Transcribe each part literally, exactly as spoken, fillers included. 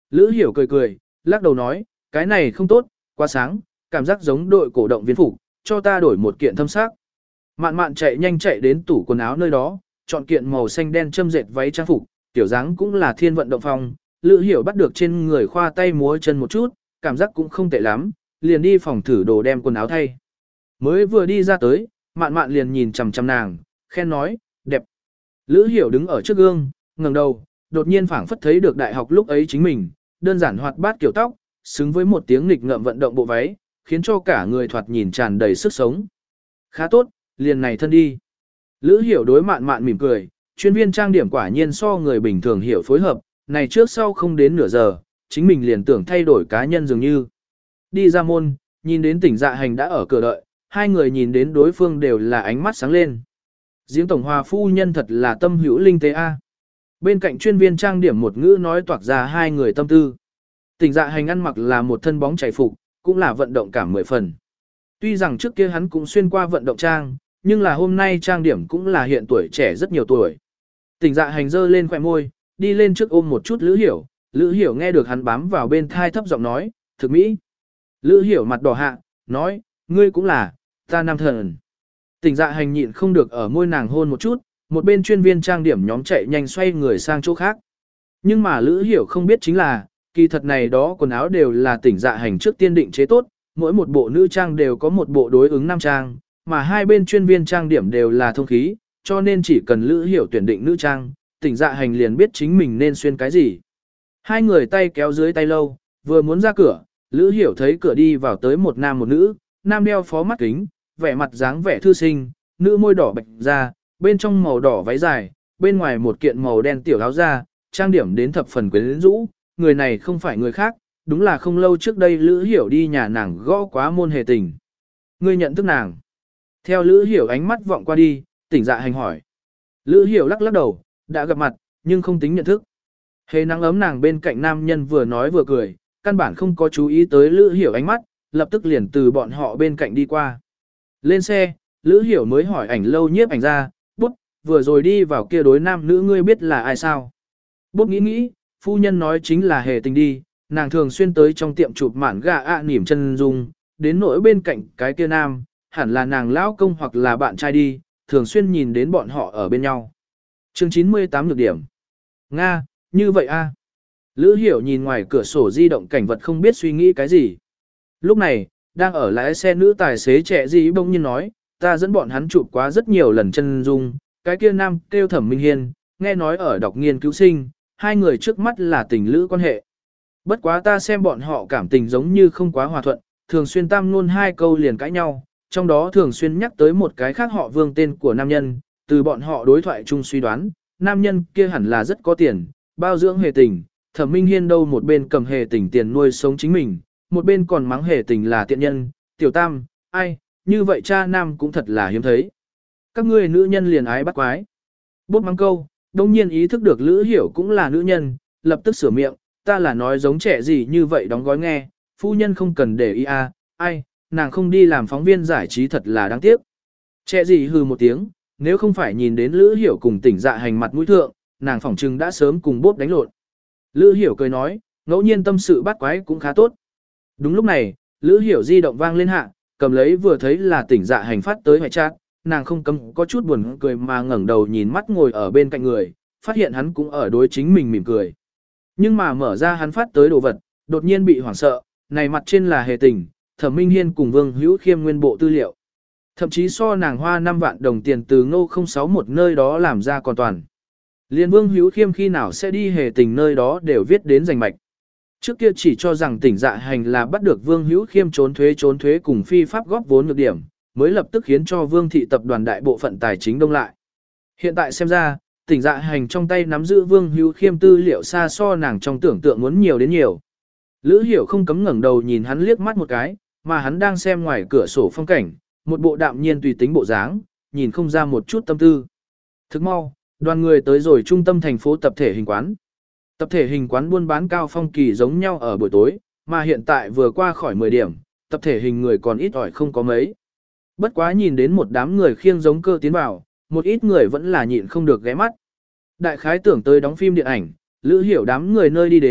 Lữ Hiểu cười cười, lắc đầu nói, cái này không tốt, quá sáng, cảm giác giống đội cổ động viên phục, cho ta đổi một kiện thâm sắc. Mạn mạn chạy nhanh chạy đến tủ quần áo nơi đó, chọn kiện màu xanh đen châm dệt váy trang phục, tiểu dáng cũng là thiên vận động phong. Lữ Hiểu bắt được trên người khoa tay múa chân một chút, cảm giác cũng không tệ lắm, liền đi phòng thử đồ đem quần áo thay. Mới vừa đi ra tới, mạn mạn liền nhìn chằm chằm nàng, khen nói, đẹp. Lữ Hiểu đứng ở trước gương, ngẩng đầu, đột nhiên phảng phất thấy được đại học lúc ấy chính mình, đơn giản hoạt bát kiểu tóc, xứng với một tiếng nghịch ngợm vận động bộ váy, khiến cho cả người thoạt nhìn tràn đầy sức sống. Khá tốt, liền này thân đi. Lữ Hiểu đối mạn mạn mỉm cười, chuyên viên trang điểm quả nhiên so người bình thường hiểu phối hợp, này trước sau không đến nửa giờ, chính mình liền tưởng thay đổi cá nhân dường như. Đi ra môn, nhìn đến tỉnh dạ hành đã ở cửa đợi, hai người nhìn đến đối phương đều là ánh mắt sáng lên. Giếng tổng hòa phu nhân thật là tâm hữu linh tế A. Bên cạnh chuyên viên trang điểm một ngữ nói toạc ra hai người tâm tư. Tỉnh dạ hành ăn mặc là một thân bóng chảy phục, cũng là vận động cảm mười phần. Tuy rằng trước kia hắn cũng xuyên qua vận động trang, nhưng là hôm nay trang điểm cũng là hiện tuổi trẻ rất nhiều tuổi. Tỉnh dạ hành dơ lên khỏe môi, đi lên trước ôm một chút Lữ Hiểu, Lữ Hiểu nghe được hắn bám vào bên thai thấp giọng nói, thực mỹ. Lữ Hiểu mặt đỏ hạ, nói, ngươi cũng là, ta nam thần. Tỉnh dạ hành nhịn không được ở môi nàng hôn một chút, một bên chuyên viên trang điểm nhóm chạy nhanh xoay người sang chỗ khác. Nhưng mà Lữ Hiểu không biết chính là, kỳ thật này đó quần áo đều là tỉnh dạ hành trước tiên định chế tốt, mỗi một bộ nữ trang đều có một bộ đối ứng nam trang, mà hai bên chuyên viên trang điểm đều là thông khí, cho nên chỉ cần Lữ Hiểu tuyển định nữ trang, tỉnh dạ hành liền biết chính mình nên xuyên cái gì. Hai người tay kéo dưới tay lâu, vừa muốn ra cửa, Lữ Hiểu thấy cửa đi vào tới một nam một nữ, nam đeo phó mắt kính, vẻ mặt dáng vẻ thư sinh, nữ môi đỏ bạch ra, bên trong màu đỏ váy dài, bên ngoài một kiện màu đen tiểu áo da, trang điểm đến thập phần quyến rũ, người này không phải người khác, đúng là không lâu trước đây Lữ Hiểu đi nhà nàng gõ quá môn hề tình. Ngươi nhận thức nàng. Theo Lữ Hiểu ánh mắt vọng qua đi, tỉnh dạ hành hỏi. Lữ Hiểu lắc lắc đầu, đã gặp mặt, nhưng không tính nhận thức. Hề nắng ấm nàng bên cạnh nam nhân vừa nói vừa cười, căn bản không có chú ý tới Lữ Hiểu ánh mắt, lập tức liền từ bọn họ bên cạnh đi qua. Lên xe, Lữ Hiểu mới hỏi ảnh lâu nhiếp ảnh ra, bút, vừa rồi đi vào kia đối nam nữ ngươi biết là ai sao? Bút nghĩ nghĩ, phu nhân nói chính là hề tình đi, nàng thường xuyên tới trong tiệm chụp mản gà ạ nỉm chân dung, đến nỗi bên cạnh cái kia nam, hẳn là nàng lão công hoặc là bạn trai đi, thường xuyên nhìn đến bọn họ ở bên nhau. Chương chín mươi tám nhược điểm. Nga, như vậy a. Lữ Hiểu nhìn ngoài cửa sổ di động cảnh vật không biết suy nghĩ cái gì. Lúc này, đang ở lái xe nữ tài xế trẻ gì bỗng nhiên nói, ta dẫn bọn hắn chụp quá rất nhiều lần chân dung, cái kia nam kêu Thẩm Minh Hiên, nghe nói ở đọc nghiên cứu sinh, hai người trước mắt là tình lữ quan hệ. Bất quá ta xem bọn họ cảm tình giống như không quá hòa thuận, thường xuyên tam ngôn hai câu liền cãi nhau, trong đó thường xuyên nhắc tới một cái khác họ Vương tên của nam nhân, từ bọn họ đối thoại chung suy đoán, nam nhân kia hẳn là rất có tiền, bao dưỡng hề tình, Thẩm Minh Hiên đâu một bên cầm hề tình tiền nuôi sống chính mình, một bên còn mắng hề tình là tiện nhân, tiểu tam, ai, như vậy cha nam cũng thật là hiếm thấy. Các ngươi nữ nhân liền ái bắt quái. Bốp mắng câu, đông nhiên ý thức được Lữ Hiểu cũng là nữ nhân, lập tức sửa miệng, ta là nói giống trẻ gì như vậy đóng gói nghe, phu nhân không cần để ý à, ai, nàng không đi làm phóng viên giải trí thật là đáng tiếc. Trẻ gì hừ một tiếng, nếu không phải nhìn đến Lữ Hiểu cùng tỉnh dạ hành mặt mũi thượng, nàng phỏng trừng đã sớm cùng bốp đánh lộn. Lữ Hiểu cười nói, ngẫu nhiên tâm sự bắt quái cũng khá tốt. Đúng lúc này, Lữ Hiểu di động vang lên hạ, cầm lấy vừa thấy là tỉnh dạ hành phát tới hoại chat, nàng không cấm có chút buồn cười mà ngẩng đầu nhìn mắt ngồi ở bên cạnh người, phát hiện hắn cũng ở đối chính mình mỉm cười. Nhưng mà mở ra hắn phát tới đồ vật, đột nhiên bị hoảng sợ, này mặt trên là hề tình, Thẩm Minh Hiên cùng Vương Hữu Khiêm nguyên bộ tư liệu. Thậm chí so nàng hoa năm vạn đồng tiền từ ngô không sáu một nơi đó làm ra còn toàn. Liên Vương Hữu Khiêm khi nào sẽ đi hề tình nơi đó đều viết đến rành mạch. Trước kia chỉ cho rằng tỉnh dạ hành là bắt được Vương Hữu Khiêm trốn thuế trốn thuế cùng phi pháp góp vốn nhược điểm, mới lập tức khiến cho Vương thị tập đoàn đại bộ phận tài chính đông lại. Hiện tại xem ra, tỉnh dạ hành trong tay nắm giữ Vương Hữu Khiêm tư liệu xa so nàng trong tưởng tượng muốn nhiều đến nhiều. Lữ Hiểu không cấm ngẩng đầu nhìn hắn liếc mắt một cái, mà hắn đang xem ngoài cửa sổ phong cảnh, một bộ đạm nhiên tùy tính bộ dáng, nhìn không ra một chút tâm tư. Thức mau, đoàn người tới rồi trung tâm thành phố tập thể hình quán. Tập thể hình quán buôn bán cao phong kỳ giống nhau ở buổi tối, mà hiện tại vừa qua khỏi mười điểm, tập thể hình người còn ít ỏi không có mấy. Bất quá nhìn đến một đám người khiêng giống cơ tiến vào, một ít người vẫn là nhịn không được ghé mắt. Đại khái tưởng tới đóng phim điện ảnh, Lữ Hiểu đám người nơi đi đến,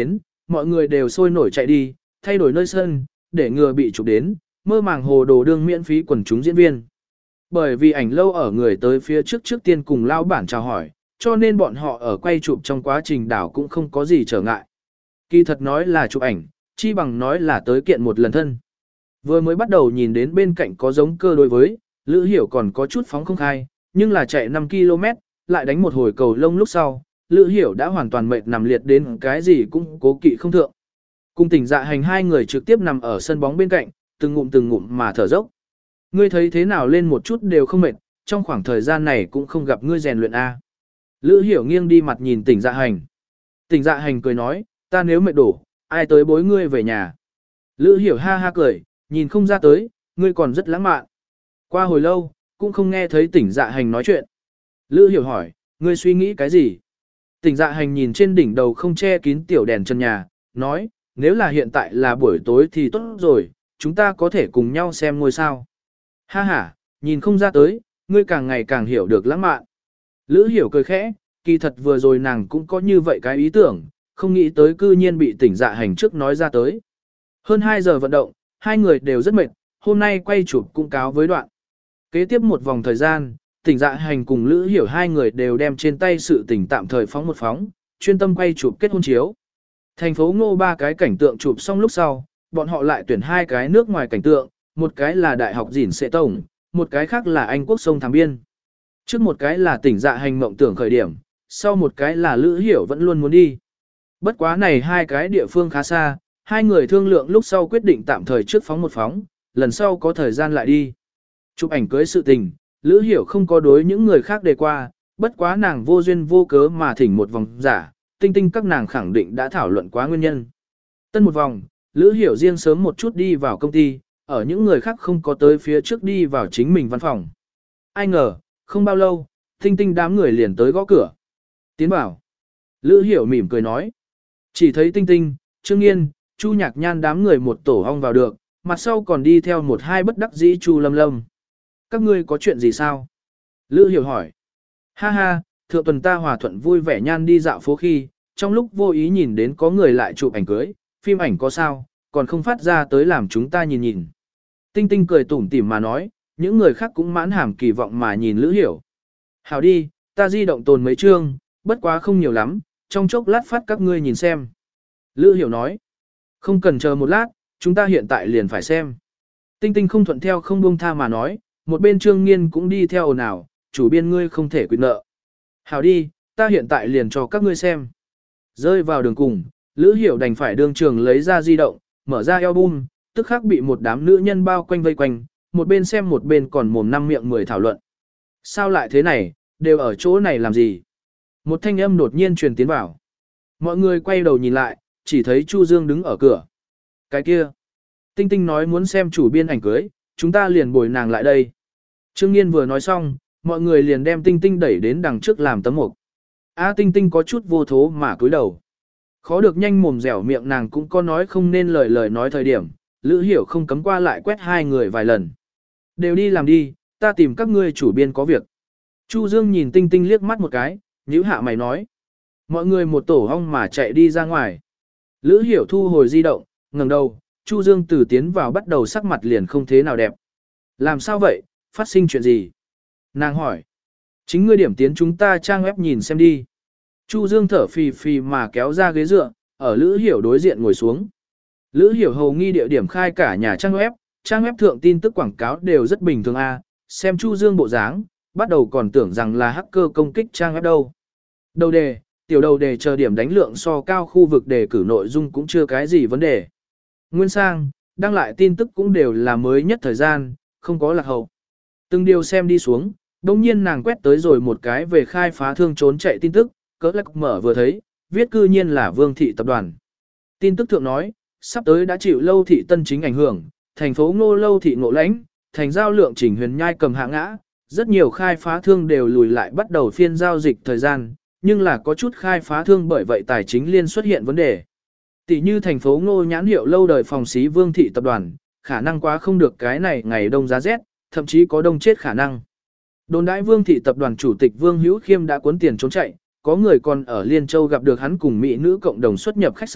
mọi người đều sôi nổi chạy đi, thay đổi nơi sân, để ngừa bị chụp đến, mơ màng hồ đồ đương miễn phí quần chúng diễn viên. Bởi vì ảnh lâu ở người tới phía trước trước tiên cùng lao bản chào hỏi, cho nên bọn họ ở quay chụp trong quá trình đảo cũng không có gì trở ngại. Kỳ thật nói là chụp ảnh, chi bằng nói là tới kiện một lần thân. Vừa mới bắt đầu nhìn đến bên cạnh có giống cơ đối với, Lữ Hiểu còn có chút phóng không khai, nhưng là chạy năm ki lô mét, lại đánh một hồi cầu lông lúc sau, Lữ Hiểu đã hoàn toàn mệt nằm liệt đến cái gì cũng cố kỵ không thượng. Cùng Tỉnh Dạ Hành hai người trực tiếp nằm ở sân bóng bên cạnh, từng ngụm từng ngụm mà thở dốc. Ngươi thấy thế nào lên một chút đều không mệt, trong khoảng thời gian này cũng không gặp ngươi rèn luyện a. Lữ Hiểu nghiêng đi mặt nhìn Tỉnh Dạ Hành. Tỉnh Dạ Hành cười nói, ta nếu mệt đổ, ai tới bối ngươi về nhà. Lữ Hiểu ha ha cười, nhìn không ra tới, ngươi còn rất lãng mạn. Qua hồi lâu, cũng không nghe thấy Tỉnh Dạ Hành nói chuyện. Lữ Hiểu hỏi, ngươi suy nghĩ cái gì? Tỉnh Dạ Hành nhìn trên đỉnh đầu không che kín tiểu đèn chân nhà, nói, nếu là hiện tại là buổi tối thì tốt rồi, chúng ta có thể cùng nhau xem ngôi sao. Ha ha, nhìn không ra tới, ngươi càng ngày càng hiểu được lãng mạn. Lữ Hiểu cười khẽ, kỳ thật vừa rồi nàng cũng có như vậy cái ý tưởng, không nghĩ tới cư nhiên bị Tỉnh Dạ Hành trước nói ra tới. Hơn hai giờ vận động, hai người đều rất mệt, hôm nay quay chụp cũng cáo với đoạn. Kế tiếp một vòng thời gian, Tỉnh Dạ Hành cùng Lữ Hiểu hai người đều đem trên tay sự tình tạm thời phóng một phóng, chuyên tâm quay chụp kết hôn chiếu. Thành phố Ngô ba cái cảnh tượng chụp xong lúc sau, bọn họ lại tuyển hai cái nước ngoài cảnh tượng, một cái là Đại học Dĩn Sệ Tổng, một cái khác là Anh Quốc sông Thàm Biên. Trước một cái là Tỉnh Dạ Hành mộng tưởng khởi điểm, sau một cái là Lữ Hiểu vẫn luôn muốn đi. Bất quá này hai cái địa phương khá xa, hai người thương lượng lúc sau quyết định tạm thời trước phóng một phóng, lần sau có thời gian lại đi. Chụp ảnh cưới sự tình, Lữ Hiểu không có đối những người khác đề qua, bất quá nàng vô duyên vô cớ mà thỉnh một vòng giả, tinh tinh các nàng khẳng định đã thảo luận quá nguyên nhân. Tân một vòng, Lữ Hiểu riêng sớm một chút đi vào công ty, ở những người khác không có tới phía trước đi vào chính mình văn phòng. Ai ngờ, không bao lâu, tinh tinh đám người liền tới gõ cửa. Tiến bảo. Lữ Hiểu mỉm cười nói. Chỉ thấy tinh tinh, Trương Nghiên, Chu Nhạc Nhan đám người một tổ ong vào được, mặt sau còn đi theo một hai bất đắc dĩ Chu Lâm Lâm. Các ngươi có chuyện gì sao? Lữ Hiểu hỏi. Ha ha, thượng tuần ta hòa thuận vui vẻ Nhan đi dạo phố khi, trong lúc vô ý nhìn đến có người lại chụp ảnh cưới, phim ảnh có sao, còn không phát ra tới làm chúng ta nhìn nhìn. Tinh tinh cười tủm tỉm mà nói, những người khác cũng mãn hàm kỳ vọng mà nhìn Lữ Hiểu. Hảo đi, ta di động tồn mấy chương, bất quá không nhiều lắm, trong chốc lát phát các ngươi nhìn xem. Lữ Hiểu nói, không cần chờ một lát, chúng ta hiện tại liền phải xem. Tinh tinh không thuận theo không buông tha mà nói, một bên Trương Nghiên cũng đi theo ồn ào, chủ biên ngươi không thể quyết nợ. Hảo đi, ta hiện tại liền cho các ngươi xem. Rơi vào đường cùng, Lữ Hiểu đành phải đương trường lấy ra di động, mở ra album, tức khắc bị một đám nữ nhân bao quanh vây quanh, một bên xem một bên còn mồm năm miệng mười thảo luận. Sao lại thế này, đều ở chỗ này làm gì? Một thanh âm đột nhiên truyền tiến vào. Mọi người quay đầu nhìn lại, chỉ thấy Chu Dương đứng ở cửa. Cái kia. Tinh Tinh nói muốn xem chủ biên ảnh cưới, chúng ta liền bồi nàng lại đây. Trương Nghiên vừa nói xong, mọi người liền đem Tinh Tinh đẩy đến đằng trước làm tấm mục. A Tinh Tinh có chút vô thố mà cúi đầu. Khó được nhanh mồm dẻo miệng nàng cũng có nói không nên lời lời nói thời điểm, Lữ Hiểu không cấm qua lại quét hai người vài lần. Đều đi làm đi, ta tìm các ngươi chủ biên có việc. Chu Dương nhìn Tinh Tinh liếc mắt một cái, nhíu hạ mày nói. Mọi người một tổ hong mà chạy đi ra ngoài. Lữ Hiểu thu hồi di động, ngẩng đầu, Chu Dương từ tiến vào bắt đầu sắc mặt liền không thế nào đẹp. Làm sao vậy, phát sinh chuyện gì? Nàng hỏi. Chính ngươi điểm tiến chúng ta trang web nhìn xem đi. Chu Dương thở phì phì mà kéo ra ghế dựa, ở Lữ Hiểu đối diện ngồi xuống. Lữ Hiểu hầu nghi địa điểm khai cả nhà trang web, trang web thượng tin tức quảng cáo đều rất bình thường a. Xem Chu Dương bộ dáng, bắt đầu còn tưởng rằng là hacker công kích trang web đâu. Đầu đề, tiểu đầu đề chờ điểm đánh lượng so cao khu vực đề cử nội dung cũng chưa cái gì vấn đề. Nguyên sang, đăng lại tin tức cũng đều là mới nhất thời gian, không có lạc hậu. Từng điều xem đi xuống, đồng nhiên nàng quét tới rồi một cái về khai phá thương trốn chạy tin tức, cỡ lắc mở vừa thấy, viết cư nhiên là Vương Thị Tập đoàn. Tin tức thượng nói, sắp tới đã chịu Lâu Thị Tân Chính ảnh hưởng, thành phố Ngô Lâu Thị Ngộ Lãnh, thành giao lượng chỉnh huyền nhai cầm hạ ngã, rất nhiều khai phá thương đều lùi lại bắt đầu phiên giao dịch thời gian, nhưng là có chút khai phá thương bởi vậy tài chính liên xuất hiện vấn đề. Tỷ như thành phố Ngô nhãn hiệu lâu đời phòng xí Vương Thị Tập đoàn, khả năng quá không được cái này ngày đông giá rét, thậm chí có đông chết khả năng. Đồn đãi Vương Thị Tập đoàn chủ tịch Vương Hữu Khiêm đã cuốn tiền trốn chạy, có người còn ở Liên Châu gặp được hắn cùng mỹ nữ cộng đồng xuất nhập khách sạn,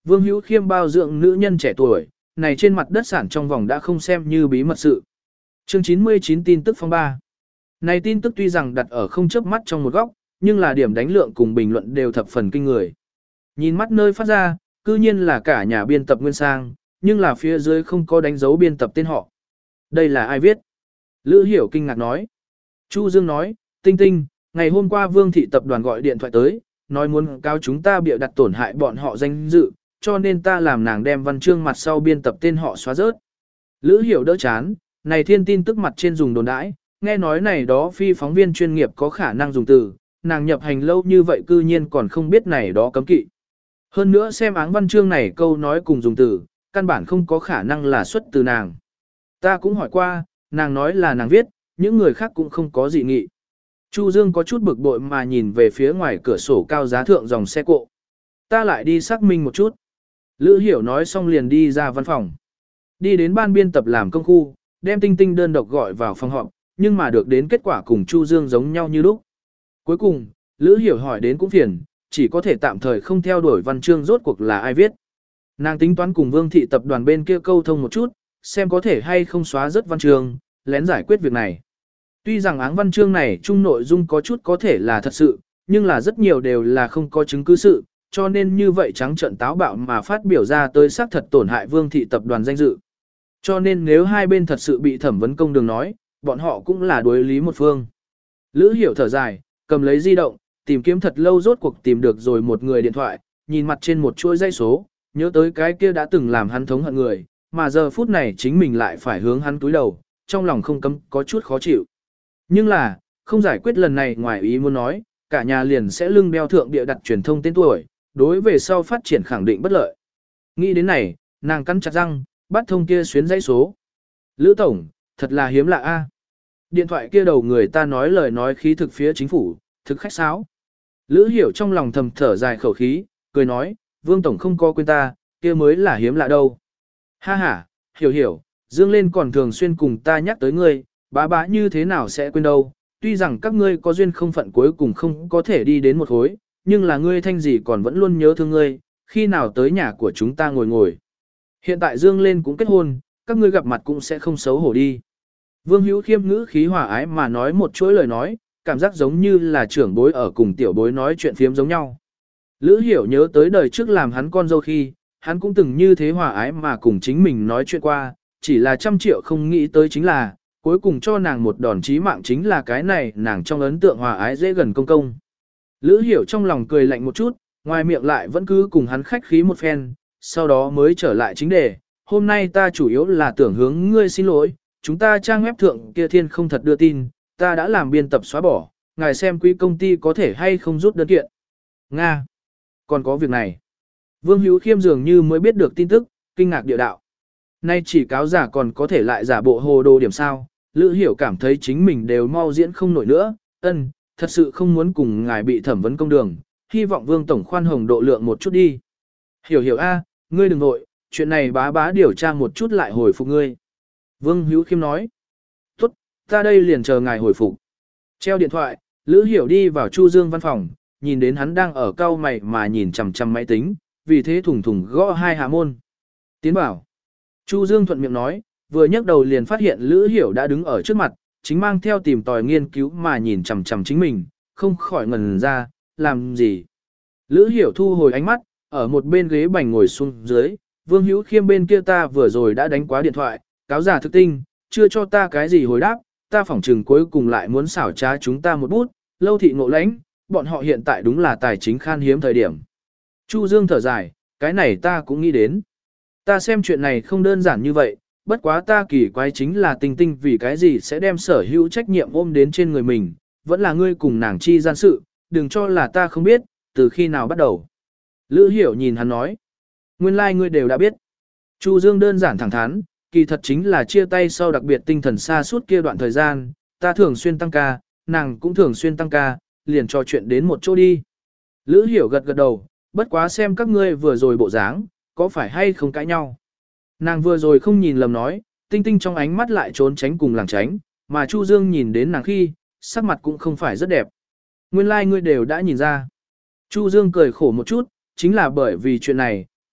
Vương Hữu Khiêm bao dưỡng nữ nhân trẻ tuổi, này trên mặt đất sản trong vòng đã không xem như bí mật sự. Chương chín mươi chín tin tức phong ba. Này tin tức tuy rằng đặt ở không chớp mắt trong một góc, nhưng là điểm đánh lượng cùng bình luận đều thập phần kinh người. Nhìn mắt nơi phát ra, cư nhiên là cả nhà biên tập Nguyên Sang, nhưng là phía dưới không có đánh dấu biên tập tên họ. Đây là ai viết? Lữ Hiểu kinh ngạc nói. Chu Dương nói, Tinh Tinh, ngày hôm qua Vương thị tập đoàn gọi điện thoại tới, nói muốn cáo chúng ta bịa đặt tổn hại bọn họ danh dự, cho nên ta làm nàng đem văn chương mặt sau biên tập tên họ xóa rớt. Lữ Hiểu đỡ chán, này thiên tin tức mặt trên dùng đồn đãi, nghe nói này đó phi phóng viên chuyên nghiệp có khả năng dùng từ, nàng nhập hành lâu như vậy cư nhiên còn không biết này đó cấm kỵ. Hơn nữa xem áng văn chương này câu nói cùng dùng từ, căn bản không có khả năng là xuất từ nàng. Ta cũng hỏi qua, nàng nói là nàng viết, những người khác cũng không có gì nghị. Chu Dương có chút bực bội mà nhìn về phía ngoài cửa sổ cao giá thượng dòng xe cộ. Ta lại đi xác minh một chút. Lữ Hiểu nói xong liền đi ra văn phòng. Đi đến ban biên tập làm công khu, đem Tinh Tinh đơn độc gọi vào phòng họp, nhưng mà được đến kết quả cùng Chu Dương giống nhau như lúc. Cuối cùng, Lữ Hiểu hỏi đến cũng phiền, chỉ có thể tạm thời không theo đuổi văn chương rốt cuộc là ai viết. Nàng tính toán cùng Vương thị tập đoàn bên kia câu thông một chút, xem có thể hay không xóa rớt văn chương, lén giải quyết việc này. Tuy rằng áng văn chương này chung nội dung có chút có thể là thật sự, nhưng là rất nhiều đều là không có chứng cứ sự, cho nên như vậy trắng trợn táo bạo mà phát biểu ra tới xác thật tổn hại Vương thị tập đoàn danh dự. Cho nên nếu hai bên thật sự bị thẩm vấn công đường nói, bọn họ cũng là đối lý một phương. Lữ Hiểu thở dài, cầm lấy di động, tìm kiếm thật lâu rốt cuộc tìm được rồi một người điện thoại, nhìn mặt trên một chuỗi dây số, nhớ tới cái kia đã từng làm hắn thống hận người, mà giờ phút này chính mình lại phải hướng hắn túi đầu, trong lòng không cấm có chút khó chịu. Nhưng là, không giải quyết lần này ngoài ý muốn nói, cả nhà liền sẽ lưng đeo thượng địa đặt truyền thông tên tuổi, đối về sau phát triển khẳng định bất lợi. Nghĩ đến này, nàng cắn chặt răng, bắt thông kia xuyến dãy số. Lữ Tổng, thật là hiếm lạ a. Điện thoại kia đầu người ta nói lời nói khí thực phía chính phủ, thực khách sáo. Lữ Hiểu trong lòng thầm thở dài khẩu khí, cười nói, Vương Tổng không có quên ta, kia mới là hiếm lạ đâu. Ha ha, hiểu hiểu, Dương lên còn thường xuyên cùng ta nhắc tới ngươi, bá bá như thế nào sẽ quên đâu. Tuy rằng các ngươi có duyên không phận cuối cùng không có thể đi đến một hối, nhưng là ngươi thanh gì còn vẫn luôn nhớ thương ngươi, khi nào tới nhà của chúng ta ngồi ngồi. Hiện tại Dương lên cũng kết hôn, các ngươi gặp mặt cũng sẽ không xấu hổ đi. Vương Hữu Khiêm ngữ khí hòa ái mà nói một chuỗi lời nói, cảm giác giống như là trưởng bối ở cùng tiểu bối nói chuyện phiếm giống nhau. Lữ Hiểu nhớ tới đời trước làm hắn con dâu khi, hắn cũng từng như thế hòa ái mà cùng chính mình nói chuyện qua, chỉ là trăm triệu không nghĩ tới chính là, cuối cùng cho nàng một đòn chí mạng chính là cái này nàng trong ấn tượng hòa ái dễ gần công công. Lữ Hiểu trong lòng cười lạnh một chút, ngoài miệng lại vẫn cứ cùng hắn khách khí một phen, sau đó mới trở lại chính đề, hôm nay ta chủ yếu là tưởng hướng ngươi xin lỗi, chúng ta trang web thượng kia thiên không thật đưa tin, ta đã làm biên tập xóa bỏ, ngài xem quý công ty có thể hay không rút đơn kiện. Nga! Còn có việc này. Vương Hữu Khiêm dường như mới biết được tin tức, kinh ngạc địa đạo. Nay chỉ cáo giả còn có thể lại giả bộ hồ đồ điểm sao, Lữ Hiểu cảm thấy chính mình đều mau diễn không nổi nữa, ân, thật sự không muốn cùng ngài bị thẩm vấn công đường, hy vọng Vương Tổng khoan hồng độ lượng một chút đi. Hiểu hiểu a, ngươi đừng nội, chuyện này bá bá điều tra một chút lại hồi phục ngươi. Vương Hữu Khiêm nói. Tốt, ta đây liền chờ ngài hồi phục. Treo điện thoại, Lữ Hiểu đi vào Chu Dương văn phòng, nhìn đến hắn đang ở cau mày mà nhìn chằm chằm máy tính, vì thế thủng thủng gõ hai hạ môn. Tiến bảo. Chu Dương thuận miệng nói, vừa nhấc đầu liền phát hiện Lữ Hiểu đã đứng ở trước mặt, chính mang theo tìm tòi nghiên cứu mà nhìn chằm chằm chính mình, không khỏi ngần ra, làm gì. Lữ Hiểu thu hồi ánh mắt, ở một bên ghế bành ngồi xuống dưới, Vương Hữu Khiêm bên kia ta vừa rồi đã đánh quá điện thoại, cáo giả thực tinh, chưa cho ta cái gì hồi đáp, ta phỏng trừng cuối cùng lại muốn xảo trá chúng ta một bút, Lâu thị ngộ lãnh, bọn họ hiện tại đúng là tài chính khan hiếm thời điểm. Chu Dương thở dài, cái này ta cũng nghĩ đến. Ta xem chuyện này không đơn giản như vậy, bất quá ta kỳ quái chính là Tinh Tinh vì cái gì sẽ đem sở hữu trách nhiệm ôm đến trên người mình, vẫn là ngươi cùng nàng chi gian sự, đừng cho là ta không biết, từ khi nào bắt đầu. Lữ Hiểu nhìn hắn nói, nguyên lai like ngươi đều đã biết. Chu Dương đơn giản thẳng thắn, kỳ thật chính là chia tay sau đặc biệt tinh thần xa suốt kia đoạn thời gian, ta thường xuyên tăng ca, nàng cũng thường xuyên tăng ca, liền trò chuyện đến một chỗ đi. Lữ Hiểu gật gật đầu, bất quá xem các ngươi vừa rồi bộ dáng, có phải hay không cãi nhau. Nàng vừa rồi không nhìn lầm nói, Tinh Tinh trong ánh mắt lại trốn tránh cùng làng tránh, mà Chu Dương nhìn đến nàng khi, sắc mặt cũng không phải rất đẹp. Nguyên lai like ngươi đều đã nhìn ra. Chu Dương cười khổ một chút, chính là bởi vì chuyện này,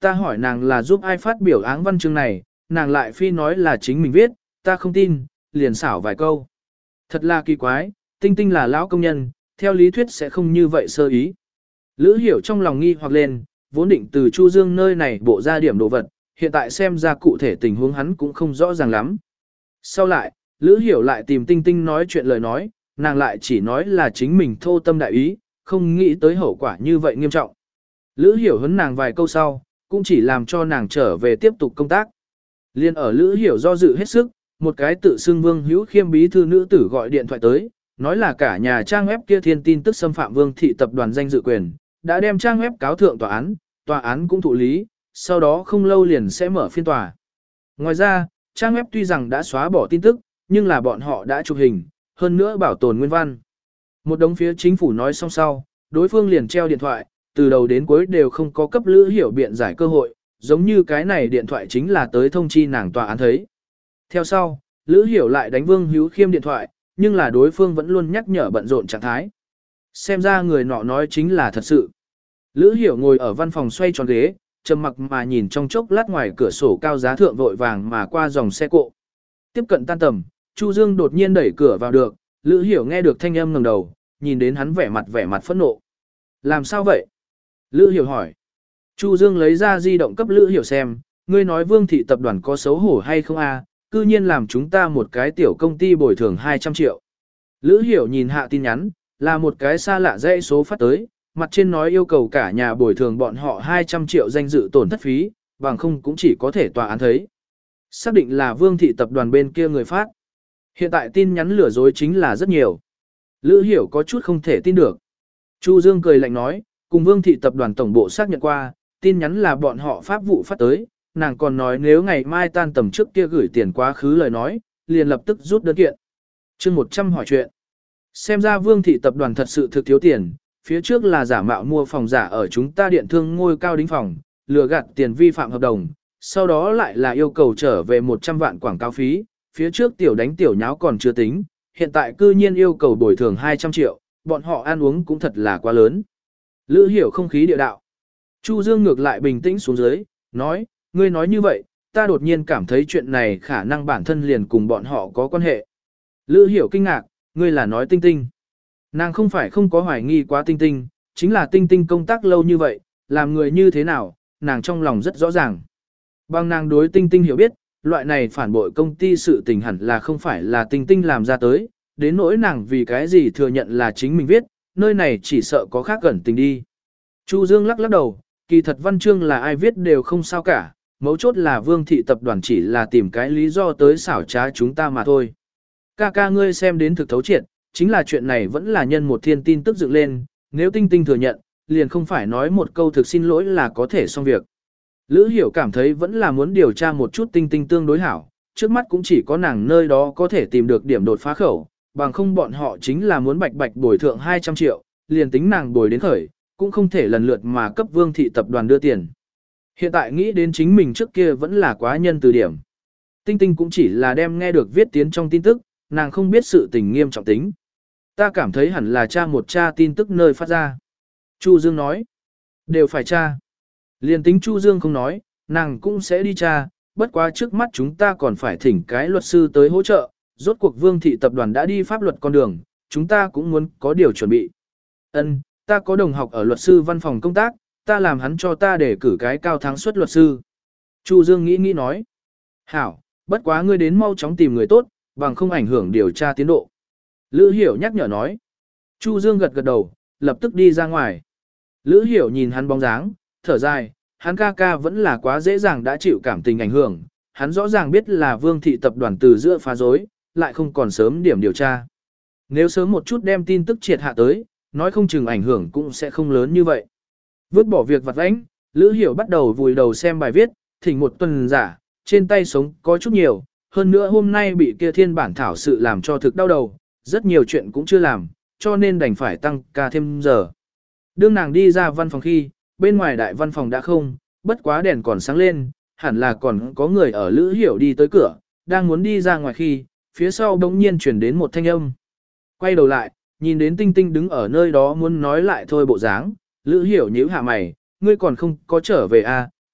ta hỏi nàng là giúp ai phát biểu áng văn chương này, nàng lại phi nói là chính mình viết, ta không tin, liền xảo vài câu. Thật là kỳ quái, Tinh Tinh là lão công nhân, theo lý thuyết sẽ không như vậy sơ ý. Lữ Hiểu trong lòng nghi hoặc lên, vốn định từ Chu Dương nơi này bộ ra điểm đồ vật, hiện tại xem ra cụ thể tình huống hắn cũng không rõ ràng lắm. Sau lại, Lữ Hiểu lại tìm Tinh Tinh nói chuyện lời nói, nàng lại chỉ nói là chính mình thô tâm đại ý, không nghĩ tới hậu quả như vậy nghiêm trọng. Lữ Hiểu hấn nàng vài câu sau, cũng chỉ làm cho nàng trở về tiếp tục công tác. Liên ở Lữ Hiểu do dự hết sức, một cái tự xưng Vương Hữu Khiêm bí thư nữ tử gọi điện thoại tới, nói là cả nhà trang web kia thiên tin tức xâm phạm Vương thị tập đoàn danh dự quyền, đã đem trang web cáo thượng tòa án, tòa án cũng thụ lý, sau đó không lâu liền sẽ mở phiên tòa. Ngoài ra, trang web tuy rằng đã xóa bỏ tin tức, nhưng là bọn họ đã chụp hình, hơn nữa bảo tồn nguyên văn. Một đống phía chính phủ nói xong sau, đối phương liền treo điện thoại, từ đầu đến cuối đều không có cấp Lữ Hiểu biện giải cơ hội, giống như cái này điện thoại chính là tới thông chi nàng tòa án thấy. Theo sau, Lữ Hiểu lại đánh Vương Hữu Khiêm điện thoại, nhưng là đối phương vẫn luôn nhắc nhở bận rộn trạng thái. Xem ra người nọ nói chính là thật sự. Lữ Hiểu ngồi ở văn phòng xoay tròn ghế, trầm mặc mà nhìn trong chốc lát ngoài cửa sổ cao giá thượng vội vàng mà qua dòng xe cộ. Tiếp cận tan tầm, Chu Dương đột nhiên đẩy cửa vào được, Lữ Hiểu nghe được thanh âm ngẩng đầu, nhìn đến hắn vẻ mặt vẻ mặt phẫn nộ. Làm sao vậy? Lữ Hiểu hỏi. Chu Dương lấy ra di động cấp Lữ Hiểu xem, ngươi nói Vương thị tập đoàn có xấu hổ hay không a? Cư nhiên làm chúng ta một cái tiểu công ty bồi thường hai trăm triệu. Lữ Hiểu nhìn hạ tin nhắn, là một cái xa lạ dãy số phát tới, mặt trên nói yêu cầu cả nhà bồi thường bọn họ hai trăm triệu danh dự tổn thất phí, bằng không cũng chỉ có thể tòa án thấy. Xác định là Vương thị tập đoàn bên kia người phát. Hiện tại tin nhắn lừa dối chính là rất nhiều. Lữ Hiểu có chút không thể tin được. Chu Dương cười lạnh nói, cùng Vương thị tập đoàn tổng bộ xác nhận qua, tin nhắn là bọn họ pháp vụ phát tới, nàng còn nói nếu ngày mai tan tầm trước kia gửi tiền quá khứ lời nói, liền lập tức rút đơn kiện. Chương một trăm hỏi chuyện. Xem ra Vương thị tập đoàn thật sự thực thiếu tiền, phía trước là giả mạo mua phòng giả ở chúng ta điện thương ngôi cao đính phòng, lừa gạt tiền vi phạm hợp đồng, sau đó lại là yêu cầu trở về một trăm vạn quảng cáo phí, phía trước tiểu đánh tiểu nháo còn chưa tính, hiện tại cư nhiên yêu cầu bồi thường hai trăm triệu, bọn họ ăn uống cũng thật là quá lớn. Lữ Hiểu không khí địa đạo. Chu Dương ngược lại bình tĩnh xuống dưới, nói, ngươi nói như vậy, ta đột nhiên cảm thấy chuyện này khả năng bản thân liền cùng bọn họ có quan hệ. Lữ Hiểu kinh ngạc, ngươi là nói Tinh Tinh. Nàng không phải không có hoài nghi quá Tinh Tinh, chính là Tinh Tinh công tác lâu như vậy, làm người như thế nào, nàng trong lòng rất rõ ràng. Bằng nàng đối Tinh Tinh hiểu biết, loại này phản bội công ty sự tình hẳn là không phải là Tinh Tinh làm ra tới, đến nỗi nàng vì cái gì thừa nhận là chính mình viết, nơi này chỉ sợ có khác gần tình đi. Chu Dương lắc lắc đầu, kỳ thật văn chương là ai viết đều không sao cả, mấu chốt là Vương thị tập đoàn chỉ là tìm cái lý do tới xảo trá chúng ta mà thôi. Ca ca ngươi xem đến thực thấu triệt, chính là chuyện này vẫn là nhân một thiên tin tức dựng lên, nếu Tinh Tinh thừa nhận, liền không phải nói một câu thực xin lỗi là có thể xong việc. Lữ Hiểu cảm thấy vẫn là muốn điều tra một chút Tinh Tinh tương đối hảo, trước mắt cũng chỉ có nàng nơi đó có thể tìm được điểm đột phá khẩu, bằng không bọn họ chính là muốn bạch bạch bồi thượng hai trăm triệu, liền tính nàng bồi đến khởi, cũng không thể lần lượt mà cấp Vương thị tập đoàn đưa tiền. Hiện tại nghĩ đến chính mình trước kia vẫn là quá nhân từ điểm. Tinh Tinh cũng chỉ là đem nghe được viết tiến trong tin tức, nàng không biết sự tình nghiêm trọng tính. Ta cảm thấy hẳn là tra một tra tin tức nơi phát ra. Chu Dương nói, đều phải tra. Liền tính Chu Dương không nói, nàng cũng sẽ đi tra, bất quá trước mắt chúng ta còn phải thỉnh cái luật sư tới hỗ trợ, rốt cuộc Vương thị tập đoàn đã đi pháp luật con đường, chúng ta cũng muốn có điều chuẩn bị. Ân, ta có đồng học ở luật sư văn phòng công tác, ta làm hắn cho ta để cử cái cao thắng suất luật sư. Chu Dương nghĩ nghĩ nói, hảo, bất quá ngươi đến mau chóng tìm người tốt, bằng không ảnh hưởng điều tra tiến độ. Lữ Hiểu nhắc nhở nói. Chu Dương gật gật đầu, lập tức đi ra ngoài. Lữ Hiểu nhìn hắn bóng dáng, thở dài, hắn ca ca vẫn là quá dễ dàng đã chịu cảm tình ảnh hưởng, hắn rõ ràng biết là Vương thị tập đoàn từ giữa phá rối, lại không còn sớm điểm điều tra. Nếu sớm một chút đem tin tức triệt hạ tới, nói không chừng ảnh hưởng cũng sẽ không lớn như vậy. Vứt bỏ việc vặt vãnh, Lữ Hiểu bắt đầu vùi đầu xem bài viết, thỉnh một tuần giả, trên tay sống có chút nhiều, hơn nữa hôm nay bị kia thiên bản thảo sự làm cho thực đau đầu, rất nhiều chuyện cũng chưa làm, cho nên đành phải tăng ca thêm giờ. Đương nàng đi ra văn phòng khi, bên ngoài đại văn phòng đã không, bất quá đèn còn sáng lên, hẳn là còn có người ở Lữ Hiểu đi tới cửa, đang muốn đi ra ngoài khi, phía sau đống nhiên chuyển đến một thanh âm. Quay đầu lại, nhìn đến Tinh Tinh đứng ở nơi đó muốn nói lại thôi bộ dáng, Lữ Hiểu nhíu hạ mày, ngươi còn không có trở về à,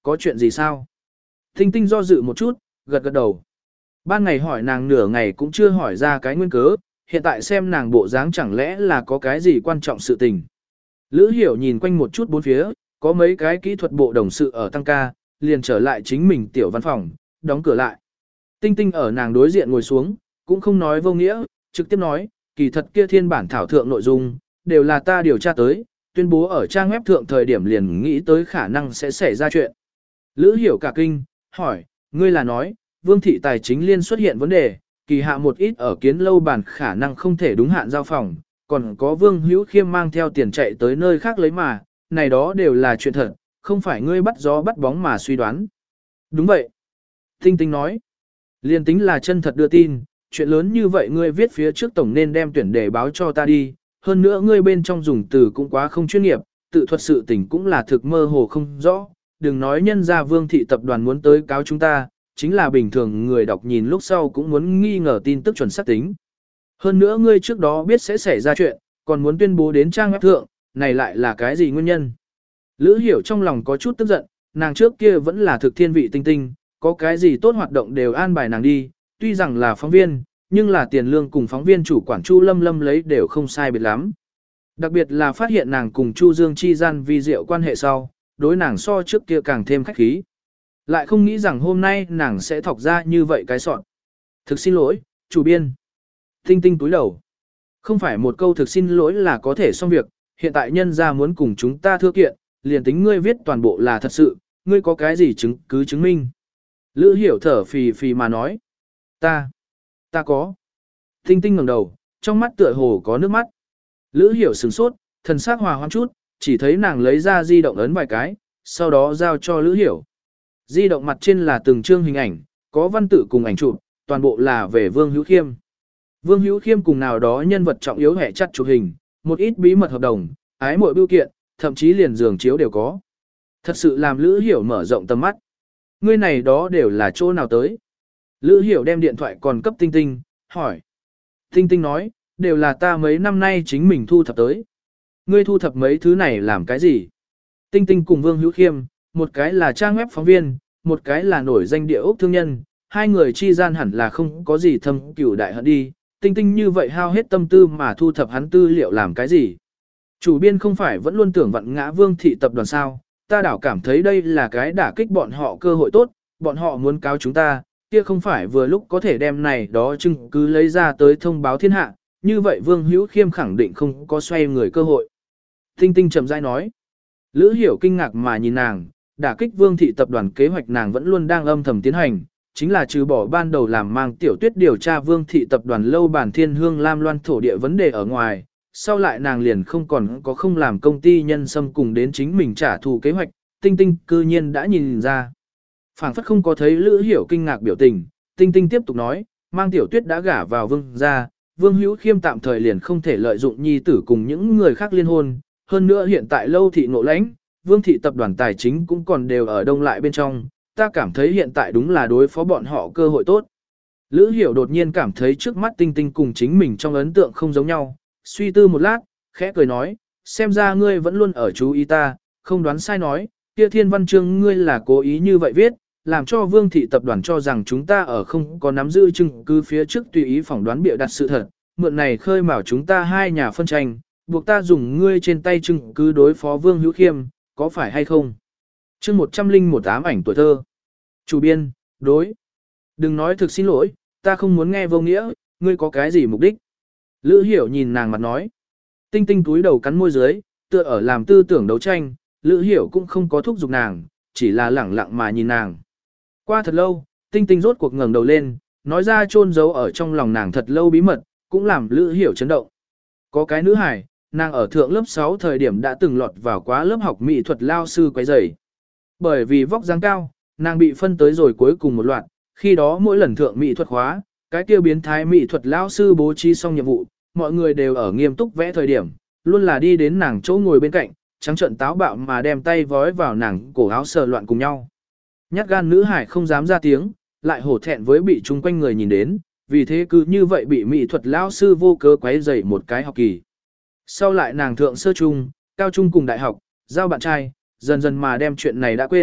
có chuyện gì sao? Tinh Tinh do dự một chút, gật gật đầu. Ban ngày hỏi nàng nửa ngày cũng chưa hỏi ra cái nguyên cớ, hiện tại xem nàng bộ dáng chẳng lẽ là có cái gì quan trọng sự tình. Lữ Hiểu nhìn quanh một chút bốn phía, có mấy cái kỹ thuật bộ đồng sự ở tăng ca, liền trở lại chính mình tiểu văn phòng, đóng cửa lại. Tinh Tinh ở nàng đối diện ngồi xuống, cũng không nói vô nghĩa, trực tiếp nói, kỳ thật kia thiên bản thảo thượng nội dung, đều là ta điều tra tới, tuyên bố ở trang web thượng thời điểm liền nghĩ tới khả năng sẽ xảy ra chuyện. Lữ Hiểu cả kinh, hỏi, ngươi là nói, Vương thị tài chính liên xuất hiện vấn đề, kỳ hạ một ít ở kiến lâu bản khả năng không thể đúng hạn giao phòng, còn có Vương Hữu Khiêm mang theo tiền chạy tới nơi khác lấy mà, này đó đều là chuyện thật, không phải ngươi bắt gió bắt bóng mà suy đoán. Đúng vậy. Tinh Tinh nói, liên tính là chân thật đưa tin, chuyện lớn như vậy ngươi viết phía trước tổng nên đem tuyển đề báo cho ta đi, hơn nữa ngươi bên trong dùng từ cũng quá không chuyên nghiệp, tự thuật sự tình cũng là thực mơ hồ không rõ, đừng nói nhân ra Vương thị tập đoàn muốn tới cáo chúng ta, chính là bình thường người đọc nhìn lúc sau cũng muốn nghi ngờ tin tức chuẩn xác tính. Hơn nữa ngươi trước đó biết sẽ xảy ra chuyện, còn muốn tuyên bố đến trang web thượng, này lại là cái gì nguyên nhân? Lữ Hiểu trong lòng có chút tức giận, nàng trước kia vẫn là thực thiên vị Tinh Tinh, có cái gì tốt hoạt động đều an bài nàng đi, tuy rằng là phóng viên, nhưng là tiền lương cùng phóng viên chủ quản Chu Lâm Lâm lấy đều không sai biệt lắm. Đặc biệt là phát hiện nàng cùng Chu Dương chi gian vi diệu quan hệ sau, đối nàng so trước kia càng thêm khách khí. Lại không nghĩ rằng hôm nay nàng sẽ thọc ra như vậy cái sọn. Thực xin lỗi, chủ biên. Tinh Tinh túi đầu. Không phải một câu thực xin lỗi là có thể xong việc, hiện tại nhân gia muốn cùng chúng ta thưa kiện, liền tính ngươi viết toàn bộ là thật sự, ngươi có cái gì chứng cứ chứng minh. Lữ Hiểu thở phì phì mà nói. Ta, ta có. Tinh Tinh ngẩng đầu, trong mắt tựa hồ có nước mắt. Lữ Hiểu sửng sốt, thần sắc hòa hoãn chút, chỉ thấy nàng lấy ra di động ấn vài cái, sau đó giao cho Lữ Hiểu. Di động mặt trên là từng chương hình ảnh, có văn tự cùng ảnh chụp, toàn bộ là về Vương Hữu Khiêm. Vương Hữu Khiêm cùng nào đó nhân vật trọng yếu hẻ chặt chụp hình, một ít bí mật hợp đồng, ái muội bưu kiện, thậm chí liền giường chiếu đều có. Thật sự làm Lữ Hiểu mở rộng tầm mắt. Ngươi này đó đều là chỗ nào tới? Lữ Hiểu đem điện thoại còn cấp Tinh Tinh, hỏi. Tinh Tinh nói, đều là ta mấy năm nay chính mình thu thập tới. Ngươi thu thập mấy thứ này làm cái gì? Tinh Tinh cùng Vương Hữu Khiêm, một cái là trang web phóng viên, một cái là nổi danh địa ốc thương nhân, hai người chi gian hẳn là không có gì thâm cửu đại hận đi. Tinh Tinh như vậy hao hết tâm tư mà thu thập hắn tư liệu làm cái gì? Chủ biên không phải vẫn luôn tưởng vặn ngã Vương thị tập đoàn sao? Ta đảo cảm thấy đây là cái đả kích bọn họ cơ hội tốt, bọn họ muốn cáo chúng ta, kia không phải vừa lúc có thể đem này đó chứng cứ lấy ra tới thông báo thiên hạ, như vậy Vương Hữu Khiêm khẳng định không có xoay người cơ hội. Tinh Tinh chậm rãi nói. Lữ Hiểu kinh ngạc mà nhìn nàng, đả kích Vương thị tập đoàn kế hoạch nàng vẫn luôn đang âm thầm tiến hành, chính là trừ bỏ ban đầu làm mang tiểu tuyết điều tra Vương thị tập đoàn lâu bản thiên hương lam loan thổ địa vấn đề ở ngoài, sau lại nàng liền không còn có không làm công ty nhân xâm cùng đến chính mình trả thù kế hoạch, Tinh Tinh cư nhiên đã nhìn ra. Phảng phất không có thấy Lữ Hiểu kinh ngạc biểu tình, Tinh Tinh tiếp tục nói, mang tiểu tuyết đã gả vào Vương gia, Vương Hữu Khiêm tạm thời liền không thể lợi dụng nhi tử cùng những người khác liên hôn, hơn nữa hiện tại lâu thị ngộ lãnh, Vương thị tập đoàn tài chính cũng còn đều ở đông lại bên trong, ta cảm thấy hiện tại đúng là đối phó bọn họ cơ hội tốt. Lữ Hiểu đột nhiên cảm thấy trước mắt Tinh Tinh cùng chính mình trong ấn tượng không giống nhau, suy tư một lát, khẽ cười nói, xem ra ngươi vẫn luôn ở chú ý ta, không đoán sai nói, kia thiên văn chương ngươi là cố ý như vậy viết, làm cho Vương thị tập đoàn cho rằng chúng ta ở không có nắm giữ chứng cứ phía trước tùy ý phỏng đoán bịa đặt sự thật, mượn này khơi mào chúng ta hai nhà phân tranh, buộc ta dùng ngươi trên tay chứng cứ đối phó Vương Hữu Khiêm, có phải hay không? Chương một trăm linh một ám ảnh tuổi thơ. Chủ biên, đối. Đừng nói thực xin lỗi, ta không muốn nghe vô nghĩa, ngươi có cái gì mục đích? Lữ Hiểu nhìn nàng mặt nói. Tinh Tinh túi đầu cắn môi dưới, tựa ở làm tư tưởng đấu tranh, Lữ Hiểu cũng không có thúc giục nàng, chỉ là lẳng lặng mà nhìn nàng. Qua thật lâu, Tinh Tinh rốt cuộc ngẩng đầu lên, nói ra chôn giấu ở trong lòng nàng thật lâu bí mật, cũng làm Lữ Hiểu chấn động. Có cái nữ hải, nàng ở thượng lớp sáu thời điểm đã từng lọt vào quá lớp học mỹ thuật lao sư quấy rầy. Bởi vì vóc dáng cao, nàng bị phân tới rồi cuối cùng một loạt, khi đó mỗi lần thượng mỹ thuật khóa, cái kia biến thái mỹ thuật lao sư bố trí xong nhiệm vụ, mọi người đều ở nghiêm túc vẽ thời điểm, luôn là đi đến nàng chỗ ngồi bên cạnh, trắng trợn táo bạo mà đem tay vói vào nàng cổ áo sờ loạn cùng nhau. Nhát gan nữ hải không dám ra tiếng, lại hổ thẹn với bị chung quanh người nhìn đến, vì thế cứ như vậy bị mỹ thuật lao sư vô cớ quấy rầy một cái học kỳ. Sau lại nàng thượng sơ trung, cao trung cùng đại học, giao bạn trai, dần dần mà đem chuyện này đã quên,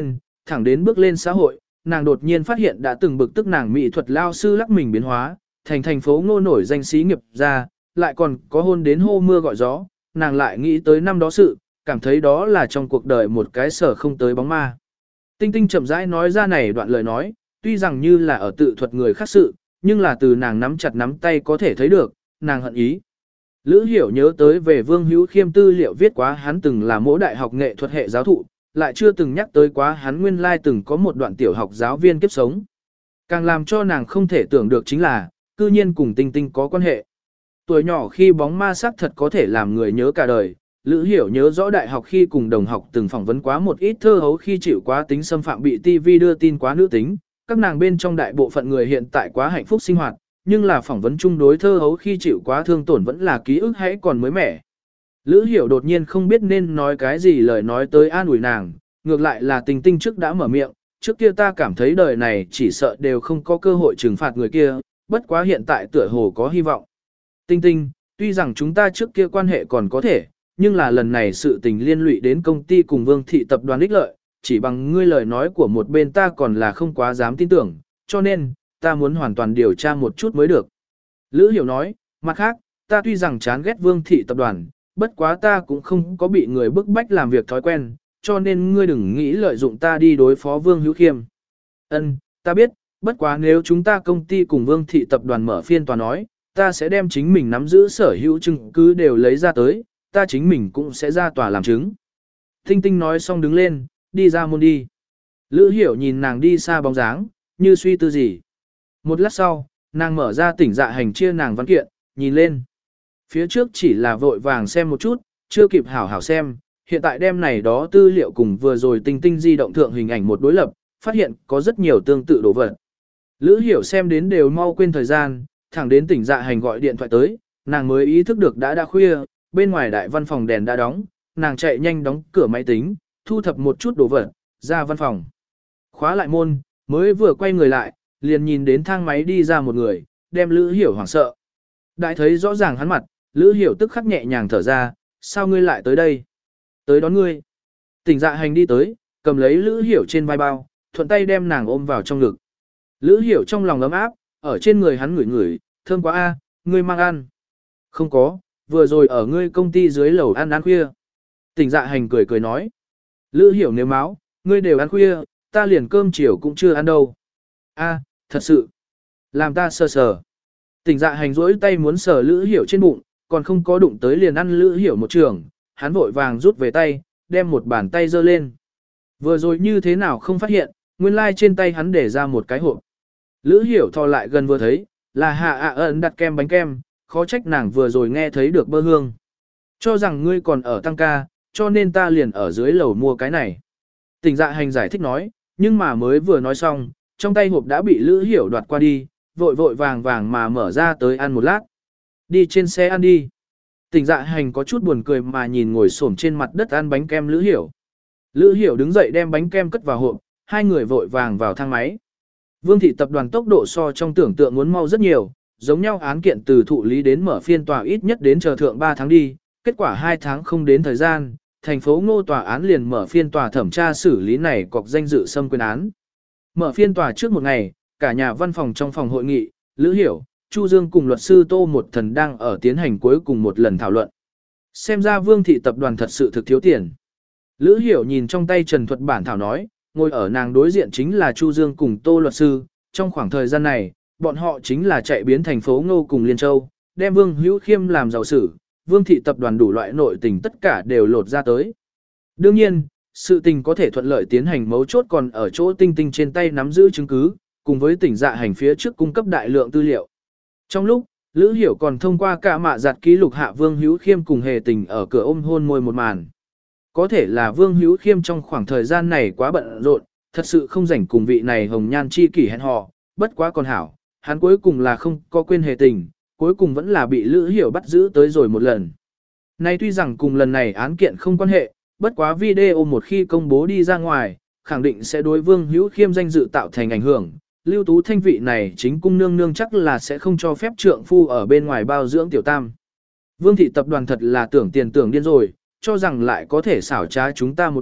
thẳng đến bước lên xã hội, nàng đột nhiên phát hiện đã từng bực tức nàng mỹ thuật lao sư lắc mình biến hóa, thành thành phố ngô nổi danh xí nghiệp ra, lại còn có hôn đến hô mưa gọi gió, nàng lại nghĩ tới năm đó sự, cảm thấy đó là trong cuộc đời một cái sở không tới bóng ma. Tinh Tinh chậm rãi nói ra này đoạn lời nói, tuy rằng như là ở tự thuật người khác sự, nhưng là từ nàng nắm chặt nắm tay có thể thấy được, nàng hận ý. Lữ Hiểu nhớ tới về Vương Hữu Khiêm tư liệu viết quá hắn từng là mỗi đại học nghệ thuật hệ giáo thụ, lại chưa từng nhắc tới quá hắn nguyên lai từng có một đoạn tiểu học giáo viên kiếp sống. Càng làm cho nàng không thể tưởng được chính là, cư nhiên cùng Tinh Tinh có quan hệ. Tuổi nhỏ khi bóng ma sắc thật có thể làm người nhớ cả đời, Lữ Hiểu nhớ rõ đại học khi cùng đồng học từng phỏng vấn quá một ít thơ hấu khi chịu quá tính xâm phạm bị ti vi đưa tin quá nữ tính, các nàng bên trong đại bộ phận người hiện tại quá hạnh phúc sinh hoạt, nhưng là phỏng vấn chung đối thơ hấu khi chịu quá thương tổn vẫn là ký ức hãy còn mới mẻ. Lữ Hiểu đột nhiên không biết nên nói cái gì lời nói tới an ủi nàng, ngược lại là Tình Tinh trước đã mở miệng, trước kia ta cảm thấy đời này chỉ sợ đều không có cơ hội trừng phạt người kia, bất quá hiện tại tựa hồ có hy vọng. Tinh Tinh, tuy rằng chúng ta trước kia quan hệ còn có thể, nhưng là lần này sự tình liên lụy đến công ty cùng Vương thị tập đoàn ích lợi, chỉ bằng ngươi lời nói của một bên ta còn là không quá dám tin tưởng, cho nên, ta muốn hoàn toàn điều tra một chút mới được. Lữ Hiểu nói, mặt khác, ta tuy rằng chán ghét Vương thị tập đoàn, bất quá ta cũng không có bị người bức bách làm việc thói quen, cho nên ngươi đừng nghĩ lợi dụng ta đi đối phó Vương Hữu Khiêm. Ân, ta biết, bất quá nếu chúng ta công ty cùng Vương thị tập đoàn mở phiên tòa nói, ta sẽ đem chính mình nắm giữ sở hữu chứng cứ đều lấy ra tới, ta chính mình cũng sẽ ra tòa làm chứng. Tinh Tinh nói xong đứng lên, đi ra môn đi. Lữ Hiểu nhìn nàng đi xa bóng dáng, như suy tư gì. Một lát sau, nàng mở ra tỉnh dạ hành chia nàng văn kiện, nhìn lên. Phía trước chỉ là vội vàng xem một chút, chưa kịp hảo hảo xem, hiện tại đem này đó tư liệu cùng vừa rồi Tinh Tinh di động thượng hình ảnh một đối lập, phát hiện có rất nhiều tương tự đồ vật. Lữ Hiểu xem đến đều mau quên thời gian, thẳng đến tỉnh dạ hành gọi điện thoại tới, nàng mới ý thức được đã đã khuya, bên ngoài đại văn phòng đèn đã đóng, nàng chạy nhanh đóng cửa máy tính, thu thập một chút đồ vật, ra văn phòng. Khóa lại môn, mới vừa quay người lại, liền nhìn đến thang máy đi ra một người, đem Lữ Hiểu hoảng sợ. Đại thấy rõ ràng hắn mặt, Lữ Hiểu tức khắc nhẹ nhàng thở ra, sao ngươi lại tới đây? Tới đón ngươi. Tỉnh dạ hành đi tới, cầm lấy Lữ Hiểu trên vai bao, thuận tay đem nàng ôm vào trong ngực. Lữ Hiểu trong lòng ấm áp, ở trên người hắn ngửi ngửi, thơm quá a, ngươi mang ăn. Không có, vừa rồi ở ngươi công ty dưới lầu ăn ăn khuya. Tỉnh dạ hành cười cười nói. Lữ Hiểu nếu máu, ngươi đều ăn khuya, ta liền cơm chiều cũng chưa ăn đâu. A, thật sự. Làm ta sờ sờ. Tỉnh dạ hành rỗi tay muốn sờ Lữ Hiểu trên bụng, còn không có đụng tới liền ăn Lữ Hiểu một trường, hắn vội vàng rút về tay, đem một bàn tay giơ lên. Vừa rồi như thế nào không phát hiện, nguyên lai like trên tay hắn để ra một cái hộp. Lữ Hiểu thò lại gần vừa thấy, là Hạ ạ ẩn đặt kem bánh kem, khó trách nàng vừa rồi nghe thấy được bơ hương. Cho rằng ngươi còn ở tăng ca, cho nên ta liền ở dưới lầu mua cái này. Tỉnh dạ hành giải thích nói, nhưng mà mới vừa nói xong, trong tay hộp đã bị Lữ Hiểu đoạt qua đi, vội vội vàng vàng mà mở ra tới ăn một lát. Đi trên xe ăn đi. Tỉnh dạ hành có chút buồn cười mà nhìn ngồi xổm trên mặt đất ăn bánh kem Lữ Hiểu. Lữ Hiểu đứng dậy đem bánh kem cất vào hộp, hai người vội vàng vào thang máy. Vương thị tập đoàn tốc độ so trong tưởng tượng muốn mau rất nhiều, giống nhau án kiện từ thụ lý đến mở phiên tòa ít nhất đến chờ thượng ba tháng đi, kết quả hai tháng không đến thời gian, thành phố Ngô tòa án liền mở phiên tòa thẩm tra xử lý này cọc danh dự xâm quyền án. Mở phiên tòa trước một ngày, cả nhà văn phòng trong phòng hội nghị, Lữ Hiểu, Chu Dương cùng luật sư Tô Một Thần đang ở tiến hành cuối cùng một lần thảo luận. Xem ra Vương thị tập đoàn thật sự thực thiếu tiền. Lữ Hiểu nhìn trong tay Trần Thuật bản thảo nói, ngồi ở nàng đối diện chính là Chu Dương cùng Tô luật sư, trong khoảng thời gian này, bọn họ chính là chạy biến thành phố Ngô cùng Liên Châu, đem Vương Hữu Khiêm làm giàu sử, Vương thị tập đoàn đủ loại nội tình tất cả đều lột ra tới. Đương nhiên, sự tình có thể thuận lợi tiến hành mấu chốt còn ở chỗ Tinh Tinh trên tay nắm giữ chứng cứ, cùng với tỉnh dạ hành phía trước cung cấp đại lượng tư liệu. Trong lúc, Lữ Hiểu còn thông qua cả mạ giặt ký lục hạ Vương Hữu Khiêm cùng hề tình ở cửa ôm hôn môi một màn. Có thể là Vương Hữu Khiêm trong khoảng thời gian này quá bận rộn, thật sự không rảnh cùng vị này hồng nhan chi kỷ hẹn hò, bất quá còn hảo, hắn cuối cùng là không có quên hề tình, cuối cùng vẫn là bị Lữ Hiểu bắt giữ tới rồi một lần. Nay tuy rằng cùng lần này án kiện không quan hệ, bất quá video một khi công bố đi ra ngoài, khẳng định sẽ đối Vương Hữu Khiêm danh dự tạo thành ảnh hưởng. Lưu Tú Thanh vị này chính cung nương nương chắc là sẽ không cho phép trượng phu ở bên ngoài bao dưỡng tiểu tam. Vương thị tập đoàn thật là tưởng tiền tưởng điên rồi, cho rằng lại có thể xảo trá chúng ta một bút,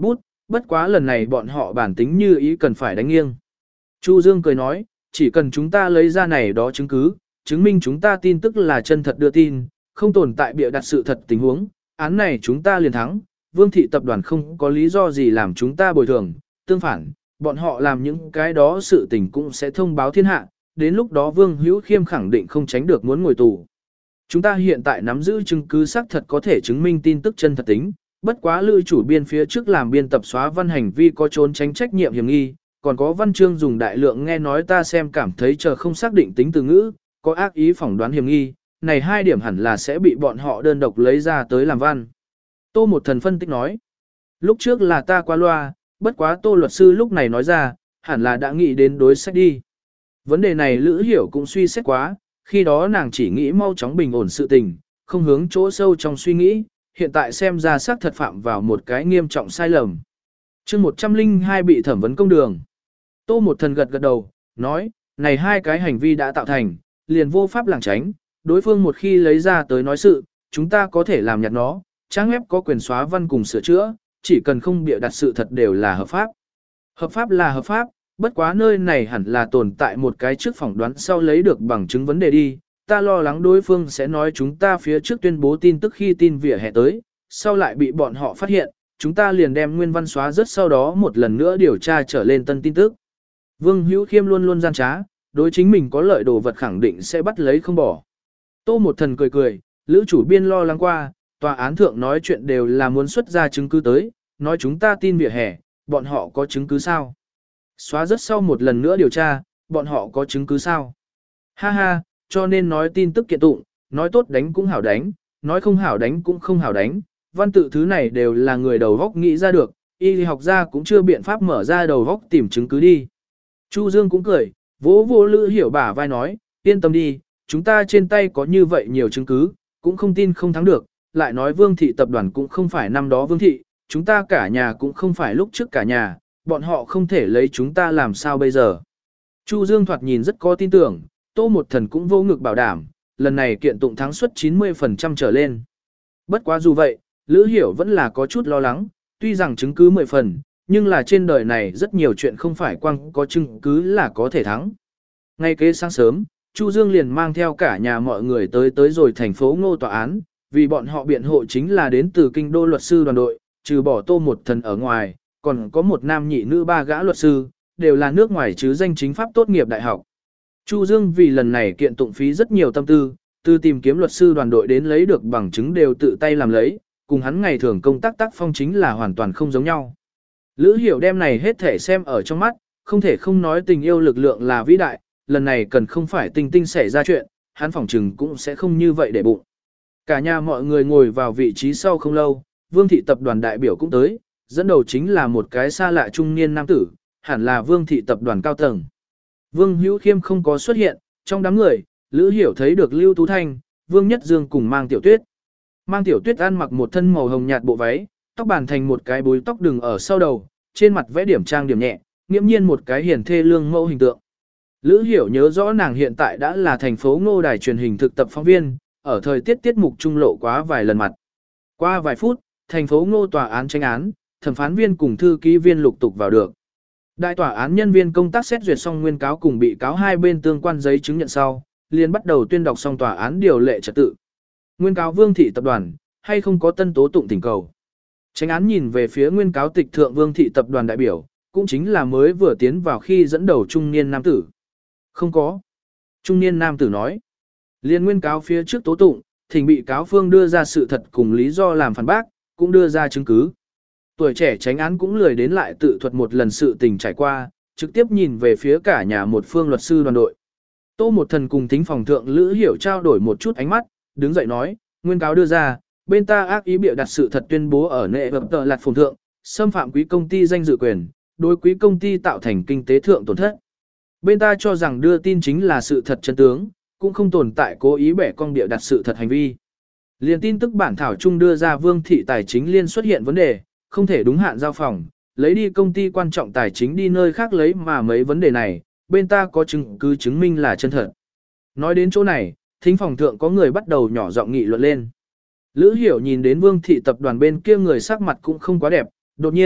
bất quá lần này bọn họ bản tính như ý cần phải đánh nghiêng. Chu Dương cười nói, chỉ cần chúng ta lấy ra này đó chứng cứ, chứng minh chúng ta tin tức là chân thật đưa tin, không tồn tại bịa đặt sự thật tình huống, án này chúng ta liền thắng, Vương thị tập đoàn không có lý do gì làm chúng ta bồi thường, tương phản, bọn họ làm những cái đó sự tình cũng sẽ thông báo thiên hạ, đến lúc đó Vương Hữu Khiêm khẳng định không tránh được muốn ngồi tù. Chúng ta hiện tại nắm giữ chứng cứ xác thật có thể chứng minh tin tức chân thật tính, bất quá lữ chủ biên phía trước làm biên tập xóa văn hành vi có trốn tránh trách nhiệm hiểm nghi, còn có văn chương dùng đại lượng nghe nói ta xem cảm thấy chờ không xác định tính từ ngữ, có ác ý phỏng đoán hiểm nghi, này hai điểm hẳn là sẽ bị bọn họ đơn độc lấy ra tới làm văn. Tô một thần phân tích nói, lúc trước là ta qua loa, bất quá Tô luật sư lúc này nói ra, hẳn là đã nghĩ đến đối sách đi. Vấn đề này Lữ Hiểu cũng suy xét quá, khi đó nàng chỉ nghĩ mau chóng bình ổn sự tình, không hướng chỗ sâu trong suy nghĩ, hiện tại xem ra xác thật phạm vào một cái nghiêm trọng sai lầm. chương một trăm linh hai bị thẩm vấn công đường. Tô một thần gật gật đầu, nói, này hai cái hành vi đã tạo thành, liền vô pháp lảng tránh, đối phương một khi lấy ra tới nói sự, chúng ta có thể làm nhặt nó, trang web có quyền xóa văn cùng sửa chữa, chỉ cần không bịa đặt sự thật đều là hợp pháp. Hợp pháp là hợp pháp, bất quá nơi này hẳn là tồn tại một cái trước phỏng đoán sau lấy được bằng chứng vấn đề đi, ta lo lắng đối phương sẽ nói chúng ta phía trước tuyên bố tin tức khi tin vỉa hè tới, sau lại bị bọn họ phát hiện, chúng ta liền đem nguyên văn xóa rất sau đó một lần nữa điều tra trở lên tân tin tức. Vương Hữu Khiêm luôn luôn gian trá, đối chính mình có lợi đồ vật khẳng định sẽ bắt lấy không bỏ. Tô một thần cười cười, lữ chủ biên lo lắng qua, tòa án thượng nói chuyện đều là muốn xuất ra chứng cứ tới, nói chúng ta tin vỉa hè, bọn họ có chứng cứ sao? Xóa rất sau một lần nữa điều tra, bọn họ có chứng cứ sao? Ha ha, cho nên nói tin tức kiện tụng, nói tốt đánh cũng hảo đánh, nói không hảo đánh cũng không hảo đánh, văn tự thứ này đều là người đầu góc nghĩ ra được, y học gia cũng chưa biện pháp mở ra đầu góc tìm chứng cứ đi. Chu Dương cũng cười, vỗ vỗ Lữ Hiểu bả vai nói, yên tâm đi, chúng ta trên tay có như vậy nhiều chứng cứ, cũng không tin không thắng được, lại nói Vương thị tập đoàn cũng không phải năm đó Vương thị, chúng ta cả nhà cũng không phải lúc trước cả nhà, bọn họ không thể lấy chúng ta làm sao bây giờ. Chu Dương thoạt nhìn rất có tin tưởng, Tô một thần cũng vô ngực bảo đảm, lần này kiện tụng thắng suất chín mươi phần trăm trở lên. Bất quá dù vậy, Lữ Hiểu vẫn là có chút lo lắng, tuy rằng chứng cứ mười phần, nhưng là trên đời này rất nhiều chuyện không phải quăng có chứng cứ là có thể thắng. Ngay kế sáng sớm, Chu Dương liền mang theo cả nhà mọi người tới tới rồi thành phố Ngô tòa án, vì bọn họ biện hộ chính là đến từ kinh đô luật sư đoàn đội, trừ bỏ Tô một thần ở ngoài, còn có một nam nhị nữ ba gã luật sư, đều là nước ngoài chứ danh chính pháp tốt nghiệp đại học. Chu Dương vì lần này kiện tụng phí rất nhiều tâm tư, từ tìm kiếm luật sư đoàn đội đến lấy được bằng chứng đều tự tay làm lấy, cùng hắn ngày thường công tác tác phong chính là hoàn toàn không giống nhau. Lữ Hiểu đem này hết thể xem ở trong mắt, không thể không nói tình yêu lực lượng là vĩ đại, lần này cần không phải tinh tinh xảy ra chuyện, hắn phỏng chừng cũng sẽ không như vậy để bụng. Cả nhà mọi người ngồi vào vị trí sau không lâu, Vương thị tập đoàn đại biểu cũng tới, dẫn đầu chính là một cái xa lạ trung niên nam tử, hẳn là Vương thị tập đoàn cao tầng. Vương Hữu Khiêm không có xuất hiện, trong đám người, Lữ Hiểu thấy được Lưu Tú Thanh, Vương Nhất Dương cùng Mang Tiểu Tuyết. Mang Tiểu Tuyết ăn mặc một thân màu hồng nhạt bộ váy, tóc bàn thành một cái búi tóc đừng ở sau đầu, trên mặt vẽ điểm trang điểm nhẹ, nghiễm nhiên một cái hiền thê lương mẫu hình tượng. Lữ Hiểu nhớ rõ nàng hiện tại đã là thành phố Ngô đài truyền hình thực tập phóng viên, ở thời tiết tiết mục trung lộ quá vài lần mặt. Qua vài phút, thành phố Ngô tòa án tranh án, thẩm phán viên cùng thư ký viên lục tục vào được. Đại tòa án nhân viên công tác xét duyệt xong nguyên cáo cùng bị cáo hai bên tương quan giấy chứng nhận sau, liền bắt đầu tuyên đọc xong tòa án điều lệ trật tự. Nguyên cáo Vương thị tập đoàn, hay không có tân tố tụng thỉnh cầu. Tranh án nhìn về phía nguyên cáo tịch thượng Vương thị tập đoàn đại biểu, cũng chính là mới vừa tiến vào khi dẫn đầu trung niên nam tử. Không có. Trung niên nam tử nói. Liên nguyên cáo phía trước tố tụng, thỉnh bị cáo phương đưa ra sự thật cùng lý do làm phản bác, cũng đưa ra chứng cứ. Tuổi trẻ tránh án cũng lười đến lại tự thuật một lần sự tình trải qua, trực tiếp nhìn về phía cả nhà một phương luật sư đoàn đội. Tô một thần cùng thính phòng thượng Lữ Hiểu trao đổi một chút ánh mắt, đứng dậy nói, nguyên cáo đưa ra, bên ta ác ý bịa đặt sự thật tuyên bố ở nệ vật tờ lạt phồn thượng, xâm phạm quý công ty danh dự quyền, đối quý công ty tạo thành kinh tế thượng tổn thất. Bên ta cho rằng đưa tin chính là sự thật chân tướng, cũng không tồn tại cố ý bẻ cong bịa đặt sự thật hành vi. Liên tin tức bản thảo chung đưa ra Vương thị tài chính liên xuất hiện vấn đề, không thể đúng hạn giao phòng, lấy đi công ty quan trọng tài chính đi nơi khác lấy mà mấy vấn đề này, bên ta có chứng cứ chứng minh là chân thật. Nói đến chỗ này, thính phòng thượng có người bắt đầu nhỏ giọng nghị luận lên. Lữ Hiểu nhìn đến Vương thị tập đoàn bên kia người sắc mặt cũng không quá đẹp, đột nhiên,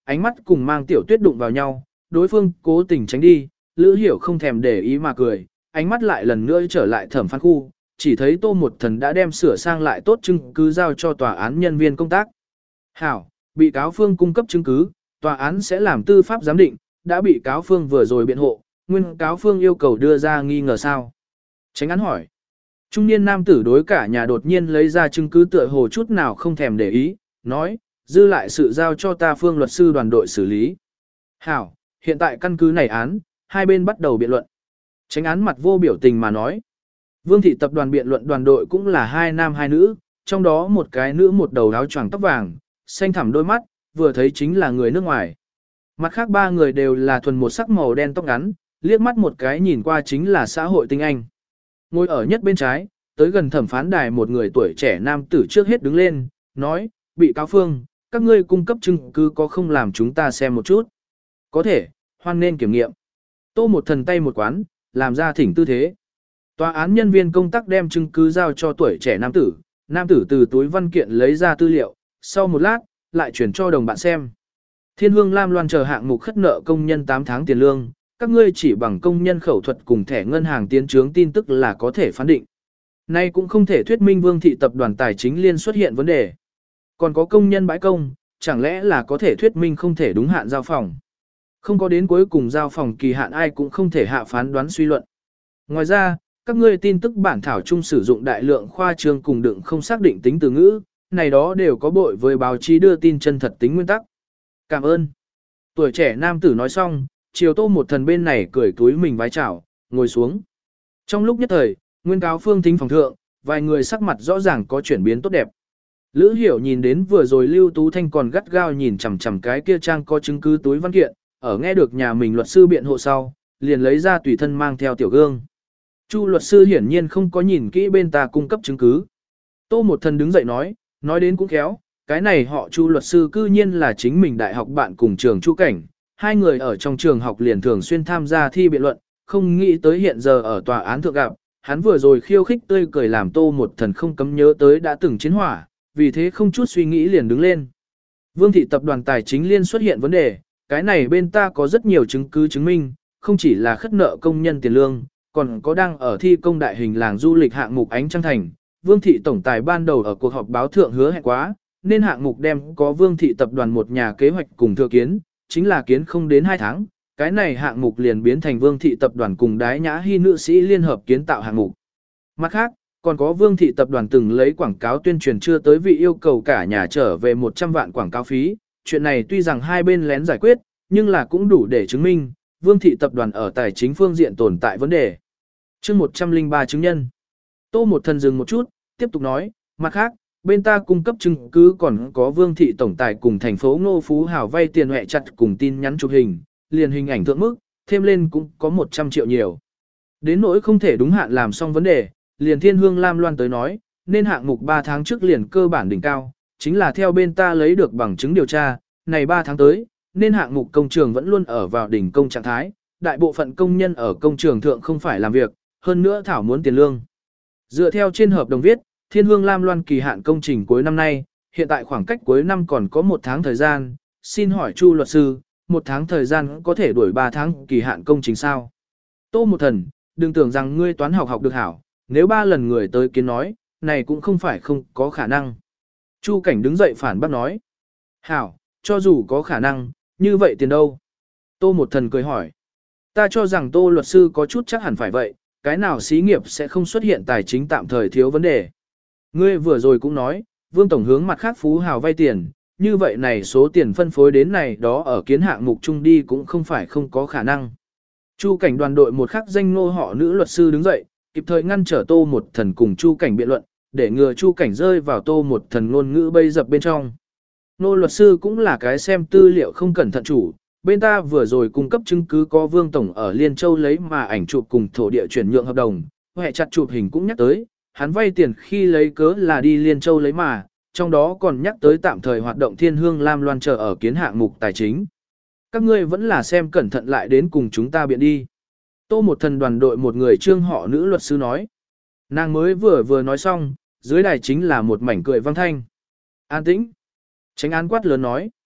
ánh mắt cùng Mang Tiểu Tuyết đụng vào nhau, đối phương cố tình tránh đi, Lữ Hiểu không thèm để ý mà cười, ánh mắt lại lần nữa trở lại thẩm phán khu, chỉ thấy Tô Một Thần đã đem sửa sang lại tốt chứng cứ giao cho tòa án nhân viên công tác. Hảo, bị cáo phương cung cấp chứng cứ, tòa án sẽ làm tư pháp giám định, đã bị cáo phương vừa rồi biện hộ, nguyên cáo phương yêu cầu đưa ra nghi ngờ sao. Tránh án hỏi. Trung niên nam tử đối cả nhà đột nhiên lấy ra chứng cứ tựa hồ chút nào không thèm để ý, nói, dư lại sự giao cho ta phương luật sư đoàn đội xử lý. Hảo, hiện tại căn cứ này án, hai bên bắt đầu biện luận. Tránh án mặt vô biểu tình mà nói. Vương thị tập đoàn biện luận đoàn đội cũng là hai nam hai nữ, trong đó một cái nữ một đầu áo choàng tóc vàng, xanh thẳm đôi mắt, vừa thấy chính là người nước ngoài. Mặt khác ba người đều là thuần một sắc màu đen tóc ngắn, liếc mắt một cái nhìn qua chính là xã hội tinh anh. Ngồi ở nhất bên trái, tới gần thẩm phán đài một người tuổi trẻ nam tử trước hết đứng lên, nói, bị cáo phương, các ngươi cung cấp chứng cứ có không làm chúng ta xem một chút. Có thể, hoan nên kiểm nghiệm. Tô Một Thần tay một quán, làm ra thỉnh tư thế. Tòa án nhân viên công tác đem chứng cứ giao cho tuổi trẻ nam tử, nam tử từ túi văn kiện lấy ra tư liệu, sau một lát, lại chuyển cho đồng bạn xem. Thiên Hương Lam Loan chờ hạng mục khất nợ công nhân tám tháng tiền lương, các ngươi chỉ bằng công nhân khẩu thuật cùng thẻ ngân hàng tiến trướng tin tức là có thể phán định. Nay cũng không thể thuyết minh Vương thị tập đoàn tài chính liên xuất hiện vấn đề. Còn có công nhân bãi công, chẳng lẽ là có thể thuyết minh không thể đúng hạn giao phòng. Không có đến cuối cùng giao phòng kỳ hạn ai cũng không thể hạ phán đoán suy luận. Ngoài ra, các ngươi tin tức bản thảo chung sử dụng đại lượng khoa trương cùng đựng không xác định tính từ ngữ, này đó đều có bội với báo chí đưa tin chân thật tính nguyên tắc. Cảm ơn. Tuổi trẻ nam tử nói xong, chiều Tô Một Thần bên này cười túi mình vái chào, ngồi xuống. Trong lúc nhất thời, nguyên cáo phương thính phòng thượng, vài người sắc mặt rõ ràng có chuyển biến tốt đẹp. Lữ Hiểu nhìn đến vừa rồi Lưu Tú Thanh còn gắt gao nhìn chằm chằm cái kia trang có chứng cứ túi văn kiện, ở nghe được nhà mình luật sư biện hộ sau, liền lấy ra tùy thân mang theo tiểu gương. Chu luật sư hiển nhiên không có nhìn kỹ bên ta cung cấp chứng cứ. Tô Một Thần đứng dậy nói, nói đến cũng khéo, cái này họ Chu luật sư cư nhiên là chính mình đại học bạn cùng trường Chu Cảnh, hai người ở trong trường học liền thường xuyên tham gia thi biện luận, không nghĩ tới hiện giờ ở tòa án thượng gặp, hắn vừa rồi khiêu khích tươi cười làm Tô Một Thần không cấm nhớ tới đã từng chiến hỏa, vì thế không chút suy nghĩ liền đứng lên. Vương thị tập đoàn tài chính liên xuất hiện vấn đề, cái này bên ta có rất nhiều chứng cứ chứng minh, không chỉ là khất nợ công nhân tiền lương, còn có đang ở thi công đại hình làng du lịch hạng mục Ánh Trăng Thành. Vương thị tổng tài ban đầu ở cuộc họp báo thượng hứa hẹn quá, nên hạng mục đem có Vương thị tập đoàn một nhà kế hoạch cùng thừa kiến, chính là kiến không đến hai tháng, cái này hạng mục liền biến thành Vương thị tập đoàn cùng Đái Nhã Hy nữ sĩ liên hợp kiến tạo hạng mục. Mặt khác, còn có Vương thị tập đoàn từng lấy quảng cáo tuyên truyền chưa tới vị yêu cầu cả nhà trở về một trăm vạn quảng cáo phí, chuyện này tuy rằng hai bên lén giải quyết, nhưng là cũng đủ để chứng minh, Vương thị tập đoàn ở tài chính phương diện tồn tại vấn đề. Chương một trăm lẻ ba chứng nhân. Tô Một Thần dừng một chút, tiếp tục nói, mặt khác, bên ta cung cấp chứng cứ còn có Vương thị tổng tài cùng thành phố Ngô Phú Hảo vay tiền hẹ chặt cùng tin nhắn chụp hình, liền hình ảnh thượng mức, thêm lên cũng có một trăm triệu nhiều. Đến nỗi không thể đúng hạn làm xong vấn đề, liền Thiên Hương Lam Loan tới nói, nên hạng mục ba tháng trước liền cơ bản đỉnh cao, chính là theo bên ta lấy được bằng chứng điều tra, này ba tháng tới, nên hạng mục công trường vẫn luôn ở vào đỉnh công trạng thái, đại bộ phận công nhân ở công trường thượng không phải làm việc, hơn nữa thảo muốn tiền lương. Dựa theo trên hợp đồng viết, Thiên Hương Lam Loan kỳ hạn công trình cuối năm nay, hiện tại khoảng cách cuối năm còn có một tháng thời gian, xin hỏi Chu luật sư, một tháng thời gian có thể đuổi ba tháng kỳ hạn công trình sao? Tô Một Thần, đừng tưởng rằng ngươi toán học học được hảo, nếu ba lần người tới kiến nói, này cũng không phải không có khả năng. Chu Cảnh đứng dậy phản bác nói. Hảo, cho dù có khả năng, như vậy tiền đâu? Tô Một Thần cười hỏi. Ta cho rằng Tô luật sư có chút chắc hẳn phải vậy, cái nào xí nghiệp sẽ không xuất hiện tài chính tạm thời thiếu vấn đề. Ngươi vừa rồi cũng nói, Vương Tổng hướng mặt khác Phú Hào vay tiền, như vậy này số tiền phân phối đến này đó ở kiến hạng mục chung đi cũng không phải không có khả năng. Chu Cảnh đoàn đội một khắc danh nô họ nữ luật sư đứng dậy, kịp thời ngăn trở Tô Một Thần cùng Chu Cảnh biện luận, để ngừa Chu Cảnh rơi vào Tô Một Thần ngôn ngữ bây dập bên trong. Nô luật sư cũng là cái xem tư liệu không cẩn thận chủ, bên ta vừa rồi cung cấp chứng cứ có Vương Tổng ở Liên Châu lấy mà ảnh chụp cùng thổ địa chuyển nhượng hợp đồng, hệ chặt chụp hình cũng nhắc tới, hắn vay tiền khi lấy cớ là đi Liên Châu lấy mà, trong đó còn nhắc tới tạm thời hoạt động Thiên Hương Lam Loan chờ ở kiến hạng mục tài chính. Các ngươi vẫn là xem cẩn thận lại đến cùng chúng ta biện đi. Tô Một Thần đoàn đội một người trương họ nữ luật sư nói. Nàng mới vừa vừa nói xong, dưới đài chính là một mảnh cười vang thanh. An tĩnh. Tránh án quát lớn nói.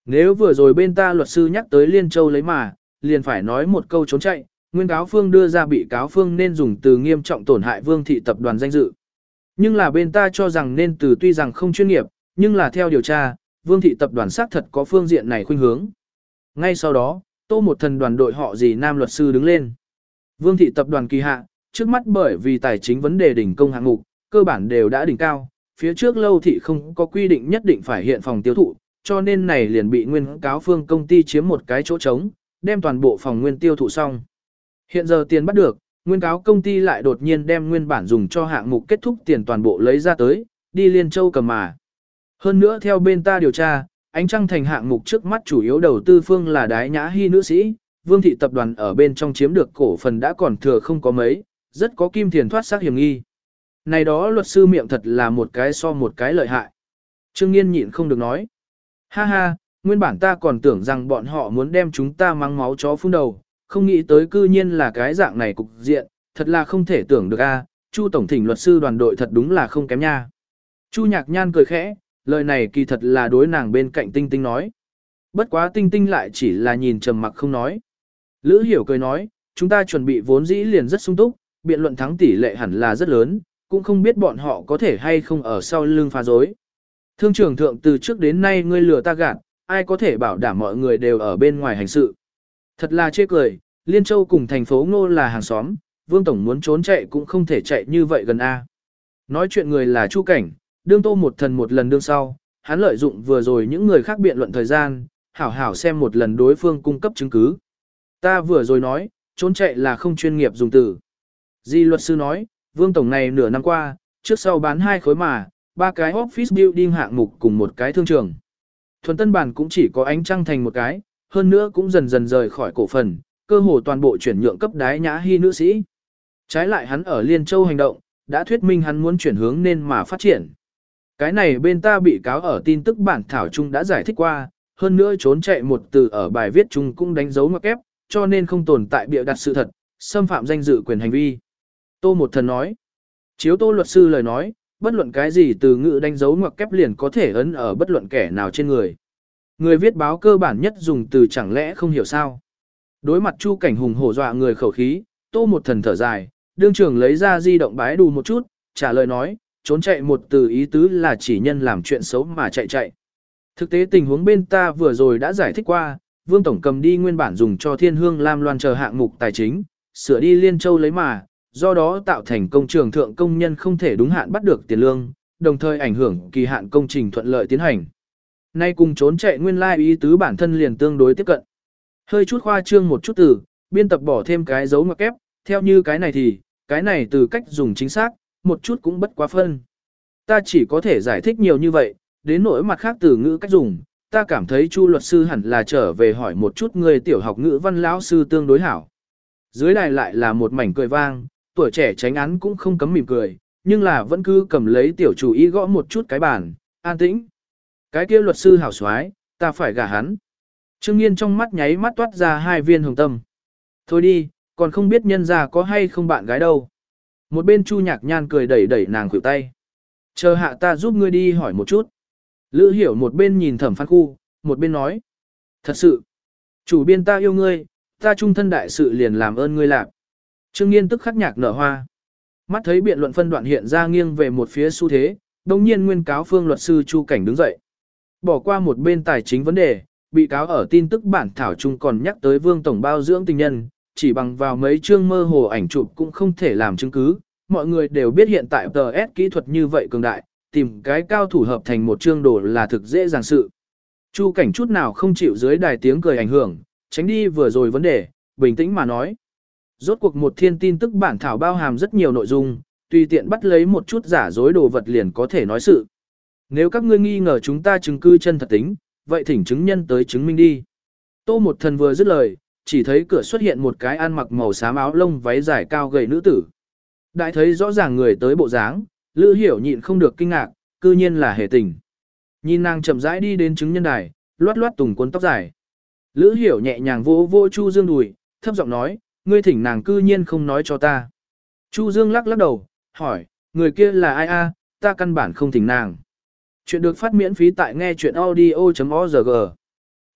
Nếu vừa rồi bên ta luật sư nhắc tới Liên Châu lấy mà, liền phải nói một câu trốn chạy, nguyên cáo phương đưa ra bị cáo phương nên dùng từ nghiêm trọng tổn hại Vương thị tập đoàn danh dự. Nhưng là bên ta cho rằng nên từ tuy rằng không chuyên nghiệp, nhưng là theo điều tra, Vương thị tập đoàn xác thật có phương diện này khuynh hướng. Ngay sau đó, Tô một thần đoàn đội họ gì nam luật sư đứng lên. Vương thị tập đoàn kỳ hạ, trước mắt bởi vì tài chính vấn đề đỉnh công hạng mục, cơ bản đều đã đỉnh cao, phía trước lâu thị không có quy định nhất định phải hiện phòng tiêu thụ, cho nên này liền bị nguyên cáo phương công ty chiếm một cái chỗ trống, đem toàn bộ phòng nguyên tiêu thụ xong. Hiện giờ tiền bắt được, nguyên cáo công ty lại đột nhiên đem nguyên bản dùng cho hạng mục kết thúc tiền toàn bộ lấy ra tới, đi Liên Châu cầm mà. Hơn nữa theo bên ta điều tra, Ánh Trăng Thành hạng mục trước mắt chủ yếu đầu tư phương là Đái Nhã Hy nữ sĩ, Vương thị tập đoàn ở bên trong chiếm được cổ phần đã còn thừa không có mấy, rất có kim tiền thoát xác hiểm nghi. Này đó luật sư miệng thật là một cái so một cái lợi hại. Trương Nghiên nhịn không được nói. Ha ha, nguyên bản ta còn tưởng rằng bọn họ muốn đem chúng ta mắng máu chó phun đầu, không nghĩ tới cư nhiên là cái dạng này cục diện, thật là không thể tưởng được a. Chu tổng thỉnh luật sư đoàn đội thật đúng là không kém nha. Chu Nhạc Nhan cười khẽ, lời này kỳ thật là đối nàng bên cạnh Tinh Tinh nói. Bất quá Tinh Tinh lại chỉ là nhìn trầm mặc không nói. Lữ Hiểu cười nói, chúng ta chuẩn bị vốn dĩ liền rất sung túc, biện luận thắng tỷ lệ hẳn là rất lớn, cũng không biết bọn họ có thể hay không ở sau lưng phá dối. Thương trưởng thượng từ trước đến nay ngươi lừa ta gạt, ai có thể bảo đảm mọi người đều ở bên ngoài hành sự. Thật là chê cười, Liên Châu cùng thành phố Ngô là hàng xóm, Vương Tổng muốn trốn chạy cũng không thể chạy như vậy gần A. Nói chuyện người là Chu Cảnh, đương Tô một thần một lần đương sau, hắn lợi dụng vừa rồi những người khác biện luận thời gian, hảo hảo xem một lần đối phương cung cấp chứng cứ. Ta vừa rồi nói, trốn chạy là không chuyên nghiệp dùng từ. Di luật sư nói, Vương Tổng này nửa năm qua, trước sau bán hai khối mà, ba cái office building hạng mục cùng một cái thương trường. Thuần Tân Bản cũng chỉ có Ánh Trăng Thành một cái, hơn nữa cũng dần dần rời khỏi cổ phần, cơ hồ toàn bộ chuyển nhượng cấp Đái Nhã Hy nữ sĩ. Trái lại hắn ở Liên Châu hành động, đã thuyết minh hắn muốn chuyển hướng nên mà phát triển. Cái này bên ta bị cáo ở tin tức bản thảo chung đã giải thích qua, hơn nữa trốn chạy một từ ở bài viết chung cũng đánh dấu ngoặc kép, cho nên không tồn tại bịa đặt sự thật, xâm phạm danh dự quyền hành vi. Tô một thần nói, chiếu Tô luật sư lời nói, bất luận cái gì từ ngữ đánh dấu ngoặc kép liền có thể ấn ở bất luận kẻ nào trên người. Người viết báo cơ bản nhất dùng từ chẳng lẽ không hiểu sao. Đối mặt Chu Cảnh hùng hổ dọa người khẩu khí, Tô một thần thở dài, đương trưởng lấy ra di động bái đù một chút, trả lời nói, trốn chạy một từ ý tứ là chỉ nhân làm chuyện xấu mà chạy chạy. Thực tế tình huống bên ta vừa rồi đã giải thích qua, Vương Tổng cầm đi nguyên bản dùng cho Thiên Hương Lam Loan chờ hạng mục tài chính, sửa đi Liên Châu lấy mà, do đó tạo thành công trường thượng công nhân không thể đúng hạn bắt được tiền lương, đồng thời ảnh hưởng kỳ hạn công trình thuận lợi tiến hành. Nay cùng trốn chạy nguyên lai ý tứ bản thân liền tương đối tiếp cận. Hơi chút khoa trương một chút từ, biên tập bỏ thêm cái dấu ngoặc kép, theo như cái này thì, cái này từ cách dùng chính xác, một chút cũng bất quá phân. Ta chỉ có thể giải thích nhiều như vậy, đến nỗi mặt khác từ ngữ cách dùng, ta cảm thấy Chu luật sư hẳn là trở về hỏi một chút người tiểu học ngữ văn lão sư tương đối hảo. Dưới đài lại là một mảnh cười vang, tuổi trẻ tránh án cũng không cấm mỉm cười, nhưng là vẫn cứ cầm lấy tiểu chủ ý gõ một chút cái bàn, an tĩnh. Cái kia luật sư hảo soái, ta phải gả hắn. Trương Nghiên trong mắt nháy mắt toát ra hai viên hồng tâm. Thôi đi, còn không biết nhân gia có hay không bạn gái đâu. Một bên Chu Nhạc Nhan cười đẩy đẩy nàng khuỷu tay. Chờ hạ ta giúp ngươi đi hỏi một chút. Lữ Hiểu một bên nhìn Thẩm Phan Khu, một bên nói. Thật sự, chủ biên ta yêu ngươi, ta trung thân đại sự liền làm ơn ngươi làm. Trương Nghiên tức khắc nhạc nở hoa. Mắt thấy biện luận phân đoạn hiện ra nghiêng về một phía xu thế, đồng nhiên nguyên cáo phương luật sư Chu Cảnh đứng dậy. Bỏ qua một bên tài chính vấn đề, bị cáo ở tin tức bản thảo chung còn nhắc tới Vương Tổng bao dưỡng tình nhân, chỉ bằng vào mấy chương mơ hồ ảnh chụp cũng không thể làm chứng cứ. Mọi người đều biết hiện tại tê ét kỹ thuật như vậy cường đại, tìm cái cao thủ hợp thành một chương đồ là thực dễ dàng sự. Chu Cảnh chút nào không chịu dưới đài tiếng cười ảnh hưởng, tránh đi vừa rồi vấn đề, bình tĩnh mà nói. Rốt cuộc một thiên tin tức bản thảo bao hàm rất nhiều nội dung, tùy tiện bắt lấy một chút giả dối đồ vật liền có thể nói sự. Nếu các ngươi nghi ngờ chúng ta chứng cứ chân thật tính, vậy thỉnh chứng nhân tới chứng minh đi. Tô một thần vừa dứt lời, chỉ thấy cửa xuất hiện một cái ăn mặc màu xám áo lông váy dài cao gầy nữ tử. Đại thấy rõ ràng người tới bộ dáng, Lữ Hiểu nhịn không được kinh ngạc, cư nhiên là Hề Tình. Nhìn nàng chậm rãi đi đến chứng nhân đài, loát loát tùng cuốn tóc dài. Lữ Hiểu nhẹ nhàng vỗ vỗ Chu Dương đùi, thấp giọng nói, ngươi thỉnh nàng cư nhiên không nói cho ta. Chu Dương lắc lắc đầu, hỏi, người kia là ai a? Ta căn bản không thỉnh nàng. Chuyện được phát miễn phí tại nghe chuyện audio chấm org.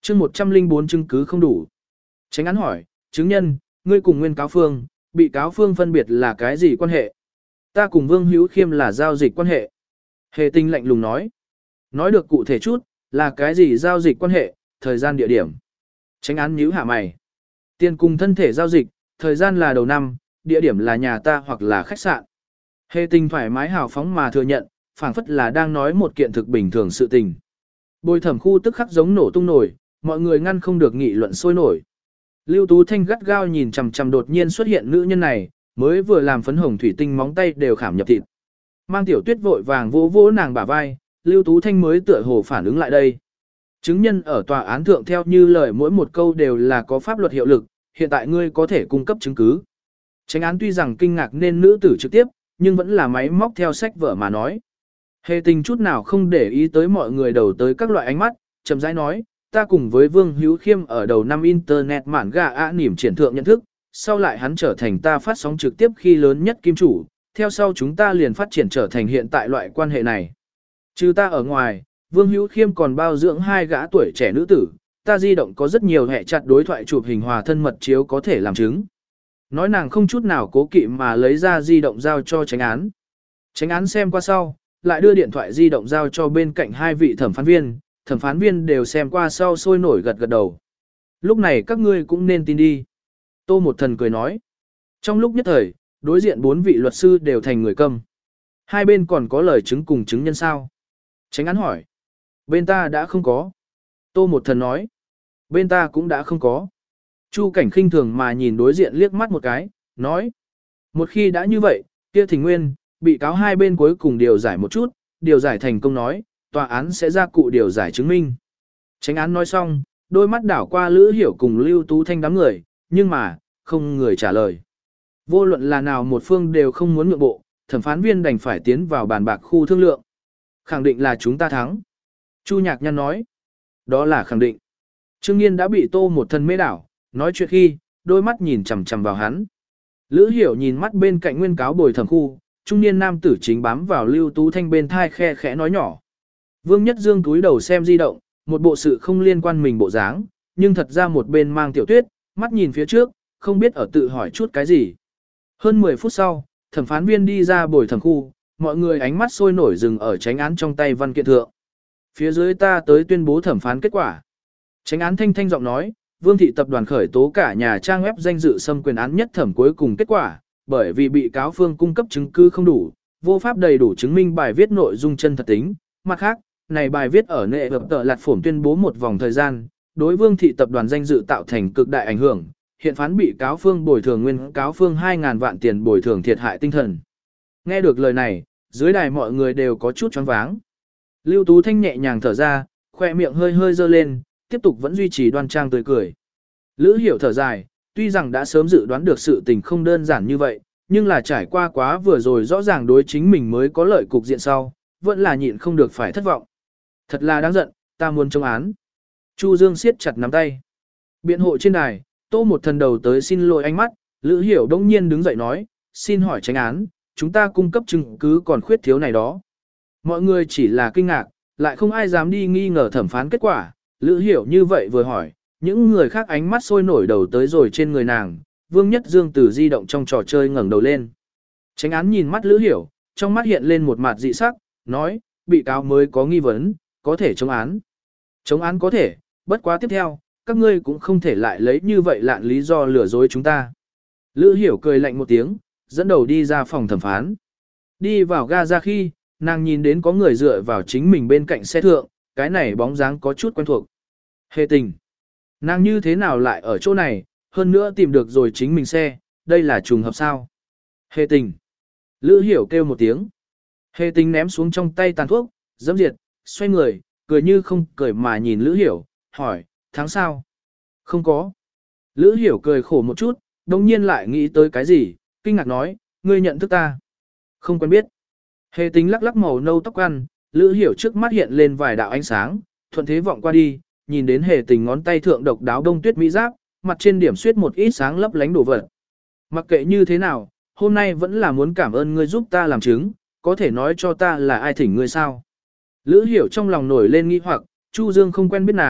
chương một trăm linh bốn chứng cứ không đủ. Tránh án hỏi, chứng nhân, ngươi cùng nguyên cáo phương, bị cáo phương phân biệt là cái gì quan hệ? Ta cùng Vương Hữu Khiêm là giao dịch quan hệ. Hề Tình lạnh lùng nói. Nói được cụ thể chút, là cái gì giao dịch quan hệ, thời gian địa điểm. Tránh án nhíu hạ mày. Tiền cùng thân thể giao dịch, thời gian là đầu năm, địa điểm là nhà ta hoặc là khách sạn. Hề Tình thoải mái hào phóng mà thừa nhận, phảng phất là đang nói một kiện thực bình thường sự tình. Bồi thẩm khu tức khắc giống nổ tung nổi, mọi người ngăn không được nghị luận sôi nổi. Lưu Tú Thanh gắt gao nhìn chằm chằm đột nhiên xuất hiện nữ nhân này, mới vừa làm phấn hồng thủy tinh móng tay đều khảm nhập thịt. Mang Tiểu Tuyết vội vàng vỗ vỗ nàng bả vai, Lưu Tú Thanh mới tựa hồ phản ứng lại đây. Chứng nhân ở tòa án thượng theo như lời mỗi một câu đều là có pháp luật hiệu lực, hiện tại ngươi có thể cung cấp chứng cứ. Tránh án tuy rằng kinh ngạc nên nữ tử trực tiếp, nhưng vẫn là máy móc theo sách vở mà nói. Hề Tình chút nào không để ý tới mọi người đầu tới các loại ánh mắt, chậm rãi nói, ta cùng với Vương Hữu Khiêm ở đầu năm Internet mảng gà ạ nỉm triển thượng nhận thức, sau lại hắn trở thành ta phát sóng trực tiếp khi lớn nhất kim chủ, theo sau chúng ta liền phát triển trở thành hiện tại loại quan hệ này. Trừ ta ở ngoài, Vương Hữu Khiêm còn bao dưỡng hai gã tuổi trẻ nữ tử, ta di động có rất nhiều hệ chặt đối thoại chụp hình hòa thân mật chiếu có thể làm chứng. Nói nàng không chút nào cố kỵ mà lấy ra di động giao cho tránh án. Tránh án xem qua sau, lại đưa điện thoại di động giao cho bên cạnh hai vị thẩm phán viên, thẩm phán viên đều xem qua sau sôi nổi gật gật đầu. Lúc này các ngươi cũng nên tin đi. Tô Một Thần cười nói. Trong lúc nhất thời, đối diện bốn vị luật sư đều thành người câm. Hai bên còn có lời chứng cùng chứng nhân sao? Tránh án hỏi. Bên ta đã không có. Tô Một Thần nói. Bên ta cũng đã không có. Chu Cảnh khinh thường mà nhìn đối diện liếc mắt một cái, nói. Một khi đã như vậy, kia Thỉnh Nguyên, bị cáo hai bên cuối cùng điều giải một chút, điều giải thành công nói, tòa án sẽ ra cụ điều giải chứng minh. Tránh án nói xong, đôi mắt đảo qua Lữ Hiểu cùng Lưu Tú Thanh đám người, nhưng mà, không người trả lời. Vô luận là nào một phương đều không muốn nhượng bộ, thẩm phán viên đành phải tiến vào bàn bạc khu thương lượng. Khẳng định là chúng ta thắng. Chu Nhạc Nhăn nói. Đó là khẳng định. Trương Nghiên đã bị Tô Một Thần mê đảo, nói chuyện khi, đôi mắt nhìn chằm chằm vào hắn. Lữ Hiểu nhìn mắt bên cạnh nguyên cáo bồi thẩm khu, trung niên nam tử chính bám vào Lưu Tú Thanh bên thai khe khẽ nói nhỏ. Vương Nhất Dương túi đầu xem di động, một bộ sự không liên quan mình bộ dáng, nhưng thật ra một bên mang Tiểu Tuyết, mắt nhìn phía trước, không biết ở tự hỏi chút cái gì. Hơn mười phút sau, thẩm phán viên đi ra bồi thẩm khu, mọi người ánh mắt sôi nổi dừng ở tránh án trong tay văn kiện thượng. Phía dưới ta tới tuyên bố thẩm phán kết quả. Tránh án thanh thanh giọng nói, Vương thị tập đoàn khởi tố cả nhà trang web danh dự xâm quyền án nhất thẩm cuối cùng kết quả, bởi vì bị cáo phương cung cấp chứng cứ không đủ, vô pháp đầy đủ chứng minh bài viết nội dung chân thật tính. Mặt khác, này bài viết ở nệ hợp tờ lạt phổm tuyên bố một vòng thời gian, đối Vương thị tập đoàn danh dự tạo thành cực đại ảnh hưởng, hiện phán bị cáo phương bồi thường nguyên cáo phương hai ngàn vạn tiền bồi thường thiệt hại tinh thần. Nghe được lời này, dưới đài mọi người đều có chút choáng váng. Lưu Tú Thanh nhẹ nhàng thở ra, khoe miệng hơi hơi dơ lên, tiếp tục vẫn duy trì đoan trang tươi cười. Lữ Hiểu thở dài, tuy rằng đã sớm dự đoán được sự tình không đơn giản như vậy, nhưng là trải qua quá vừa rồi rõ ràng đối chính mình mới có lợi cục diện sau, vẫn là nhịn không được phải thất vọng. Thật là đáng giận, ta muốn chống án. Chu Dương siết chặt nắm tay. Biện hộ trên đài, Tô Một Thần đầu tới xin lỗi ánh mắt, Lữ Hiểu đông nhiên đứng dậy nói, xin hỏi tránh án, chúng ta cung cấp chứng cứ còn khuyết thiếu này đó. Mọi người chỉ là kinh ngạc, lại không ai dám đi nghi ngờ thẩm phán kết quả, Lữ Hiểu như vậy vừa hỏi, những người khác ánh mắt sôi nổi đầu tới rồi trên người nàng, Vương Nhất Dương từ di động trong trò chơi ngẩng đầu lên. Tránh án nhìn mắt Lữ Hiểu, trong mắt hiện lên một mặt dị sắc, nói, bị cáo mới có nghi vấn, có thể chống án. Chống án có thể, bất quá tiếp theo, các ngươi cũng không thể lại lấy như vậy lạn lý do lừa dối chúng ta. Lữ Hiểu cười lạnh một tiếng, dẫn đầu đi ra phòng thẩm phán. Đi vào ga ra khi, nàng nhìn đến có người dựa vào chính mình bên cạnh xe thượng, cái này bóng dáng có chút quen thuộc. Hề Tình. Nàng như thế nào lại ở chỗ này, hơn nữa tìm được rồi chính mình xe, đây là trùng hợp sao? Hề Tình. Lữ Hiểu kêu một tiếng. Hề Tình ném xuống trong tay tàn thuốc, dẫm diệt, xoay người, cười như không cười mà nhìn Lữ Hiểu, hỏi, tháng sao? Không có. Lữ Hiểu cười khổ một chút, đồng nhiên lại nghĩ tới cái gì, kinh ngạc nói, ngươi nhận thức ta. Không quen biết. Hề Tình lắc lắc màu nâu tóc ăn, Lữ Hiểu trước mắt hiện lên vài đạo ánh sáng, thuận thế vọng qua đi, nhìn đến Hề Tình ngón tay thượng độc đáo đông tuyết mỹ giáp, mặt trên điểm xuyết một ít sáng lấp lánh đồ vật. Mặc kệ như thế nào, hôm nay vẫn là muốn cảm ơn ngươi giúp ta làm chứng, có thể nói cho ta là ai thỉnh ngươi sao. Lữ Hiểu trong lòng nổi lên nghi hoặc, Chu Dương không quen biết nàng,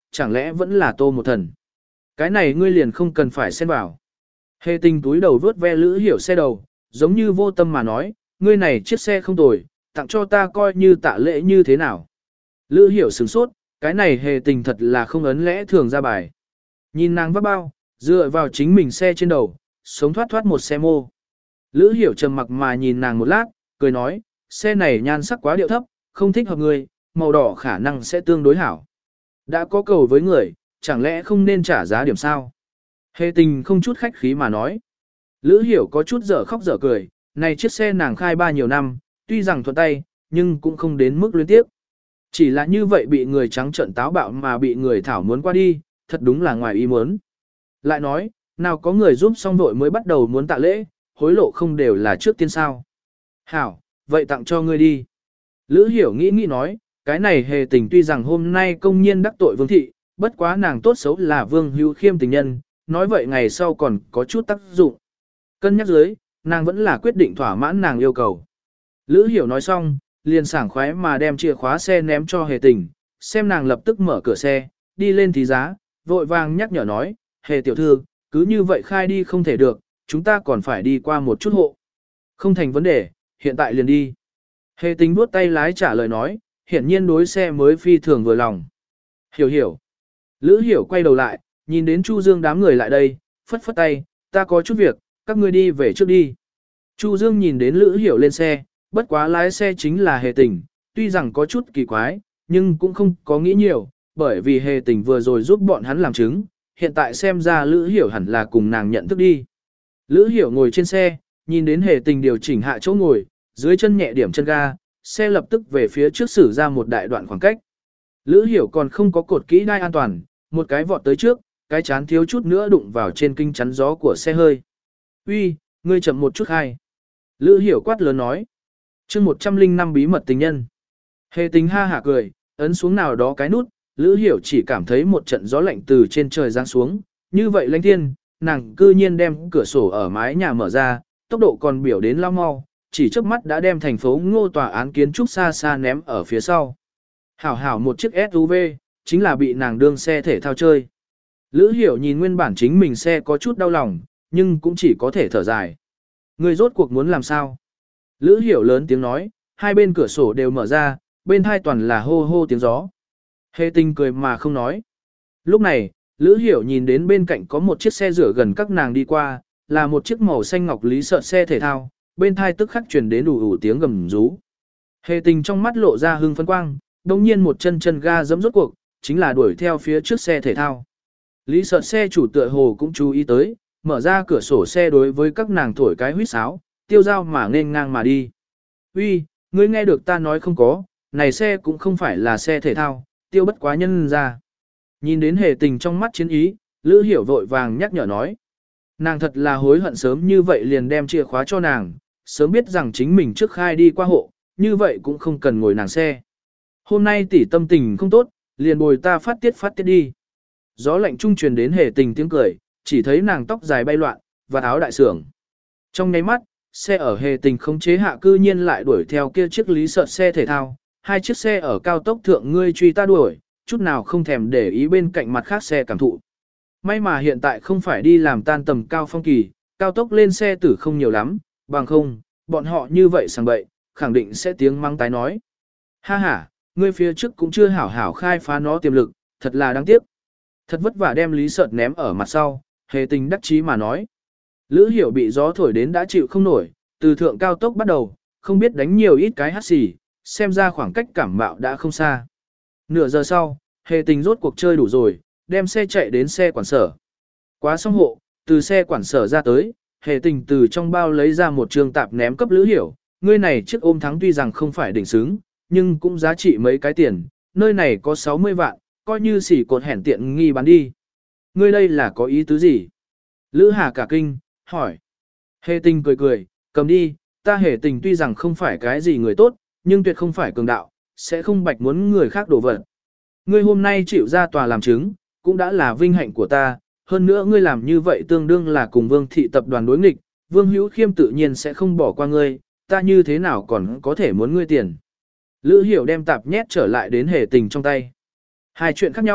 chẳng lẽ vẫn là Tô một thần. Cái này ngươi liền không cần phải xen vào. Hề tình túi đầu vớt ve Lữ Hiểu xe đầu, giống như vô tâm mà nói, ngươi này chiếc xe không tồi, tặng cho ta coi như tạ lễ như thế nào. Lữ Hiểu sửng sốt, cái này hề tình thật là không ấn lẽ thường ra bài. Nhìn nàng vác bao, dựa vào chính mình xe trên đầu, sống thoát thoát một xe mô. Lữ Hiểu trầm mặc mà nhìn nàng một lát, cười nói, xe này nhan sắc quá điệu thấp, không thích hợp người, màu đỏ khả năng sẽ tương đối hảo. Đã có cầu với người, chẳng lẽ không nên trả giá điểm sao? Hề tình không chút khách khí mà nói. Lữ Hiểu có chút dở khóc dở cười, này chiếc xe nàng khai ba nhiều năm, tuy rằng thuận tay, nhưng cũng không đến mức luyến tiếp. Chỉ là như vậy bị người trắng trợn táo bạo mà bị người thảo muốn qua đi, thật đúng là ngoài ý muốn. Lại nói, nào có người giúp xong đội mới bắt đầu muốn tạ lễ, hối lộ không đều là trước tiên sao. Hảo, vậy tặng cho ngươi đi. Lữ Hiểu nghĩ nghĩ nói, cái này hề tình tuy rằng hôm nay công nhiên đắc tội Vương Thị, bất quá nàng tốt xấu là Vương Hữu Khiêm tình nhân, nói vậy ngày sau còn có chút tác dụng. Cân nhắc dưới, nàng vẫn là quyết định thỏa mãn nàng yêu cầu. Lữ Hiểu nói xong, liền sảng khoái mà đem chìa khóa xe ném cho hề tình, xem nàng lập tức mở cửa xe, đi lên thì giá, vội vàng nhắc nhở nói, hề tiểu thư, cứ như vậy khai đi không thể được, chúng ta còn phải đi qua một chút hộ. Không thành vấn đề, hiện tại liền đi. Hề tình vuốt tay lái trả lời nói, hiển nhiên đối xe mới phi thường vừa lòng. Hiểu hiểu. Lữ Hiểu quay đầu lại, nhìn đến Chu Dương đám người lại đây, phất phất tay, ta có chút việc, các ngươi đi về trước đi. Chu Dương nhìn đến Lữ Hiểu lên xe, bất quá lái xe chính là hề tình, tuy rằng có chút kỳ quái, nhưng cũng không có nghĩ nhiều, bởi vì hề tình vừa rồi giúp bọn hắn làm chứng, hiện tại xem ra Lữ Hiểu hẳn là cùng nàng nhận thức đi. Lữ Hiểu ngồi trên xe, nhìn đến hề tình điều chỉnh hạ chỗ ngồi, dưới chân nhẹ điểm chân ga, xe lập tức về phía trước xử ra một đại đoạn khoảng cách. Lữ Hiểu còn không có cột kỹ đai an toàn, một cái vọt tới trước, cái chán thiếu chút nữa đụng vào trên kinh chắn gió của xe hơi. Uy, ngươi chậm một chút hay. Lữ Hiểu quát lớn nói. chương một trăm linh năm bí mật tình nhân. Hề tình ha hả cười, ấn xuống nào đó cái nút, Lữ Hiểu chỉ cảm thấy một trận gió lạnh từ trên trời giáng xuống, như vậy lãnh thiên, nàng cư nhiên đem cửa sổ ở mái nhà mở ra, tốc độ còn biểu đến lao mau, chỉ trước mắt đã đem thành phố Ngô tòa án kiến trúc xa xa ném ở phía sau. Hảo hảo một chiếc ét u vê, chính là bị nàng đương xe thể thao chơi. Lữ Hiểu nhìn nguyên bản chính mình xe có chút đau lòng, nhưng cũng chỉ có thể thở dài. Người rốt cuộc muốn làm sao? Lữ Hiểu lớn tiếng nói, hai bên cửa sổ đều mở ra, bên hai toàn là hô hô tiếng gió. Hề tình cười mà không nói. Lúc này, Lữ Hiểu nhìn đến bên cạnh có một chiếc xe rửa gần các nàng đi qua, là một chiếc màu xanh ngọc lý sợ xe thể thao, bên thai tức khắc truyền đến đủ ủ tiếng gầm rú. Hề tình trong mắt lộ ra hưng phấn quang, đồng nhiên một chân chân ga giẫm rốt cuộc, chính là đuổi theo phía trước xe thể thao. Lý sợ xe chủ tựa hồ cũng chú ý tới, mở ra cửa sổ xe đối với các nàng thổi cái huýt sáo, tiêu dao mà nên ngang mà đi. Uy, ngươi nghe được ta nói không có, này xe cũng không phải là xe thể thao, tiêu bất quá nhân ra. Nhìn đến hề tình trong mắt chiến ý, Lữ Hiểu vội vàng nhắc nhở nói. Nàng thật là hối hận sớm như vậy liền đem chìa khóa cho nàng, sớm biết rằng chính mình trước khai đi qua hộ, như vậy cũng không cần ngồi nàng xe. Hôm nay tỷ tâm tình không tốt, liền bồi ta phát tiết phát tiết đi. Gió lạnh trung truyền đến hề tình tiếng cười, chỉ thấy nàng tóc dài bay loạn, và áo đại sưởng. Trong nháy mắt, xe ở hề tình không chế hạ cư nhiên lại đuổi theo kia chiếc lý sợ xe thể thao, hai chiếc xe ở cao tốc thượng ngươi truy ta đuổi, chút nào không thèm để ý bên cạnh mặt khác xe cảm thụ. May mà hiện tại không phải đi làm tan tầm cao phong kỳ, cao tốc lên xe tử không nhiều lắm, bằng không, bọn họ như vậy sang bậy, khẳng định sẽ tiếng mắng tái nói. Ha ha, ngươi phía trước cũng chưa hảo hảo khai phá nó tiềm lực, thật là đáng tiếc. Thật vất vả đem lý sợ ném ở mặt sau, hề tình đắc chí mà nói. Lữ Hiểu bị gió thổi đến đã chịu không nổi, từ thượng cao tốc bắt đầu, không biết đánh nhiều ít cái hát xì, xem ra khoảng cách cảm mạo đã không xa. Nửa giờ sau, hề tình rốt cuộc chơi đủ rồi, đem xe chạy đến xe quản sở. Quá xong hộ, từ xe quản sở ra tới, hề tình từ trong bao lấy ra một trường tạp ném cấp Lữ Hiểu, ngươi này chiếc ôm thắng tuy rằng không phải đỉnh xứng, nhưng cũng giá trị mấy cái tiền, nơi này có sáu mươi vạn, coi như xỉ cột hẻn tiện nghi bán đi. Ngươi đây là có ý tứ gì? Lữ Hà cả kinh, hỏi. Hề tình cười cười, cầm đi, ta hề tình tuy rằng không phải cái gì người tốt, nhưng tuyệt không phải cường đạo, sẽ không bạch muốn người khác đổ vật. Ngươi hôm nay chịu ra tòa làm chứng, cũng đã là vinh hạnh của ta, hơn nữa ngươi làm như vậy tương đương là cùng Vương thị tập đoàn đối nghịch, Vương Hữu Khiêm tự nhiên sẽ không bỏ qua ngươi, ta như thế nào còn có thể muốn ngươi tiền. Lữ Hiểu đem tạp nhét trở lại đến hề tình trong tay. Hai chuyện khác nhau,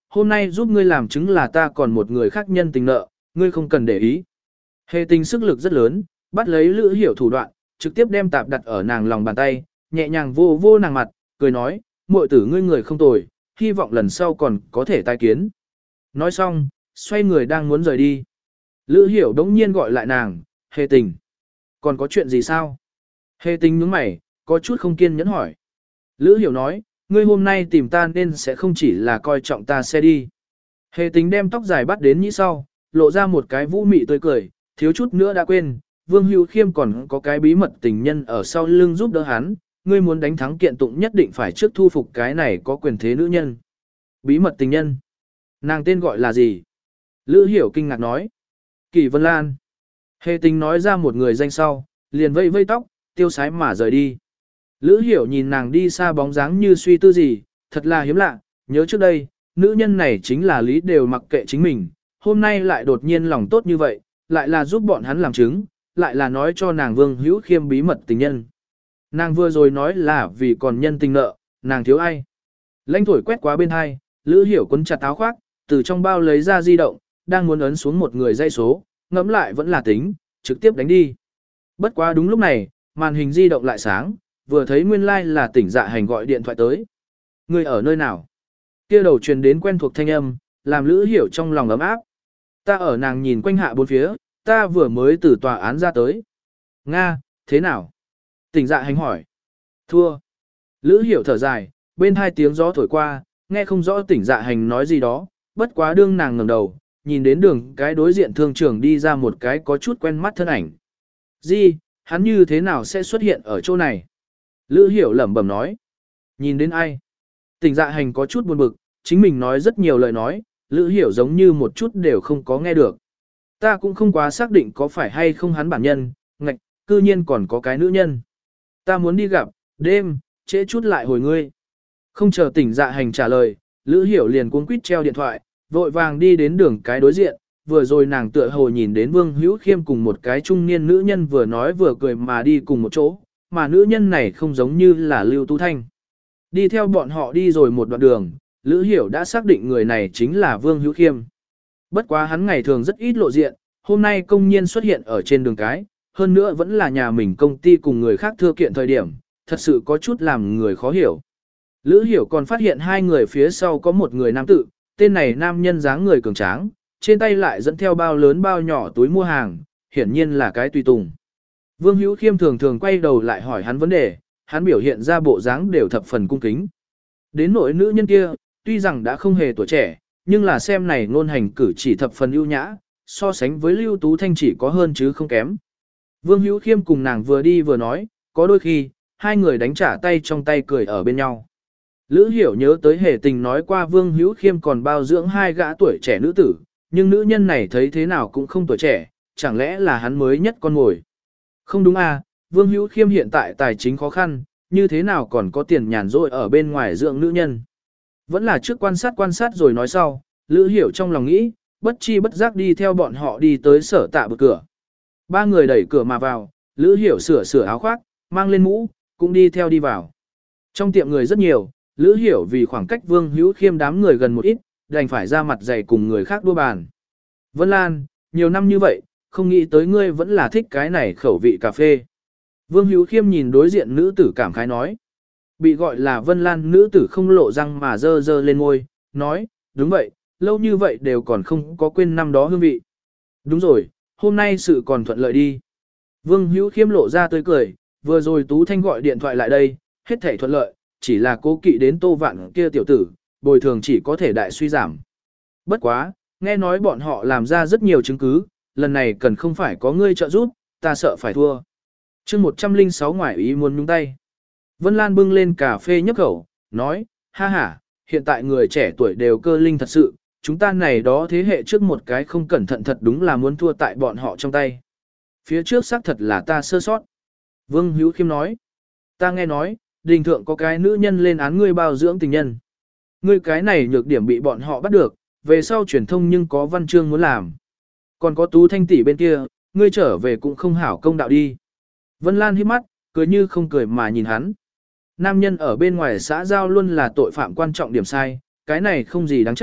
hôm nay giúp ngươi làm chứng là ta còn một người khác nhân tình nợ, ngươi không cần để ý. Hề tình sức lực rất lớn, bắt lấy Lữ Hiểu thủ đoạn, trực tiếp đem tạp đặt ở nàng lòng bàn tay, nhẹ nhàng vô vô nàng mặt, cười nói, muội tử ngươi người không tồi, hy vọng lần sau còn có thể tái kiến. Nói xong, xoay người đang muốn rời đi. Lữ Hiểu đống nhiên gọi lại nàng, Hề tình. Còn có chuyện gì sao? Hề tình nhướng mày, có chút không kiên nhẫn hỏi. Lữ Hiểu nói, ngươi hôm nay tìm ta nên sẽ không chỉ là coi trọng ta xe đi. Hề tình đem tóc dài bắt đến nhĩ sau, lộ ra một cái vũ mị tươi cười, thiếu chút nữa đã quên, Vương Hữu Khiêm còn có cái bí mật tình nhân ở sau lưng giúp đỡ hắn, ngươi muốn đánh thắng kiện tụng nhất định phải trước thu phục cái này có quyền thế nữ nhân. Bí mật tình nhân? Nàng tên gọi là gì? Lữ Hiểu kinh ngạc nói. Kỳ Vân Lan. Hề tình nói ra một người danh sau, liền vây vây tóc, tiêu sái mà rời đi. Lữ Hiểu nhìn nàng đi xa bóng dáng như suy tư gì, thật là hiếm lạ, nhớ trước đây, nữ nhân này chính là lý đều mặc kệ chính mình, hôm nay lại đột nhiên lòng tốt như vậy, lại là giúp bọn hắn làm chứng, lại là nói cho nàng Vương Hữu Khiêm bí mật tình nhân. Nàng vừa rồi nói là vì còn nhân tình nợ, nàng thiếu ai. Lãnh thổi quét qua bên hai, Lữ Hiểu quấn chặt áo khoác, từ trong bao lấy ra di động, đang muốn ấn xuống một người dây số, ngẫm lại vẫn là tính, trực tiếp đánh đi. Bất quá đúng lúc này, màn hình di động lại sáng, vừa thấy nguyên lai like là tỉnh dạ hành gọi điện thoại tới. Người ở nơi nào? Kia đầu truyền đến quen thuộc thanh âm, làm Lữ Hiểu trong lòng ấm áp. Ta ở, nàng nhìn quanh hạ bốn phía, ta vừa mới từ tòa án ra tới. Nga, thế nào? Tỉnh dạ hành hỏi. Thua. Lữ Hiểu thở dài, bên hai tiếng gió thổi qua, nghe không rõ tỉnh dạ hành nói gì đó, bất quá đương nàng ngẩng đầu, nhìn đến đường cái đối diện thương trường đi ra một cái có chút quen mắt thân ảnh. Gì, hắn như thế nào sẽ xuất hiện ở chỗ này? Lữ Hiểu lẩm bẩm nói. Nhìn đến ai? Tỉnh dạ hành có chút buồn bực, chính mình nói rất nhiều lời nói, Lữ Hiểu giống như một chút đều không có nghe được. Ta cũng không quá xác định có phải hay không hắn bản nhân, ngạch, cư nhiên còn có cái nữ nhân. Ta muốn đi gặp, đêm, trễ chút lại hồi ngươi. Không chờ tỉnh dạ hành trả lời, Lữ Hiểu liền cuống quýt treo điện thoại, vội vàng đi đến đường cái đối diện, vừa rồi nàng tựa hồ nhìn đến Vương Hữu Khiêm cùng một cái trung niên nữ nhân vừa nói vừa cười mà đi cùng một chỗ, mà nữ nhân này không giống như là Lưu Tú Thanh. Đi theo bọn họ đi rồi một đoạn đường, Lữ Hiểu đã xác định người này chính là Vương Hữu Khiêm. Bất quá hắn ngày thường rất ít lộ diện, hôm nay công nhiên xuất hiện ở trên đường cái, hơn nữa vẫn là nhà mình công ty cùng người khác thưa kiện thời điểm, thật sự có chút làm người khó hiểu. Lữ Hiểu còn phát hiện hai người phía sau có một người nam tử, tên này nam nhân dáng người cường tráng, trên tay lại dẫn theo bao lớn bao nhỏ túi mua hàng, hiển nhiên là cái tùy tùng. Vương Hữu Khiêm thường thường quay đầu lại hỏi hắn vấn đề, hắn biểu hiện ra bộ dáng đều thập phần cung kính. Đến nỗi nữ nhân kia, tuy rằng đã không hề tuổi trẻ, nhưng là xem này ngôn hành cử chỉ thập phần ưu nhã, so sánh với Lưu Tú Thanh chỉ có hơn chứ không kém. Vương Hữu Khiêm cùng nàng vừa đi vừa nói, có đôi khi, hai người đánh trả tay trong tay cười ở bên nhau. Lữ Hiểu nhớ tới hề tình nói qua Vương Hữu Khiêm còn bao dưỡng hai gã tuổi trẻ nữ tử, nhưng nữ nhân này thấy thế nào cũng không tuổi trẻ, chẳng lẽ là hắn mới nhất con ngồi. Không đúng à, Vương Hữu Khiêm hiện tại tài chính khó khăn, như thế nào còn có tiền nhàn rỗi ở bên ngoài dưỡng nữ nhân. Vẫn là trước quan sát quan sát rồi nói sau, Lữ Hiểu trong lòng nghĩ, bất chi bất giác đi theo bọn họ đi tới sở tạ bực cửa. Ba người đẩy cửa mà vào, Lữ Hiểu sửa sửa áo khoác, mang lên mũ, cũng đi theo đi vào. Trong tiệm người rất nhiều, Lữ Hiểu vì khoảng cách Vương Hữu Khiêm đám người gần một ít, đành phải ra mặt dày cùng người khác đua bàn. Vân Lan, nhiều năm như vậy, không nghĩ tới ngươi vẫn là thích cái này khẩu vị cà phê. Vương Hữu Khiêm nhìn đối diện nữ tử cảm khái nói. Bị gọi là Vân Lan nữ tử không lộ răng mà dơ dơ lên ngôi, nói, đúng vậy, lâu như vậy đều còn không có quên năm đó hương vị. Đúng rồi, hôm nay sự còn thuận lợi đi. Vương Hữu Khiêm lộ ra tươi cười, vừa rồi Tú Thanh gọi điện thoại lại đây, hết thảy thuận lợi, chỉ là cố kỵ đến Tô Vạn kia tiểu tử, bồi thường chỉ có thể đại suy giảm. Bất quá, nghe nói bọn họ làm ra rất nhiều chứng cứ, lần này cần không phải có ngươi trợ giúp, ta sợ phải thua. chương một trăm lẻ sáu ngoại ý muốn nhúng tay. Vân Lan bưng lên cà phê nhấp khẩu, nói, ha ha, hiện tại người trẻ tuổi đều cơ linh thật sự, chúng ta này đó thế hệ trước một cái không cẩn thận thật đúng là muốn thua tại bọn họ trong tay. Phía trước xác thật là ta sơ sót. Vương Hữu Khiêm nói, ta nghe nói, đình thượng có cái nữ nhân lên án ngươi bao dưỡng tình nhân. Ngươi cái này nhược điểm bị bọn họ bắt được, về sau truyền thông nhưng có văn chương muốn làm. Còn có Tú Thanh tỷ bên kia, ngươi trở về cũng không hảo công đạo đi. Vân Lan hít mắt, cười như không cười mà nhìn hắn. Nam nhân ở bên ngoài xã giao luôn là tội phạm quan trọng điểm sai, cái này không gì đáng trách,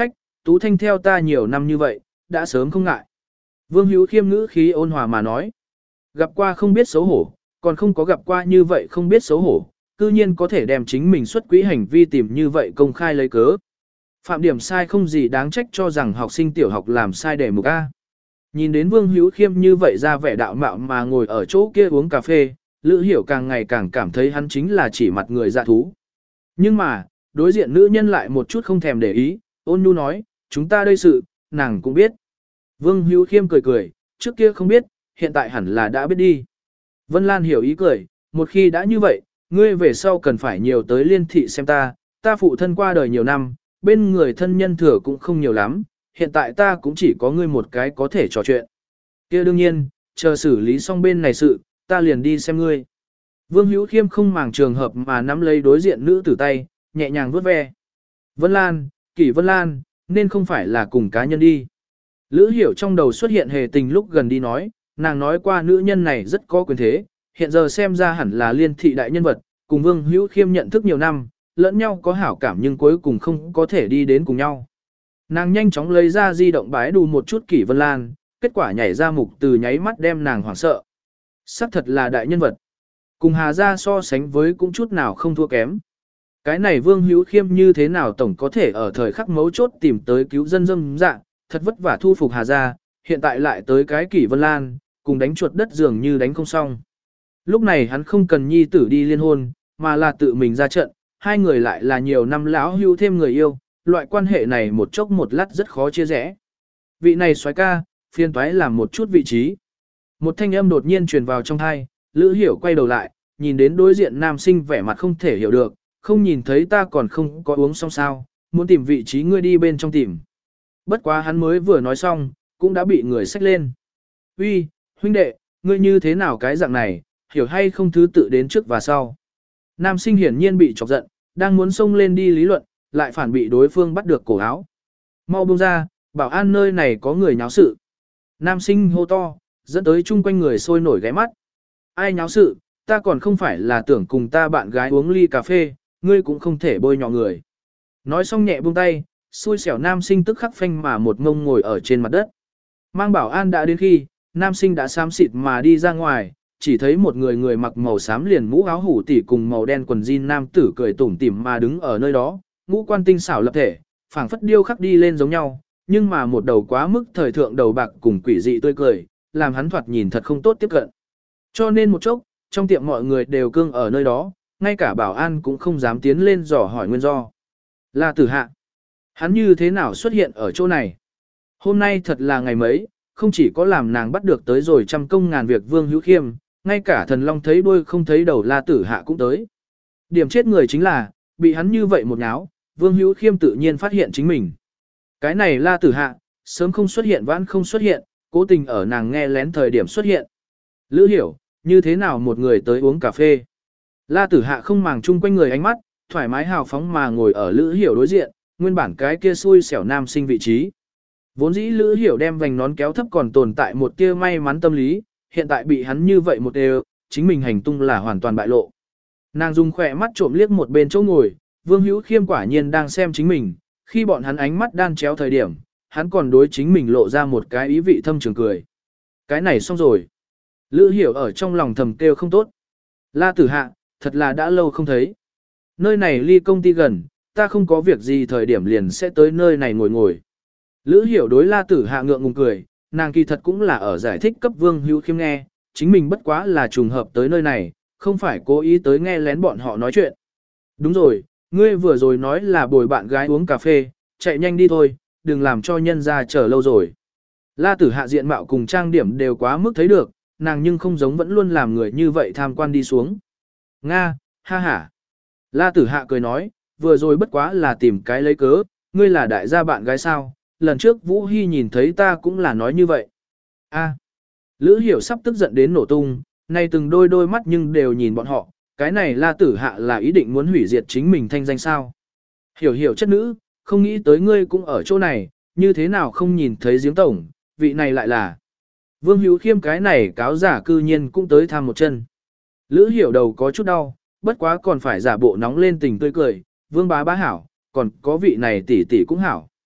Tú Thanh theo ta nhiều năm như vậy, đã sớm không ngại. Vương Hữu Khiêm ngữ khí ôn hòa mà nói. Gặp qua không biết xấu hổ, còn không có gặp qua như vậy không biết xấu hổ, cư nhiên có thể đem chính mình xuất quỹ hành vi tìm như vậy công khai lấy cớ. Phạm điểm sai không gì đáng trách cho rằng học sinh tiểu học làm sai đề mục A. Nhìn đến Vương Hữu Khiêm như vậy ra vẻ đạo mạo mà ngồi ở chỗ kia uống cà phê, Lữ Hiểu càng ngày càng cảm thấy hắn chính là chỉ mặt người dạ thú. Nhưng mà, đối diện nữ nhân lại một chút không thèm để ý, ôn nhu nói, chúng ta đây sự, nàng cũng biết. Vương Hữu Khiêm cười cười, trước kia không biết, hiện tại hẳn là đã biết đi. Vân Lan hiểu ý cười, một khi đã như vậy, ngươi về sau cần phải nhiều tới liên thị xem ta, ta phụ thân qua đời nhiều năm, bên người thân nhân thừa cũng không nhiều lắm, hiện tại ta cũng chỉ có ngươi một cái có thể trò chuyện. Kia đương nhiên, chờ xử lý xong bên này sự, ta liền đi xem ngươi. Vương Hữu Khiêm không màng trường hợp mà nắm lấy đối diện nữ tử tay, nhẹ nhàng vuốt ve. Vân Lan, Kỷ Vân Lan, nên không phải là cùng cá nhân đi. Lữ Hiểu trong đầu xuất hiện hề tình lúc gần đi nói, nàng nói qua nữ nhân này rất có quyền thế, hiện giờ xem ra hẳn là liên thị đại nhân vật, cùng Vương Hữu Khiêm nhận thức nhiều năm, lẫn nhau có hảo cảm nhưng cuối cùng không có thể đi đến cùng nhau. Nàng nhanh chóng lấy ra di động bái đù một chút Kỷ Vân Lan, kết quả nhảy ra mục từ nháy mắt đem nàng hoảng sợ. Sắc thật là đại nhân vật. Cùng Hà Gia so sánh với cũng chút nào không thua kém. Cái này Vương Hữu Khiêm như thế nào tổng có thể ở thời khắc mấu chốt tìm tới cứu dân dâm dạng, thật vất vả thu phục Hà Gia, hiện tại lại tới cái Kỷ Vân Lan, cùng đánh chuột đất dường như đánh không xong. Lúc này hắn không cần nhi tử đi liên hôn, mà là tự mình ra trận, hai người lại là nhiều năm lão hưu thêm người yêu, loại quan hệ này một chốc một lát rất khó chia rẽ. Vị này soái ca, phiên toái làm một chút vị trí. Một thanh âm đột nhiên truyền vào trong thai, Lữ Hiểu quay đầu lại, nhìn đến đối diện nam sinh vẻ mặt không thể hiểu được, không nhìn thấy ta còn không có uống xong sao, muốn tìm vị trí ngươi đi bên trong tìm. Bất quá hắn mới vừa nói xong, cũng đã bị người xách lên. Uy, huynh đệ, ngươi như thế nào cái dạng này, hiểu hay không thứ tự đến trước và sau. Nam sinh hiển nhiên bị chọc giận, đang muốn xông lên đi lý luận, lại phản bị đối phương bắt được cổ áo. Mau buông ra, bảo an nơi này có người nháo sự. Nam sinh hô to, dẫn tới chung quanh người sôi nổi ghé mắt. Ai nháo sự, ta còn không phải là tưởng cùng ta bạn gái uống ly cà phê, ngươi cũng không thể bôi nhọ người. Nói xong nhẹ buông tay, xui xẻo nam sinh tức khắc phanh mà một ngông ngồi ở trên mặt đất. Mang bảo an đã đến khi, nam sinh đã xám xịt mà đi ra ngoài, chỉ thấy một người người mặc màu xám liền mũ áo hủ tỉ cùng màu đen quần jean nam tử cười tủm tỉm mà đứng ở nơi đó, ngũ quan tinh xảo lập thể, phảng phất điêu khắc đi lên giống nhau, nhưng mà một đầu quá mức thời thượng đầu bạc cùng quỷ dị tươi cười, làm hắn thoạt nhìn thật không tốt tiếp cận. Cho nên một chốc, trong tiệm mọi người đều cương ở nơi đó, ngay cả bảo an cũng không dám tiến lên dò hỏi nguyên do. La Tử Hạ, hắn như thế nào xuất hiện ở chỗ này? Hôm nay thật là ngày mấy, không chỉ có làm nàng bắt được tới rồi trăm công ngàn việc Vương Hữu Khiêm, ngay cả thần long thấy đuôi không thấy đầu La Tử Hạ cũng tới. Điểm chết người chính là, bị hắn như vậy một nháo, Vương Hữu Khiêm tự nhiên phát hiện chính mình. Cái này La Tử Hạ, sớm không xuất hiện vãn không xuất hiện, cố tình ở nàng nghe lén thời điểm xuất hiện. Lữ Hiểu, như thế nào một người tới uống cà phê? La Tử Hạ không màng chung quanh người ánh mắt, thoải mái hào phóng mà ngồi ở Lữ Hiểu đối diện, nguyên bản cái kia xui xẻo nam sinh vị trí. Vốn dĩ Lữ Hiểu đem vành nón kéo thấp còn tồn tại một tia may mắn tâm lý, hiện tại bị hắn như vậy một đều, chính mình hành tung là hoàn toàn bại lộ. Nàng dùng khỏe mắt trộm liếc một bên chỗ ngồi, Vương Hữu Khiêm quả nhiên đang xem chính mình, khi bọn hắn ánh mắt đan chéo thời điểm, hắn còn đối chính mình lộ ra một cái ý vị thâm trường cười. Cái này xong rồi. Lữ Hiểu ở trong lòng thầm kêu không tốt. La Tử Hạ, thật là đã lâu không thấy. Nơi này ly công ty gần, ta không có việc gì thời điểm liền sẽ tới nơi này ngồi ngồi. Lữ Hiểu đối La Tử Hạ ngượng ngùng cười, nàng kỳ thật cũng là ở giải thích cấp Vương Hữu Khiêm nghe, chính mình bất quá là trùng hợp tới nơi này, không phải cố ý tới nghe lén bọn họ nói chuyện. Đúng rồi, ngươi vừa rồi nói là bồi bạn gái uống cà phê, chạy nhanh đi thôi, đừng làm cho nhân ra chờ lâu rồi. La Tử Hạ diện mạo cùng trang điểm đều quá mức thấy được, nàng nhưng không giống vẫn luôn làm người như vậy tham quan đi xuống. Nga, ha ha. La Tử Hạ cười nói, vừa rồi bất quá là tìm cái lấy cớ, ngươi là đại gia bạn gái sao, lần trước Vũ Hy nhìn thấy ta cũng là nói như vậy. A. Lữ Hiểu sắp tức giận đến nổ tung, nay từng đôi đôi mắt nhưng đều nhìn bọn họ, cái này La Tử Hạ là ý định muốn hủy diệt chính mình thanh danh sao. Hiểu hiểu chất nữ, không nghĩ tới ngươi cũng ở chỗ này, như thế nào không nhìn thấy giếng tổng, vị này lại là. Vương Hữu Khiêm cái này cáo giả cư nhiên cũng tới tham một chân. Lữ Hiểu đầu có chút đau, bất quá còn phải giả bộ nóng lên tình tươi cười, Vương bá bá hảo, còn có vị này tỷ tỷ cũng hảo.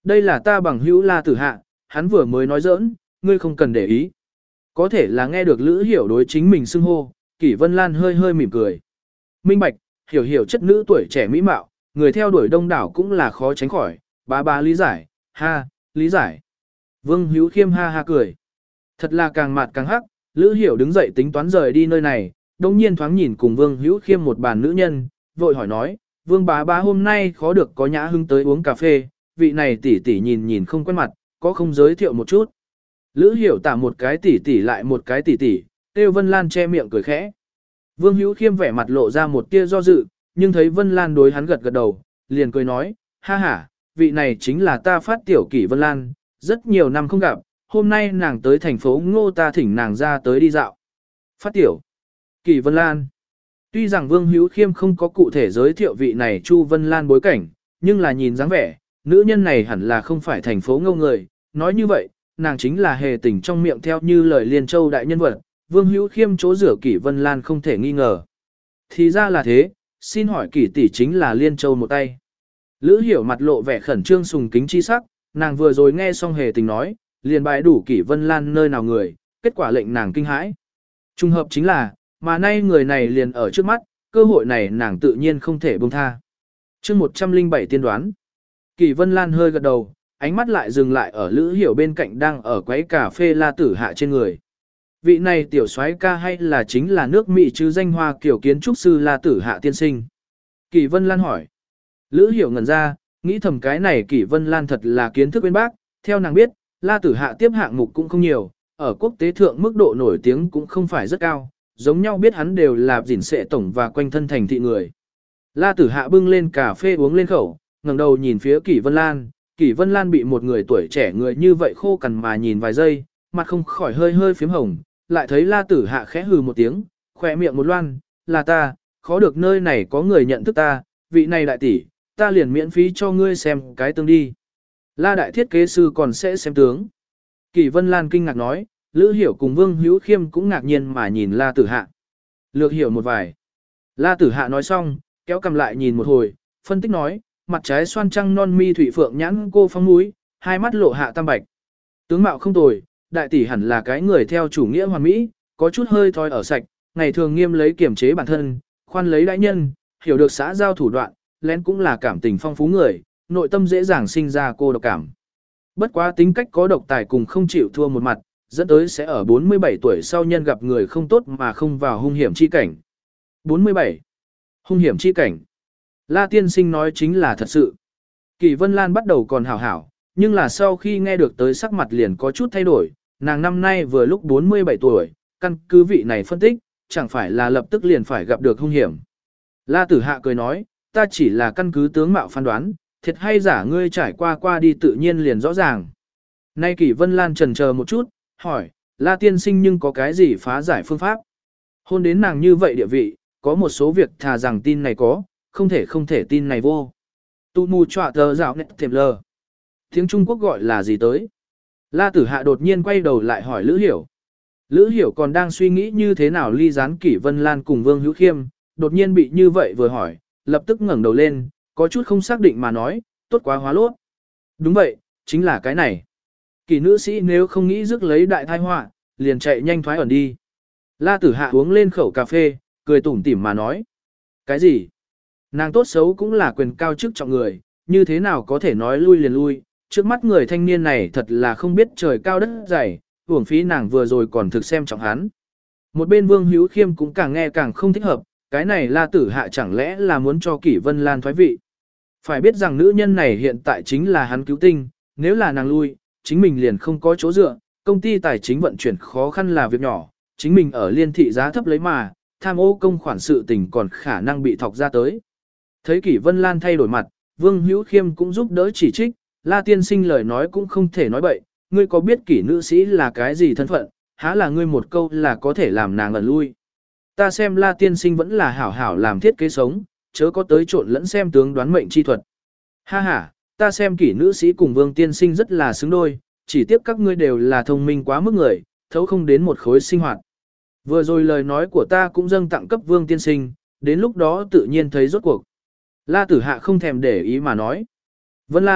Đây là ta bằng hữu La Tử Hạ, hắn vừa mới nói giỡn, ngươi không cần để ý. Có thể là nghe được Lữ Hiểu đối chính mình xưng hô, Kỷ Vân Lan hơi hơi mỉm cười. Minh bạch, hiểu hiểu chất nữ tuổi trẻ mỹ mạo, người theo đuổi đông đảo cũng là khó tránh khỏi, bá bá lý giải, ha, lý giải. Vương Hữu Khiêm ha ha cười. Thật là càng mạt càng hắc, Lữ Hiểu đứng dậy tính toán rời đi nơi này, đồng nhiên thoáng nhìn cùng Vương Hữu Khiêm một bàn nữ nhân, vội hỏi nói, Vương bá bá hôm nay khó được có nhã hứng tới uống cà phê, vị này tỷ tỷ nhìn nhìn không quen mặt, có không giới thiệu một chút. Lữ Hiểu tả một cái tỷ tỷ lại một cái tỷ tỷ, Tiêu Vân Lan che miệng cười khẽ. Vương Hữu Khiêm vẻ mặt lộ ra một tia do dự, nhưng thấy Vân Lan đối hắn gật gật đầu, liền cười nói, ha ha, vị này chính là ta Phát tiểu Kỷ Vân Lan, rất nhiều năm không gặp, hôm nay nàng tới thành phố Ngô ta thỉnh nàng ra tới đi dạo. Phát tiểu, Kỷ Vân Lan. Tuy rằng Vương Hữu Khiêm không có cụ thể giới thiệu vị này Chu Vân Lan bối cảnh, nhưng là nhìn dáng vẻ, nữ nhân này hẳn là không phải thành phố Ngô người, nói như vậy, nàng chính là hề tình trong miệng theo như lời Liên Châu đại nhân vật, Vương Hữu Khiêm chỗ rửa Kỷ Vân Lan không thể nghi ngờ. Thì ra là thế, xin hỏi Kỷ tỷ chính là Liên Châu một tay. Lữ Hiểu mặt lộ vẻ khẩn trương sùng kính chi sắc, nàng vừa rồi nghe xong hề tình nói, liền bài đủ Kỷ Vân Lan nơi nào người, kết quả lệnh nàng kinh hãi. Trùng hợp chính là, mà nay người này liền ở trước mắt, cơ hội này nàng tự nhiên không thể buông tha. Chương một trăm lẻ bảy tiên đoán. Kỷ Vân Lan hơi gật đầu, ánh mắt lại dừng lại ở Lữ Hiểu bên cạnh đang ở quấy cà phê La Tử Hạ trên người. Vị này tiểu soái ca hay là chính là nước Mỹ chứ danh hoa kiểu kiến trúc sư La Tử Hạ tiên sinh? Kỷ Vân Lan hỏi. Lữ Hiểu ngẩn ra, nghĩ thầm cái này Kỷ Vân Lan thật là kiến thức bên bác, theo nàng biết, La Tử Hạ tiếp hạng mục cũng không nhiều, ở quốc tế thượng mức độ nổi tiếng cũng không phải rất cao, giống nhau biết hắn đều là dỉn sệ tổng và quanh thân thành thị người. La Tử Hạ bưng lên cà phê uống lên khẩu, ngẩng đầu nhìn phía Kỷ Vân Lan, Kỷ Vân Lan bị một người tuổi trẻ người như vậy khô cằn mà nhìn vài giây, mặt không khỏi hơi hơi phím hồng, lại thấy La Tử Hạ khẽ hừ một tiếng, khỏe miệng một loan, là ta, khó được nơi này có người nhận thức ta, vị này đại tỷ, ta liền miễn phí cho ngươi xem cái tương đi. La đại thiết kế sư còn sẽ xem tướng. Kỷ Vân Lan kinh ngạc nói, Lữ Hiểu cùng Vương Hữu Khiêm cũng ngạc nhiên mà nhìn La Tử Hạ. Lược hiểu một vài. La Tử Hạ nói xong, kéo cầm lại nhìn một hồi, phân tích nói, mặt trái xoan trăng non mi thủy phượng nhãn cô phong núi, hai mắt lộ hạ tam bạch. Tướng mạo không tồi, đại tỷ hẳn là cái người theo chủ nghĩa hoàn mỹ, có chút hơi thoi ở sạch, ngày thường nghiêm lấy kiểm chế bản thân, khoan lấy đại nhân, hiểu được xã giao thủ đoạn, lén cũng là cảm tình phong phú người, nội tâm dễ dàng sinh ra cô độc cảm. Bất quá tính cách có độc tài cùng không chịu thua một mặt, dẫn tới sẽ ở bốn mươi bảy tuổi sau nhân gặp người không tốt mà không vào hung hiểm chi cảnh. bốn mươi bảy. Hung hiểm chi cảnh. La tiên sinh nói chính là thật sự. Kỷ Vân Lan bắt đầu còn hảo hảo, nhưng là sau khi nghe được tới sắc mặt liền có chút thay đổi, nàng năm nay vừa lúc bốn mươi bảy tuổi, căn cứ vị này phân tích, chẳng phải là lập tức liền phải gặp được hung hiểm. La Tử Hạ cười nói, ta chỉ là căn cứ tướng mạo phán đoán, thiệt hay giả ngươi trải qua qua đi tự nhiên liền rõ ràng. Nay Kỷ Vân Lan chần chờ một chút, hỏi, La tiên sinh nhưng có cái gì phá giải phương pháp? Hôn đến nàng như vậy địa vị, có một số việc thà rằng tin này có, không thể không thể tin này vô. Tu mù trọa tờ dạo nét thềm lờ. Tiếng Trung Quốc gọi là gì tới? La Tử Hạ đột nhiên quay đầu lại hỏi Lữ Hiểu. Lữ Hiểu còn đang suy nghĩ như thế nào ly gián Kỷ Vân Lan cùng Vương Hữu Khiêm, đột nhiên bị như vậy vừa hỏi, lập tức ngẩng đầu lên, có chút không xác định mà nói, tốt quá hóa lốt. Đúng vậy, chính là cái này. Kỷ nữ sĩ nếu không nghĩ rước lấy đại tai họa, liền chạy nhanh thoái ẩn đi. La Tử Hạ uống lên khẩu cà phê, cười tủm tỉm mà nói. Cái gì? Nàng tốt xấu cũng là quyền cao chức trọng người, như thế nào có thể nói lui liền lui, trước mắt người thanh niên này thật là không biết trời cao đất dày, uổng phí nàng vừa rồi còn thực xem trọng hắn. Một bên Vương Hữu Khiêm cũng càng nghe càng không thích hợp, cái này La Tử Hạ chẳng lẽ là muốn cho Kỷ Vân Lan thoái vị. Phải biết rằng nữ nhân này hiện tại chính là hắn cứu tinh, nếu là nàng lui, chính mình liền không có chỗ dựa, công ty tài chính vận chuyển khó khăn là việc nhỏ, chính mình ở liên thị giá thấp lấy mà, tham ô công khoản sự tình còn khả năng bị thọc ra tới. Thấy Kỷ Vân Lan thay đổi mặt, Vương Hữu Khiêm cũng giúp đỡ chỉ trích, La tiên sinh lời nói cũng không thể nói bậy, ngươi có biết Kỷ nữ sĩ là cái gì thân phận, há là ngươi một câu là có thể làm nàng ẩn lui. Ta xem La tiên sinh vẫn là hảo hảo làm thiết kế sống, chớ có tới trộn lẫn xem tướng đoán mệnh chi thuật. Ha ha, ta xem Kỷ nữ sĩ cùng Vương tiên sinh rất là xứng đôi, chỉ tiếc các ngươi đều là thông minh quá mức người, thấu không đến một khối sinh hoạt. Vừa rồi lời nói của ta cũng dâng tặng cấp Vương tiên sinh, đến lúc đó tự nhiên thấy rốt cuộc. La Tử Hạ không thèm để ý mà nói. Vân Lan,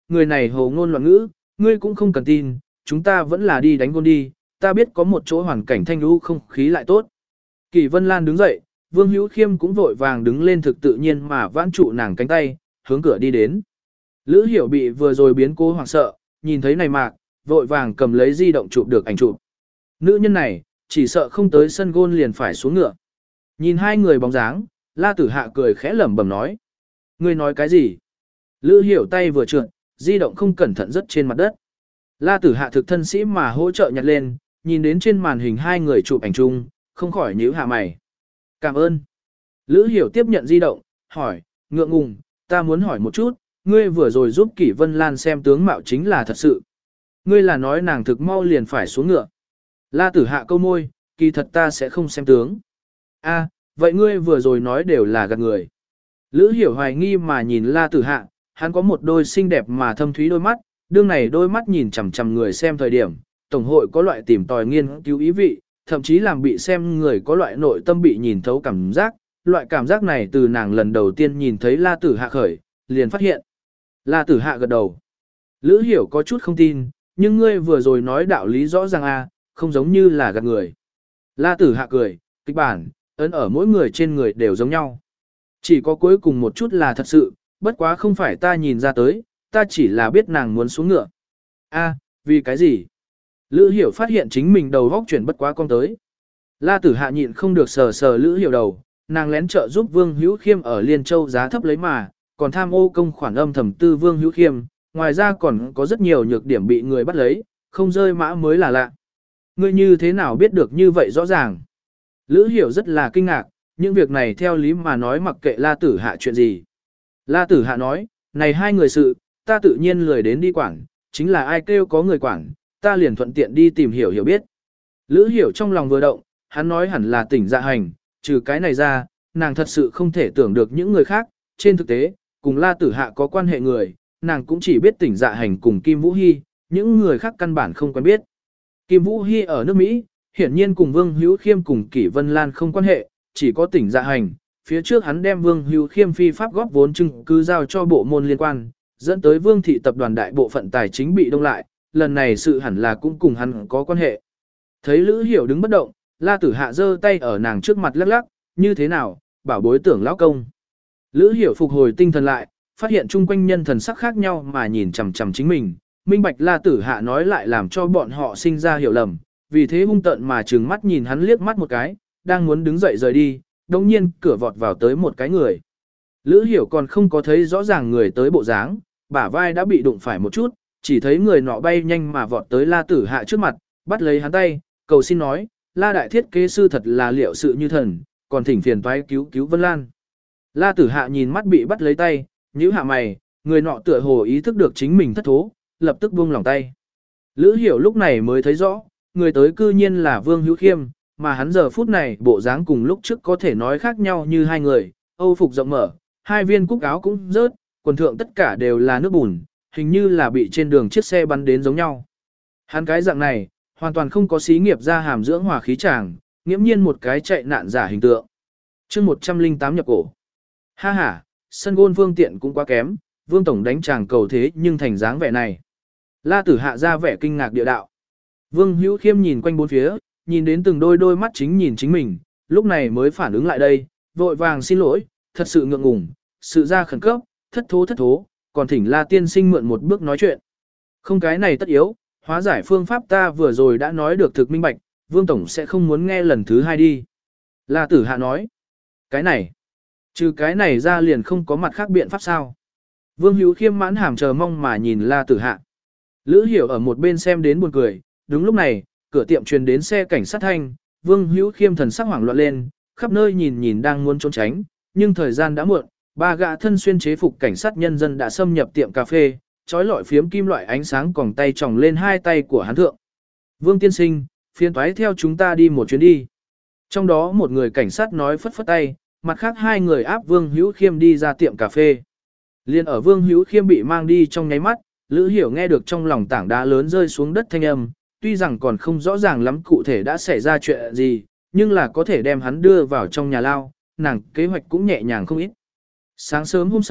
người này hồ ngôn loạn ngữ, ngươi cũng không cần tin, chúng ta vẫn là đi đánh gôn đi, ta biết có một chỗ hoàn cảnh thanh lưu không khí lại tốt. Kỳ Vân Lan đứng dậy, Vương Hữu Khiêm cũng vội vàng đứng lên thực tự nhiên mà vãn trụ nàng cánh tay, hướng cửa đi đến. Lữ Hiểu bị vừa rồi biến cố hoảng sợ, nhìn thấy này mạc, vội vàng cầm lấy di động chụp được ảnh chụp. Nữ nhân này, chỉ sợ không tới sân gôn liền phải xuống ngựa. Nhìn hai người bóng dáng, La Tử Hạ cười khẽ lẩm bẩm nói. Ngươi nói cái gì? Lữ Hiểu tay vừa trượt, di động không cẩn thận rớt trên mặt đất. La Tử Hạ thực thân sĩ mà hỗ trợ nhặt lên, nhìn đến trên màn hình hai người chụp ảnh chung, không khỏi nhíu hạ mày. Cảm ơn. Lữ Hiểu tiếp nhận di động, hỏi, ngượng ngùng, ta muốn hỏi một chút, ngươi vừa rồi giúp Kỷ Vân Lan xem tướng mạo chính là thật sự. Ngươi là nói nàng thực mau liền phải xuống ngựa. La Tử Hạ câu môi, kỳ thật ta sẽ không xem tướng. A, vậy ngươi vừa rồi nói đều là gạt người. Lữ Hiểu hoài nghi mà nhìn La Tử Hạ, hắn có một đôi xinh đẹp mà thâm thúy đôi mắt, đương này đôi mắt nhìn chằm chằm người xem thời điểm, tổng hội có loại tìm tòi nghiên cứu ý vị, thậm chí làm bị xem người có loại nội tâm bị nhìn thấu cảm giác, loại cảm giác này từ nàng lần đầu tiên nhìn thấy La Tử Hạ khởi, liền phát hiện. La Tử Hạ gật đầu. Lữ Hiểu có chút không tin, nhưng ngươi vừa rồi nói đạo lý rõ ràng a, không giống như là gạt người. La Tử Hạ cười, kịch bản, ấn ở mỗi người trên người đều giống nhau. Chỉ có cuối cùng một chút là thật sự, bất quá không phải ta nhìn ra tới, ta chỉ là biết nàng muốn xuống ngựa. A, vì cái gì? Lữ Hiểu phát hiện chính mình đầu góc chuyển bất quá con tới. La Tử Hạ nhịn không được sờ sờ Lữ Hiểu đầu, nàng lén trợ giúp Vương Hữu Khiêm ở Liên Châu giá thấp lấy mà, còn tham ô công khoản âm thầm tư Vương Hữu Khiêm, ngoài ra còn có rất nhiều nhược điểm bị người bắt lấy, không rơi mã mới là lạ. Ngươi như thế nào biết được như vậy rõ ràng? Lữ Hiểu rất là kinh ngạc, những việc này theo lý mà nói mặc kệ La Tử Hạ chuyện gì. La Tử Hạ nói, này hai người sự, ta tự nhiên lười đến đi quản, chính là ai kêu có người quản, ta liền thuận tiện đi tìm hiểu hiểu biết. Lữ Hiểu trong lòng vừa động, hắn nói hẳn là tỉnh dạ hành, trừ cái này ra, nàng thật sự không thể tưởng được những người khác, trên thực tế, cùng La Tử Hạ có quan hệ người, nàng cũng chỉ biết tỉnh dạ hành cùng Kim Vũ Hy, những người khác căn bản không quen biết. Kim Vũ Hy ở nước Mỹ, hiển nhiên cùng Vương Hữu Khiêm cùng Kỷ Vân Lan không quan hệ, chỉ có tỉnh dạ hành, phía trước hắn đem Vương Hữu Khiêm phi pháp góp vốn chứng cứ giao cho bộ môn liên quan, dẫn tới Vương thị tập đoàn đại bộ phận tài chính bị đông lại, lần này sự hẳn là cũng cùng hắn có quan hệ. Thấy Lữ Hiểu đứng bất động, La Tử Hạ giơ tay ở nàng trước mặt lắc lắc, như thế nào, bảo bối tưởng lão công. Lữ Hiểu phục hồi tinh thần lại, phát hiện chung quanh nhân thần sắc khác nhau mà nhìn chằm chằm chính mình, minh bạch La Tử Hạ nói lại làm cho bọn họ sinh ra hiểu lầm, vì thế hung tợn mà trừng mắt nhìn hắn liếc mắt một cái, đang muốn đứng dậy rời đi, đồng nhiên cửa vọt vào tới một cái người. Lữ Hiểu còn không có thấy rõ ràng người tới bộ dáng, bả vai đã bị đụng phải một chút, chỉ thấy người nọ bay nhanh mà vọt tới La Tử Hạ trước mặt, bắt lấy hắn tay, cầu xin nói, La đại thiết kế sư thật là liệu sự như thần, còn thỉnh phiền toái cứu cứu Vân Lan. La Tử Hạ nhìn mắt bị bắt lấy tay, nhíu hạ mày, người nọ tựa hồ ý thức được chính mình thất thố, lập tức buông lòng tay. Lữ Hiểu lúc này mới thấy rõ, người tới cư nhiên là Vương Hữu Khiêm, mà hắn giờ phút này bộ dáng cùng lúc trước có thể nói khác nhau như hai người, Âu phục rộng mở, hai viên cúc áo cũng rớt, quần thượng tất cả đều là nước bùn, hình như là bị trên đường chiếc xe bắn đến giống nhau. Hắn cái dạng này, hoàn toàn không có xí nghiệp ra hàm dưỡng hòa khí chàng, nghiễm nhiên một cái chạy nạn giả hình tượng. chương một trăm lẻ tám nhập cổ. Ha ha, sân gôn phương tiện cũng quá kém, Vương Tổng đánh chàng cầu thế nhưng thành dáng vẻ này. La Tử Hạ ra vẻ kinh ngạc địa đạo. Vương Hữu Khiêm nhìn quanh bốn phía, nhìn đến từng đôi đôi mắt chính nhìn chính mình, lúc này mới phản ứng lại đây, vội vàng xin lỗi, thật sự ngượng ngùng, sự ra khẩn cấp, thất thố thất thố, còn thỉnh La tiên sinh mượn một bước nói chuyện. Không cái này tất yếu, hóa giải phương pháp ta vừa rồi đã nói được thực minh bạch, Vương Tổng sẽ không muốn nghe lần thứ hai đi. La Tử Hạ nói, cái này, trừ cái này ra liền không có mặt khác biện pháp sao. Vương Hữu Khiêm mãn hàm chờ mong mà nhìn La Tử Hạ. Lữ Hiểu ở một bên xem đến buồn cười, đúng lúc này, cửa tiệm truyền đến xe cảnh sát thanh, Vương Hữu Khiêm thần sắc hoảng loạn lên, khắp nơi nhìn nhìn đang muốn trốn tránh, nhưng thời gian đã muộn, ba gã thân xuyên chế phục cảnh sát nhân dân đã xâm nhập tiệm cà phê, trói lọi phiếm kim loại ánh sáng còng tay tròng lên hai tay của hắn thượng. Vương tiên sinh, phiền toái theo chúng ta đi một chuyến đi. Trong đó một người cảnh sát nói phất phất tay, mặt khác hai người áp Vương Hữu Khiêm đi ra tiệm cà phê. Liên ở Vương Hữu Khiêm bị mang đi trong nháy mắt, Lữ Hiểu nghe được trong lòng tảng đá lớn rơi xuống đất thanh âm, tuy rằng còn không rõ ràng lắm cụ thể đã xảy ra chuyện gì, nhưng là có thể đem hắn đưa vào trong nhà lao, nàng kế hoạch cũng nhẹ nhàng không ít. Sáng sớm hôm sau,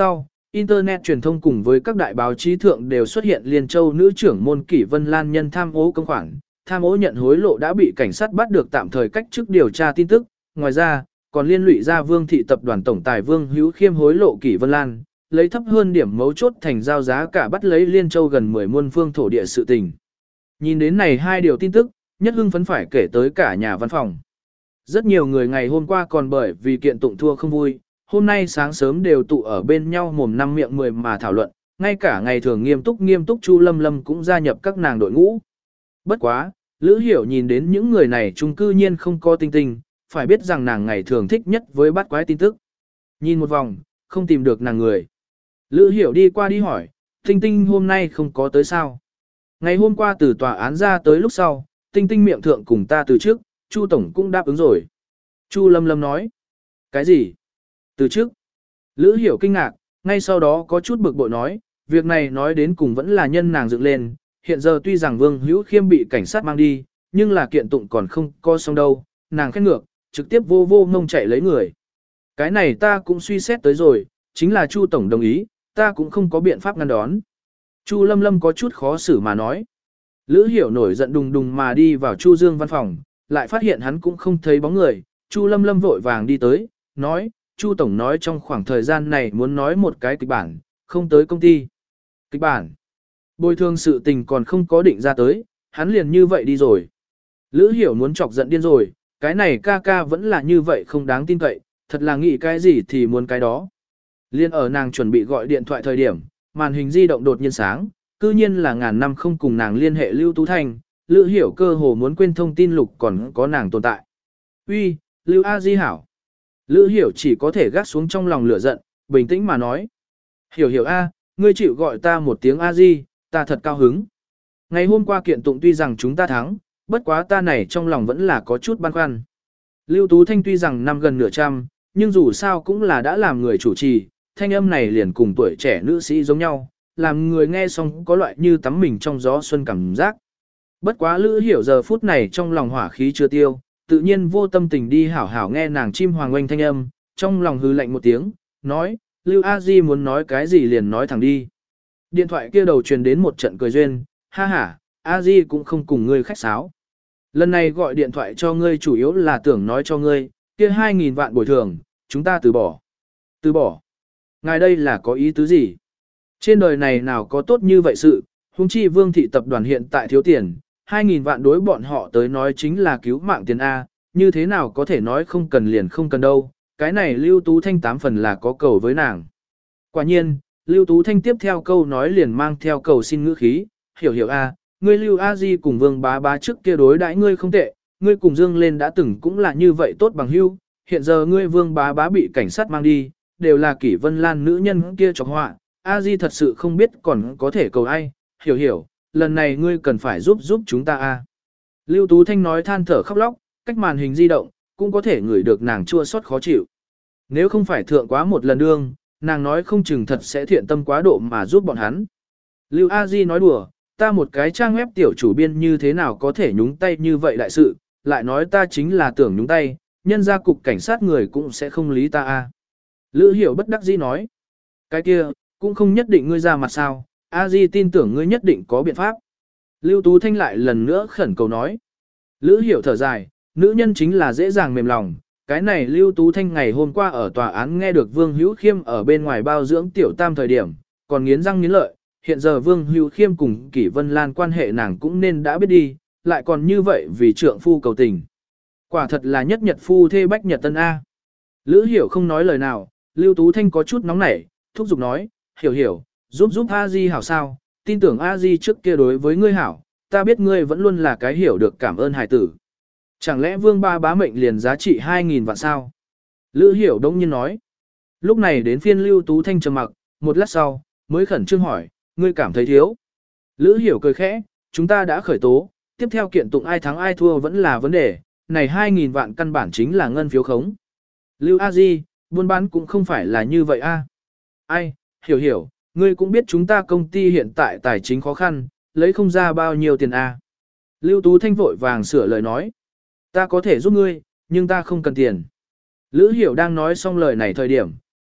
Internet truyền thông cùng với các đại báo chí thượng đều xuất hiện Liên Châu nữ trưởng môn Kỷ Vân Lan nhân tham ô công khoản, tham ô nhận hối lộ đã bị cảnh sát bắt được tạm thời cách chức điều tra tin tức. Ngoài ra, còn liên lụy ra Vương thị tập đoàn tổng tài Vương Hữu Khiêm hối lộ Kỷ Vân Lan, lấy thấp hơn điểm mấu chốt thành giao giá cả bắt lấy Liên Châu gần mười muôn phương thổ địa sự tình. Nhìn đến này hai điều tin tức, nhất hưng phấn phải kể tới cả nhà văn phòng. Rất nhiều người ngày hôm qua còn bởi vì kiện tụng thua không vui, hôm nay sáng sớm đều tụ ở bên nhau mồm năm miệng mười mà thảo luận, ngay cả ngày thường nghiêm túc nghiêm túc Chu Lâm Lâm cũng gia nhập các nàng đội ngũ. Bất quá, Lữ Hiểu nhìn đến những người này chung cư nhiên không có tinh tinh, phải biết rằng nàng ngày thường thích nhất với bắt quái tin tức. Nhìn một vòng, không tìm được nàng người. Lữ Hiểu đi qua đi hỏi, Tinh Tinh hôm nay không có tới sao? Ngày hôm qua từ tòa án ra tới lúc sau, Tinh Tinh miệng thượng cùng ta từ trước, Chu Tổng cũng đáp ứng rồi. Chu Lâm Lâm nói, cái gì? Từ trước, Lữ Hiểu kinh ngạc, ngay sau đó có chút bực bội nói, việc này nói đến cùng vẫn là nhân nàng dựng lên, hiện giờ tuy rằng Vương Hữu Khiêm bị cảnh sát mang đi, nhưng là kiện tụng còn không có xong đâu, nàng khét ngược, trực tiếp vô vô ngông chạy lấy người. Cái này ta cũng suy xét tới rồi, chính là Chu Tổng đồng ý, ta cũng không có biện pháp ngăn đón. Chu Lâm Lâm có chút khó xử mà nói. Lữ Hiểu nổi giận đùng đùng mà đi vào Chu Dương văn phòng, lại phát hiện hắn cũng không thấy bóng người, Chu Lâm Lâm vội vàng đi tới, nói, Chu Tổng nói trong khoảng thời gian này muốn nói một cái kịch bản, không tới công ty. Kịch bản. Bồi thường sự tình còn không có định ra tới, hắn liền như vậy đi rồi. Lữ Hiểu muốn chọc giận điên rồi, cái này ca ca vẫn là như vậy không đáng tin cậy, thật là nghĩ cái gì thì muốn cái đó. Liên ở nàng chuẩn bị gọi điện thoại thời điểm, màn hình di động đột nhiên sáng, cư nhiên là ngàn năm không cùng nàng liên hệ Lưu Tú Thanh, Lữ Hiểu cơ hồ muốn quên thông tin lục còn có nàng tồn tại. Uy, Lưu A Di hảo. Lữ Hiểu chỉ có thể gác xuống trong lòng lửa giận, bình tĩnh mà nói. Hiểu hiểu A, ngươi chịu gọi ta một tiếng A Di, ta thật cao hứng. Ngày hôm qua kiện tụng tuy rằng chúng ta thắng, bất quá ta này trong lòng vẫn là có chút băn khoăn. Lưu Tú Thanh tuy rằng năm gần nửa trăm, nhưng dù sao cũng là đã làm người chủ trì, thanh âm này liền cùng tuổi trẻ nữ sĩ giống nhau, làm người nghe xong có loại như tắm mình trong gió xuân cảm giác. Bất quá Lữ Hiểu giờ phút này trong lòng hỏa khí chưa tiêu, tự nhiên vô tâm tình đi hảo hảo nghe nàng chim hoàng oanh thanh âm, trong lòng hư lạnh một tiếng, nói, Lưu A Di muốn nói cái gì liền nói thẳng đi. Điện thoại kia đầu truyền đến một trận cười duyên, ha ha, A Di cũng không cùng ngươi khách sáo. Lần này gọi điện thoại cho ngươi chủ yếu là tưởng nói cho ngươi, kia hai nghìn vạn bồi thường, chúng ta từ bỏ. Từ bỏ. Ngài đây là có ý tứ gì? Trên đời này nào có tốt như vậy sự, huống chi Vương thị tập đoàn hiện tại thiếu tiền, hai nghìn vạn đối bọn họ tới nói chính là cứu mạng tiền A, như thế nào có thể nói không cần liền không cần đâu, cái này Lưu Tú Thanh tám phần là có cầu với nàng. Quả nhiên, Lưu Tú Thanh tiếp theo câu nói liền mang theo cầu xin ngữ khí, hiểu hiểu A, ngươi Lưu A Di cùng Vương bá bá trước kia đối đãi ngươi không tệ, ngươi cùng Dương lên đã từng cũng là như vậy tốt bằng hữu, hiện giờ ngươi Vương bá bá bị cảnh sát mang đi, đều là Kỷ Vân Lan nữ nhân kia chọc họa, A Di thật sự không biết còn có thể cầu ai, hiểu hiểu, lần này ngươi cần phải giúp giúp chúng ta A. Lưu Tú Thanh nói than thở khóc lóc, cách màn hình di động, cũng có thể ngửi được nàng chua xót khó chịu. Nếu không phải thượng quá một lần đương, nàng nói không chừng thật sẽ thiện tâm quá độ mà giúp bọn hắn. Lưu A Di nói đùa, ta một cái trang web tiểu chủ biên như thế nào có thể nhúng tay như vậy đại sự, lại nói ta chính là tưởng nhúng tay, nhân ra cục cảnh sát người cũng sẽ không lý ta A. Lữ Hiểu bất đắc dĩ nói, cái kia, cũng không nhất định ngươi ra mặt sao, A Di tin tưởng ngươi nhất định có biện pháp. Lưu Tú Thanh lại lần nữa khẩn cầu nói. Lữ Hiểu thở dài, nữ nhân chính là dễ dàng mềm lòng, cái này Lưu Tú Thanh ngày hôm qua ở tòa án nghe được Vương Hữu Khiêm ở bên ngoài bao dưỡng tiểu tam thời điểm, còn nghiến răng nghiến lợi, hiện giờ Vương Hữu Khiêm cùng Kỷ Vân Lan quan hệ nàng cũng nên đã biết đi, lại còn như vậy vì trượng phu cầu tình. Quả thật là nhất nhật phu thê bách nhật tân A. Lữ Hiểu không nói lời nào, Lưu Tú Thanh có chút nóng nảy, thúc giục nói, hiểu hiểu, giúp giúp A Di hảo sao, tin tưởng A Di trước kia đối với ngươi hảo, ta biết ngươi vẫn luôn là cái hiểu được cảm ơn hài tử. Chẳng lẽ Vương ba bá mệnh liền giá trị hai nghìn vạn sao? Lữ Hiểu đông nhiên nói. Lúc này đến phiên Lưu Tú Thanh trầm mặc, một lát sau, mới khẩn trương hỏi, ngươi cảm thấy thiếu. Lữ Hiểu cười khẽ, chúng ta đã khởi tố, tiếp theo kiện tụng ai thắng ai thua vẫn là vấn đề, này hai nghìn vạn căn bản chính là ngân phiếu khống. Lưu A Di, buôn bán cũng không phải là như vậy a. Ai, hiểu hiểu, ngươi cũng biết chúng ta công ty hiện tại tài chính khó khăn, lấy không ra bao nhiêu tiền a. Lưu Tú Thanh vội vàng sửa lời nói. Ta có thể giúp ngươi, nhưng ta không cần tiền. Lữ Hiểu đang nói xong lời này thời điểm,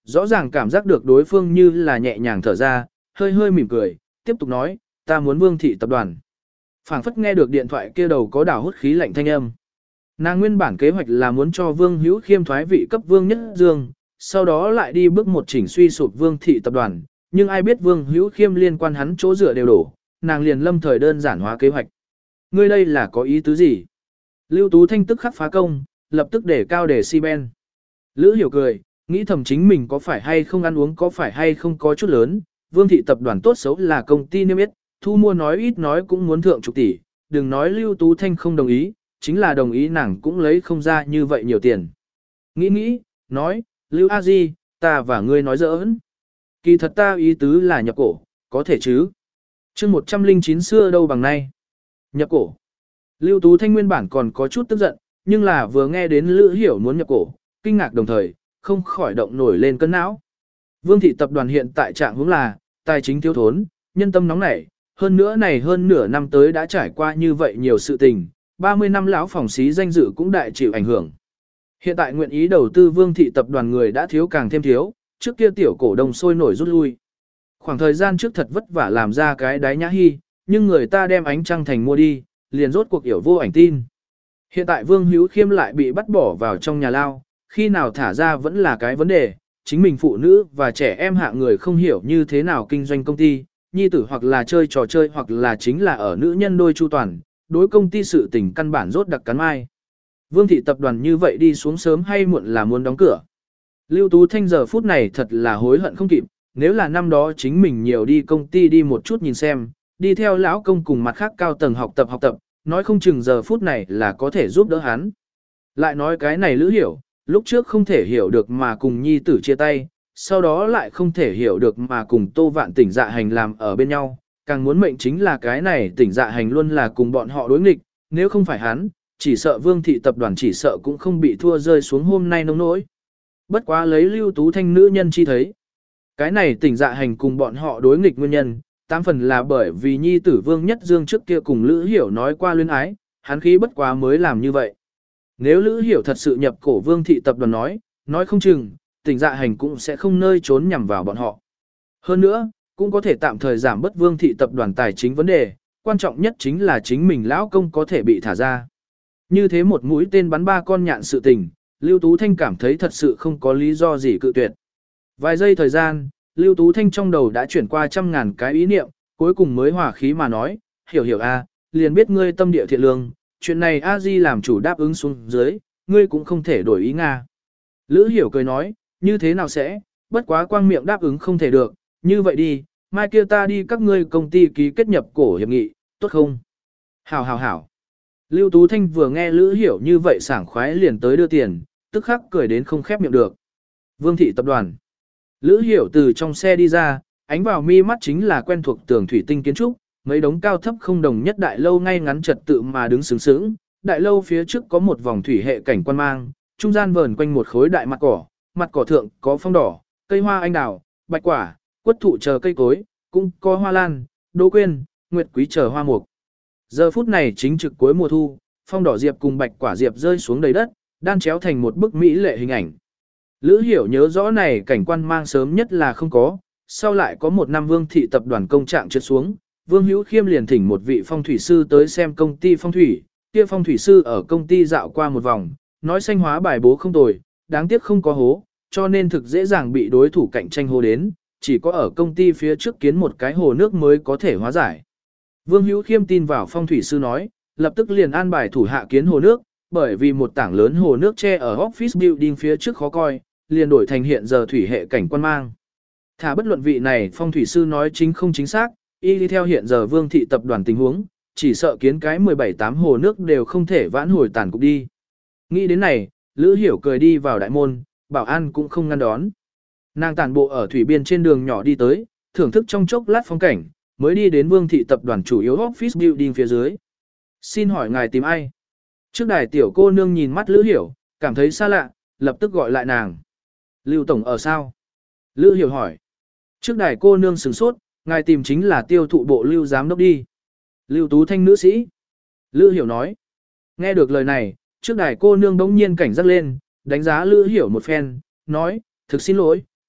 rõ ràng cảm giác được đối phương như là nhẹ nhàng thở ra, hơi hơi mỉm cười, tiếp tục nói, ta muốn Vương thị tập đoàn. Phảng phất nghe được điện thoại kia đầu có đảo hút khí lạnh thanh âm. Nàng nguyên bản kế hoạch là muốn cho Vương Hữu Khiêm thoái vị cấp Vương Nhất Dương, sau đó lại đi bước một chỉnh suy sụp Vương thị tập đoàn, nhưng ai biết Vương Hữu Khiêm liên quan hắn chỗ dựa đều đổ, nàng liền lâm thời đơn giản hóa kế hoạch. Ngươi đây là có ý tứ gì? Lưu Tú Thanh tức khắc phá công, lập tức để cao để si ben. Lữ Hiểu cười, nghĩ thầm chính mình có phải hay không ăn uống có phải hay không có chút lớn, Vương thị tập đoàn tốt xấu là công ty niêm yết, thu mua nói ít nói cũng muốn thượng chục tỷ, đừng nói Lưu Tú Thanh không đồng ý, chính là đồng ý nàng cũng lấy không ra như vậy nhiều tiền. Nghĩ nghĩ, nói, Lưu A Di, ta và ngươi nói giỡn. Kỳ thật ta ý tứ là nhập cổ, có thể chứ. chương một trăm lẻ chín xưa đâu bằng nay. Nhập cổ. Lưu Tú Thanh nguyên bản còn có chút tức giận, nhưng là vừa nghe đến Lữ Hiểu muốn nhập cổ, kinh ngạc đồng thời, không khỏi động nổi lên cơn não. Vương thị tập đoàn hiện tại trạng huống là, tài chính thiếu thốn, nhân tâm nóng nảy, hơn nữa này hơn nửa năm tới đã trải qua như vậy nhiều sự tình, ba mươi năm lão phòng xí danh dự cũng đại chịu ảnh hưởng. Hiện tại nguyện ý đầu tư Vương thị tập đoàn người đã thiếu càng thêm thiếu, trước kia tiểu cổ đông sôi nổi rút lui. Khoảng thời gian trước thật vất vả làm ra cái đáy nhã hy, nhưng người ta đem ánh trăng thành mua đi, liền rốt cuộc hiểu vô ảnh tin. Hiện tại Vương Hữu Khiêm lại bị bắt bỏ vào trong nhà lao, khi nào thả ra vẫn là cái vấn đề, chính mình phụ nữ và trẻ em hạ người không hiểu như thế nào kinh doanh công ty, nhi tử hoặc là chơi trò chơi hoặc là chính là ở nữ nhân đôi chu toàn, đối công ty sự tình căn bản rốt đặc cắn mai. Vương thị tập đoàn như vậy đi xuống sớm hay muộn là muốn đóng cửa. Lưu Tú Thanh giờ phút này thật là hối hận không kịp, nếu là năm đó chính mình nhiều đi công ty đi một chút nhìn xem, đi theo lão công cùng mặt khác cao tầng học tập học tập, nói không chừng giờ phút này là có thể giúp đỡ hắn. Lại nói cái này Lữ Hiểu, lúc trước không thể hiểu được mà cùng nhi tử chia tay, sau đó lại không thể hiểu được mà cùng Tô Vạn Tỉnh Dạ Hành làm ở bên nhau, càng muốn mệnh chính là cái này Tỉnh Dạ Hành luôn là cùng bọn họ đối nghịch, nếu không phải hắn, chỉ sợ Vương thị tập đoàn chỉ sợ cũng không bị thua rơi xuống hôm nay nông nỗi. Bất quá lấy Lưu Tú Thanh nữ nhân chi thấy, cái này Tỉnh Dạ Hành cùng bọn họ đối nghịch nguyên nhân, tám phần là bởi vì nhi tử Vương Nhất Dương trước kia cùng Lữ Hiểu nói qua luyến ái, hắn khí bất quá mới làm như vậy. Nếu Lữ Hiểu thật sự nhập cổ Vương thị tập đoàn nói, nói không chừng, Tỉnh Dạ Hành cũng sẽ không nơi trốn nhằm vào bọn họ. Hơn nữa, cũng có thể tạm thời giảm bớt Vương thị tập đoàn tài chính vấn đề, quan trọng nhất chính là chính mình lão công có thể bị thả ra. Như thế một mũi tên bắn ba con nhạn sự tình, Lưu Tú Thanh cảm thấy thật sự không có lý do gì cự tuyệt. Vài giây thời gian, Lưu Tú Thanh trong đầu đã chuyển qua trăm ngàn cái ý niệm, cuối cùng mới hòa khí mà nói, hiểu hiểu a, liền biết ngươi tâm địa thiện lương, chuyện này A Di làm chủ đáp ứng xuống dưới, ngươi cũng không thể đổi ý Nga. Lữ Hiểu cười nói, như thế nào sẽ, bất quá quang miệng đáp ứng không thể được, như vậy đi, mai kia ta đi các ngươi công ty ký kết nhập cổ hiệp nghị, tốt không? Hảo hảo hảo. Lưu Tú Thanh vừa nghe Lữ Hiểu như vậy sảng khoái liền tới đưa tiền, tức khắc cười đến không khép miệng được. Vương thị tập đoàn. Lữ Hiểu từ trong xe đi ra, ánh vào mi mắt chính là quen thuộc tường thủy tinh kiến trúc, mấy đống cao thấp không đồng nhất đại lâu ngay ngắn trật tự mà đứng sướng sướng. Đại lâu phía trước có một vòng thủy hệ cảnh quan mang, trung gian vờn quanh một khối đại mặt cỏ, mặt cỏ thượng có phong đỏ, cây hoa anh đào, bạch quả, quất thụ chờ cây cối, cũng có hoa lan, đỗ quyên, nguyệt quý chờ hoa mục. Giờ phút này chính trực cuối mùa thu, phong đỏ diệp cùng bạch quả diệp rơi xuống đầy đất, đan chéo thành một bức mỹ lệ hình ảnh. Lữ Hiểu nhớ rõ này cảnh quan mang sớm nhất là không có, sau lại có một năm Vương thị tập đoàn công trạng trượt xuống, Vương Hữu Khiêm liền thỉnh một vị phong thủy sư tới xem công ty phong thủy, kia phong thủy sư ở công ty dạo qua một vòng, nói xanh hóa bài bố không tồi, đáng tiếc không có hố, cho nên thực dễ dàng bị đối thủ cạnh tranh hô đến, chỉ có ở công ty phía trước kiến một cái hồ nước mới có thể hóa giải. Vương Hữu Khiêm tin vào phong thủy sư nói, lập tức liền an bài thủ hạ kiến hồ nước, bởi vì một tảng lớn hồ nước che ở office building phía trước khó coi, liền đổi thành hiện giờ thủy hệ cảnh quan mang. Thả bất luận vị này phong thủy sư nói chính không chính xác, y đi theo hiện giờ Vương thị tập đoàn tình huống, chỉ sợ kiến cái mười bảy tám hồ nước đều không thể vãn hồi tàn cục đi. Nghĩ đến này, Lữ Hiểu cười đi vào đại môn, bảo an cũng không ngăn đón. Nàng tản bộ ở thủy biên trên đường nhỏ đi tới, thưởng thức trong chốc lát phong cảnh, mới đi đến Vương thị tập đoàn chủ yếu office building phía dưới. Xin hỏi ngài tìm ai? Trước đài tiểu cô nương nhìn mắt Lữ Hiểu, cảm thấy xa lạ, lập tức gọi lại nàng. Lưu Tổng ở sao? Lữ Hiểu hỏi. Trước đài cô nương sửng sốt, ngài tìm chính là tiêu thụ bộ Lưu giám đốc đi. Lưu Tú Thanh nữ sĩ. Lữ Hiểu nói. Nghe được lời này, trước đài cô nương bỗng nhiên cảnh giác lên, đánh giá Lữ Hiểu một phen, nói, thực xin lỗi,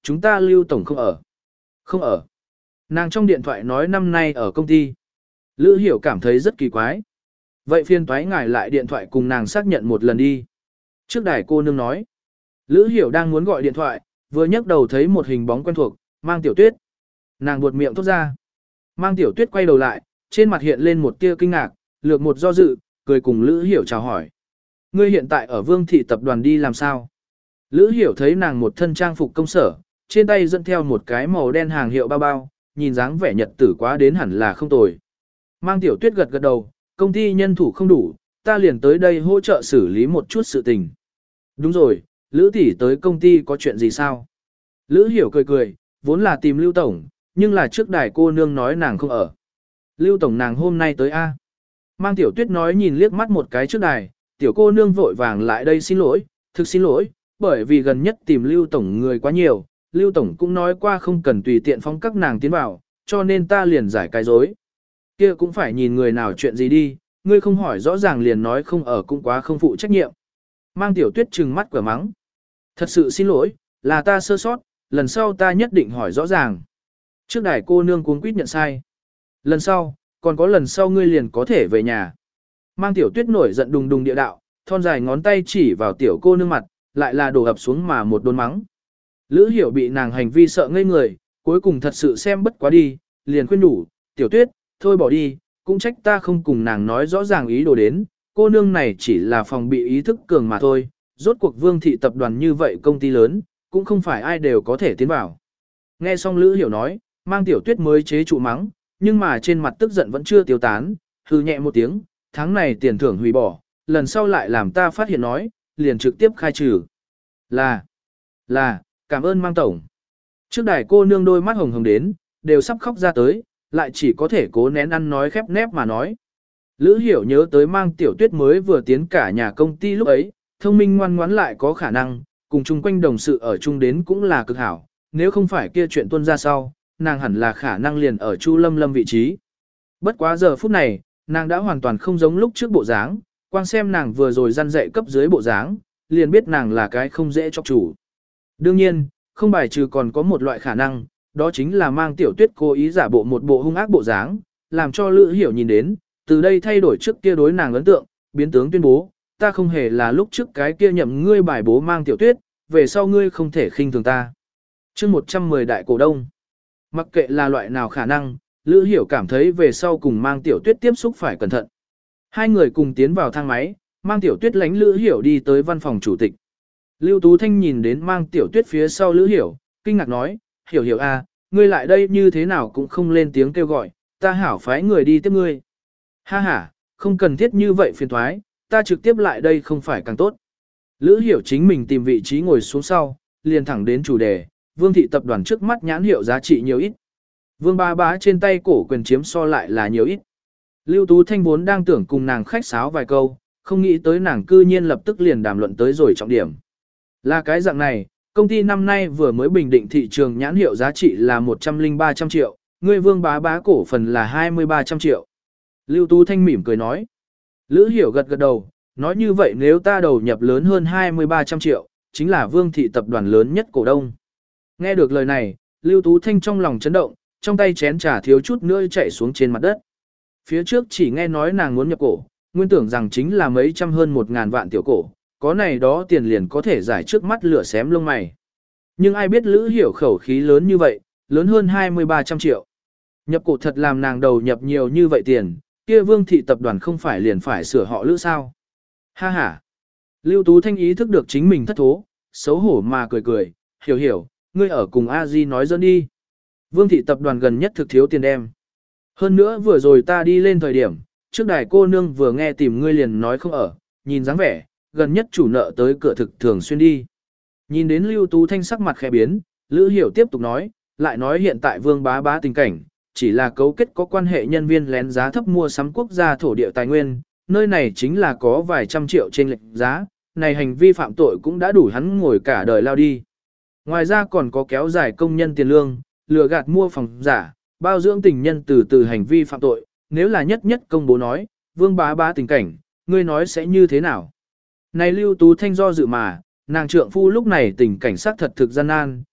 chúng ta Lưu Tổng không ở. Không ở. Nàng trong điện thoại nói năm nay ở công ty. Lữ Hiểu cảm thấy rất kỳ quái. Vậy phiên toái ngài lại điện thoại cùng nàng xác nhận một lần đi. Trước đài cô nương nói. Lữ Hiểu đang muốn gọi điện thoại, vừa nhấc đầu thấy một hình bóng quen thuộc, Mang Tiểu Tuyết. Nàng buột miệng thốt ra. Mang Tiểu Tuyết quay đầu lại, trên mặt hiện lên một tia kinh ngạc, lược một do dự, cười cùng Lữ Hiểu chào hỏi. Ngươi hiện tại ở Vương thị tập đoàn đi làm sao? Lữ Hiểu thấy nàng một thân trang phục công sở, trên tay dẫn theo một cái màu đen hàng hiệu bao bao, nhìn dáng vẻ nhật tử quá đến hẳn là không tồi. Mang Tiểu Tuyết gật gật đầu, công ty nhân thủ không đủ, ta liền tới đây hỗ trợ xử lý một chút sự tình. Đúng rồi, Lữ tỷ tới công ty có chuyện gì sao? Lữ Hiểu cười cười, vốn là tìm Lưu Tổng, nhưng là trước đài cô nương nói nàng không ở. Lưu Tổng nàng hôm nay tới A. Mang Tiểu Tuyết nói nhìn liếc mắt một cái trước đài, tiểu cô nương vội vàng lại đây xin lỗi, thực xin lỗi, bởi vì gần nhất tìm Lưu Tổng người quá nhiều, Lưu Tổng cũng nói qua không cần tùy tiện phóng các nàng tiến vào, cho nên ta liền giải cái dối. Kia cũng phải nhìn người nào chuyện gì đi, ngươi không hỏi rõ ràng liền nói không ở cũng quá không phụ trách nhiệm. Mang Tiểu Tuyết trừng mắt cửa mắng. Thật sự xin lỗi, là ta sơ sót, lần sau ta nhất định hỏi rõ ràng. Trước đài cô nương cuống quýt nhận sai. Lần sau, còn có lần sau ngươi liền có thể về nhà. Mang Tiểu Tuyết nổi giận đùng đùng địa đạo, thon dài ngón tay chỉ vào tiểu cô nương mặt, lại là đổ ập xuống mà một đốn mắng. Lữ Hiểu bị nàng hành vi sợ ngây người, cuối cùng thật sự xem bất quá đi, liền khuyên nhủ, Tiểu Tuyết, thôi bỏ đi, cũng trách ta không cùng nàng nói rõ ràng ý đồ đến, cô nương này chỉ là phòng bị ý thức cường mà thôi, rốt cuộc Vương thị tập đoàn như vậy công ty lớn, cũng không phải ai đều có thể tiến vào. Nghe xong Lữ Hiểu nói, Mang Tiểu Tuyết mới chế trụ mắng, nhưng mà trên mặt tức giận vẫn chưa tiêu tán, hừ nhẹ một tiếng, tháng này tiền thưởng hủy bỏ, lần sau lại làm ta phát hiện nói, liền trực tiếp khai trừ. Là, là, cảm ơn Mang Tổng. Trước đài cô nương đôi mắt hồng hồng đến, đều sắp khóc ra tới, lại chỉ có thể cố nén ăn nói khép nép mà nói. Lữ Hiểu nhớ tới Mang Tiểu Tuyết mới vừa tiến cả nhà công ty lúc ấy, thông minh ngoan ngoãn lại có khả năng, cùng chung quanh đồng sự ở chung đến cũng là cực hảo, nếu không phải kia chuyện tuân ra sau, nàng hẳn là khả năng liền ở Chu Lâm Lâm vị trí. Bất quá giờ phút này, nàng đã hoàn toàn không giống lúc trước bộ dáng, quang xem nàng vừa rồi răn dạy cấp dưới bộ dáng, liền biết nàng là cái không dễ chọc chủ. Đương nhiên, không bài trừ còn có một loại khả năng, đó chính là Mang Tiểu Tuyết cố ý giả bộ một bộ hung ác bộ dáng, làm cho Lữ Hiểu nhìn đến, từ đây thay đổi trước kia đối nàng ấn tượng, biến tướng tuyên bố, ta không hề là lúc trước cái kia nhậm ngươi bài bố Mang Tiểu Tuyết, về sau ngươi không thể khinh thường ta. Chương một trăm mười đại cổ đông. Mặc kệ là loại nào khả năng, Lữ Hiểu cảm thấy về sau cùng Mang Tiểu Tuyết tiếp xúc phải cẩn thận. Hai người cùng tiến vào thang máy, Mang Tiểu Tuyết lánh Lữ Hiểu đi tới văn phòng chủ tịch. Lưu Tú Thanh nhìn đến Mang Tiểu Tuyết phía sau Lữ Hiểu, kinh ngạc nói, Hiểu Hiểu à, ngươi lại đây như thế nào cũng không lên tiếng kêu gọi, ta hảo phái người đi tiếp ngươi. Ha ha, không cần thiết như vậy phiền thoái, ta trực tiếp lại đây không phải càng tốt. Lữ Hiểu chính mình tìm vị trí ngồi xuống sau, liền thẳng đến chủ đề, Vương thị tập đoàn trước mắt nhãn hiệu giá trị nhiều ít. Vương Bá Bá trên tay cổ quyền chiếm so lại là nhiều ít. Lưu Tú Thanh vốn đang tưởng cùng nàng khách sáo vài câu, không nghĩ tới nàng cư nhiên lập tức liền đàm luận tới rồi trọng điểm. Là cái dạng này, công ty năm nay vừa mới bình định thị trường nhãn hiệu giá trị là một trăm linh ba trăm triệu, người Vương Bá Bá cổ phần là hai mươi ba trăm triệu. Lưu Tú Thanh mỉm cười nói. Lữ Hiểu gật gật đầu, nói như vậy nếu ta đầu nhập lớn hơn hai mươi ba trăm triệu, chính là Vương thị tập đoàn lớn nhất cổ đông. Nghe được lời này, Lưu Tú Thanh trong lòng chấn động, trong tay chén trà thiếu chút nữa chạy xuống trên mặt đất. Phía trước chỉ nghe nói nàng muốn nhập cổ, nguyên tưởng rằng chính là mấy trăm hơn một ngàn vạn tiểu cổ, có này đó tiền liền có thể giải trước mắt lửa xém lông mày. Nhưng ai biết Lữ Hiểu khẩu khí lớn như vậy, lớn hơn hai mươi ba trăm triệu. Nhập cổ thật làm nàng đầu nhập nhiều như vậy tiền, kia Vương thị tập đoàn không phải liền phải sửa họ Lữ sao. Ha ha. Lưu Tú Thanh ý thức được chính mình thất thố, xấu hổ mà cười cười, hiểu hiểu, ngươi ở cùng A Di nói dẫn đi. Vương thị tập đoàn gần nhất thực thiếu tiền đem. Hơn nữa vừa rồi ta đi lên thời điểm, trước đài cô nương vừa nghe tìm ngươi liền nói không ở, nhìn dáng vẻ, gần nhất chủ nợ tới cửa thực thường xuyên đi. Nhìn đến Lưu Tú Thanh sắc mặt khẽ biến, Lữ Hiểu tiếp tục nói, lại nói hiện tại Vương Bá Bá tình cảnh, chỉ là cấu kết có quan hệ nhân viên lén giá thấp mua sắm quốc gia thổ địa tài nguyên, nơi này chính là có vài trăm triệu trên lệch giá, này hành vi phạm tội cũng đã đủ hắn ngồi cả đời lao đi. Ngoài ra còn có kéo dài công nhân tiền lương, lừa gạt mua phòng giả, bao dưỡng tình nhân từ từ hành vi phạm tội, nếu là nhất nhất công bố nói, Vương Bá Bá tình cảnh, ngươi nói sẽ như thế nào? Này Lưu Tú Thanh do dự mà, nàng trượng phu lúc này tình cảnh sát thật thực gian nan,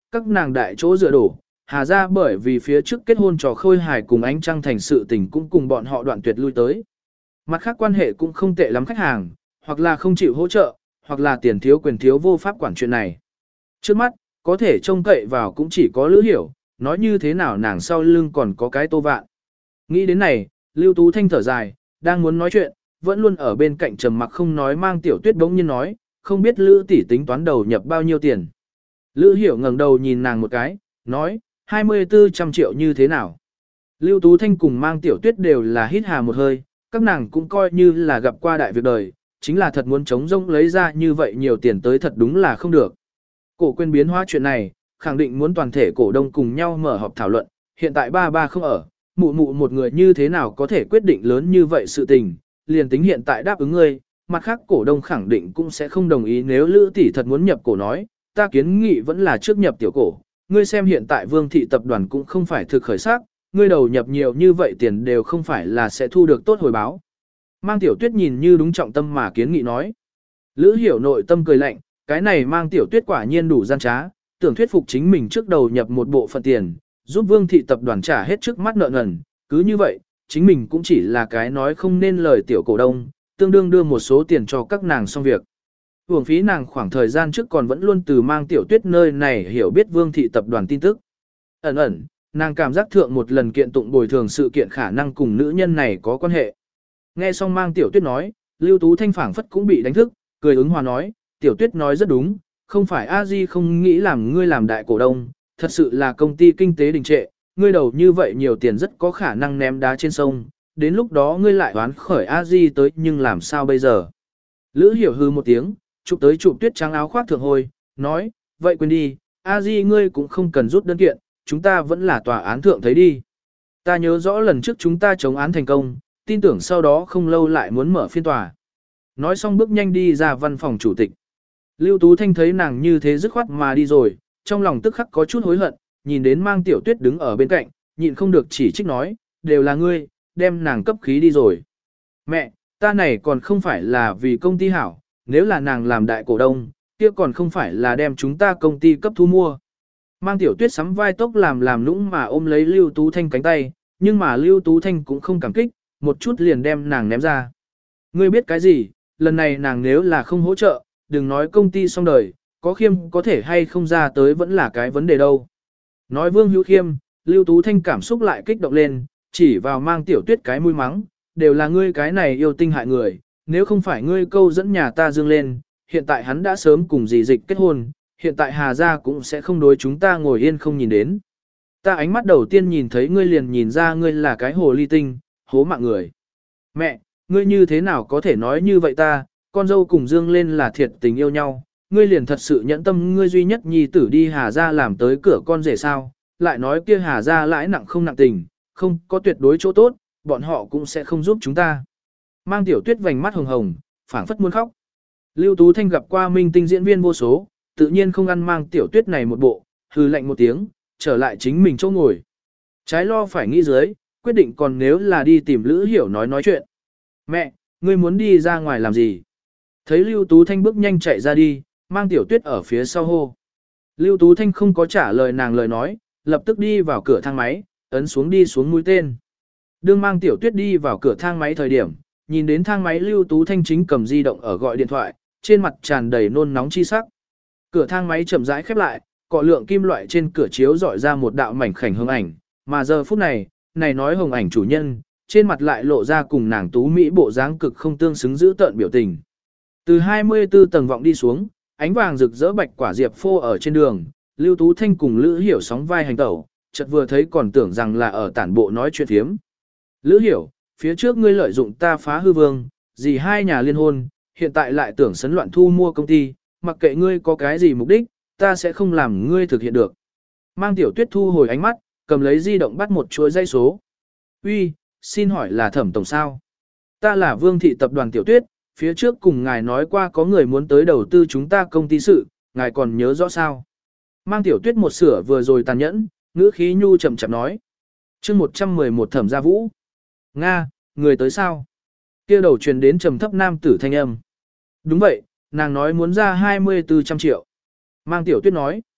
các nàng đại chỗ dựa đổ, Hà ra bởi vì phía trước kết hôn trò khôi hài cùng ánh trăng thành sự tình cũng cùng bọn họ đoạn tuyệt lui tới. Mặt khác quan hệ cũng không tệ lắm khách hàng, hoặc là không chịu hỗ trợ, hoặc là tiền thiếu quyền thiếu vô pháp quản chuyện này. Trước mắt, có thể trông cậy vào cũng chỉ có Lữ Hiểu, nói như thế nào nàng sau lưng còn có cái Tô Vạn. Nghĩ đến này, Lưu Tú Thanh thở dài, đang muốn nói chuyện, vẫn luôn ở bên cạnh trầm mặc không nói Mang Tiểu Tuyết bỗng nhiên nói, không biết Lữ tỷ tính toán đầu nhập bao nhiêu tiền. Lữ Hiểu ngẩng đầu nhìn nàng một cái, nói, hai mươi bốn trăm triệu như thế nào. Lưu Tú Thanh cùng Mang Tiểu Tuyết đều là hít hà một hơi, các nàng cũng coi như là gặp qua đại việc đời, chính là thật muốn chống rông lấy ra như vậy nhiều tiền tới thật đúng là không được. Cổ quyền biến hóa chuyện này, khẳng định muốn toàn thể cổ đông cùng nhau mở họp thảo luận, hiện tại ba ba không ở, mụ mụ một người như thế nào có thể quyết định lớn như vậy sự tình, liền tính hiện tại đáp ứng ngươi, mặt khác cổ đông khẳng định cũng sẽ không đồng ý nếu Lữ tỷ thật muốn nhập cổ nói, ta kiến nghị vẫn là trước nhập tiểu cổ, ngươi xem hiện tại Vương thị tập đoàn cũng không phải thực khởi sắc, ngươi đầu nhập nhiều như vậy tiền đều không phải là sẽ thu được tốt hồi báo. Mang Tiểu Tuyết nhìn như đúng trọng tâm mà kiến nghị nói. Lữ Hiểu nội tâm cười lạnh, cái này Mang Tiểu Tuyết quả nhiên đủ gian trá, tưởng thuyết phục chính mình trước đầu nhập một bộ phận tiền, giúp Vương thị tập đoàn trả hết trước mắt nợ nần, cứ như vậy, chính mình cũng chỉ là cái nói không nên lời tiểu cổ đông, tương đương đưa một số tiền cho các nàng xong việc. Uổng phí nàng khoảng thời gian trước còn vẫn luôn từ Mang Tiểu Tuyết nơi này hiểu biết Vương thị tập đoàn tin tức. Ẩn ẩn, nàng cảm giác thượng một lần kiện tụng bồi thường sự kiện khả năng cùng nữ nhân này có quan hệ. Nghe xong Mang Tiểu Tuyết nói, Lưu Tú Thanh phảng phất cũng bị đánh thức, cười ứng hòa nói, Tiểu Tuyết nói rất đúng, không phải A Di không nghĩ làm ngươi làm đại cổ đông, thật sự là công ty kinh tế đình trệ, ngươi đầu như vậy nhiều tiền rất có khả năng ném đá trên sông, đến lúc đó ngươi lại đoán khởi A Di tới nhưng làm sao bây giờ. Lữ Hiểu hư một tiếng, chụp tới chụp Tuyết trắng áo khoác thượng hồi, nói, vậy quên đi, A Di ngươi cũng không cần rút đơn kiện, chúng ta vẫn là tòa án thượng thấy đi. Ta nhớ rõ lần trước chúng ta chống án thành công, tin tưởng sau đó không lâu lại muốn mở phiên tòa. Nói xong bước nhanh đi ra văn phòng chủ tịch. Lưu Tú Thanh thấy nàng như thế dứt khoát mà đi rồi, trong lòng tức khắc có chút hối hận, nhìn đến Mang Tiểu Tuyết đứng ở bên cạnh, nhịn không được chỉ trích nói, đều là ngươi, đem nàng cấp khí đi rồi. Mẹ, ta này còn không phải là vì công ty hảo, nếu là nàng làm đại cổ đông, kia còn không phải là đem chúng ta công ty cấp thu mua. Mang Tiểu Tuyết sắm vai tốc làm làm nũng mà ôm lấy Lưu Tú Thanh cánh tay, nhưng mà Lưu Tú Thanh cũng không cảm kích, một chút liền đem nàng ném ra. Ngươi biết cái gì, lần này nàng nếu là không hỗ trợ, đừng nói công ty xong đời, có khiêm có thể hay không ra tới vẫn là cái vấn đề đâu. Nói Vương Hữu Khiêm, Lưu Tú Thanh cảm xúc lại kích động lên, chỉ vào Mang Tiểu Tuyết cái mũi mắng, đều là ngươi cái này yêu tinh hại người, nếu không phải ngươi câu dẫn nhà ta dương lên, hiện tại hắn đã sớm cùng dì dịch kết hôn, hiện tại Hà Gia cũng sẽ không đối chúng ta ngồi yên không nhìn đến. Ta ánh mắt đầu tiên nhìn thấy ngươi liền nhìn ra ngươi là cái hồ ly tinh, hố mạng người. Mẹ, ngươi như thế nào có thể nói như vậy ta, con dâu cùng dương lên là thiệt tình yêu nhau, ngươi liền thật sự nhẫn tâm ngươi duy nhất nhi tử đi Hà Gia làm tới cửa con rể sao, lại nói kia Hà Gia lãi nặng không nặng tình, không có tuyệt đối chỗ tốt, bọn họ cũng sẽ không giúp chúng ta. Mang Tiểu Tuyết vành mắt hồng hồng, phảng phất muốn khóc. Lưu Tú Thanh gặp qua minh tinh diễn viên vô số, tự nhiên không ăn Mang Tiểu Tuyết này một bộ, hừ lạnh một tiếng, trở lại chính mình chỗ ngồi. Trái lo phải nghĩ dưới, quyết định còn nếu là đi tìm Lữ Hiểu nói nói chuyện. Mẹ, ngươi muốn đi ra ngoài làm gì? Thấy Lưu Tú Thanh bước nhanh chạy ra đi, Mang Tiểu Tuyết ở phía sau hô. Lưu Tú Thanh không có trả lời nàng lời nói, lập tức đi vào cửa thang máy, ấn xuống đi xuống mũi tên. Đương Mang Tiểu Tuyết đi vào cửa thang máy thời điểm, nhìn đến thang máy Lưu Tú Thanh chính cầm di động ở gọi điện thoại, trên mặt tràn đầy nôn nóng chi sắc. Cửa thang máy chậm rãi khép lại, cọ lượng kim loại trên cửa chiếu dọi ra một đạo mảnh khảnh hương ảnh, mà giờ phút này, này nói hồng ảnh chủ nhân, trên mặt lại lộ ra cùng nàng tú mỹ bộ dáng cực không tương xứng giữ tợn biểu tình. Từ hai mươi tư tầng vọng đi xuống, ánh vàng rực rỡ bạch quả diệp phô ở trên đường, Lưu Tú Thanh cùng Lữ Hiểu sóng vai hành tẩu, chợt vừa thấy còn tưởng rằng là ở tản bộ nói chuyện thiếm. Lữ Hiểu, phía trước ngươi lợi dụng ta phá hư vương, gì hai nhà liên hôn, hiện tại lại tưởng sấn loạn thu mua công ty, mặc kệ ngươi có cái gì mục đích, ta sẽ không làm ngươi thực hiện được. Mang Tiểu Tuyết thu hồi ánh mắt, cầm lấy di động bắt một chuỗi dây số. Uy, xin hỏi là Thẩm tổng sao? Ta là Vương thị tập đoàn Tiểu Tuyết, phía trước cùng ngài nói qua có người muốn tới đầu tư chúng ta công ty sự, ngài còn nhớ rõ sao? Mang Tiểu Tuyết một sửa vừa rồi tàn nhẫn, ngữ khí nhu chậm chậm nói. Chương một trăm mười một Thẩm Gia Vũ. Nga, người tới sao? Kia đầu truyền đến trầm thấp nam tử thanh âm. Đúng vậy, nàng nói muốn ra hai mươi tư trăm triệu. Mang Tiểu Tuyết nói.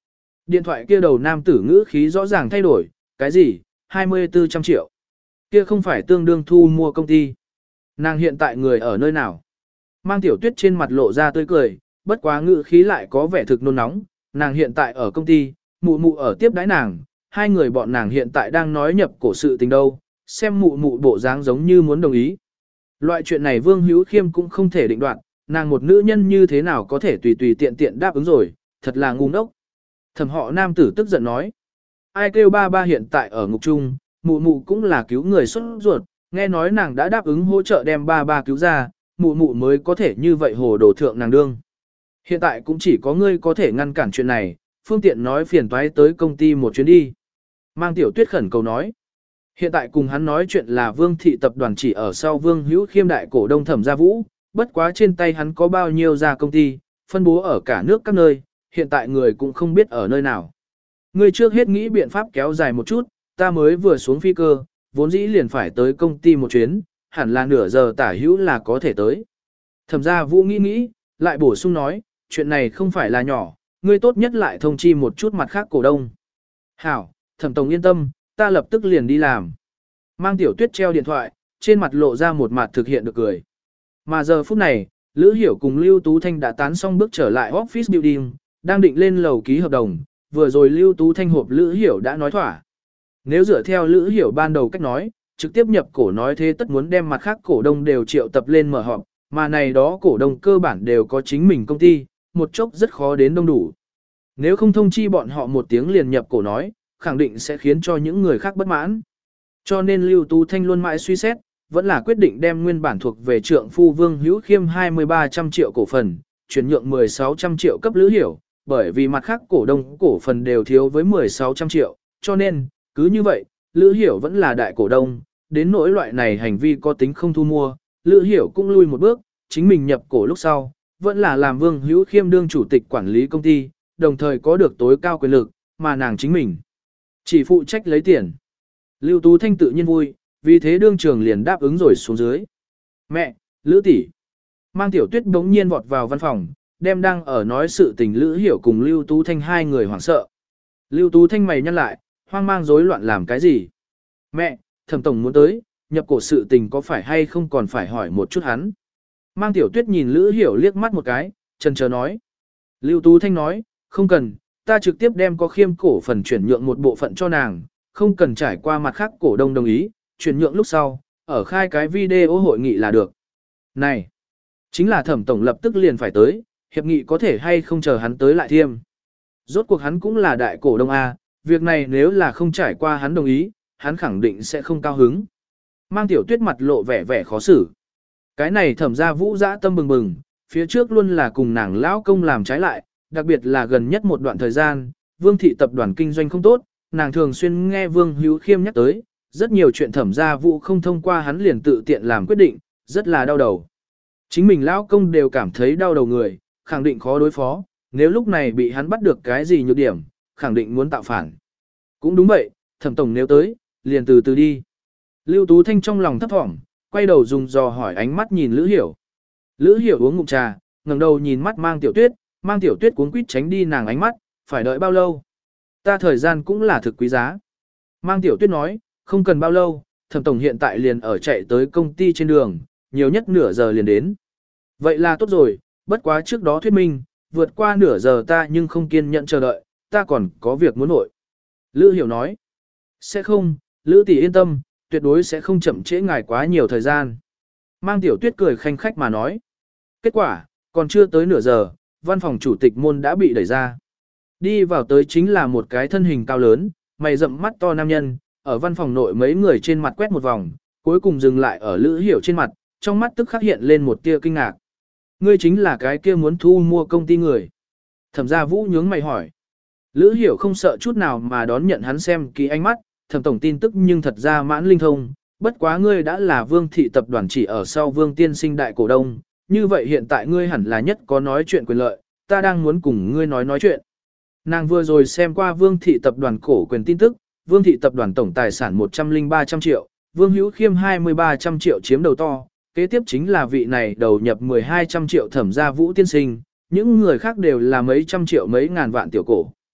Điện thoại kia đầu nam tử ngữ khí rõ ràng thay đổi, cái gì, hai mươi tư trăm triệu. Kia không phải tương đương thu mua công ty. Nàng hiện tại người ở nơi nào? Mang Tiểu Tuyết trên mặt lộ ra tươi cười, bất quá ngữ khí lại có vẻ thực nôn nóng, nàng hiện tại ở công ty, mụ mụ ở tiếp đái nàng, hai người bọn nàng hiện tại đang nói nhập cổ sự tình đâu, xem mụ mụ bộ dáng giống như muốn đồng ý. Loại chuyện này Vương Hữu Khiêm cũng không thể định đoạt, nàng một nữ nhân như thế nào có thể tùy tùy tiện tiện đáp ứng rồi, thật là ngu ngốc. Thẩm họ nam tử tức giận nói, ai kêu ba ba hiện tại ở ngục chung, mụ mụ cũng là cứu người xuất ruột, nghe nói nàng đã đáp ứng hỗ trợ đem ba ba cứu ra, mụ mụ mới có thể như vậy hồ đồ thượng nàng đương. Hiện tại cũng chỉ có ngươi có thể ngăn cản chuyện này, phương tiện nói phiền toái tới công ty một chuyến đi. Mang Tiểu Tuyết khẩn cầu nói. Hiện tại cùng hắn nói chuyện là Vương thị tập đoàn chỉ ở sau Vương Hữu Khiêm đại cổ đông Thẩm Gia Vũ, bất quá trên tay hắn có bao nhiêu gia công ty, phân bố ở cả nước các nơi, hiện tại người cũng không biết ở nơi nào. Ngươi trước hết nghĩ biện pháp kéo dài một chút, ta mới vừa xuống phi cơ, vốn dĩ liền phải tới công ty một chuyến, hẳn là nửa giờ tả hữu là có thể tới. Thẩm Gia Vũ nghĩ nghĩ, lại bổ sung nói, chuyện này không phải là nhỏ, ngươi tốt nhất lại thông chi một chút mặt khác cổ đông. Hảo, Thẩm Tổng yên tâm, ta lập tức liền đi làm. Mang Tiểu Tuyết treo điện thoại, trên mặt lộ ra một mặt thực hiện được cười. Mà giờ phút này, Lữ Hiểu cùng Lưu Tú Thanh đã tán xong bước trở lại office building, đang định lên lầu ký hợp đồng, vừa rồi Lưu Tú Thanh hộp Lữ Hiểu đã nói thỏa. Nếu dựa theo Lữ Hiểu ban đầu cách nói, trực tiếp nhập cổ nói thế tất muốn đem mặt khác cổ đông đều triệu tập lên mở họp, mà này đó cổ đông cơ bản đều có chính mình công ty, một chốc rất khó đến đông đủ. Nếu không thông chi bọn họ một tiếng liền nhập cổ nói, khẳng định sẽ khiến cho những người khác bất mãn. Cho nên Lưu Tú Thanh luôn mãi suy xét, vẫn là quyết định đem nguyên bản thuộc về trượng phu Vương Hữu Khiêm hai mươi ba trăm triệu cổ phần, chuyển nhượng mười sáu trăm triệu cấp Lữ Hiểu, bởi vì mặt khác cổ đông cổ phần đều thiếu với mười sáu trăm triệu, cho nên, cứ như vậy, Lữ Hiểu vẫn là đại cổ đông, đến nỗi loại này hành vi có tính không thu mua, Lữ Hiểu cũng lui một bước, chính mình nhập cổ lúc sau, vẫn là làm Vương Hữu Khiêm đương chủ tịch quản lý công ty, đồng thời có được tối cao quyền lực, mà nàng chính mình chỉ phụ trách lấy tiền. Lưu Tú Thanh tự nhiên vui, vì thế đương trường liền đáp ứng rồi xuống dưới. Mẹ, Lữ tỷ. Mang Tiểu Tuyết bỗng nhiên vọt vào văn phòng, đem đang ở nói sự tình Lữ Hiểu cùng Lưu Tú Thanh hai người hoảng sợ. Lưu Tú Thanh mày nhăn lại, hoang mang rối loạn làm cái gì? Mẹ, Thẩm Tổng muốn tới, nhập cổ sự tình có phải hay không còn phải hỏi một chút hắn. Mang Tiểu Tuyết nhìn Lữ Hiểu liếc mắt một cái, chần chờ nói. Lưu Tú Thanh nói, không cần, ta trực tiếp đem có khiêm cổ phần chuyển nhượng một bộ phận cho nàng, không cần trải qua mặt khác cổ đông đồng ý, chuyển nhượng lúc sau, ở khai cái video hội nghị là được. Này, chính là Thẩm Tổng lập tức liền phải tới, hiệp nghị có thể hay không chờ hắn tới lại thiêm. Rốt cuộc hắn cũng là đại cổ đông A, việc này nếu là không trải qua hắn đồng ý, hắn khẳng định sẽ không cao hứng. Mang Tiểu Tuyết mặt lộ vẻ vẻ khó xử. Cái này Thẩm Gia Vũ dã tâm bừng bừng, phía trước luôn là cùng nàng lão công làm trái lại, đặc biệt là gần nhất một đoạn thời gian, Vương thị tập đoàn kinh doanh không tốt, nàng thường xuyên nghe Vương Hữu Khiêm nhắc tới, rất nhiều chuyện Thẩm Gia Vũ không thông qua hắn liền tự tiện làm quyết định, rất là đau đầu. Chính mình lão công đều cảm thấy đau đầu người, khẳng định khó đối phó, nếu lúc này bị hắn bắt được cái gì nhược điểm, khẳng định muốn tạo phản. Cũng đúng vậy, Thẩm Tổng nếu tới, liền từ từ đi. Lưu Tú Thanh trong lòng thấp thỏm, quay đầu dùng dò hỏi ánh mắt nhìn Lữ Hiểu. Lữ Hiểu uống ngụm trà, ngẩng đầu nhìn mắt Mang Tiểu Tuyết, Mang Tiểu Tuyết cuống quýt tránh đi nàng ánh mắt, phải đợi bao lâu? Ta thời gian cũng là thực quý giá. Mang Tiểu Tuyết nói, không cần bao lâu, Thẩm Tổng hiện tại liền ở chạy tới công ty trên đường, nhiều nhất nửa giờ liền đến. Vậy là tốt rồi, bất quá trước đó thuyết minh, vượt qua nửa giờ ta nhưng không kiên nhẫn chờ đợi, ta còn có việc muốn nội. Lữ Hiểu nói, sẽ không, Lữ tỷ yên tâm, tuyệt đối sẽ không chậm trễ ngài quá nhiều thời gian. Mang Tiểu Tuyết cười khanh khách mà nói. Kết quả, còn chưa tới nửa giờ, văn phòng chủ tịch môn đã bị đẩy ra. Đi vào tới chính là một cái thân hình cao lớn, mày rậm mắt to nam nhân, ở văn phòng nội mấy người trên mặt quét một vòng, cuối cùng dừng lại ở Lữ Hiểu trên mặt, trong mắt tức khắc hiện lên một tia kinh ngạc. Ngươi chính là cái kia muốn thu mua công ty người. Thẩm Gia Vũ nhướng mày hỏi. Lữ Hiểu không sợ chút nào mà đón nhận hắn xem kỹ ánh mắt, Thẩm Tổng tin tức nhưng thật ra mãn linh thông, bất quá ngươi đã là Vương thị tập đoàn chỉ ở sau Vương tiên sinh đại cổ đông, như vậy hiện tại ngươi hẳn là nhất có nói chuyện quyền lợi, ta đang muốn cùng ngươi nói nói chuyện. Nàng vừa rồi xem qua Vương thị tập đoàn cổ quyền tin tức, Vương thị tập đoàn tổng tài sản một trăm lẻ ba trăm triệu, Vương Hữu Khiêm hai mươi ba trăm triệu chiếm đầu to, kế tiếp chính là vị này đầu nhập mười hai trăm triệu Thẩm Gia Vũ tiên sinh, những người khác đều là mấy trăm triệu mấy ngàn vạn tiểu cổ.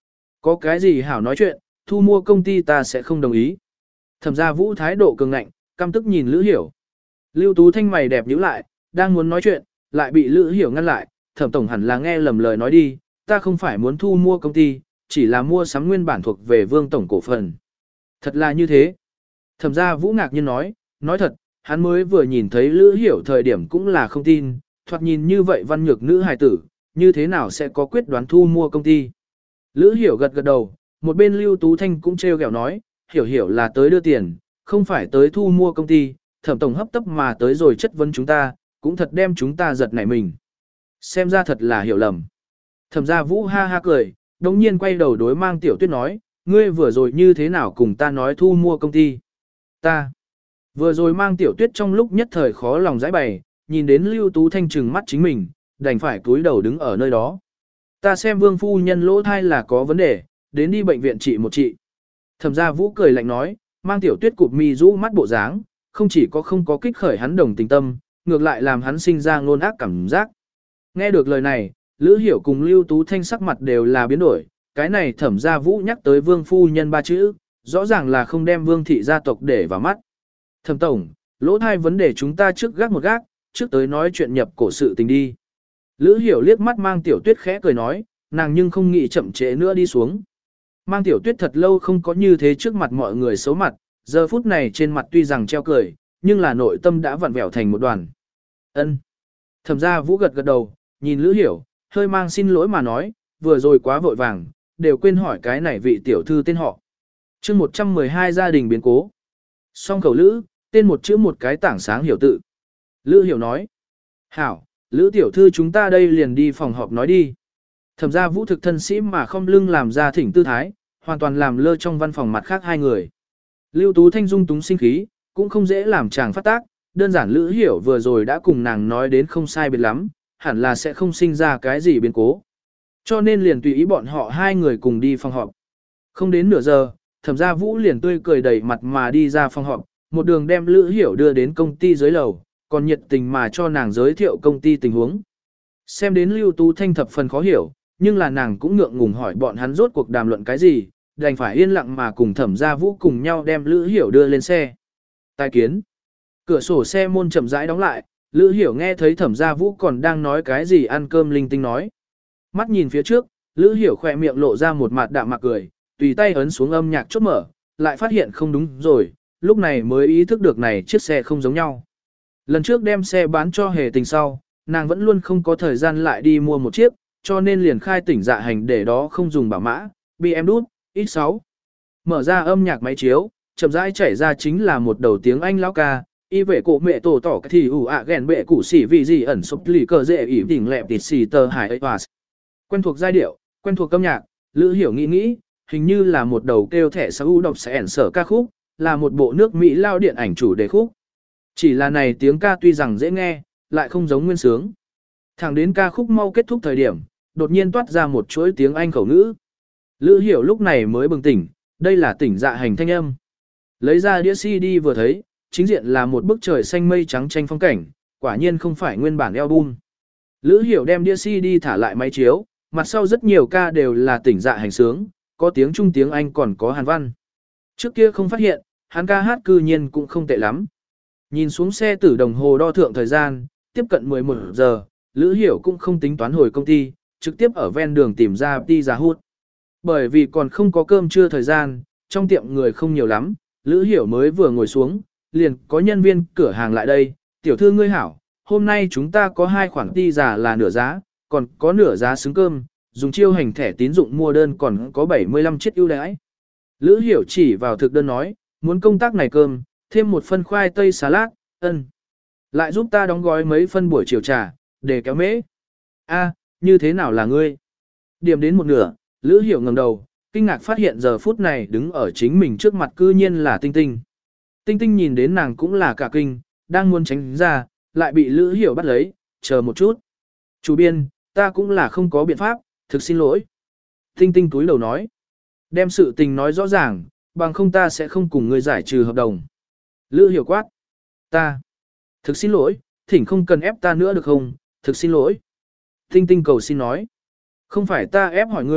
Có cái gì hảo nói chuyện, thu mua công ty ta sẽ không đồng ý. Thẩm gia Vũ thái độ cường ngạnh, căm tức nhìn Lữ Hiểu. Lưu Tú Thanh mày đẹp nhíu lại, đang muốn nói chuyện, lại bị Lữ Hiểu ngăn lại. Thẩm tổng hẳn là nghe lầm lời nói đi, ta không phải muốn thu mua công ty, chỉ là mua sắm nguyên bản thuộc về Vương tổng cổ phần. Thật là như thế. Thẩm gia Vũ ngạc nhiên nói, nói thật, hắn mới vừa nhìn thấy Lữ Hiểu thời điểm cũng là không tin, thoạt nhìn như vậy văn nhược nữ hài tử, như thế nào sẽ có quyết đoán thu mua công ty. Lữ Hiểu gật gật đầu, một bên Lưu Tú Thanh cũng trêu ghẹo nói, Hiểu Hiểu là tới đưa tiền, không phải tới thu mua công ty, Thẩm tổng hấp tấp mà tới rồi chất vấn chúng ta, cũng thật đem chúng ta giật nảy mình. Xem ra thật là hiểu lầm. Thẩm gia Vũ ha ha cười, đồng nhiên quay đầu đối Mang Tiểu Tuyết nói, ngươi vừa rồi như thế nào cùng ta nói thu mua công ty. Ta. Vừa rồi Mang Tiểu Tuyết trong lúc nhất thời khó lòng giải bày, nhìn đến Lưu Tú Thanh trừng mắt chính mình, đành phải cúi đầu đứng ở nơi đó. Ta xem Vương phu nhân lỗ thai là có vấn đề, đến đi bệnh viện trị một trị. Thẩm gia Vũ cười lạnh nói, Mang Tiểu Tuyết cụp mi rũ mắt bộ dáng, không chỉ có không có kích khởi hắn đồng tình tâm, ngược lại làm hắn sinh ra ngôn ác cảm giác. Nghe được lời này, Lữ Hiểu cùng Lưu Tú Thanh sắc mặt đều là biến đổi, cái này Thẩm gia Vũ nhắc tới Vương phu nhân ba chữ, rõ ràng là không đem Vương thị gia tộc để vào mắt. Thẩm tổng, lỗ thai vấn đề chúng ta trước gác một gác, trước tới nói chuyện nhập cổ sự tình đi. Lữ Hiểu liếc mắt Mang Tiểu Tuyết khẽ cười nói, nàng nhưng không nghĩ chậm trễ nữa đi xuống. Mang Tiểu Tuyết thật lâu không có như thế trước mặt mọi người xấu mặt, giờ phút này trên mặt tuy rằng treo cười, nhưng là nội tâm đã vặn vẹo thành một đoàn. Ân. Thẩm gia Vũ gật gật đầu, nhìn Lữ Hiểu, hơi mang xin lỗi mà nói, vừa rồi quá vội vàng, đều quên hỏi cái này vị tiểu thư tên họ. Chương một trăm mười hai gia đình biến cố. Song khẩu Lữ, tên một chữ một cái tảng sáng hiểu tự. Lữ Hiểu nói. Hảo, Lữ tiểu thư chúng ta đây liền đi phòng họp nói đi. Thẩm gia Vũ thực thân sĩ mà không lưng làm ra thỉnh tư thái, hoàn toàn làm lơ trong văn phòng mặt khác hai người. Lưu Tú Thanh dung túng sinh khí, cũng không dễ làm chàng phát tác, đơn giản Lữ Hiểu vừa rồi đã cùng nàng nói đến không sai biệt lắm, hẳn là sẽ không sinh ra cái gì biến cố. Cho nên liền tùy ý bọn họ hai người cùng đi phòng họp. Không đến nửa giờ, Thẩm gia Vũ liền tươi cười đầy mặt mà đi ra phòng họp, một đường đem Lữ Hiểu đưa đến công ty dưới lầu, còn nhiệt tình mà cho nàng giới thiệu công ty tình huống. Xem đến Lưu Tú Thanh thập phần khó hiểu, nhưng là nàng cũng ngượng ngùng hỏi bọn hắn rốt cuộc đàm luận cái gì, đành phải yên lặng mà cùng Thẩm gia Vũ cùng nhau đem Lữ Hiểu đưa lên xe. Tài kiến. Cửa sổ xe môn chậm rãi đóng lại, Lữ Hiểu nghe thấy Thẩm gia Vũ còn đang nói cái gì ăn cơm linh tinh nói. Mắt nhìn phía trước, Lữ Hiểu khỏe miệng lộ ra một mặt đạm mạc cười, tùy tay ấn xuống âm nhạc chốt mở, lại phát hiện không đúng rồi, lúc này mới ý thức được này chiếc xe không giống nhau. Lần trước đem xe bán cho Hề Tình sau, nàng vẫn luôn không có thời gian lại đi mua một chiếc, cho nên liền khai tỉnh dạ hành để đó không dùng bảo mã, bê em đút, ích sáu. Mở ra âm nhạc máy chiếu, chậm rãi chảy ra chính là một đầu tiếng Anh lão ca, y vệ cổ mẹ tổ tỏ thì ủ ạ ghen bệ củ xỉ vì gì ẩn sụp lì cờ dễ ỉ đỉnh lẹp tịt xì tờ hải ấy hòa. Quen thuộc giai điệu, quen thuộc âm nhạc, Lữ Hiểu nghĩ nghĩ, hình như là một đầu kêu thẻ sau đọc sẽ ẩn sở ca khúc, là một bộ nước Mỹ lao điện ảnh chủ đề khúc. Chỉ là này tiếng ca tuy rằng dễ nghe, lại không giống nguyên sướng. Thẳng đến ca khúc mau kết thúc thời điểm, đột nhiên toát ra một chuỗi tiếng Anh khẩu ngữ. Lữ Hiểu lúc này mới bừng tỉnh, đây là tỉnh dạ hành thanh âm. Lấy ra đĩa xê đê vừa thấy, chính diện là một bức trời xanh mây trắng tranh phong cảnh, quả nhiên không phải nguyên bản album. Lữ Hiểu đem đĩa xê đê thả lại máy chiếu, mặt sau rất nhiều ca đều là tỉnh dạ hành sướng, có tiếng Trung tiếng Anh còn có Hàn văn. Trước kia không phát hiện, hắn ca hát cư nhiên cũng không tệ lắm. Nhìn xuống xe tử đồng hồ đo thượng thời gian, tiếp cận mười một giờ, Lữ Hiểu cũng không tính toán hồi công ty, trực tiếp ở ven đường tìm ra pizza hut. Bởi vì còn không có cơm trưa thời gian, trong tiệm người không nhiều lắm, Lữ Hiểu mới vừa ngồi xuống, liền có nhân viên cửa hàng lại đây, tiểu thư ngươi hảo, hôm nay chúng ta có hai khoản pizza là nửa giá, còn có nửa giá xứng cơm, dùng chiêu hành thẻ tín dụng mua đơn còn có bảy mươi lăm chiếc ưu đãi. Lữ Hiểu chỉ vào thực đơn nói, muốn công tác này cơm, thêm một phân khoai tây salad, ân. Lại giúp ta đóng gói mấy phân buổi chiều trà, để kéo mễ. A, như thế nào là ngươi? Điểm đến một nửa, Lữ Hiểu ngẩng đầu, kinh ngạc phát hiện giờ phút này đứng ở chính mình trước mặt cư nhiên là Tinh Tinh. Tinh Tinh nhìn đến nàng cũng là cả kinh, đang muốn tránh ra, lại bị Lữ Hiểu bắt lấy, chờ một chút. Chủ biên, ta cũng là không có biện pháp, thực xin lỗi. Tinh Tinh túi đầu nói. Đem sự tình nói rõ ràng, bằng không ta sẽ không cùng ngươi giải trừ hợp đồng. Lữ Hiểu quát. Ta. Thực xin lỗi, thỉnh không cần ép ta nữa được không, thực xin lỗi. Tinh Tinh cầu xin nói. Không phải ta ép hỏi ngươi,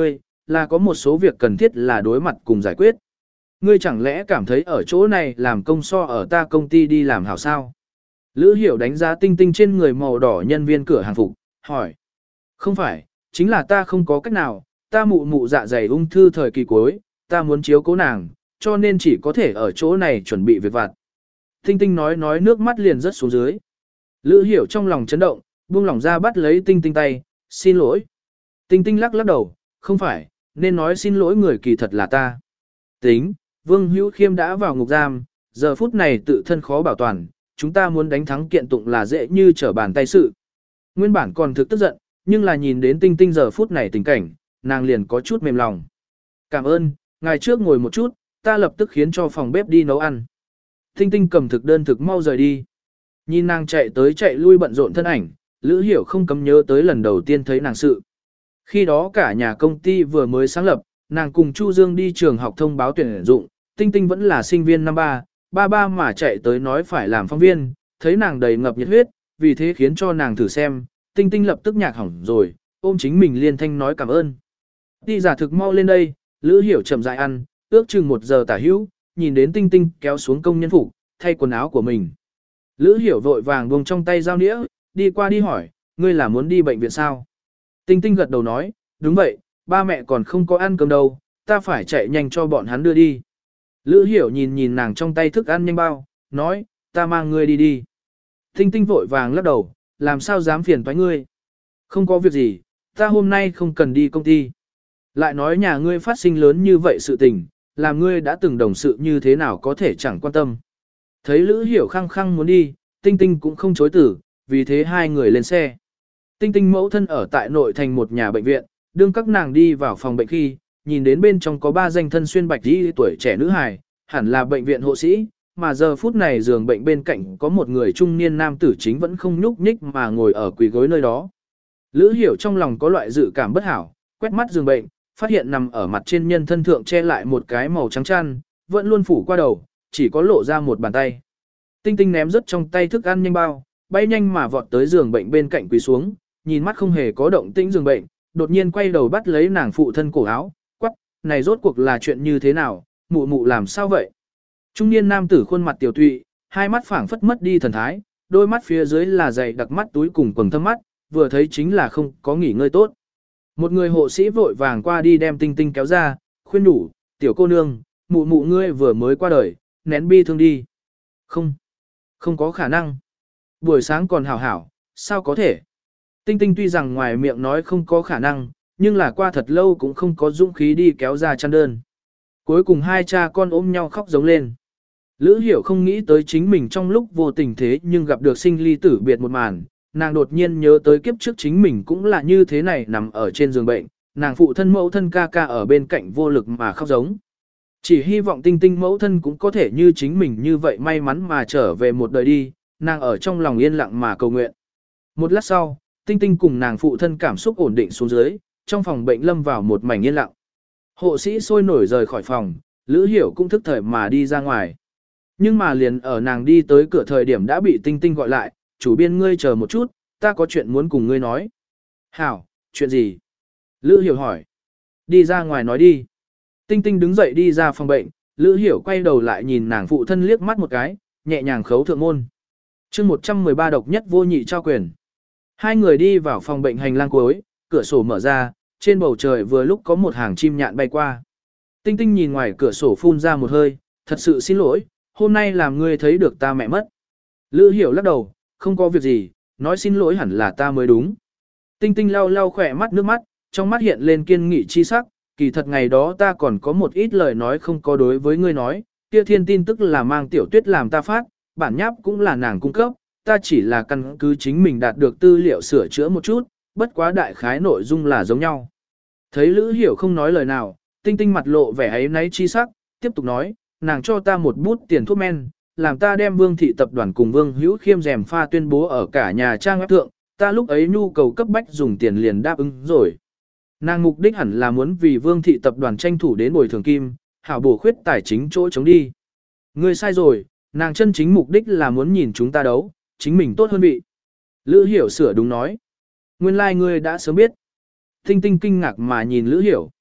là có một số việc cần thiết là đối mặt cùng giải quyết. Ngươi chẳng lẽ cảm thấy ở chỗ này làm công so ở ta công ty đi làm hảo sao? Lữ Hiểu đánh giá Tinh Tinh trên người màu đỏ nhân viên cửa hàng phục, hỏi. Không phải, chính là ta không có cách nào, ta mụ mụ dạ dày ung thư thời kỳ cuối, ta muốn chiếu cố nàng, cho nên chỉ có thể ở chỗ này chuẩn bị việc vặt. Tinh Tinh nói nói nước mắt liền rớt xuống dưới. Lữ Hiểu trong lòng chấn động, buông lỏng ra bắt lấy Tinh Tinh tay, xin lỗi. Tinh Tinh lắc lắc đầu, không phải, nên nói xin lỗi người kỳ thật là ta. Tính, Vương Hữu Khiêm đã vào ngục giam, giờ phút này tự thân khó bảo toàn, chúng ta muốn đánh thắng kiện tụng là dễ như trở bàn tay sự. Nguyên bản còn thực tức giận, nhưng là nhìn đến Tinh Tinh giờ phút này tình cảnh, nàng liền có chút mềm lòng. Cảm ơn, ngài trước ngồi một chút, ta lập tức khiến cho phòng bếp đi nấu ăn. Tinh Tinh cầm thực đơn thực mau rời đi. Nhìn nàng chạy tới chạy lui bận rộn thân ảnh, Lữ Hiểu không cấm nhớ tới lần đầu tiên thấy nàng sự. Khi đó cả nhà công ty vừa mới sáng lập, nàng cùng Chu Dương đi trường học thông báo tuyển dụng, Tinh Tinh vẫn là sinh viên năm ba, ba ba mà chạy tới nói phải làm phóng viên, thấy nàng đầy ngập nhiệt huyết, vì thế khiến cho nàng thử xem, Tinh Tinh lập tức nhạc hỏng rồi, ôm chính mình liên thanh nói cảm ơn. Đi giả thực mau lên đây, Lữ Hiểu chậm rãi ăn, ước chừng một giờ tả hữu, nhìn đến Tinh Tinh kéo xuống công nhân phục, thay quần áo của mình. Lữ Hiểu vội vàng buông trong tay dao nĩa, đi qua đi hỏi, ngươi là muốn đi bệnh viện sao? Tinh Tinh gật đầu nói, đúng vậy, ba mẹ còn không có ăn cơm đâu, ta phải chạy nhanh cho bọn hắn đưa đi. Lữ Hiểu nhìn nhìn nàng trong tay thức ăn nhanh bao, nói, ta mang ngươi đi đi. Tinh Tinh vội vàng lắc đầu, làm sao dám phiền toái ngươi? Không có việc gì, ta hôm nay không cần đi công ty. Lại nói nhà ngươi phát sinh lớn như vậy sự tình, làm ngươi đã từng đồng sự như thế nào có thể chẳng quan tâm. Thấy Lữ Hiểu khăng khăng muốn đi, Tinh Tinh cũng không chối tử, vì thế hai người lên xe. Tinh Tinh mẫu thân ở tại nội thành một nhà bệnh viện, đương các nàng đi vào phòng bệnh khi, nhìn đến bên trong có ba danh thân xuyên bạch y tuổi trẻ nữ hài, hẳn là bệnh viện hộ sĩ, mà giờ phút này giường bệnh bên cạnh có một người trung niên nam tử chính vẫn không nhúc nhích mà ngồi ở quỳ gối nơi đó. Lữ Hiểu trong lòng có loại dự cảm bất hảo, quét mắt giường bệnh, phát hiện nằm ở mặt trên nhân thân thượng che lại một cái màu trắng chăn, vẫn luôn phủ qua đầu, chỉ có lộ ra một bàn tay. Tinh Tinh ném rớt trong tay thức ăn nhanh bao, bay nhanh mà vọt tới giường bệnh bên cạnh quỳ xuống, nhìn mắt không hề có động tĩnh giường bệnh, đột nhiên quay đầu bắt lấy nàng phụ thân cổ áo, quắc, này rốt cuộc là chuyện như thế nào, mụ mụ làm sao vậy? Trung niên nam tử khuôn mặt tiểu tụy, hai mắt phảng phất mất đi thần thái, đôi mắt phía dưới là dày đặc mắt túi cùng quầng thâm mắt, vừa thấy chính là không có nghỉ ngơi tốt. Một người hộ sĩ vội vàng qua đi đem Tinh Tinh kéo ra, khuyên nhủ, tiểu cô nương, mụ mụ ngươi vừa mới qua đời, nén bi thương đi. Không, không có khả năng. Buổi sáng còn hảo hảo, sao có thể? Tinh Tinh tuy rằng ngoài miệng nói không có khả năng, nhưng là qua thật lâu cũng không có dũng khí đi kéo ra chăn đơn. Cuối cùng hai cha con ôm nhau khóc giống lên. Lữ Hiểu không nghĩ tới chính mình trong lúc vô tình thế nhưng gặp được sinh ly tử biệt một màn, nàng đột nhiên nhớ tới kiếp trước chính mình cũng là như thế này nằm ở trên giường bệnh, nàng phụ thân mẫu thân ca ca ở bên cạnh vô lực mà khóc giống. Chỉ hy vọng Tinh Tinh mẫu thân cũng có thể như chính mình như vậy may mắn mà trở về một đời đi, nàng ở trong lòng yên lặng mà cầu nguyện. Một lát sau, Tinh Tinh cùng nàng phụ thân cảm xúc ổn định xuống dưới, trong phòng bệnh lâm vào một mảnh yên lặng. Hộ sĩ sôi nổi rời khỏi phòng, Lữ Hiểu cũng thức thời mà đi ra ngoài. Nhưng mà liền ở nàng đi tới cửa thời điểm đã bị Tinh Tinh gọi lại, chủ biên ngươi chờ một chút, ta có chuyện muốn cùng ngươi nói. Hảo, chuyện gì? Lữ Hiểu hỏi. Đi ra ngoài nói đi. Tinh Tinh đứng dậy đi ra phòng bệnh, Lữ Hiểu quay đầu lại nhìn nàng phụ thân liếc mắt một cái, nhẹ nhàng khấu thượng môn. chương một trăm mười ba độc nhất vô nhị trao quyền. Hai người đi vào phòng bệnh hành lang cuối, cửa sổ mở ra, trên bầu trời vừa lúc có một hàng chim nhạn bay qua. Tinh Tinh nhìn ngoài cửa sổ phun ra một hơi, thật sự xin lỗi, hôm nay làm ngươi thấy được ta mẹ mất. Lữ Hiểu lắc đầu, không có việc gì, nói xin lỗi hẳn là ta mới đúng. Tinh Tinh lau lau khỏe mắt nước mắt, trong mắt hiện lên kiên nghị chi sắc, kỳ thật ngày đó ta còn có một ít lời nói không có đối với ngươi nói, kia thiên tin tức là mang tiểu tuyết làm ta phát, bản nháp cũng là nàng cung cấp, ta chỉ là căn cứ chính mình đạt được tư liệu sửa chữa một chút, bất quá đại khái nội dung là giống nhau. Thấy Lữ Hiểu không nói lời nào, Tinh Tinh mặt lộ vẻ ấy náy chi sắc, tiếp tục nói, nàng cho ta một bút tiền thuốc men, làm ta đem Vương thị tập đoàn cùng Vương Hữu Khiêm rèm pha tuyên bố ở cả nhà trang web thượng, ta lúc ấy nhu cầu cấp bách dùng tiền liền đáp ứng rồi. Nàng mục đích hẳn là muốn vì Vương thị tập đoàn tranh thủ đến bồi thường kim, hảo bổ khuyết tài chính chỗ chống đi. Ngươi sai rồi, nàng chân chính mục đích là muốn nhìn chúng ta đấu, chính mình tốt hơn vị. Lữ Hiểu sửa đúng nói. Nguyên lai like ngươi đã sớm biết. Tinh Tinh kinh ngạc mà nhìn Lữ Hiểu.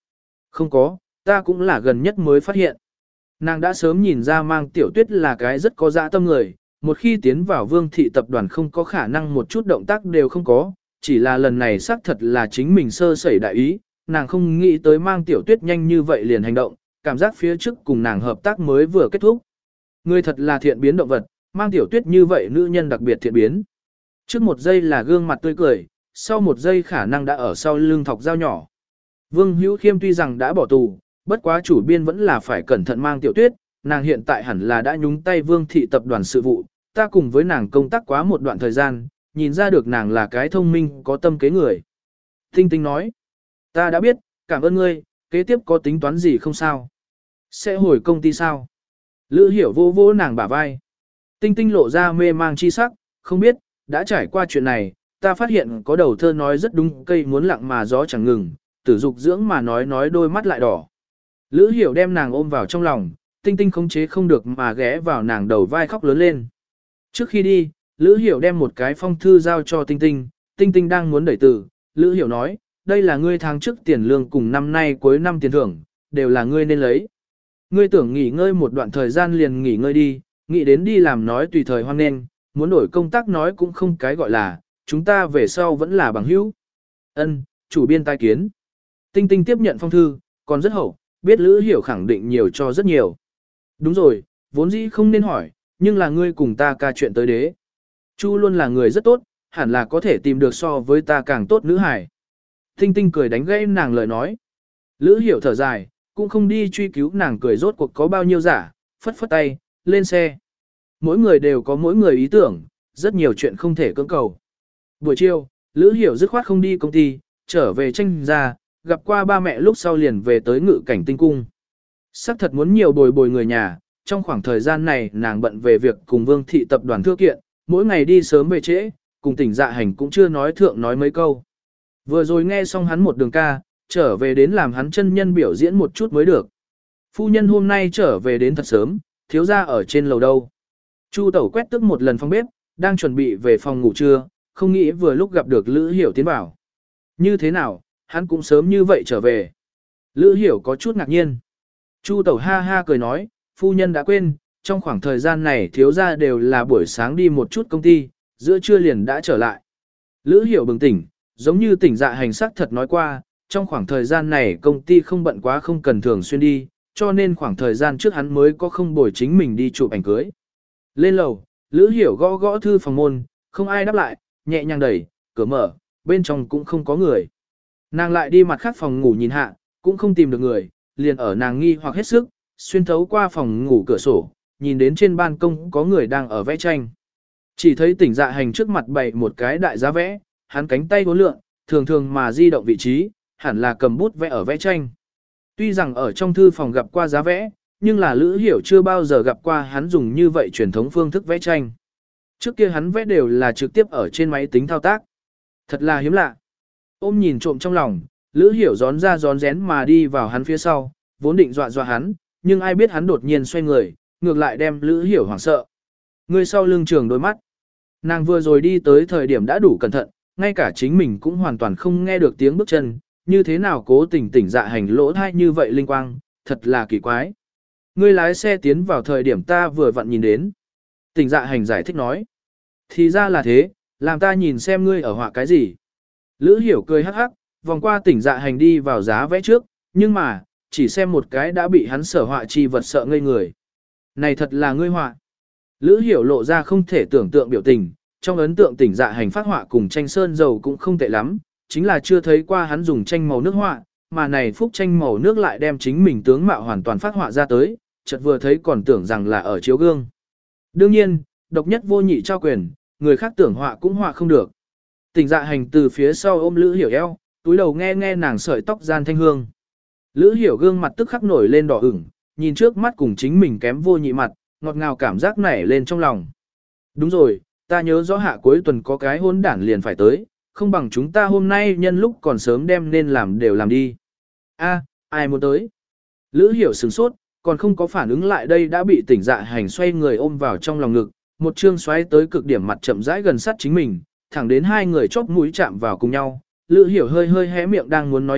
Không có, ta cũng là gần nhất mới phát hiện. Nàng đã sớm nhìn ra Mang Tiểu Tuyết là cái rất có dã tâm người, một khi tiến vào Vương thị tập đoàn không có khả năng một chút động tác đều không có, chỉ là lần này xác thật là chính mình sơ sẩy đại ý, nàng không nghĩ tới Mang Tiểu Tuyết nhanh như vậy liền hành động, cảm giác phía trước cùng nàng hợp tác mới vừa kết thúc. Người thật là thiện biến động vật, Mang Tiểu Tuyết như vậy nữ nhân đặc biệt thiện biến. Trước một giây là gương mặt tươi cười, sau một giây khả năng đã ở sau lưng thọc dao nhỏ. Vương Hữu Khiêm tuy rằng đã bỏ tù, bất quá chủ biên vẫn là phải cẩn thận Mang Tiểu Tuyết, nàng hiện tại hẳn là đã nhúng tay Vương thị tập đoàn sự vụ, ta cùng với nàng công tác quá một đoạn thời gian, nhìn ra được nàng là cái thông minh có tâm kế người. Tinh Tinh nói, ta đã biết, cảm ơn ngươi, kế tiếp có tính toán gì không sao? Sẽ hồi công ty sao? Lữ Hiểu vô vô nàng bả vai. Tinh Tinh lộ ra mê mang chi sắc, không biết, đã trải qua chuyện này, ta phát hiện có đầu thơ nói rất đúng, cây muốn lặng mà gió chẳng ngừng, tử dục dưỡng mà nói nói đôi mắt lại đỏ. Lữ Hiểu đem nàng ôm vào trong lòng, Tinh Tinh khống chế không được mà ghé vào nàng đầu vai khóc lớn lên. Trước khi đi, Lữ Hiểu đem một cái phong thư giao cho Tinh Tinh, Tinh Tinh đang muốn đẩy từ, Lữ Hiểu nói, đây là ngươi tháng trước tiền lương cùng năm nay cuối năm tiền thưởng, đều là ngươi nên lấy. Ngươi tưởng nghỉ ngơi một đoạn thời gian liền nghỉ ngơi đi, nghĩ đến đi làm nói tùy thời hoan nên, muốn đổi công tác nói cũng không cái gọi là, chúng ta về sau vẫn là bằng hữu. Ân, chủ biên tai kiến. Tinh Tinh tiếp nhận phong thư, còn rất hậu, biết Lữ Hiểu khẳng định nhiều cho rất nhiều. Đúng rồi, vốn dĩ không nên hỏi, nhưng là ngươi cùng ta ca chuyện tới đế. Chu luôn là người rất tốt, hẳn là có thể tìm được so với ta càng tốt nữ hải. Tinh Tinh cười đánh gãy nàng lời nói. Lữ Hiểu thở dài, cũng không đi truy cứu nàng cười rốt cuộc có bao nhiêu giả, phất phất tay, lên xe. Mỗi người đều có mỗi người ý tưởng, rất nhiều chuyện không thể cưỡng cầu. Buổi chiều, Lữ Hiểu dứt khoát không đi công ty, trở về tranh ra, gặp qua ba mẹ lúc sau liền về tới ngự cảnh tinh cung. Sắc thật muốn nhiều bồi bồi người nhà, trong khoảng thời gian này nàng bận về việc cùng Vương thị tập đoàn thư kiện, mỗi ngày đi sớm về trễ, cùng tỉnh dạ hành cũng chưa nói thượng nói mấy câu. Vừa rồi nghe xong hắn một đường ca, trở về đến làm hắn chân nhân biểu diễn một chút mới được. Phu nhân hôm nay trở về đến thật sớm, thiếu gia ở trên lầu đâu. Chu tẩu quét tức một lần phòng bếp, đang chuẩn bị về phòng ngủ trưa, không nghĩ vừa lúc gặp được Lữ Hiểu tiến vào. Như thế nào, hắn cũng sớm như vậy trở về. Lữ Hiểu có chút ngạc nhiên. Chu tẩu ha ha cười nói, phu nhân đã quên, trong khoảng thời gian này thiếu gia đều là buổi sáng đi một chút công ty, giữa trưa liền đã trở lại. Lữ Hiểu bừng tỉnh, giống như tỉnh dạ hành sắc thật nói qua, trong khoảng thời gian này công ty không bận quá không cần thường xuyên đi, cho nên khoảng thời gian trước hắn mới có không bồi chính mình đi chụp ảnh cưới. Lên lầu, Lữ Hiểu gõ gõ thư phòng môn, không ai đáp lại, nhẹ nhàng đẩy, cửa mở, bên trong cũng không có người. Nàng lại đi mặt khác phòng ngủ nhìn hạ, cũng không tìm được người, liền ở nàng nghi hoặc hết sức, xuyên thấu qua phòng ngủ cửa sổ, nhìn đến trên ban công có người đang ở vẽ tranh. Chỉ thấy tỉnh dạ hành trước mặt bày một cái đại giá vẽ, hắn cánh tay uốn lượn, thường thường mà di động vị trí, hẳn là cầm bút vẽ ở vẽ tranh. Tuy rằng ở trong thư phòng gặp qua giá vẽ, nhưng là Lữ Hiểu chưa bao giờ gặp qua hắn dùng như vậy truyền thống phương thức vẽ tranh. Trước kia hắn vẽ đều là trực tiếp ở trên máy tính thao tác. Thật là hiếm lạ. Ôm nhìn trộm trong lòng, Lữ Hiểu gión ra gión rén mà đi vào hắn phía sau, vốn định dọa dọa hắn, nhưng ai biết hắn đột nhiên xoay người, ngược lại đem Lữ Hiểu hoảng sợ. Người sau lưng trường đôi mắt. Nàng vừa rồi đi tới thời điểm đã đủ cẩn thận, ngay cả chính mình cũng hoàn toàn không nghe được tiếng bước chân, như thế nào cố tình tỉnh dạ hành lỗ thai như vậy linh quang, thật là kỳ quái. Ngươi lái xe tiến vào thời điểm ta vừa vặn nhìn đến. Tỉnh dạ hành giải thích nói. Thì ra là thế, làm ta nhìn xem ngươi ở họa cái gì. Lữ Hiểu cười hắc hắc, vòng qua tỉnh dạ hành đi vào giá vẽ trước, nhưng mà, chỉ xem một cái đã bị hắn sở họa chi vật sợ ngây người. Này thật là ngươi họa. Lữ Hiểu lộ ra không thể tưởng tượng biểu tình, trong ấn tượng tỉnh dạ hành phát họa cùng tranh sơn dầu cũng không tệ lắm, chính là chưa thấy qua hắn dùng tranh màu nước họa, mà này phúc tranh màu nước lại đem chính mình tướng mạo hoàn toàn phát họa ra tới, chợt vừa thấy còn tưởng rằng là ở chiếu gương. Đương nhiên, độc nhất vô nhị trao quyền, người khác tưởng họa cũng họa không được. Tỉnh dạ hành từ phía sau ôm Lữ Hiểu eo, túi đầu nghe nghe nàng sợi tóc gian thanh hương. Lữ Hiểu gương mặt tức khắc nổi lên đỏ ửng, nhìn trước mắt cùng chính mình kém vô nhị mặt, ngọt ngào cảm giác nảy lên trong lòng. Đúng rồi, ta nhớ rõ hạ cuối tuần có cái hôn đản liền phải tới, không bằng chúng ta hôm nay nhân lúc còn sớm đem nên làm đều làm đi. A, ai muốn tới? Lữ Hiểu sửng sốt, còn không có phản ứng lại đây đã bị tỉnh dạ hành xoay người ôm vào trong lòng ngực, một chương xoáy tới cực điểm mặt chậm rãi gần sát chính mình, thẳng đến hai người chóp mũi chạm vào cùng nhau. Lữ Hiểu hơi hơi hé miệng đang muốn nói chuyện,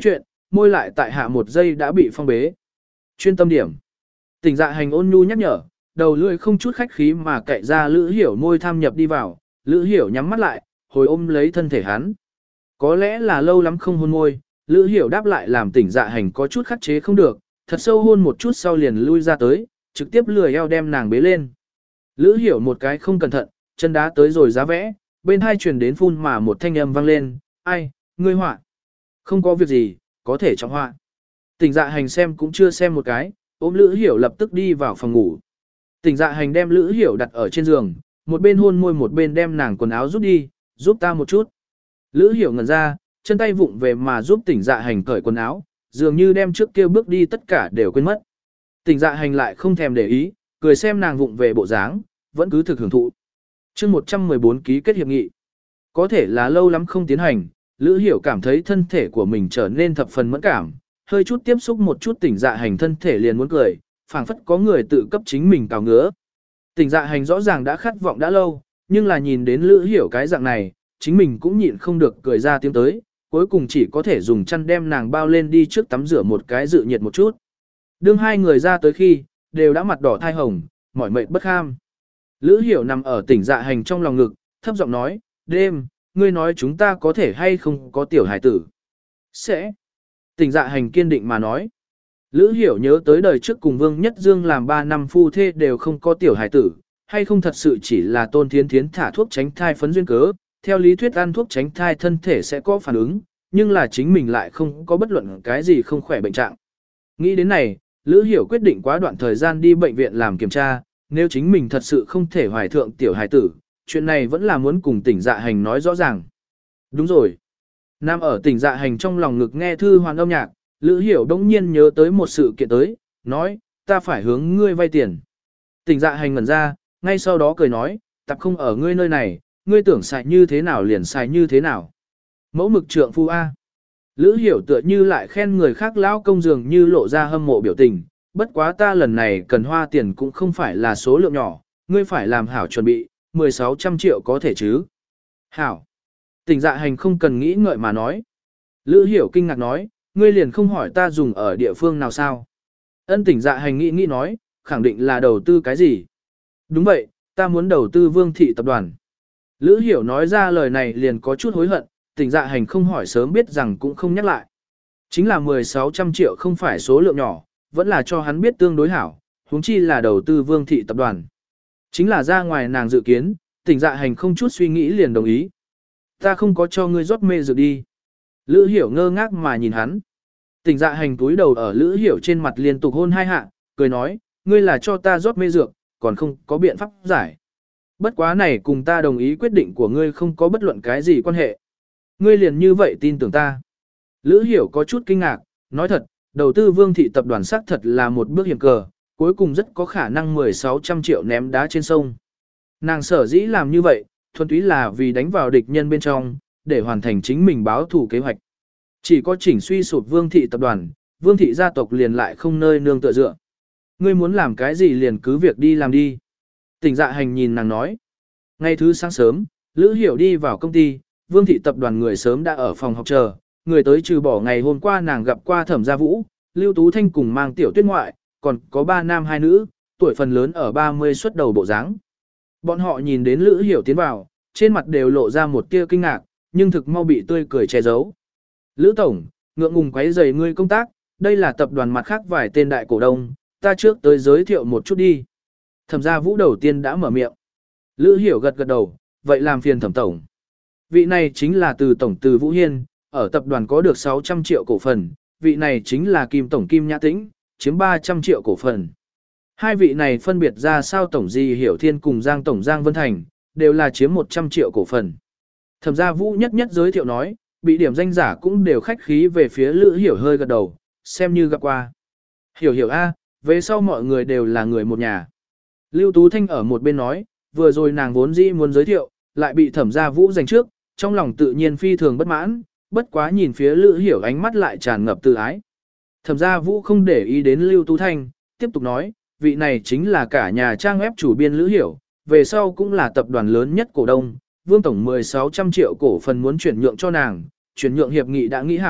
môi lại tại hạ một giây đã bị phong bế. Chuyên tâm điểm. Tỉnh Dạ Hành ôn nhu nhắc nhở, đầu lưỡi không chút khách khí mà cậy ra Lữ Hiểu môi tham nhập đi vào, Lữ Hiểu nhắm mắt lại, hồi ôm lấy thân thể hắn. Có lẽ là lâu lắm không hôn môi, Lữ Hiểu đáp lại làm Tỉnh Dạ Hành có chút khắc chế không được, thật sâu hôn một chút sau liền lui ra tới, trực tiếp lười eo đem nàng bế lên. Lữ Hiểu một cái không cẩn thận, chân đá tới rồi giá vẽ, bên hai truyền đến phun mà một thanh âm vang lên, ai, ngươi họa. Không có việc gì, có thể trọng họa. Tỉnh Dạ Hành xem cũng chưa xem một cái, ôm Lữ Hiểu lập tức đi vào phòng ngủ. Tỉnh Dạ Hành đem Lữ Hiểu đặt ở trên giường, một bên hôn môi một bên đem nàng quần áo rút đi, giúp ta một chút. Lữ Hiểu ngẩn ra, chân tay vụng về mà giúp Tỉnh Dạ Hành cởi quần áo, dường như đem trước kia bước đi tất cả đều quên mất. Tỉnh Dạ Hành lại không thèm để ý, cười xem nàng vụng về bộ dáng, vẫn cứ thực hưởng thụ. Chương một trăm mười bốn ký kết hiệp nghị. Có thể là lâu lắm không tiến hành, Lữ Hiểu cảm thấy thân thể của mình trở nên thập phần mẫn cảm, hơi chút tiếp xúc một chút Tỉnh Dạ Hành thân thể liền muốn cười, phảng phất có người tự cấp chính mình cào ngứa. Tỉnh Dạ Hành rõ ràng đã khát vọng đã lâu, nhưng là nhìn đến Lữ Hiểu cái dạng này, chính mình cũng nhịn không được cười ra tiếng tới, cuối cùng chỉ có thể dùng chăn đem nàng bao lên đi trước tắm rửa một cái dự nhiệt một chút. Đương hai người ra tới khi, đều đã mặt đỏ thai hồng, mỏi mệt bất kham. Lữ Hiểu nằm ở Tỉnh Dạ Hành trong lòng ngực, thấp giọng nói, đêm, ngươi nói chúng ta có thể hay không có tiểu hài tử. Sẽ. Tỉnh Dạ Hành kiên định mà nói. Lữ Hiểu nhớ tới đời trước cùng Vương Nhất Dương làm ba năm phu thê đều không có tiểu hài tử, hay không thật sự chỉ là Tôn Thiến Thiến thả thuốc tránh thai phấn duyên cớ, theo lý thuyết ăn thuốc tránh thai thân thể sẽ có phản ứng, nhưng là chính mình lại không có bất luận cái gì không khỏe bệnh trạng. Nghĩ đến này, Lữ Hiểu quyết định quá đoạn thời gian đi bệnh viện làm kiểm tra, nếu chính mình thật sự không thể hoài thượng tiểu hài tử, chuyện này vẫn là muốn cùng Tỉnh Dạ Hành nói rõ ràng. Đúng rồi. Nam ở Tỉnh Dạ Hành trong lòng ngực nghe thư hoàn âm nhạc, Lữ Hiểu đông nhiên nhớ tới một sự kiện tới, nói, ta phải hướng ngươi vay tiền. Tỉnh Dạ Hành ngẩn ra, ngay sau đó cười nói, tập không ở ngươi nơi này, ngươi tưởng xài như thế nào liền xài như thế nào. Mẫu mực trượng phu A. Lữ Hiểu tựa như lại khen người khác lão công dường như lộ ra hâm mộ biểu tình, bất quá ta lần này cần hoa tiền cũng không phải là số lượng nhỏ, ngươi phải làm hảo chuẩn bị, mười sáu trăm triệu có thể chứ. Hảo. Tỉnh Dạ Hành không cần nghĩ ngợi mà nói. Lữ Hiểu kinh ngạc nói, ngươi liền không hỏi ta dùng ở địa phương nào sao. Ân Tỉnh Dạ Hành nghĩ nghĩ nói, khẳng định là đầu tư cái gì. Đúng vậy, ta muốn đầu tư Vương Thị tập đoàn. Lữ Hiểu nói ra lời này liền có chút hối hận, Tỉnh Dạ Hành không hỏi sớm biết rằng cũng không nhắc lại. Chính là mười sáu trăm triệu không phải số lượng nhỏ, vẫn là cho hắn biết tương đối hảo, huống chi là đầu tư Vương Thị tập đoàn. Chính là ra ngoài nàng dự kiến, Tỉnh Dạ Hành không chút suy nghĩ liền đồng ý. Ta không có cho ngươi rót mê dược đi. Lữ Hiểu ngơ ngác mà nhìn hắn. Tỉnh Dạ Hành túi đầu ở Lữ Hiểu trên mặt liên tục hôn hai hạ, cười nói, ngươi là cho ta rót mê dược, còn không có biện pháp giải. Bất quá này cùng ta đồng ý quyết định của ngươi không có bất luận cái gì quan hệ. Ngươi liền như vậy tin tưởng ta. Lữ Hiểu có chút kinh ngạc, nói thật, đầu tư Vương Thị tập đoàn xác thật là một bước hiểm cờ, cuối cùng rất có khả năng mười sáu trăm triệu ném đá trên sông. Nàng sở dĩ làm như vậy, thuần túy là vì đánh vào địch nhân bên trong, để hoàn thành chính mình báo thủ kế hoạch. Chỉ có chỉnh suy sụp Vương Thị tập đoàn, Vương Thị gia tộc liền lại không nơi nương tựa dựa. Ngươi muốn làm cái gì liền cứ việc đi làm đi. Tỉnh Dạ Hành nhìn nàng nói. Ngày thứ sáng sớm, Lữ Hiểu đi vào công ty, Vương Thị tập đoàn người sớm đã ở phòng học chờ, người tới trừ bỏ ngày hôm qua nàng gặp qua Thẩm Gia Vũ, Lưu Tú Thanh cùng mang tiểu tuyết ngoại, còn có ba nam hai nữ, tuổi phần lớn ở ba mươi xuất đầu bộ dáng. Bọn họ nhìn đến Lữ Hiểu tiến vào, trên mặt đều lộ ra một tia kinh ngạc, nhưng thực mau bị tươi cười che giấu. Lữ Tổng, ngượng ngùng quấy rầy ngươi công tác, đây là tập đoàn mặt khác vài tên đại cổ đông, ta trước tới giới thiệu một chút đi. Thẩm Gia Vũ đầu tiên đã mở miệng. Lữ Hiểu gật gật đầu, vậy làm phiền Thẩm Tổng. Vị này chính là từ Tổng từ Vũ Hiên, ở tập đoàn có được sáu trăm triệu cổ phần, vị này chính là Kim Tổng Kim Nhã Tĩnh, chiếm ba trăm triệu cổ phần. Hai vị này phân biệt ra sao Tổng Di Hiểu Thiên cùng Giang Tổng Giang Vân Thành, đều là chiếm một trăm triệu cổ phần. Thẩm Gia Vũ nhất nhất giới thiệu nói, bị điểm danh giả cũng đều khách khí về phía Lữ Hiểu hơi gật đầu, xem như gặp qua. Hiểu hiểu a, về sau mọi người đều là người một nhà. Lưu Tú Thanh ở một bên nói, vừa rồi nàng vốn dĩ muốn giới thiệu, lại bị Thẩm Gia Vũ giành trước, trong lòng tự nhiên phi thường bất mãn, bất quá nhìn phía Lữ Hiểu ánh mắt lại tràn ngập tự ái. Thẩm Gia Vũ không để ý đến Lưu Tú Thanh, tiếp tục nói, vị này chính là cả nhà trang web chủ biên Lữ Hiểu, về sau cũng là tập đoàn lớn nhất cổ đông, Vương Tổng mười sáu trăm triệu cổ phần muốn chuyển nhượng cho nàng, chuyển nhượng hiệp nghị đã nghĩ hảo,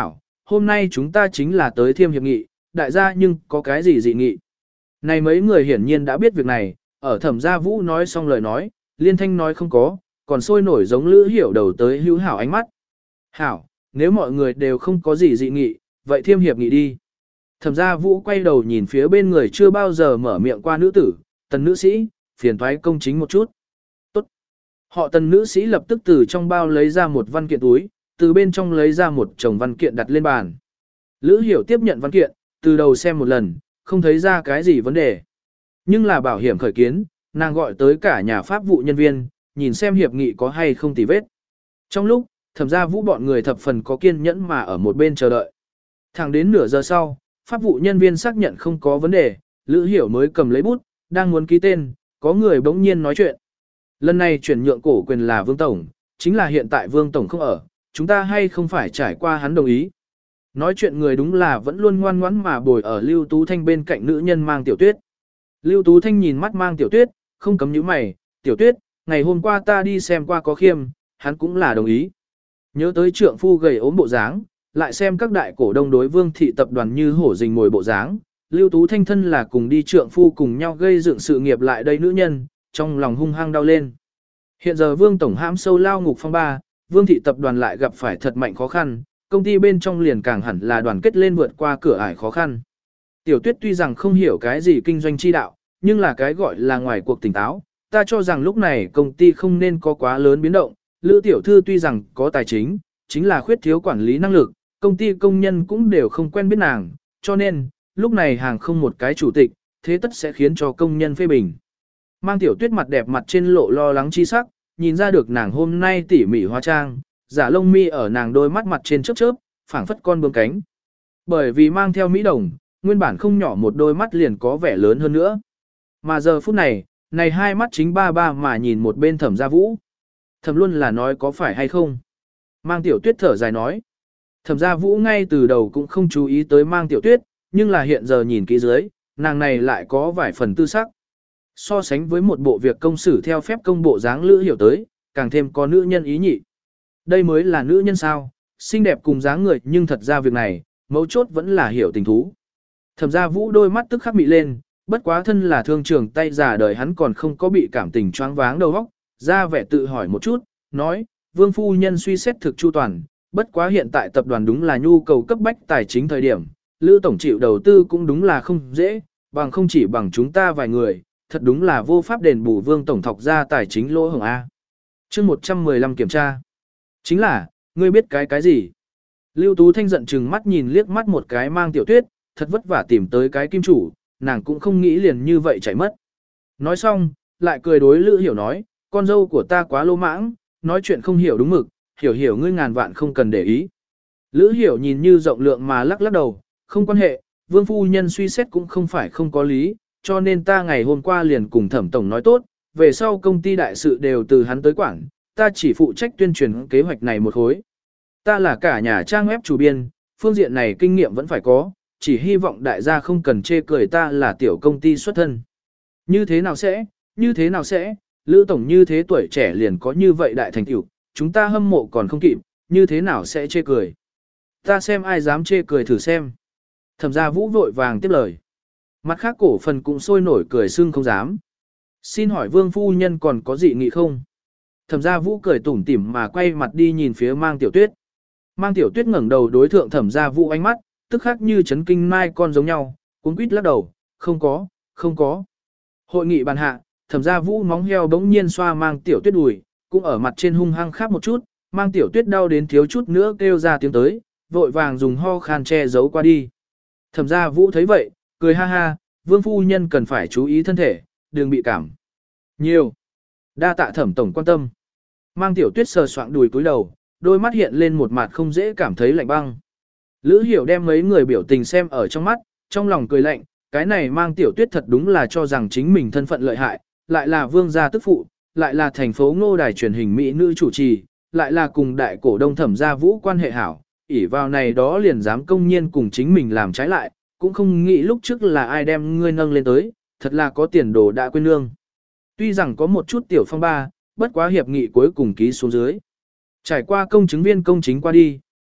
hôm nay chúng ta chính là tới thiêm hiệp nghị, đại gia nhưng có cái gì dị nghị. Này mấy người hiển nhiên đã biết việc này, ở Thẩm Gia Vũ nói xong lời nói, liên thanh nói không có, còn sôi nổi giống Lữ Hiểu đầu tới hữu hảo ánh mắt. Hảo, nếu mọi người đều không có gì dị nghị, vậy thiêm hiệp nghị đi. Thẩm Gia Vũ quay đầu nhìn phía bên người chưa bao giờ mở miệng qua nữ tử, Tần nữ sĩ, phiền thoái công chính một chút. Tốt. Họ Tần nữ sĩ lập tức từ trong bao lấy ra một văn kiện túi, từ bên trong lấy ra một chồng văn kiện đặt lên bàn. Lữ Hiểu tiếp nhận văn kiện, từ đầu xem một lần, không thấy ra cái gì vấn đề. Nhưng là bảo hiểm khởi kiến, nàng gọi tới cả nhà pháp vụ nhân viên, nhìn xem hiệp nghị có hay không tì vết. Trong lúc, Thẩm Gia Vũ bọn người thập phần có kiên nhẫn mà ở một bên chờ đợi. Thẳng đến nửa giờ sau, pháp vụ nhân viên xác nhận không có vấn đề, Lữ Hiểu mới cầm lấy bút, đang muốn ký tên, có người bỗng nhiên nói chuyện. Lần này chuyển nhượng cổ quyền là Vương Tổng, chính là hiện tại Vương Tổng không ở, chúng ta hay không phải trải qua hắn đồng ý. Nói chuyện người đúng là vẫn luôn ngoan ngoãn mà bồi ở Lưu Tú Thanh bên cạnh nữ nhân Mang Tiểu Tuyết. Lưu Tú Thanh nhìn mắt Mang Tiểu Tuyết, không cấm nhíu mày, Tiểu Tuyết, ngày hôm qua ta đi xem qua có khiêm, hắn cũng là đồng ý. Nhớ tới trượng phu gầy ốm bộ dáng, lại xem các đại cổ đông đối Vương thị tập đoàn như hổ rình mồi bộ dáng, Lưu Tú Thanh thân là cùng đi trượng phu cùng nhau gây dựng sự nghiệp lại đây nữ nhân, trong lòng hung hăng đau lên. Hiện giờ Vương tổng hãm sâu lao ngục phong ba, Vương thị tập đoàn lại gặp phải thật mạnh khó khăn, công ty bên trong liền càng hẳn là đoàn kết lên vượt qua cửa ải khó khăn. Tiểu Tuyết tuy rằng không hiểu cái gì kinh doanh chi đạo, nhưng là cái gọi là ngoài cuộc tỉnh táo, ta cho rằng lúc này công ty không nên có quá lớn biến động. Lữ tiểu thư tuy rằng có tài chính, chính là khuyết thiếu quản lý năng lực, công ty công nhân cũng đều không quen biết nàng, cho nên, lúc này hàng không một cái chủ tịch, thế tất sẽ khiến cho công nhân phê bình. Mang Tiểu Tuyết mặt đẹp mặt trên lộ lo lắng chi sắc, nhìn ra được nàng hôm nay tỉ mỉ hóa trang, giả lông mi ở nàng đôi mắt mặt trên chớp chớp, phảng phất con bướm cánh. Bởi vì mang theo mỹ đồng, nguyên bản không nhỏ một đôi mắt liền có vẻ lớn hơn nữa. Mà giờ phút này, này hai mắt chính ba ba mà nhìn một bên Thẩm Gia Vũ. Thẩm luôn là nói có phải hay không. Mang Tiểu Tuyết thở dài nói. Thẩm Gia Vũ ngay từ đầu cũng không chú ý tới Mang Tiểu Tuyết, nhưng là hiện giờ nhìn kỹ dưới, nàng này lại có vài phần tư sắc. So sánh với một bộ việc công xử theo phép công bộ dáng Lữ Hiểu tới, càng thêm có nữ nhân ý nhị. Đây mới là nữ nhân sao, xinh đẹp cùng dáng người, nhưng thật ra việc này, mấu chốt vẫn là hiểu tình thú. Thẩm Gia Vũ đôi mắt tức khắc bị lên, bất quá thân là thương trường tay già đời hắn còn không có bị cảm tình choáng váng đầu óc, ra vẻ tự hỏi một chút, nói, Vương phu nhân suy xét thực chu toàn, bất quá hiện tại tập đoàn đúng là nhu cầu cấp bách tài chính thời điểm, Lữ tổng chịu đầu tư cũng đúng là không dễ, bằng không chỉ bằng chúng ta vài người, thật đúng là vô pháp đền bù Vương tổng thọc ra tài chính lỗ hổng A. Chương một trăm mười lăm kiểm tra. Chính là, ngươi biết cái cái gì? Lưu Tú Thanh giận chừng mắt nhìn liếc mắt một cái Mang Tiểu Tuyết, thật vất vả tìm tới cái kim chủ, nàng cũng không nghĩ liền như vậy chạy mất. Nói xong, lại cười đối Lữ Hiểu nói, con dâu của ta quá lô mãng, nói chuyện không hiểu đúng mực, hiểu hiểu ngươi ngàn vạn không cần để ý. Lữ Hiểu nhìn như rộng lượng mà lắc lắc đầu, không quan hệ, Vương phu nhân suy xét cũng không phải không có lý, cho nên ta ngày hôm qua liền cùng Thẩm tổng nói tốt, về sau công ty đại sự đều từ hắn tới quản, ta chỉ phụ trách tuyên truyền kế hoạch này một khối. Ta là cả nhà trang web chủ biên, phương diện này kinh nghiệm vẫn phải có, chỉ hy vọng đại gia không cần chê cười ta là tiểu công ty xuất thân. Như thế nào sẽ, như thế nào sẽ, Lữ tổng như thế tuổi trẻ liền có như vậy đại thành tựu, chúng ta hâm mộ còn không kịp, như thế nào sẽ chê cười. Ta xem ai dám chê cười thử xem. Thẩm Gia Vũ vội vàng tiếp lời. Mặt khác cổ phần cũng sôi nổi cười xưng không dám. Xin hỏi Vương phu nhân còn có dị nghị không? Thẩm Gia Vũ cười tủm tỉm mà quay mặt đi nhìn phía Mang Tiểu Tuyết. Mang Tiểu Tuyết ngẩng đầu đối thượng Thẩm Gia Vũ ánh mắt, tức khắc như chấn kinh mai con giống nhau, cuống quýt lắc đầu, không có, không có. Hội nghị bàn hạ, Thẩm Gia Vũ móng heo bỗng nhiên xoa Mang Tiểu Tuyết đùi, cũng ở mặt trên hung hăng khắp một chút, Mang Tiểu Tuyết đau đến thiếu chút nữa kêu ra tiếng tới, vội vàng dùng ho khan che giấu qua đi. Thẩm Gia Vũ thấy vậy, cười ha ha, Vương phu nhân cần phải chú ý thân thể, đừng bị cảm. Nhiều. Đa tạ Thẩm tổng quan tâm. Mang Tiểu Tuyết sờ soạng đùi cúi đầu, đôi mắt hiện lên một mặt không dễ cảm thấy lạnh băng. Lữ Hiểu đem mấy người biểu tình xem ở trong mắt, trong lòng cười lạnh, cái này Mang Tiểu Tuyết thật đúng là cho rằng chính mình thân phận lợi hại, lại là vương gia tức phụ, lại là thành phố Ngô đài truyền hình mỹ nữ chủ trì, lại là cùng đại cổ đông Thẩm Gia Vũ quan hệ hảo, ỷ vào này đó liền dám công nhiên cùng chính mình làm trái lại, cũng không nghĩ lúc trước là ai đem ngươi nâng lên tới, thật là có tiền đồ đã quên nương. Tuy rằng có một chút tiểu phong ba, bất quá hiệp nghị cuối cùng ký xuống dưới. Trải qua công chứng viên công chính qua đi,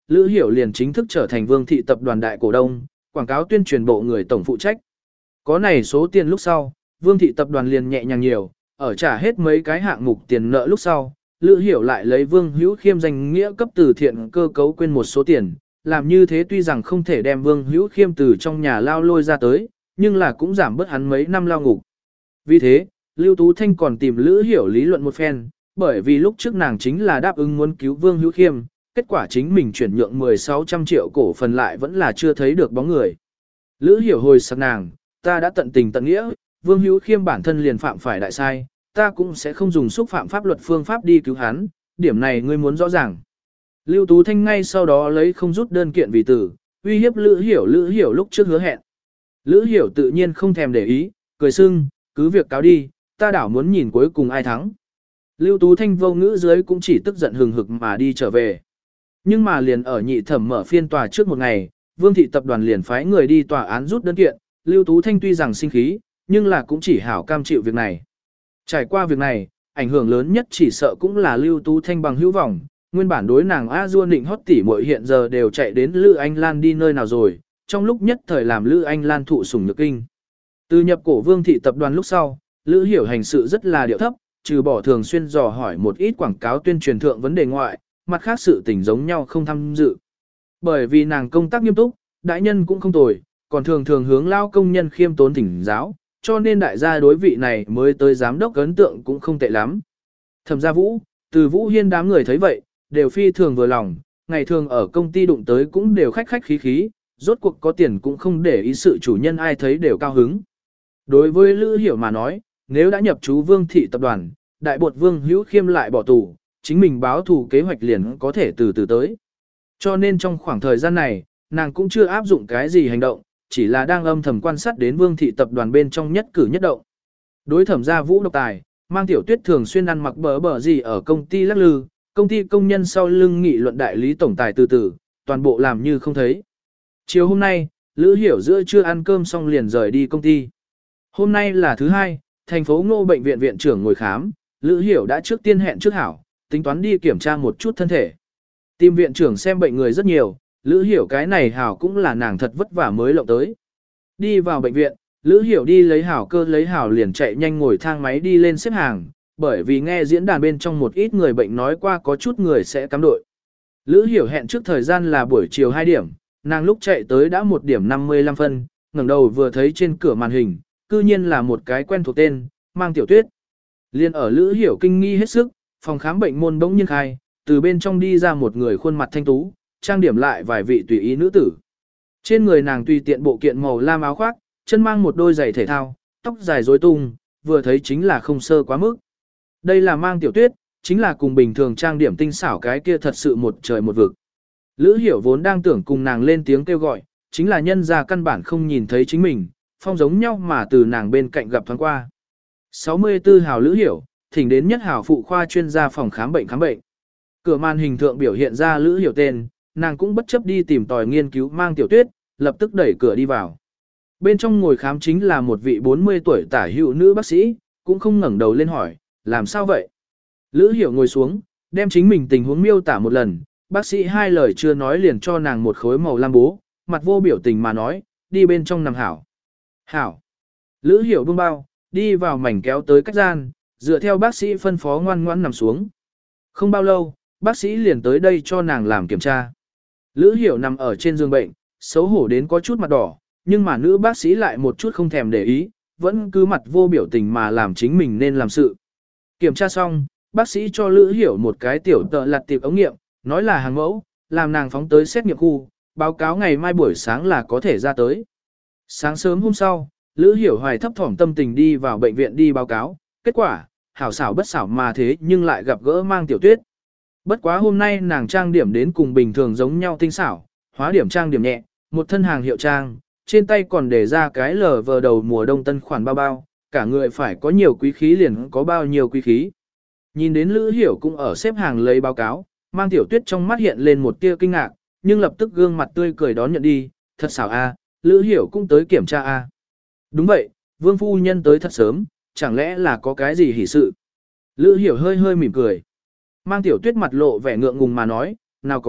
Lữ Hiểu liền chính thức trở thành Vương thị tập đoàn đại cổ đông, quảng cáo tuyên truyền bộ người tổng phụ trách. Có này số tiền lúc sau, Vương thị tập đoàn liền nhẹ nhàng nhiều, ở trả hết mấy cái hạng mục tiền nợ lúc sau, Lữ Hiểu lại lấy Vương Hữu Khiêm danh nghĩa cấp từ thiện cơ cấu quên một số tiền, làm như thế tuy rằng không thể đem Vương Hữu Khiêm từ trong nhà lao lôi ra tới, nhưng là cũng giảm bớt hắn mấy năm lao ngục. Vì thế, Lưu Tú Thanh còn tìm Lữ Hiểu lý luận một phen, bởi vì lúc trước nàng chính là đáp ứng muốn cứu Vương Hữu Khiêm, kết quả chính mình chuyển nhượng mười sáu trăm triệu cổ phần lại vẫn là chưa thấy được bóng người. Lữ Hiểu hồi sắc nàng, ta đã tận tình tận nghĩa, Vương Hữu Khiêm bản thân liền phạm phải đại sai, ta cũng sẽ không dùng xúc phạm pháp luật phương pháp đi cứu hắn, điểm này ngươi muốn rõ ràng. Lưu Tú Thanh ngay sau đó lấy không rút đơn kiện vì tử, uy hiếp Lữ Hiểu Lữ Hiểu lúc trước hứa hẹn. Lữ Hiểu tự nhiên không thèm để ý, cười sưng, cứ việc cáo đi, ta đảo muốn nhìn cuối cùng ai thắng. Lưu Tú Thanh vô ngữ dưới cũng chỉ tức giận hừng hực mà đi trở về. Nhưng mà liền ở nhị thẩm mở phiên tòa trước một ngày, Vương thị tập đoàn liền phái người đi tòa án rút đơn kiện, Lưu Tú Thanh tuy rằng sinh khí, nhưng là cũng chỉ hảo cam chịu việc này. Trải qua việc này, ảnh hưởng lớn nhất chỉ sợ cũng là Lưu Tú Thanh bằng hữu vọng, nguyên bản đối nàng A Du Nịnh hót tỷ muội hiện giờ đều chạy đến Lữ Anh Lan đi nơi nào rồi, trong lúc nhất thời làm Lữ Anh Lan thụ sủng nhược kinh. Từ nhập cổ Vương thị tập đoàn lúc sau, Lữ Hiểu hành sự rất là điệu thấp, trừ bỏ thường xuyên dò hỏi một ít quảng cáo tuyên truyền thượng vấn đề ngoại, mặt khác sự tình giống nhau không tham dự. Bởi vì nàng công tác nghiêm túc, đại nhân cũng không tồi, còn thường thường hướng lao công nhân khiêm tốn thỉnh giáo, cho nên đại gia đối vị này mới tới giám đốc ấn tượng cũng không tệ lắm. Thẩm gia Vũ, từ Vũ Hiên đám người thấy vậy, đều phi thường vừa lòng, ngày thường ở công ty đụng tới cũng đều khách khách khí khí, rốt cuộc có tiền cũng không để ý sự chủ nhân ai thấy đều cao hứng. Đối với Lữ Hiểu mà nói, nếu đã nhập chú Vương thị tập đoàn, đại bột Vương Hữu Khiêm lại bỏ tù, chính mình báo thù kế hoạch liền có thể từ từ tới. Cho nên trong khoảng thời gian này, nàng cũng chưa áp dụng cái gì hành động, chỉ là đang âm thầm quan sát đến Vương thị tập đoàn bên trong nhất cử nhất động. Đối Thẩm gia Vũ độc tài, Mang Tiểu Tuyết thường xuyên ăn mặc bờ bờ gì ở công ty lắc lư, công ty công nhân sau lưng nghị luận đại lý tổng tài từ từ, toàn bộ làm như không thấy. Chiều hôm nay, Lữ Hiểu giữa trưa ăn cơm xong liền rời đi công ty. Hôm nay là thứ hai, thành phố Ngô bệnh viện viện trưởng ngồi khám, Lữ Hiểu đã trước tiên hẹn trước hảo, tính toán đi kiểm tra một chút thân thể. Tìm viện trưởng xem bệnh người rất nhiều, Lữ Hiểu cái này hảo cũng là nàng thật vất vả mới lộng tới. Đi vào bệnh viện, Lữ Hiểu đi lấy hảo cơ lấy hảo liền chạy nhanh ngồi thang máy đi lên xếp hàng, bởi vì nghe diễn đàn bên trong một ít người bệnh nói qua có chút người sẽ cắm đội. Lữ Hiểu hẹn trước thời gian là buổi chiều hai điểm, nàng lúc chạy tới đã một điểm năm mươi lăm phân, ngẩng đầu vừa thấy trên cửa màn hình, cư nhiên là một cái quen thuộc tên, Mang Tiểu Tuyết. Liên ở Lữ Hiểu kinh nghi hết sức, phòng khám bệnh môn bỗng nhiên khai, từ bên trong đi ra một người khuôn mặt thanh tú, trang điểm lại vài vị tùy ý nữ tử. Trên người nàng tùy tiện bộ kiện màu lam áo khoác, chân mang một đôi giày thể thao, tóc dài rối tung, vừa thấy chính là không sơ quá mức. Đây là Mang Tiểu Tuyết, chính là cùng bình thường trang điểm tinh xảo cái kia thật sự một trời một vực. Lữ Hiểu vốn đang tưởng cùng nàng lên tiếng kêu gọi, chính là nhân ra căn bản không nhìn thấy chính mình, phong giống nhau mà từ nàng bên cạnh gặp thoáng qua. sáu mươi tư hào Lữ Hiểu, thỉnh đến nhất hào phụ khoa chuyên gia phòng khám bệnh khám bệnh. Cửa màn hình thượng biểu hiện ra Lữ Hiểu tên, nàng cũng bất chấp đi tìm tòi nghiên cứu Mang Tiểu Tuyết, lập tức đẩy cửa đi vào. Bên trong ngồi khám chính là một vị bốn mươi tuổi tả hữu nữ bác sĩ, cũng không ngẩng đầu lên hỏi, làm sao vậy? Lữ Hiểu ngồi xuống, đem chính mình tình huống miêu tả một lần, bác sĩ hai lời chưa nói liền cho nàng một khối màu lam bố, mặt vô biểu tình mà nói, đi bên trong nằm hảo. Hảo. Lữ Hiểu buông bao, đi vào mảnh kéo tới cách gian, dựa theo bác sĩ phân phó ngoan ngoãn nằm xuống. Không bao lâu, bác sĩ liền tới đây cho nàng làm kiểm tra. Lữ Hiểu nằm ở trên giường bệnh, xấu hổ đến có chút mặt đỏ, nhưng mà nữ bác sĩ lại một chút không thèm để ý, vẫn cứ mặt vô biểu tình mà làm chính mình nên làm sự. Kiểm tra xong, bác sĩ cho Lữ Hiểu một cái tiểu tợ lặt tiệp ống nghiệm, nói là hàng mẫu, làm nàng phóng tới xét nghiệm khu, báo cáo ngày mai buổi sáng là có thể ra tới. Sáng sớm hôm sau, Lữ Hiểu hoài thấp thỏm tâm tình đi vào bệnh viện đi báo cáo, kết quả, hảo xảo bất xảo mà thế nhưng lại gặp gỡ Mang Tiểu Tuyết. Bất quá hôm nay nàng trang điểm đến cùng bình thường giống nhau tinh xảo, hóa điểm trang điểm nhẹ, một thân hàng hiệu trang, trên tay còn để ra cái lờ vờ đầu mùa đông tân khoản bao bao, cả người phải có nhiều quý khí liền có bao nhiêu quý khí. Nhìn đến Lữ Hiểu cũng ở xếp hàng lấy báo cáo, Mang Tiểu Tuyết trong mắt hiện lên một tia kinh ngạc, nhưng lập tức gương mặt tươi cười đón nhận đi, thật xảo a, Lữ Hiểu cũng tới kiểm tra a. Đúng vậy, Vương phu nhân tới thật sớm, chẳng lẽ là có cái gì hỉ sự. Lữ Hiểu hơi hơi mỉm cười. Mang Tiểu Tuyết mặt lộ vẻ ngượng ngùng mà nói, nào có,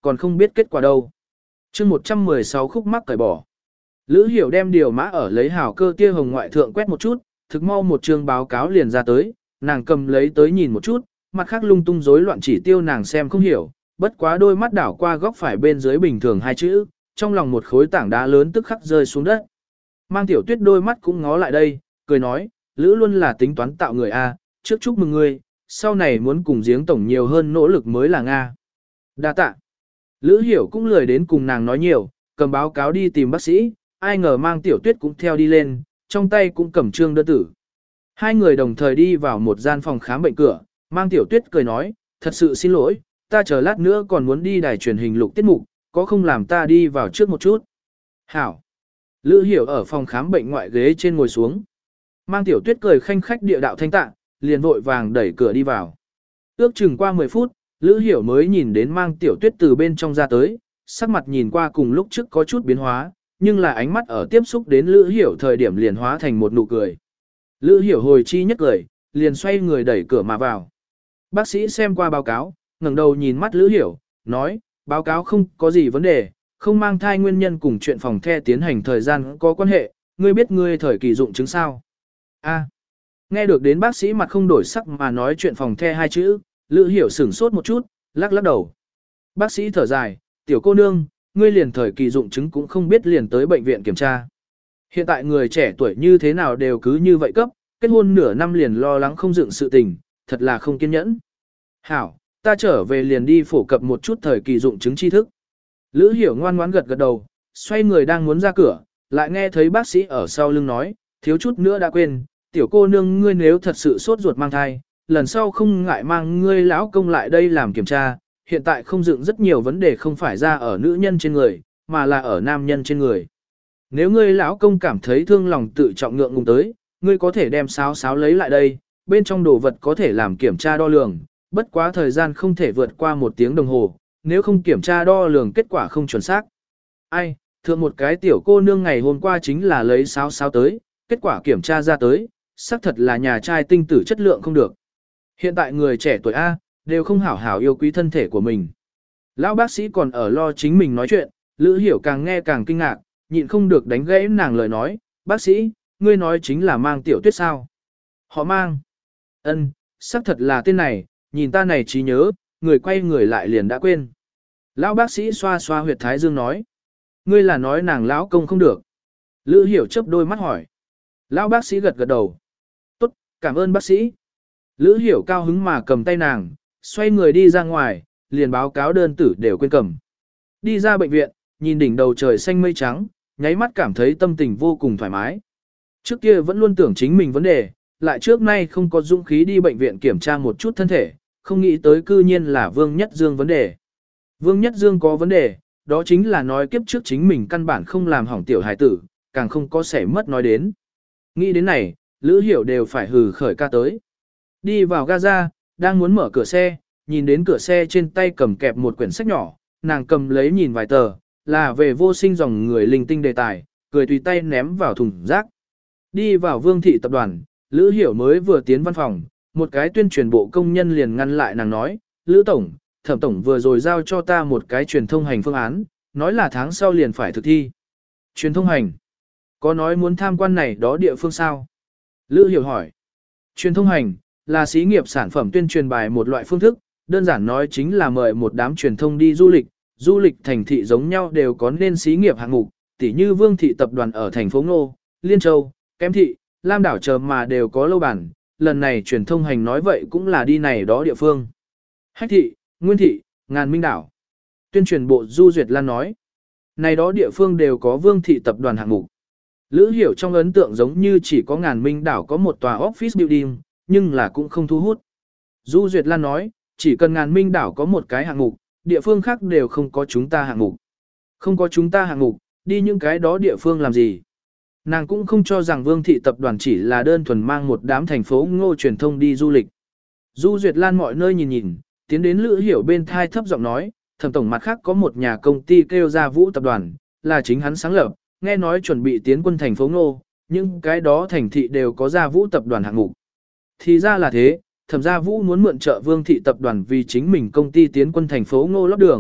còn không biết kết quả đâu. chương một trăm mười sáu khúc mắc cởi bỏ. Lữ Hiểu đem điều mã ở lấy hào cơ tia hồng ngoại thượng quét một chút, thực mau một chương báo cáo liền ra tới, nàng cầm lấy tới nhìn một chút, mặt khác lung tung rối loạn chỉ tiêu nàng xem không hiểu, bất quá đôi mắt đảo qua góc phải bên dưới bình thường hai chữ, trong lòng một khối tảng đá lớn tức khắc rơi xuống đất. Mang Tiểu Tuyết đôi mắt cũng ngó lại đây, cười nói, Lữ luôn là tính toán tạo người A, trước chúc mừng ngươi, sau này muốn cùng giếng tổng nhiều hơn nỗ lực mới là Nga. Đa tạ. Lữ Hiểu cũng lười đến cùng nàng nói nhiều, cầm báo cáo đi tìm bác sĩ, ai ngờ Mang Tiểu Tuyết cũng theo đi lên, trong tay cũng cầm trương đơn tử. Hai người đồng thời đi vào một gian phòng khám bệnh cửa, Mang Tiểu Tuyết cười nói, thật sự xin lỗi, ta chờ lát nữa còn muốn đi đài truyền hình lục tiết mục, có không làm ta đi vào trước một chút. Hảo. Lữ Hiểu ở phòng khám bệnh ngoại ghế trên ngồi xuống. Mang Tiểu Tuyết cười khanh khách địa đạo thanh tạ, liền vội vàng đẩy cửa đi vào. Ước chừng qua mười phút, Lữ Hiểu mới nhìn đến Mang Tiểu Tuyết từ bên trong ra tới, sắc mặt nhìn qua cùng lúc trước có chút biến hóa, nhưng là ánh mắt ở tiếp xúc đến Lữ Hiểu thời điểm liền hóa thành một nụ cười. Lữ Hiểu hồi chi nhất cười, liền xoay người đẩy cửa mà vào. Bác sĩ xem qua báo cáo, ngẩng đầu nhìn mắt Lữ Hiểu, nói, báo cáo không có gì vấn đề, không mang thai nguyên nhân cùng chuyện phòng the tiến hành thời gian có quan hệ, ngươi biết ngươi thời kỳ dụng chứng sao? A. Nghe được đến bác sĩ mặt không đổi sắc mà nói chuyện phòng the hai chữ, Lữ Hiểu sửng sốt một chút, lắc lắc đầu. Bác sĩ thở dài, tiểu cô nương, ngươi liền thời kỳ dụng chứng cũng không biết liền tới bệnh viện kiểm tra. Hiện tại người trẻ tuổi như thế nào đều cứ như vậy cấp, kết hôn nửa năm liền lo lắng không dựng sự tình, thật là không kiên nhẫn. Hảo, ta trở về liền đi phổ cập một chút thời kỳ dụng chứng tri thức. Lữ Hiểu ngoan ngoãn gật gật đầu, xoay người đang muốn ra cửa, lại nghe thấy bác sĩ ở sau lưng nói, thiếu chút nữa đã quên, tiểu cô nương ngươi nếu thật sự sốt ruột mang thai, lần sau không ngại mang ngươi lão công lại đây làm kiểm tra, hiện tại không dựng rất nhiều vấn đề không phải ra ở nữ nhân trên người, mà là ở nam nhân trên người. Nếu ngươi lão công cảm thấy thương lòng tự trọng ngượng ngùng tới, ngươi có thể đem sáo sáo lấy lại đây, bên trong đồ vật có thể làm kiểm tra đo lường, bất quá thời gian không thể vượt qua một tiếng đồng hồ, nếu không kiểm tra đo lường kết quả không chuẩn xác. Ai, thượng một cái tiểu cô nương ngày hôm qua chính là lấy sáo sáo tới, kết quả kiểm tra ra tới, xác thật là nhà trai tinh tử chất lượng không được. Hiện tại người trẻ tuổi A, đều không hảo hảo yêu quý thân thể của mình. Lão bác sĩ còn ở lo chính mình nói chuyện, Lữ Hiểu càng nghe càng kinh ngạc, nhịn không được đánh gãy nàng lời nói, bác sĩ, ngươi nói chính là Mang Tiểu Tuyết sao? Họ Mang. Ân, xác thật là tên này, nhìn ta này trí nhớ, người quay người lại liền đã quên. Lão bác sĩ xoa xoa huyệt thái dương nói, ngươi là nói nàng lão công không được. Lữ Hiểu chớp đôi mắt hỏi. Lão bác sĩ gật gật đầu. Tốt, cảm ơn bác sĩ. Lữ Hiểu cao hứng mà cầm tay nàng, xoay người đi ra ngoài, liền báo cáo đơn tử đều quên cầm. Đi ra bệnh viện, nhìn đỉnh đầu trời xanh mây trắng, nháy mắt cảm thấy tâm tình vô cùng thoải mái. Trước kia vẫn luôn tưởng chính mình vấn đề, lại trước nay không có dũng khí đi bệnh viện kiểm tra một chút thân thể, không nghĩ tới cư nhiên là Vương Nhất Dương vấn đề. Vương Nhất Dương có vấn đề, đó chính là nói kiếp trước chính mình căn bản không làm hỏng tiểu hài tử, càng không có sẻ mất nói đến. Nghĩ đến này, Lữ Hiểu đều phải hừ khởi ca tới. Đi vào Gaza, đang muốn mở cửa xe, nhìn đến cửa xe trên tay cầm kẹp một quyển sách nhỏ, nàng cầm lấy nhìn vài tờ, là về vô sinh dòng người linh tinh đề tài, cười tùy tay ném vào thùng rác. Đi vào Vương thị tập đoàn, Lữ Hiểu mới vừa tiến văn phòng, một cái tuyên truyền bộ công nhân liền ngăn lại nàng nói, Lữ Tổng, Thẩm Tổng vừa rồi giao cho ta một cái truyền thông hành phương án, nói là tháng sau liền phải thực thi. Truyền thông hành? Có nói muốn tham quan này đó địa phương sao? Lữ Hiểu hỏi. Truyền thông hành, là xí nghiệp sản phẩm tuyên truyền bài một loại phương thức, đơn giản nói chính là mời một đám truyền thông đi du lịch, du lịch thành thị giống nhau đều có nên xí nghiệp hạng mục, tỉ như Vương thị tập đoàn ở thành phố Ngô, Liên Châu, Kém thị, Lam đảo chờ mà đều có lâu bản, lần này truyền thông hành nói vậy cũng là đi này đó địa phương. Hách thị, Nguyên thị, Ngàn Minh đảo. Tuyên truyền bộ Du Duyệt Lan nói, này đó địa phương đều có Vương thị tập đoàn hạng mục. Lữ Hiểu trong ấn tượng giống như chỉ có Ngàn Minh đảo có một tòa office building, nhưng là cũng không thu hút. Du Duyệt Lan nói, chỉ cần Ngàn Minh đảo có một cái hạng mục, địa phương khác đều không có chúng ta hạng mục. Không có chúng ta hạng mục, đi những cái đó địa phương làm gì. Nàng cũng không cho rằng Vương thị tập đoàn chỉ là đơn thuần mang một đám thành phố Ngô truyền thông đi du lịch. Du Duyệt Lan mọi nơi nhìn nhìn, tiến đến Lữ Hiểu bên thai thấp giọng nói, Thẩm tổng mặt khác có một nhà công ty kêu ra Vũ tập đoàn, là chính hắn sáng lập, nghe nói chuẩn bị tiến quân thành phố Ngô, nhưng cái đó thành thị đều có ra Vũ tập đoàn hạng mục. Thì ra là thế, Thẩm gia Vũ muốn mượn trợ Vương thị tập đoàn vì chính mình công ty tiến quân thành phố Ngô lót đường,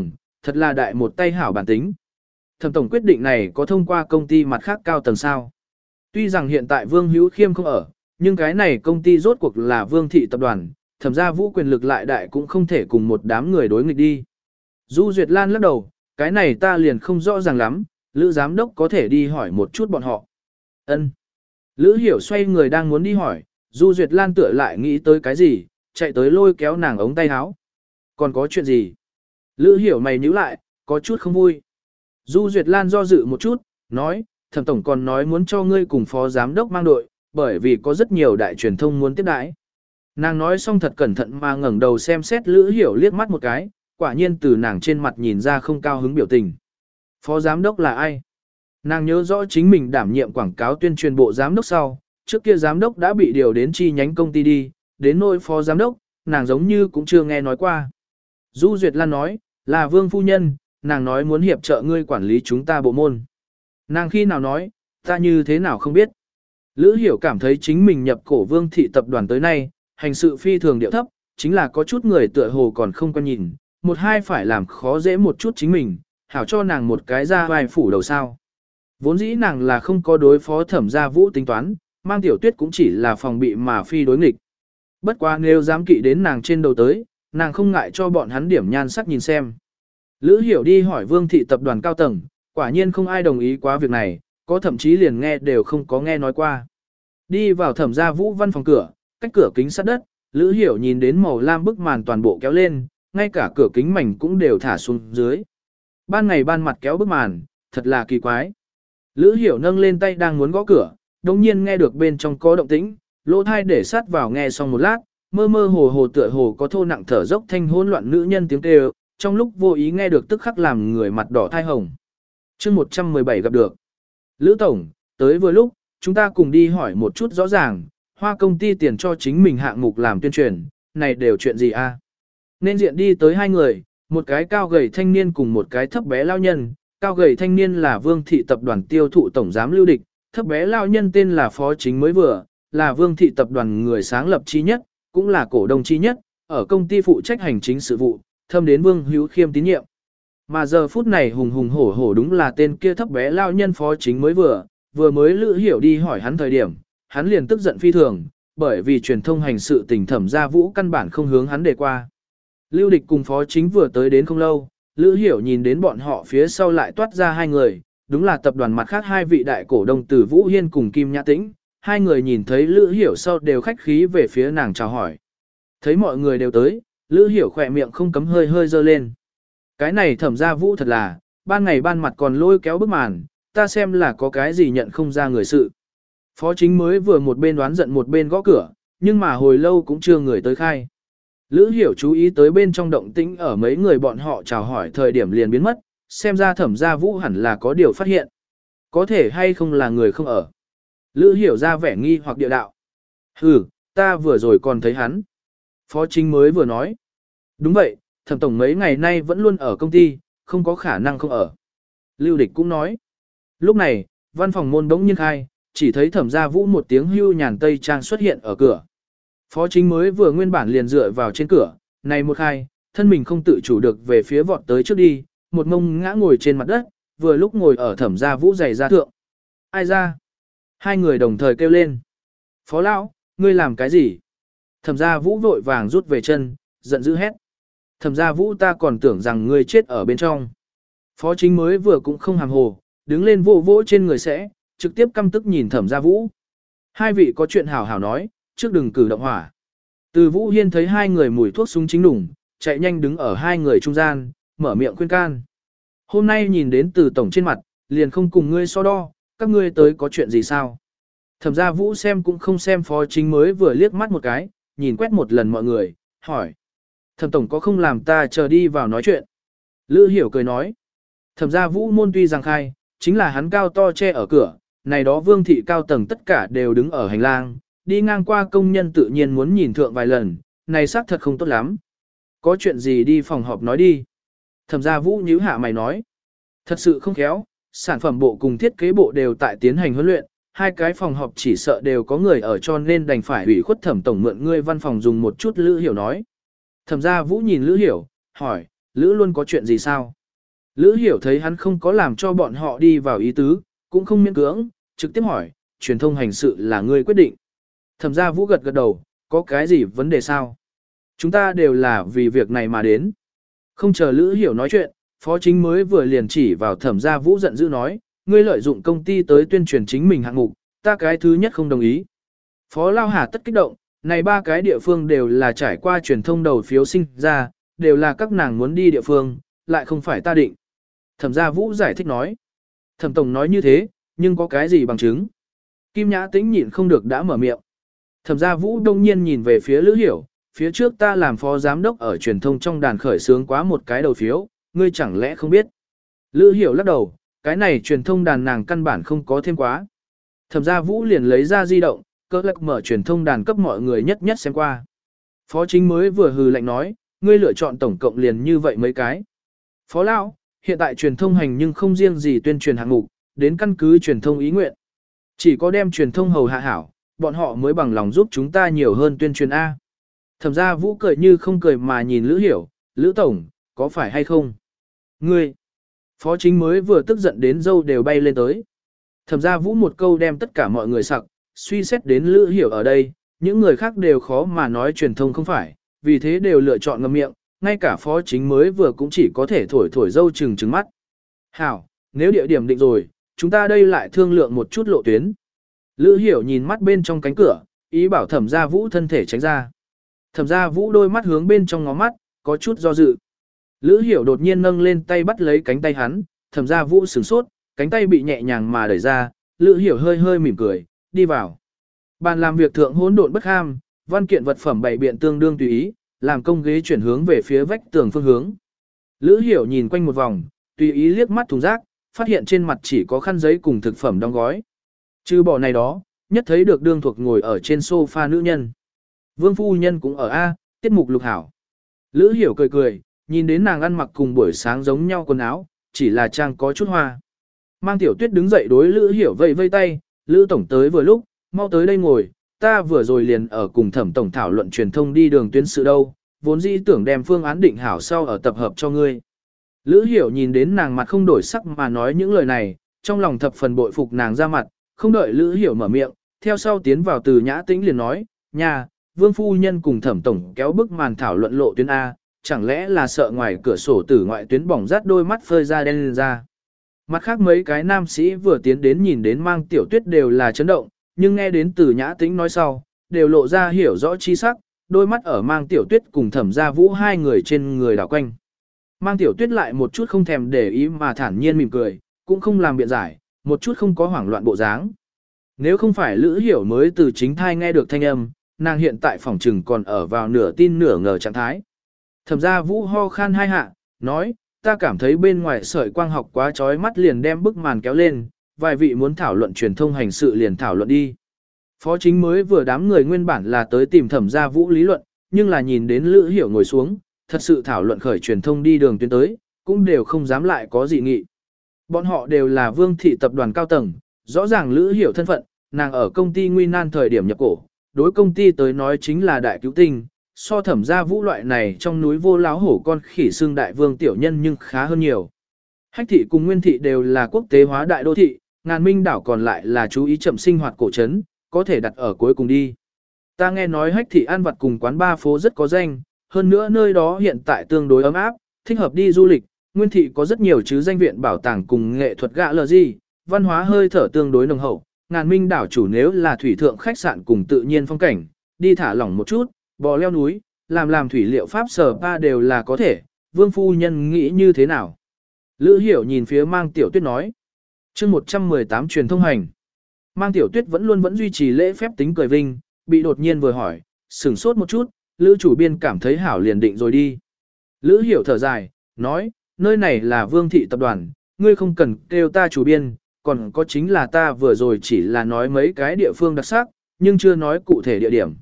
thật là đại một tay hảo bản tính. Thẩm tổng quyết định này có thông qua công ty mặt khác cao tầng sao? Tuy rằng hiện tại Vương Hữu Khiêm không ở, nhưng cái này công ty rốt cuộc là Vương thị tập đoàn, thẩm gia Vũ quyền lực lại đại cũng không thể cùng một đám người đối nghịch đi. Du Duyệt Lan lắc đầu, cái này ta liền không rõ ràng lắm, Lữ giám đốc có thể đi hỏi một chút bọn họ. Ân. Lữ Hiểu xoay người đang muốn đi hỏi, Du Duyệt Lan tựa lại nghĩ tới cái gì, chạy tới lôi kéo nàng ống tay áo. Còn có chuyện gì? Lữ Hiểu mày nhíu lại, có chút không vui. Du Duyệt Lan do dự một chút, nói, thẩm tổng còn nói muốn cho ngươi cùng phó giám đốc mang đội, bởi vì có rất nhiều đại truyền thông muốn tiếp đãi. Nàng nói xong thật cẩn thận mà ngẩng đầu xem xét Lữ Hiểu liếc mắt một cái, quả nhiên từ nàng trên mặt nhìn ra không cao hứng biểu tình. Phó giám đốc là ai? Nàng nhớ rõ chính mình đảm nhiệm quảng cáo tuyên truyền bộ giám đốc sau, trước kia giám đốc đã bị điều đến chi nhánh công ty đi, đến nỗi phó giám đốc, nàng giống như cũng chưa nghe nói qua. Du Duyệt Lan nói, là Vương phu nhân, nàng nói muốn hiệp trợ ngươi quản lý chúng ta bộ môn. Nàng khi nào nói, ta như thế nào không biết. Lữ Hiểu cảm thấy chính mình nhập cổ Vương thị tập đoàn tới nay, hành sự phi thường điệu thấp, chính là có chút người tựa hồ còn không quen nhìn, một hai phải làm khó dễ một chút chính mình, hảo cho nàng một cái ra vai phủ đầu sao. Vốn dĩ nàng là không có đối phó thẩm gia Vũ tính toán, mang tiểu tuyết cũng chỉ là phòng bị mà phi đối nghịch. Bất quá nếu dám kỵ đến nàng trên đầu tới, nàng không ngại cho bọn hắn điểm nhan sắc nhìn xem. Lữ Hiểu đi hỏi Vương thị tập đoàn cao tầng, quả nhiên không ai đồng ý quá việc này, có thậm chí liền nghe đều không có nghe nói qua. Đi vào thẩm gia Vũ văn phòng cửa, cách cửa kính sát đất, Lữ Hiểu nhìn đến màu lam bức màn toàn bộ kéo lên, ngay cả cửa kính mảnh cũng đều thả xuống dưới. Ban ngày ban mặt kéo bức màn, thật là kỳ quái. Lữ Hiểu nâng lên tay đang muốn gõ cửa, đồng nhiên nghe được bên trong có động tĩnh, lỗ thai để sát vào nghe xong một lát, mơ mơ hồ hồ tựa hồ có thô nặng thở dốc thanh hỗn loạn nữ nhân tiếng kêu, trong lúc vô ý nghe được tức khắc làm người mặt đỏ thai hồng. Chương một trăm mười bảy gặp được. Lữ tổng, tới vừa lúc, chúng ta cùng đi hỏi một chút rõ ràng, Hoa công ty tiền cho chính mình hạng mục làm tuyên truyền, này đều chuyện gì a? Nên diện đi tới hai người, một cái cao gầy thanh niên cùng một cái thấp bé lao nhân, cao gầy thanh niên là Vương thị tập đoàn tiêu thụ tổng giám Lưu Địch, thấp bé lao nhân tên là Phó Chính mới vừa, là Vương thị tập đoàn người sáng lập chi nhất, cũng là cổ đông chi nhất, ở công ty phụ trách hành chính sự vụ, thâm đến Vương Hữu Khiêm tín nhiệm. Mà giờ phút này hùng hùng hổ hổ đúng là tên kia thấp bé lao nhân Phó Chính mới vừa, vừa mới Lữ Hiểu đi hỏi hắn thời điểm, hắn liền tức giận phi thường, bởi vì truyền thông hành sự tình thẩm gia Vũ căn bản không hướng hắn để qua. Lưu Địch cùng Phó Chính vừa tới đến không lâu, Lữ Hiểu nhìn đến bọn họ phía sau lại toát ra hai người, đúng là tập đoàn mặt khác hai vị đại cổ đông từ Vũ Hiên cùng Kim Nhã Tĩnh, hai người nhìn thấy Lữ Hiểu sau đều khách khí về phía nàng chào hỏi. Thấy mọi người đều tới, Lữ Hiểu khỏe miệng không cấm hơi hơi dơ lên. Cái này thẩm gia Vũ thật là, ban ngày ban mặt còn lôi kéo bức màn, ta xem là có cái gì nhận không ra người sự. Phó Chính mới vừa một bên đoán giận một bên gõ cửa, nhưng mà hồi lâu cũng chưa người tới khai. Lữ Hiểu chú ý tới bên trong động tĩnh ở mấy người bọn họ chào hỏi thời điểm liền biến mất, xem ra thẩm gia Vũ hẳn là có điều phát hiện. Có thể hay không là người không ở. Lữ Hiểu ra vẻ nghi hoặc địa đạo. Hừ, ta vừa rồi còn thấy hắn. Phó Chính mới vừa nói. Đúng vậy, thẩm tổng mấy ngày nay vẫn luôn ở công ty, không có khả năng không ở. Lưu Địch cũng nói. Lúc này, văn phòng môn bỗng nhiên khai, chỉ thấy thẩm gia Vũ một tiếng hưu nhàn tây trang xuất hiện ở cửa. Phó Chính mới vừa nguyên bản liền dựa vào trên cửa, này một khai, thân mình không tự chủ được về phía vọt tới trước đi, một mông ngã ngồi trên mặt đất, vừa lúc ngồi ở thẩm gia Vũ giày ra thượng. Ai ra? Hai người đồng thời kêu lên. Phó lão, ngươi làm cái gì? Thẩm gia Vũ vội vàng rút về chân, giận dữ hét. Thẩm gia Vũ, ta còn tưởng rằng ngươi chết ở bên trong. Phó Chính mới vừa cũng không hàm hồ, đứng lên vỗ vỗ trên người sẽ, trực tiếp căm tức nhìn thẩm gia Vũ. Hai vị có chuyện hảo hảo nói, trước đừng cử động hỏa. Từ Vũ Hiên thấy hai người mùi thuốc súng chính đủng, chạy nhanh đứng ở hai người trung gian, mở miệng khuyên can. Hôm nay nhìn đến từ tổng trên mặt, liền không cùng ngươi so đo, các ngươi tới có chuyện gì sao? Thẩm gia Vũ xem cũng không xem Phó Chính mới vừa liếc mắt một cái, nhìn quét một lần mọi người, hỏi. Thẩm tổng có không làm ta chờ đi vào nói chuyện? Lữ Hiểu cười nói. Thẩm gia Vũ môn tuy rằng khai, chính là hắn cao to che ở cửa, này đó Vương thị cao tầng tất cả đều đứng ở hành lang, đi ngang qua công nhân tự nhiên muốn nhìn thượng vài lần, này xác thật không tốt lắm. Có chuyện gì đi phòng họp nói đi. Thẩm gia Vũ nhíu hạ mày nói. Thật sự không khéo, sản phẩm bộ cùng thiết kế bộ đều tại tiến hành huấn luyện, hai cái phòng họp chỉ sợ đều có người ở cho nên đành phải ủy khuất thẩm tổng mượn ngươi văn phòng dùng một chút. Lữ Hiểu nói. Thẩm gia Vũ nhìn Lữ Hiểu, hỏi, Lữ luôn có chuyện gì sao? Lữ Hiểu thấy hắn không có làm cho bọn họ đi vào ý tứ, cũng không miễn cưỡng, trực tiếp hỏi, truyền thông hành sự là ngươi quyết định. Thẩm gia Vũ gật gật đầu, có cái gì vấn đề sao? Chúng ta đều là vì việc này mà đến. Không chờ Lữ Hiểu nói chuyện, Phó Chính mới vừa liền chỉ vào Thẩm gia Vũ giận dữ nói, ngươi lợi dụng công ty tới tuyên truyền chính mình hạng mục, ta cái thứ nhất không đồng ý. Phó Lao Hà tất kích động, này ba cái địa phương đều là trải qua truyền thông đầu phiếu sinh ra, đều là các nàng muốn đi địa phương, lại không phải ta định. Thẩm gia Vũ giải thích nói. Thẩm Tổng nói như thế, nhưng có cái gì bằng chứng? Kim Nhã Tĩnh nhịn không được đã mở miệng. Thẩm gia Vũ đông nhiên nhìn về phía Lữ Hiểu, phía trước ta làm phó giám đốc ở truyền thông trong đàn khởi xướng quá một cái đầu phiếu, ngươi chẳng lẽ không biết? Lữ Hiểu lắc đầu, cái này truyền thông đàn nàng căn bản không có thêm quá. Thẩm gia Vũ liền lấy ra di động, cơ lắc mở truyền thông đàn cấp mọi người nhất nhất xem qua. Phó Chính mới vừa hừ lạnh nói, ngươi lựa chọn tổng cộng liền như vậy mấy cái. Phó Lão, hiện tại truyền thông hành nhưng không riêng gì tuyên truyền hạng mục, đến căn cứ truyền thông ý nguyện. Chỉ có đem truyền thông hầu hạ hảo, bọn họ mới bằng lòng giúp chúng ta nhiều hơn tuyên truyền A. Thẩm gia Vũ cười như không cười mà nhìn Lữ Hiểu, Lữ Tổng, có phải hay không? Ngươi! Phó Chính mới vừa tức giận đến dâu đều bay lên tới. Thẩm gia Vũ một câu đem tất cả mọi người sặc, suy xét đến Lữ Hiểu ở đây, những người khác đều khó mà nói truyền thông không phải, vì thế đều lựa chọn ngậm miệng, ngay cả Phó Chính mới vừa cũng chỉ có thể thổi thổi dâu trừng trừng mắt. Hảo, nếu địa điểm định rồi, chúng ta đây lại thương lượng một chút lộ tuyến. Lữ Hiểu nhìn mắt bên trong cánh cửa, ý bảo Thẩm gia Vũ thân thể tránh ra. Thẩm gia Vũ đôi mắt hướng bên trong ngó mắt, có chút do dự. Lữ Hiểu đột nhiên nâng lên tay bắt lấy cánh tay hắn, Thẩm gia Vũ sửng sốt, cánh tay bị nhẹ nhàng mà đẩy ra, Lữ Hiểu hơi hơi mỉm cười, đi vào. Bàn làm việc thượng hỗn độn bất ham, văn kiện vật phẩm bày biện tương đương tùy ý, làm công ghế chuyển hướng về phía vách tường phương hướng. Lữ Hiểu nhìn quanh một vòng, tùy ý liếc mắt thùng rác, phát hiện trên mặt chỉ có khăn giấy cùng thực phẩm đóng gói. Trừ bỏ này đó, nhất thấy được đương thuộc ngồi ở trên sofa nữ nhân. Vương phu nhân cũng ở A, tiết mục lục hảo. Lữ Hiểu cười cười, nhìn đến nàng ăn mặc cùng buổi sáng giống nhau quần áo, chỉ là trang có chút hoa. Mang Tiểu Tuyết đứng dậy đối Lữ Hiểu vây vây tay, Lữ Tổng tới vừa lúc, mau tới đây ngồi, ta vừa rồi liền ở cùng Thẩm Tổng thảo luận truyền thông đi đường tuyến sự đâu, vốn dĩ tưởng đem phương án định hảo sau ở tập hợp cho ngươi. Lữ Hiểu nhìn đến nàng mặt không đổi sắc mà nói những lời này, trong lòng thập phần bội phục nàng ra mặt, không đợi Lữ Hiểu mở miệng, theo sau tiến vào Từ Nhã Tĩnh liền nói, nhà, Vương Phu Nhân cùng Thẩm Tổng kéo bức màn thảo luận lộ tuyến A, chẳng lẽ là sợ ngoài cửa sổ tử ngoại tuyến bỏng rát đôi mắt phơi ra đen lên ra. Mặt khác mấy cái nam sĩ vừa tiến đến nhìn đến Mang Tiểu Tuyết đều là chấn động, nhưng nghe đến Từ Nhã Tĩnh nói sau, đều lộ ra hiểu rõ chi sắc, đôi mắt ở Mang Tiểu Tuyết cùng Thẩm Gia Vũ hai người trên người đảo quanh. Mang Tiểu Tuyết lại một chút không thèm để ý mà thản nhiên mỉm cười, cũng không làm biện giải, một chút không có hoảng loạn bộ dáng. Nếu không phải Lữ Hiểu mới từ chính thai nghe được thanh âm, nàng hiện tại phòng trừng còn ở vào nửa tin nửa ngờ trạng thái. Thẩm Gia Vũ ho khan hai hạ, nói, ta cảm thấy bên ngoài sợi quang học quá chói mắt liền đem bức màn kéo lên, vài vị muốn thảo luận truyền thông hành sự liền thảo luận đi. Phó Chính mới vừa đám người nguyên bản là tới tìm Thẩm Gia Vũ lý luận, nhưng là nhìn đến Lữ Hiểu ngồi xuống, thật sự thảo luận khởi truyền thông đi đường tuyến tới, cũng đều không dám lại có gì nghị. Bọn họ đều là Vương thị tập đoàn cao tầng, rõ ràng Lữ Hiểu thân phận, nàng ở công ty nguy nan thời điểm nhập cổ, đối công ty tới nói chính là đại cứu tinh, so Thẩm Gia Vũ loại này trong núi vô láo hổ con khỉ xương đại vương tiểu nhân nhưng khá hơn nhiều. Hách thị cùng Nguyên thị đều là quốc tế hóa đại đô thị, Ngàn Minh đảo còn lại là chú ý chậm sinh hoạt cổ trấn, có thể đặt ở cuối cùng đi. Ta nghe nói Hách thị ăn vặt cùng quán ba phố rất có danh, hơn nữa nơi đó hiện tại tương đối ấm áp, thích hợp đi du lịch. Nguyên thị có rất nhiều chứ danh viện bảo tàng cùng nghệ thuật gạ lờ gì, văn hóa hơi thở tương đối nồng hậu. Ngàn Minh đảo chủ nếu là thủy thượng khách sạn cùng tự nhiên phong cảnh, đi thả lỏng một chút, bò leo núi, làm làm thủy liệu pháp sở pa đều là có thể. Vương phu nhân nghĩ như thế nào? Lữ Hiểu nhìn phía Mang Tiểu Tuyết nói. Chương một trăm mười tám truyền thông hành. Mang Tiểu Tuyết vẫn luôn vẫn duy trì lễ phép tính cười vinh, bị đột nhiên vừa hỏi, sửng sốt một chút, Lữ chủ biên cảm thấy hảo liền định rồi đi. Lữ Hiểu thở dài, nói, nơi này là Vương thị tập đoàn, ngươi không cần kêu ta chủ biên, còn có chính là ta vừa rồi chỉ là nói mấy cái địa phương đặc sắc, nhưng chưa nói cụ thể địa điểm.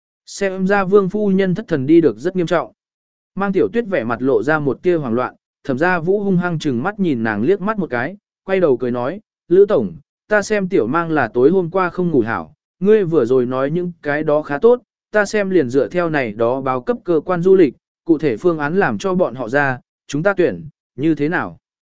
Xem ra Vương phu nhân thất thần đi được rất nghiêm trọng. Mang Tiểu Tuyết vẻ mặt lộ ra một tia hoảng loạn, Thẩm Gia Vũ hung hăng chừng mắt nhìn nàng liếc mắt một cái, quay đầu cười nói, Lữ Tổng, ta xem Tiểu Mang là tối hôm qua không ngủ hảo, ngươi vừa rồi nói những cái đó khá tốt, ta xem liền dựa theo này đó báo cấp cơ quan du lịch, cụ thể phương án làm cho bọn họ ra, chúng ta tuyển, như thế nào?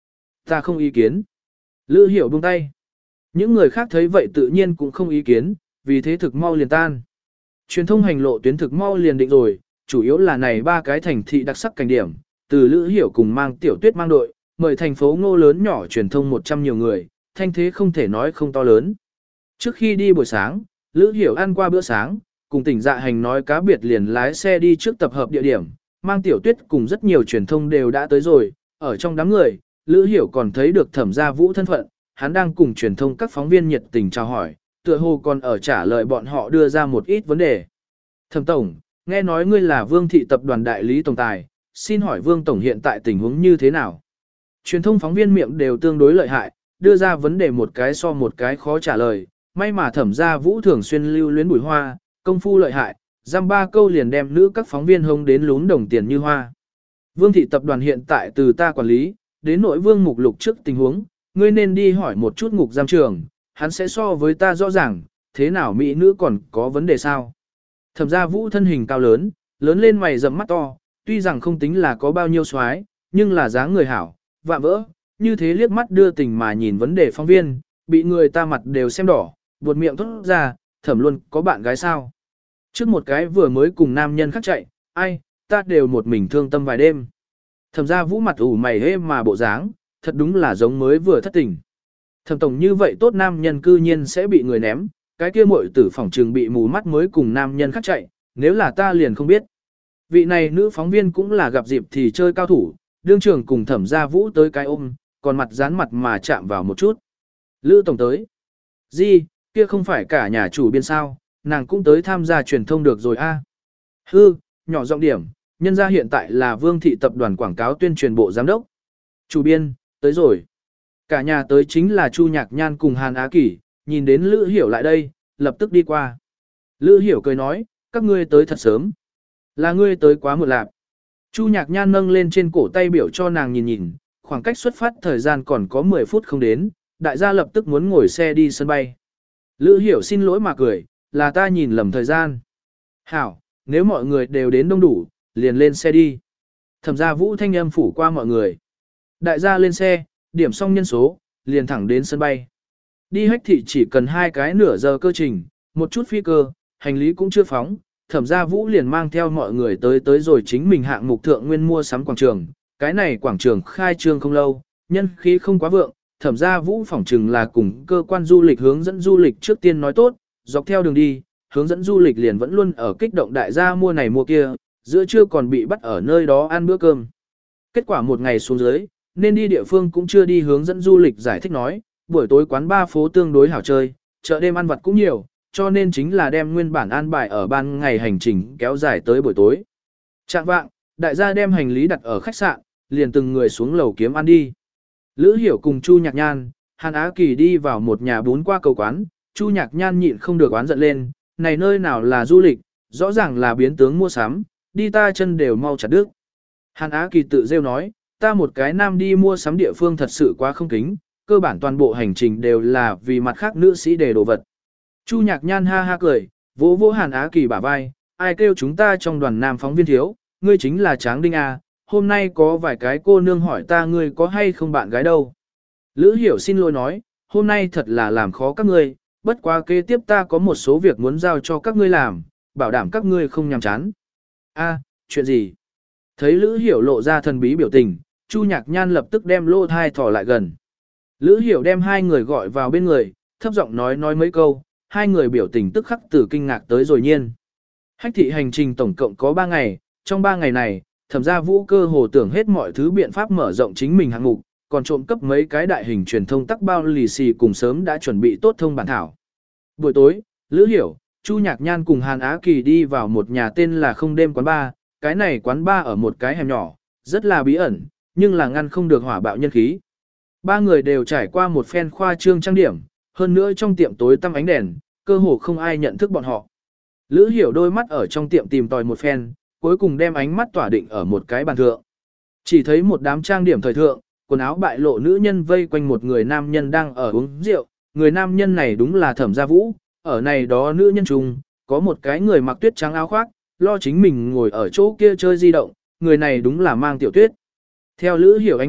Ta không ý kiến. Lữ Hiểu buông tay. Những người khác thấy vậy tự nhiên cũng không ý kiến, vì thế thực mau liền tan. Truyền thông hành lộ tuyến thực mau liền định rồi, chủ yếu là này ba cái thành thị đặc sắc cảnh điểm, từ Lữ Hiểu cùng mang Tiểu Tuyết mang đội, mời thành phố Ngô lớn nhỏ truyền thông một trăm nhiều người, thanh thế không thể nói không to lớn. Trước khi đi buổi sáng, Lữ Hiểu ăn qua bữa sáng, cùng tỉnh dạ hành nói cá biệt liền lái xe đi trước tập hợp địa điểm, mang Tiểu Tuyết cùng rất nhiều truyền thông đều đã tới rồi, ở trong đám người, Lữ Hiểu còn thấy được Thẩm Gia Vũ thân phận, hắn đang cùng truyền thông các phóng viên nhiệt tình chào hỏi, tựa hồ còn ở trả lời bọn họ đưa ra một ít vấn đề. Thẩm Tổng, nghe nói ngươi là Vương Thị Tập đoàn Đại lý Tổng Tài, xin hỏi Vương Tổng hiện tại tình huống như thế nào? Truyền thông phóng viên miệng đều tương đối lợi hại, đưa ra vấn đề một cái so một cái khó trả lời, may mà Thẩm Gia Vũ thường xuyên lưu luyến bùi hoa, công phu lợi hại, giam ba câu liền đem nữ các phóng viên hông đến lún đồng tiền như hoa. Vương Thị Tập đoàn hiện tại từ ta quản lý, đến nội Vương Mục Lục trước tình huống, ngươi nên đi hỏi một chút ngục giam trường, hắn sẽ so với ta rõ ràng, thế nào mỹ nữ còn có vấn đề sao? Thẩm Gia Vũ thân hình cao lớn, lớn lên mày rậm mắt to, tuy rằng không tính là có bao nhiêu soái, nhưng là dáng người hảo, vạm vỡ, như thế liếc mắt đưa tình mà nhìn vấn đề phóng viên, bị người ta mặt đều xem đỏ, buột miệng thốt ra, Thẩm luôn có bạn gái sao? Trước một cái vừa mới cùng nam nhân khác chạy, ai, ta đều một mình thương tâm vài đêm. Thẩm Gia Vũ mặt ủ mày hê mà bộ dáng, thật đúng là giống mới vừa thất tình. Thẩm Tổng như vậy tốt nam nhân cư nhiên sẽ bị người ném, cái kia muội tử phỏng trường bị mù mắt mới cùng nam nhân khác chạy, nếu là ta liền không biết. Vị này nữ phóng viên cũng là gặp dịp thì chơi cao thủ, đương trưởng cùng Thẩm Gia Vũ tới cái ôm, còn mặt dán mặt mà chạm vào một chút. Lữ Tổng tới. Gì, kia không phải cả nhà chủ biên sao, nàng cũng tới tham gia truyền thông được rồi a. Hư, nhỏ giọng điểm, nhân gia hiện tại là Vương Thị Tập đoàn Quảng cáo tuyên truyền bộ giám đốc. Chủ biên, tới rồi. Cả nhà tới chính là Chu Nhạc Nhan cùng Hàn Á Kỷ, nhìn đến Lữ Hiểu lại đây, lập tức đi qua. Lữ Hiểu cười nói, các ngươi tới thật sớm. Là ngươi tới quá muộn lạc. Chu Nhạc Nhan nâng lên trên cổ tay biểu cho nàng nhìn nhìn, khoảng cách xuất phát thời gian còn có mười phút không đến, đại gia lập tức muốn ngồi xe đi sân bay. Lữ Hiểu xin lỗi mà cười, là ta nhìn lầm thời gian. Hảo, nếu mọi người đều đến đông đủ, liền lên xe đi. Thẩm Gia Vũ thanh âm phủ qua mọi người. Đại gia lên xe, điểm xong nhân số, liền thẳng đến sân bay. Đi Hách Thị chỉ cần hai cái nửa giờ cơ trình, một chút phi cơ, hành lý cũng chưa phóng. Thẩm Gia Vũ liền mang theo mọi người tới tới rồi chính mình hạng mục thượng nguyên mua sắm quảng trường. Cái này quảng trường khai trương không lâu, nhân khí không quá vượng. Thẩm Gia Vũ phỏng chừng là cùng cơ quan du lịch hướng dẫn du lịch trước tiên nói tốt, dọc theo đường đi, hướng dẫn du lịch liền vẫn luôn ở kích động đại gia mua này mua kia, giữa trưa còn bị bắt ở nơi đó ăn bữa cơm. Kết quả một ngày xuống dưới, nên đi địa phương cũng chưa đi hướng dẫn du lịch giải thích nói, buổi tối quán ba phố tương đối hảo chơi, chợ đêm ăn vặt cũng nhiều, cho nên chính là đem nguyên bản an bài ở ban ngày hành trình kéo dài tới buổi tối. Trạng vạng, đại gia đem hành lý đặt ở khách sạn, liền từng người xuống lầu kiếm ăn đi. Lữ Hiểu cùng Chu Nhạc Nhan, Hàn Á Kỳ đi vào một nhà bún qua cầu quán, Chu Nhạc Nhan nhịn không được oán giận lên, này nơi nào là du lịch, rõ ràng là biến tướng mua sắm, đi ta chân đều mau chặt đứt. Hàn Á Kỳ tự rêu nói, ta một cái nam đi mua sắm địa phương thật sự quá không kính, cơ bản toàn bộ hành trình đều là vì mặt khác nữ sĩ để đồ vật. Chu Nhạc Nhan ha ha cười, vỗ vỗ Hàn Á Kỳ bả vai, ai kêu chúng ta trong đoàn nam phóng viên thiếu, ngươi chính là Tráng Đinh à, hôm nay có vài cái cô nương hỏi ta ngươi có hay không bạn gái đâu. Lữ Hiểu xin lỗi nói, hôm nay thật là làm khó các ngươi, bất quá kế tiếp ta có một số việc muốn giao cho các ngươi làm, bảo đảm các ngươi không nhàm chán. A, chuyện gì? Thấy Lữ Hiểu lộ ra thần bí biểu tình, Chu Nhạc Nhan lập tức đem lô thai thỏ lại gần. Lữ Hiểu đem hai người gọi vào bên người, thấp giọng nói nói mấy câu, hai người biểu tình tức khắc từ kinh ngạc tới rồi nhiên. Hách thị hành trình tổng cộng có ba ngày, trong ba ngày này, Thẩm Gia Vũ cơ hồ tưởng hết mọi thứ biện pháp mở rộng chính mình hạng mục, còn trộm cấp mấy cái đại hình truyền thông tắc bao lì xì cùng sớm đã chuẩn bị tốt thông bản thảo. Buổi tối, Lữ Hiểu, Chu Nhạc Nhan cùng Hàn Á Kỳ đi vào một nhà tên là Không Đêm Quán Bar, cái này quán bar ở một cái hẻm nhỏ, rất là bí ẩn, nhưng là ngăn không được hỏa bạo nhân khí. Ba người đều trải qua một phen khoa trương trang điểm, hơn nữa trong tiệm tối tăm ánh đèn, cơ hồ không ai nhận thức bọn họ. Lữ Hiểu đôi mắt ở trong tiệm tìm tòi một phen, cuối cùng đem ánh mắt tỏa định ở một cái bàn thượng. Chỉ thấy một đám trang điểm thời thượng, quần áo bại lộ nữ nhân vây quanh một người nam nhân đang ở uống rượu, người nam nhân này đúng là Thẩm Gia Vũ, ở này đó nữ nhân chung, có một cái người mặc tuyết trắng áo khoác, lo chính mình ngồi ở chỗ kia chơi di động, người này đúng là Mang Tiểu Tuyết. Theo Lữ Hiểu ánh mắt,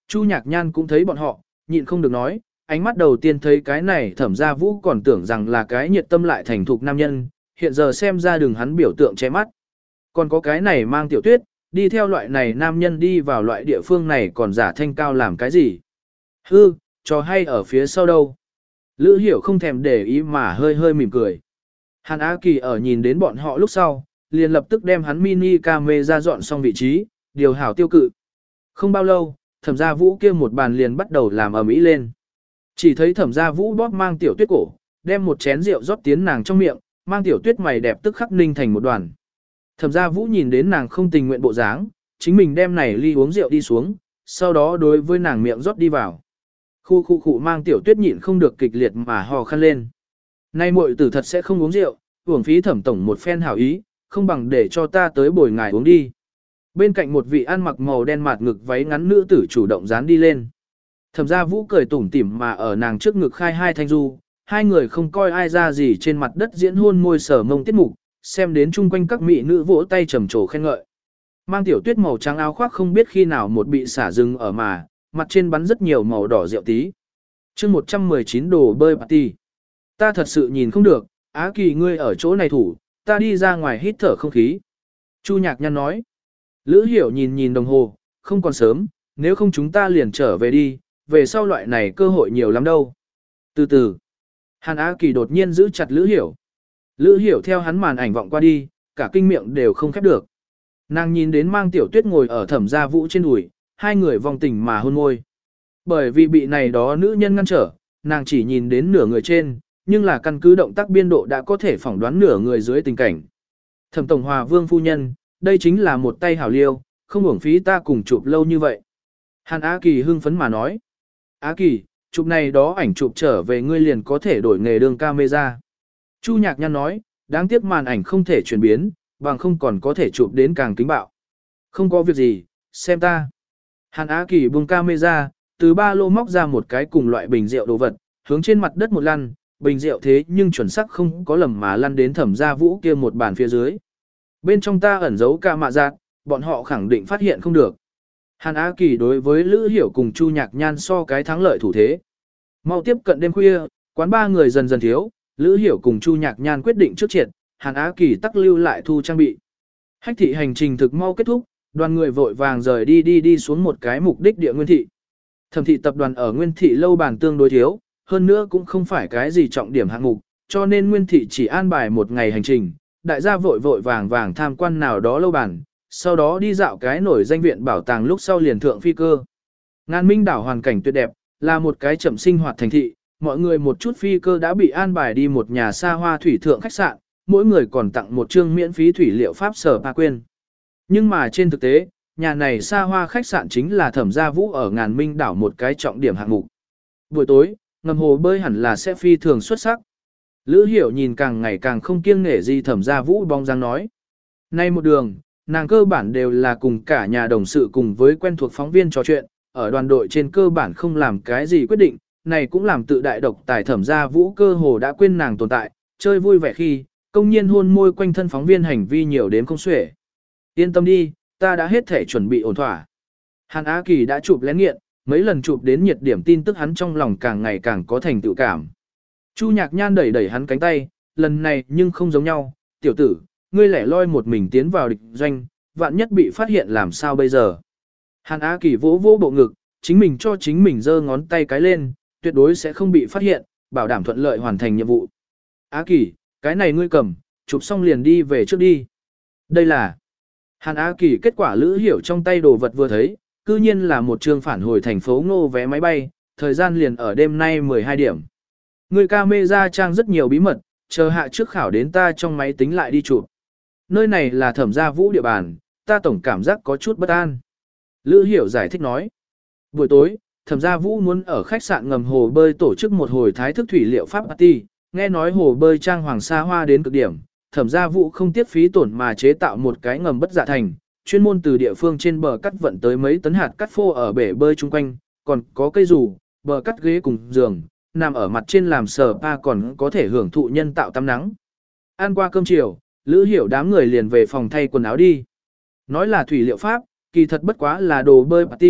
Chu Nhạc Nhan cũng thấy bọn họ, nhịn không được nói, ánh mắt đầu tiên thấy cái này Thẩm Gia Vũ còn tưởng rằng là cái nhiệt tâm lại thành thục nam nhân, hiện giờ xem ra đường hắn biểu tượng che mắt. Còn có cái này Mang Tiểu Tuyết, đi theo loại này nam nhân đi vào loại địa phương này còn giả thanh cao làm cái gì? Hư, trò hay ở phía sau đâu? Lữ Hiểu không thèm để ý mà hơi hơi mỉm cười. Hàn Á Kỳ ở nhìn đến bọn họ lúc sau, liền lập tức đem hắn mini camera dọn xong vị trí, điều hảo tiêu cự. Không bao lâu, Thẩm Gia Vũ kia một bàn liền bắt đầu làm ầm ĩ lên. Chỉ thấy Thẩm Gia Vũ bóp Mang Tiểu Tuyết cổ, đem một chén rượu rót tiến nàng trong miệng, Mang Tiểu Tuyết mày đẹp tức khắc ninh thành một đoàn. Thẩm Gia Vũ nhìn đến nàng không tình nguyện bộ dáng, chính mình đem này ly uống rượu đi xuống, sau đó đối với nàng miệng rót đi vào. Khu khu khu Mang Tiểu Tuyết nhịn không được kịch liệt mà hò khăn lên. Nay muội tử thật sẽ không uống rượu, uổng phí Thẩm tổng một phen hảo ý, không bằng để cho ta tới bồi ngài uống đi. Bên cạnh một vị ăn mặc màu đen mạt ngực váy ngắn nữ tử chủ động dán đi lên. Thẩm Gia Vũ cười tủm tỉm mà ở nàng trước ngực khai hai thanh du, hai người không coi ai ra gì trên mặt đất diễn hôn môi sở mông tiết mục, xem đến chung quanh các mỹ nữ vỗ tay trầm trồ khen ngợi. Mang Tiểu Tuyết màu trắng áo khoác không biết khi nào một bị xả rừng ở mà, mặt trên bắn rất nhiều màu đỏ rượu tí. chương một trăm mười chín đồ bơi party. Ta thật sự nhìn không được, Á Kỳ ngươi ở chỗ này thủ, ta đi ra ngoài hít thở không khí. Chu Nhạc Nhăn nói. Lữ Hiểu nhìn nhìn đồng hồ, không còn sớm, nếu không chúng ta liền trở về đi, về sau loại này cơ hội nhiều lắm đâu. Từ từ, Hàn Á Kỳ đột nhiên giữ chặt Lữ Hiểu. Lữ Hiểu theo hắn màn ảnh vọng qua đi, cả kinh miệng đều không khép được. Nàng nhìn đến Mang Tiểu Tuyết ngồi ở Thẩm Gia Vũ trên đùi, hai người vòng tình mà hôn môi. Bởi vì bị này đó nữ nhân ngăn trở, nàng chỉ nhìn đến nửa người trên, nhưng là căn cứ động tác biên độ đã có thể phỏng đoán nửa người dưới tình cảnh. Thẩm Tổng Hòa Vương phu nhân, đây chính là một tay hảo liêu, không uổng phí ta cùng chụp lâu như vậy. Hàn Á Kỳ hưng phấn mà nói. Á Kỳ, chụp này đó ảnh chụp trở về ngươi liền có thể đổi nghề đường camera. Chu Nhạc Nhan nói, đáng tiếc màn ảnh không thể chuyển biến, bằng không còn có thể chụp đến càng kính bạo. Không có việc gì, xem ta. Hàn Á Kỳ buông camera, từ ba lô móc ra một cái cùng loại bình rượu đồ vật, hướng trên mặt đất một lăn, bình rượu thế nhưng chuẩn xác không có lầm mà lăn đến Thẩm Gia Vũ kia một bàn phía dưới. Bên trong ta ẩn giấu ca mạ giác, bọn họ khẳng định phát hiện không được. Hàn Á Kỳ đối với Lữ Hiểu cùng Chu Nhạc Nhan so cái thắng lợi thủ thế. Mau tiếp cận đêm khuya, quán ba người dần dần thiếu, Lữ Hiểu cùng Chu Nhạc Nhan quyết định trước triệt, Hàn Á Kỳ tắc lưu lại thu trang bị. Hách thị hành trình thực mau kết thúc, đoàn người vội vàng rời đi đi đi xuống một cái mục đích địa Nguyên thị. Thẩm thị tập đoàn ở Nguyên thị lâu bàn tương đối thiếu, hơn nữa cũng không phải cái gì trọng điểm hạng mục, cho nên Nguyên thị chỉ an bài một ngày hành trình, đại gia vội vội vàng vàng tham quan nào đó lâu bàn, sau đó đi dạo cái nổi danh viện bảo tàng lúc sau liền thượng phi cơ. Ngàn Minh đảo hoàn cảnh tuyệt đẹp, là một cái chậm sinh hoạt thành thị, mọi người một chút phi cơ đã bị an bài đi một nhà xa hoa thủy thượng khách sạn, mỗi người còn tặng một chương miễn phí thủy liệu pháp sở pa quên. Nhưng mà trên thực tế, nhà này xa hoa khách sạn chính là Thẩm Gia Vũ ở Ngàn Minh đảo một cái trọng điểm hạng mục. Buổi tối, ngầm hồ bơi hẳn là sẽ phi thường xuất sắc. Lữ Hiểu nhìn càng ngày càng không kiêng nể gì Thẩm Gia Vũ bóng dáng nói. Nay một đường, nàng cơ bản đều là cùng cả nhà đồng sự cùng với quen thuộc phóng viên trò chuyện, ở đoàn đội trên cơ bản không làm cái gì quyết định, này cũng làm tự đại độc tài Thẩm Gia Vũ cơ hồ đã quên nàng tồn tại, chơi vui vẻ khi, công nhiên hôn môi quanh thân phóng viên hành vi nhiều đến không xuể. Yên tâm đi, ta đã hết thể chuẩn bị ổn thỏa. Hàn Á Kỳ đã chụp lén nghiện, mấy lần chụp đến nhiệt điểm tin tức hắn trong lòng càng ngày càng có thành tựu cảm. Chu Nhạc Nhan đẩy đẩy hắn cánh tay, lần này nhưng không giống nhau, tiểu tử, ngươi lẻ loi một mình tiến vào địch doanh, vạn nhất bị phát hiện làm sao bây giờ. Hàn Á Kỳ vỗ vỗ bộ ngực, chính mình cho chính mình giơ ngón tay cái lên, tuyệt đối sẽ không bị phát hiện, bảo đảm thuận lợi hoàn thành nhiệm vụ. Á Kỳ, cái này ngươi cầm, chụp xong liền đi về trước đi. Đây là... Hàn Á Kỳ kết quả Lữ Hiểu trong tay đồ vật vừa thấy, cư nhiên là một chương phản hồi thành phố Ngô vé máy bay, thời gian liền ở đêm nay mười hai điểm. Người camera trang rất nhiều bí mật, chờ hạ trước khảo đến ta trong máy tính lại đi chụp. Nơi này là Thẩm Gia Vũ địa bàn, ta tổng cảm giác có chút bất an. Lữ Hiểu giải thích nói. Buổi tối, Thẩm Gia Vũ muốn ở khách sạn ngầm hồ bơi tổ chức một hồi thái thức thủy liệu pháp party, nghe nói hồ bơi trang hoàng sa hoa đến cực điểm. Thẩm Gia Vũ không tiếc phí tổn mà chế tạo một cái ngầm bất dạ thành, chuyên môn từ địa phương trên bờ cắt vận tới mấy tấn hạt cắt phô ở bể bơi chung quanh, còn có cây dù, bờ cắt ghế cùng giường, nằm ở mặt trên làm spa còn có thể hưởng thụ nhân tạo tắm nắng. Ăn qua cơm chiều, Lữ Hiểu đám người liền về phòng thay quần áo đi. Nói là thủy liệu pháp, kỳ thật bất quá là đồ bơi party,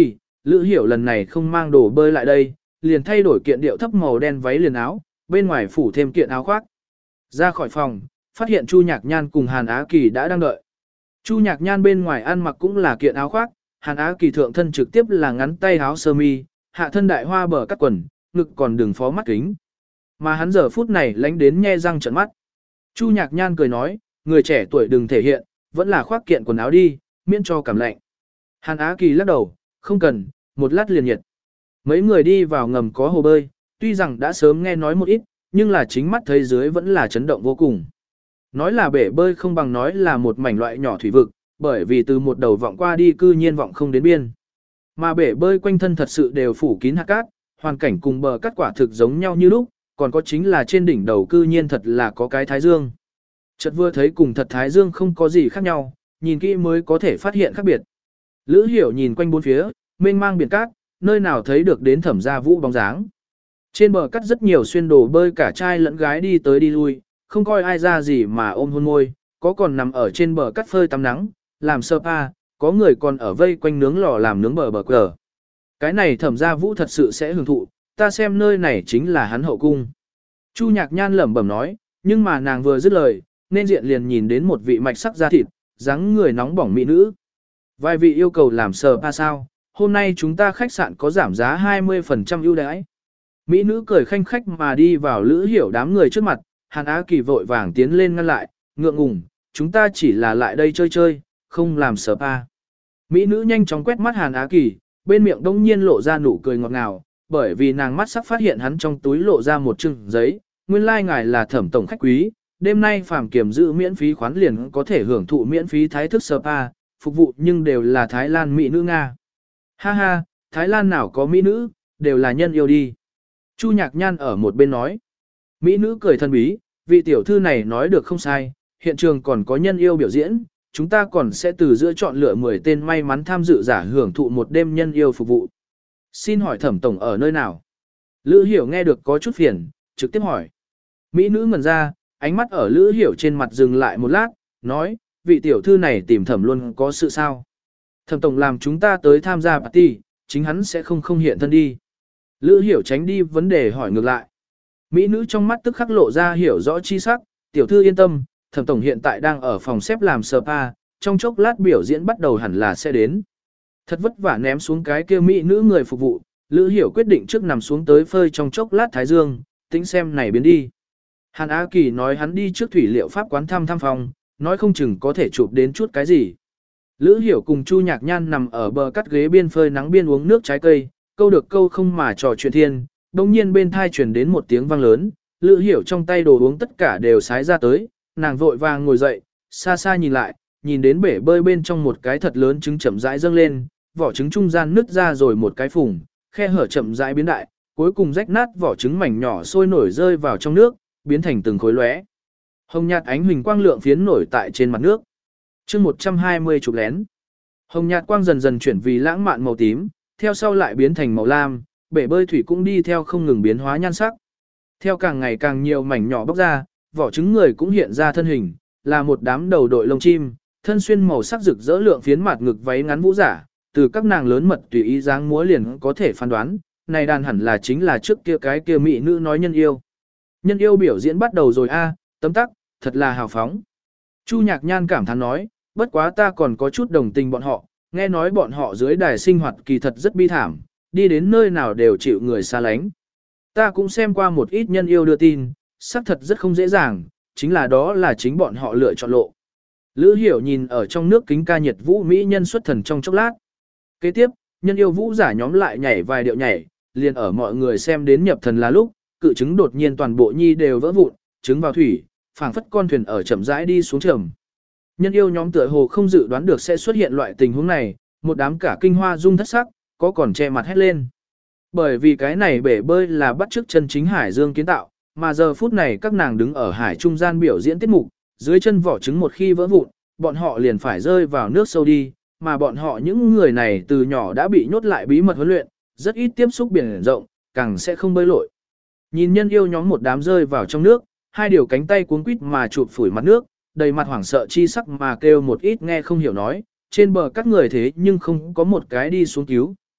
Lữ Hiểu lần này không mang đồ bơi lại đây, liền thay đổi kiện điệu thấp màu đen váy liền áo, bên ngoài phủ thêm kiện áo khoác. Ra khỏi phòng, phát hiện Chu Nhạc Nhan cùng Hàn Á Kỳ đã đang đợi. Chu Nhạc Nhan bên ngoài ăn mặc cũng là kiện áo khoác, Hàn Á Kỳ thượng thân trực tiếp là ngắn tay áo sơ mi, hạ thân đại hoa bờ cắt quần, ngực còn đường phó mắt kính. Mà hắn giờ phút này lánh đến nhe răng trợn mắt. Chu Nhạc Nhan cười nói, người trẻ tuổi đừng thể hiện, vẫn là khoác kiện quần áo đi, miễn cho cảm lạnh. Hàn Á Kỳ lắc đầu, không cần, một lát liền nhiệt. Mấy người đi vào ngầm có hồ bơi, tuy rằng đã sớm nghe nói một ít, nhưng là chính mắt thấy dưới vẫn là chấn động vô cùng. Nói là bể bơi không bằng nói là một mảnh loại nhỏ thủy vực, bởi vì từ một đầu vọng qua đi cư nhiên vọng không đến biên. Mà bể bơi quanh thân thật sự đều phủ kín hạt cát, hoàn cảnh cùng bờ cát quả thực giống nhau như lúc, còn có chính là trên đỉnh đầu cư nhiên thật là có cái thái dương. Chợt vừa thấy cùng thật thái dương không có gì khác nhau, nhìn kỹ mới có thể phát hiện khác biệt. Lữ Hiểu nhìn quanh bốn phía, mênh mang biển cát, nơi nào thấy được đến Thẩm Gia Vũ bóng dáng. Trên bờ cát rất nhiều xuyên đồ bơi cả trai lẫn gái đi tới đi lui, không coi ai ra gì mà ôm hôn môi, có còn nằm ở trên bờ cát phơi tắm nắng, làm spa, có người còn ở vây quanh nướng lò làm nướng bờ bờ cờ. Cái này Thẩm Gia Vũ thật sự sẽ hưởng thụ, ta xem nơi này chính là hắn hậu cung. Chu Nhạc Nhan lẩm bẩm nói, nhưng mà nàng vừa dứt lời, nên diện liền nhìn đến một vị mạch sắc da thịt, dáng người nóng bỏng mỹ nữ. Vài vị yêu cầu làm spa sao, hôm nay chúng ta khách sạn có giảm giá hai mươi phần trăm ưu đãi. Mỹ nữ cười khanh khách mà đi vào Lữ Hiểu đám người trước mặt, Hàn Á Kỳ vội vàng tiến lên ngăn lại, ngượng ngùng, chúng ta chỉ là lại đây chơi chơi, không làm spa. Mỹ nữ nhanh chóng quét mắt Hàn Á Kỳ, bên miệng đông nhiên lộ ra nụ cười ngọt ngào, bởi vì nàng mắt sắc phát hiện hắn trong túi lộ ra một chừng giấy, nguyên lai like ngài là Thẩm tổng khách quý, đêm nay phàm kiểm giữ miễn phí khoán liền có thể hưởng thụ miễn phí thái thức spa, phục vụ nhưng đều là Thái Lan mỹ nữ Nga. Ha ha, Thái Lan nào có mỹ nữ, đều là nhân yêu đi. Chu Nhạc Nhan ở một bên nói. Mỹ nữ cười thân bí, vị tiểu thư này nói được không sai, hiện trường còn có nhân yêu biểu diễn, chúng ta còn sẽ từ giữa chọn lựa mười tên may mắn tham dự giả hưởng thụ một đêm nhân yêu phục vụ. Xin hỏi Thẩm tổng ở nơi nào? Lữ Hiểu nghe được có chút phiền, trực tiếp hỏi. Mỹ nữ ngẩn ra, ánh mắt ở Lữ Hiểu trên mặt dừng lại một lát, nói, vị tiểu thư này tìm Thẩm luôn có sự sao? Thẩm tổng làm chúng ta tới tham gia party, chính hắn sẽ không không hiện thân đi. Lữ Hiểu tránh đi vấn đề hỏi ngược lại. Mỹ nữ trong mắt tức khắc lộ ra hiểu rõ chi sắc, tiểu thư yên tâm, Thẩm tổng hiện tại đang ở phòng xếp làm spa, trong chốc lát biểu diễn bắt đầu hẳn là sẽ đến. Thật vất vả ném xuống cái kia mỹ nữ người phục vụ, Lữ Hiểu quyết định trước nằm xuống tới phơi trong chốc lát thái dương, tính xem này biến đi. Hàn Á Kỳ nói hắn đi trước thủy liệu pháp quán thăm thăm phòng, nói không chừng có thể chụp đến chút cái gì. Lữ Hiểu cùng Chu Nhạc Nhan nằm ở bờ cắt ghế biên phơi nắng biên uống nước trái cây, câu được câu không mà trò chuyện thiên, đồng nhiên bên thai truyền đến một tiếng vang lớn, Lữ Hiểu trong tay đồ uống tất cả đều sái ra tới, nàng vội vàng ngồi dậy, xa xa nhìn lại, nhìn đến bể bơi bên trong một cái thật lớn trứng chậm rãi dâng lên, vỏ trứng trung gian nứt ra rồi một cái phùng, khe hở chậm rãi biến đại, cuối cùng rách nát vỏ trứng mảnh nhỏ sôi nổi rơi vào trong nước, biến thành từng khối lóe. Hồng nhạt ánh huỳnh quang lượng phiến nổi tại trên mặt nước. Chương một trăm hai mươi chụp lén. Hồng nhạt quang dần dần chuyển vì lãng mạn màu tím, theo sau lại biến thành màu lam, bể bơi thủy cũng đi theo không ngừng biến hóa nhan sắc. Theo càng ngày càng nhiều mảnh nhỏ bóc ra, vỏ trứng người cũng hiện ra thân hình, là một đám đầu đội lông chim, thân xuyên màu sắc rực rỡ lượng phiến mặt ngực váy ngắn vũ giả, từ các nàng lớn mật tùy ý dáng múa liền có thể phán đoán, này đàn hẳn là chính là trước kia cái kia mỹ nữ nói nhân yêu. Nhân yêu biểu diễn bắt đầu rồi a, tấm tắc, thật là hào phóng. Chu Nhạc Nhan cảm thán nói, bất quá ta còn có chút đồng tình bọn họ, nghe nói bọn họ dưới đài sinh hoạt kỳ thật rất bi thảm, đi đến nơi nào đều chịu người xa lánh. Ta cũng xem qua một ít nhân yêu đưa tin, xác thật rất không dễ dàng, chính là đó là chính bọn họ lựa chọn lộ. Lữ Hiểu nhìn ở trong nước kính ca nhiệt vũ mỹ nhân xuất thần trong chốc lát. Kế tiếp, nhân yêu vũ giả nhóm lại nhảy vài điệu nhảy, liền ở mọi người xem đến nhập thần là lúc, cự trứng đột nhiên toàn bộ nhi đều vỡ vụn, trứng vào thủy, phảng phất con thuyền ở chậm rãi đi xuống trầm. Nhân yêu nhóm tựa hồ không dự đoán được sẽ xuất hiện loại tình huống này, một đám cả kinh hoa rung thất sắc, có còn che mặt hét lên. Bởi vì cái này bể bơi là bắt chước chân chính hải dương kiến tạo, mà giờ phút này các nàng đứng ở hải trung gian biểu diễn tiết mục, dưới chân vỏ trứng một khi vỡ vụn, bọn họ liền phải rơi vào nước sâu đi, mà bọn họ những người này từ nhỏ đã bị nhốt lại bí mật huấn luyện, rất ít tiếp xúc biển rộng, càng sẽ không bơi lội. Nhìn nhân yêu nhóm một đám rơi vào trong nước, hai điều cánh tay cuống quýt mà chụp phủi mặt nước, đầy mặt hoảng sợ chi sắc mà kêu một ít nghe không hiểu nói, trên bờ các người thế nhưng không có một cái đi xuống cứu,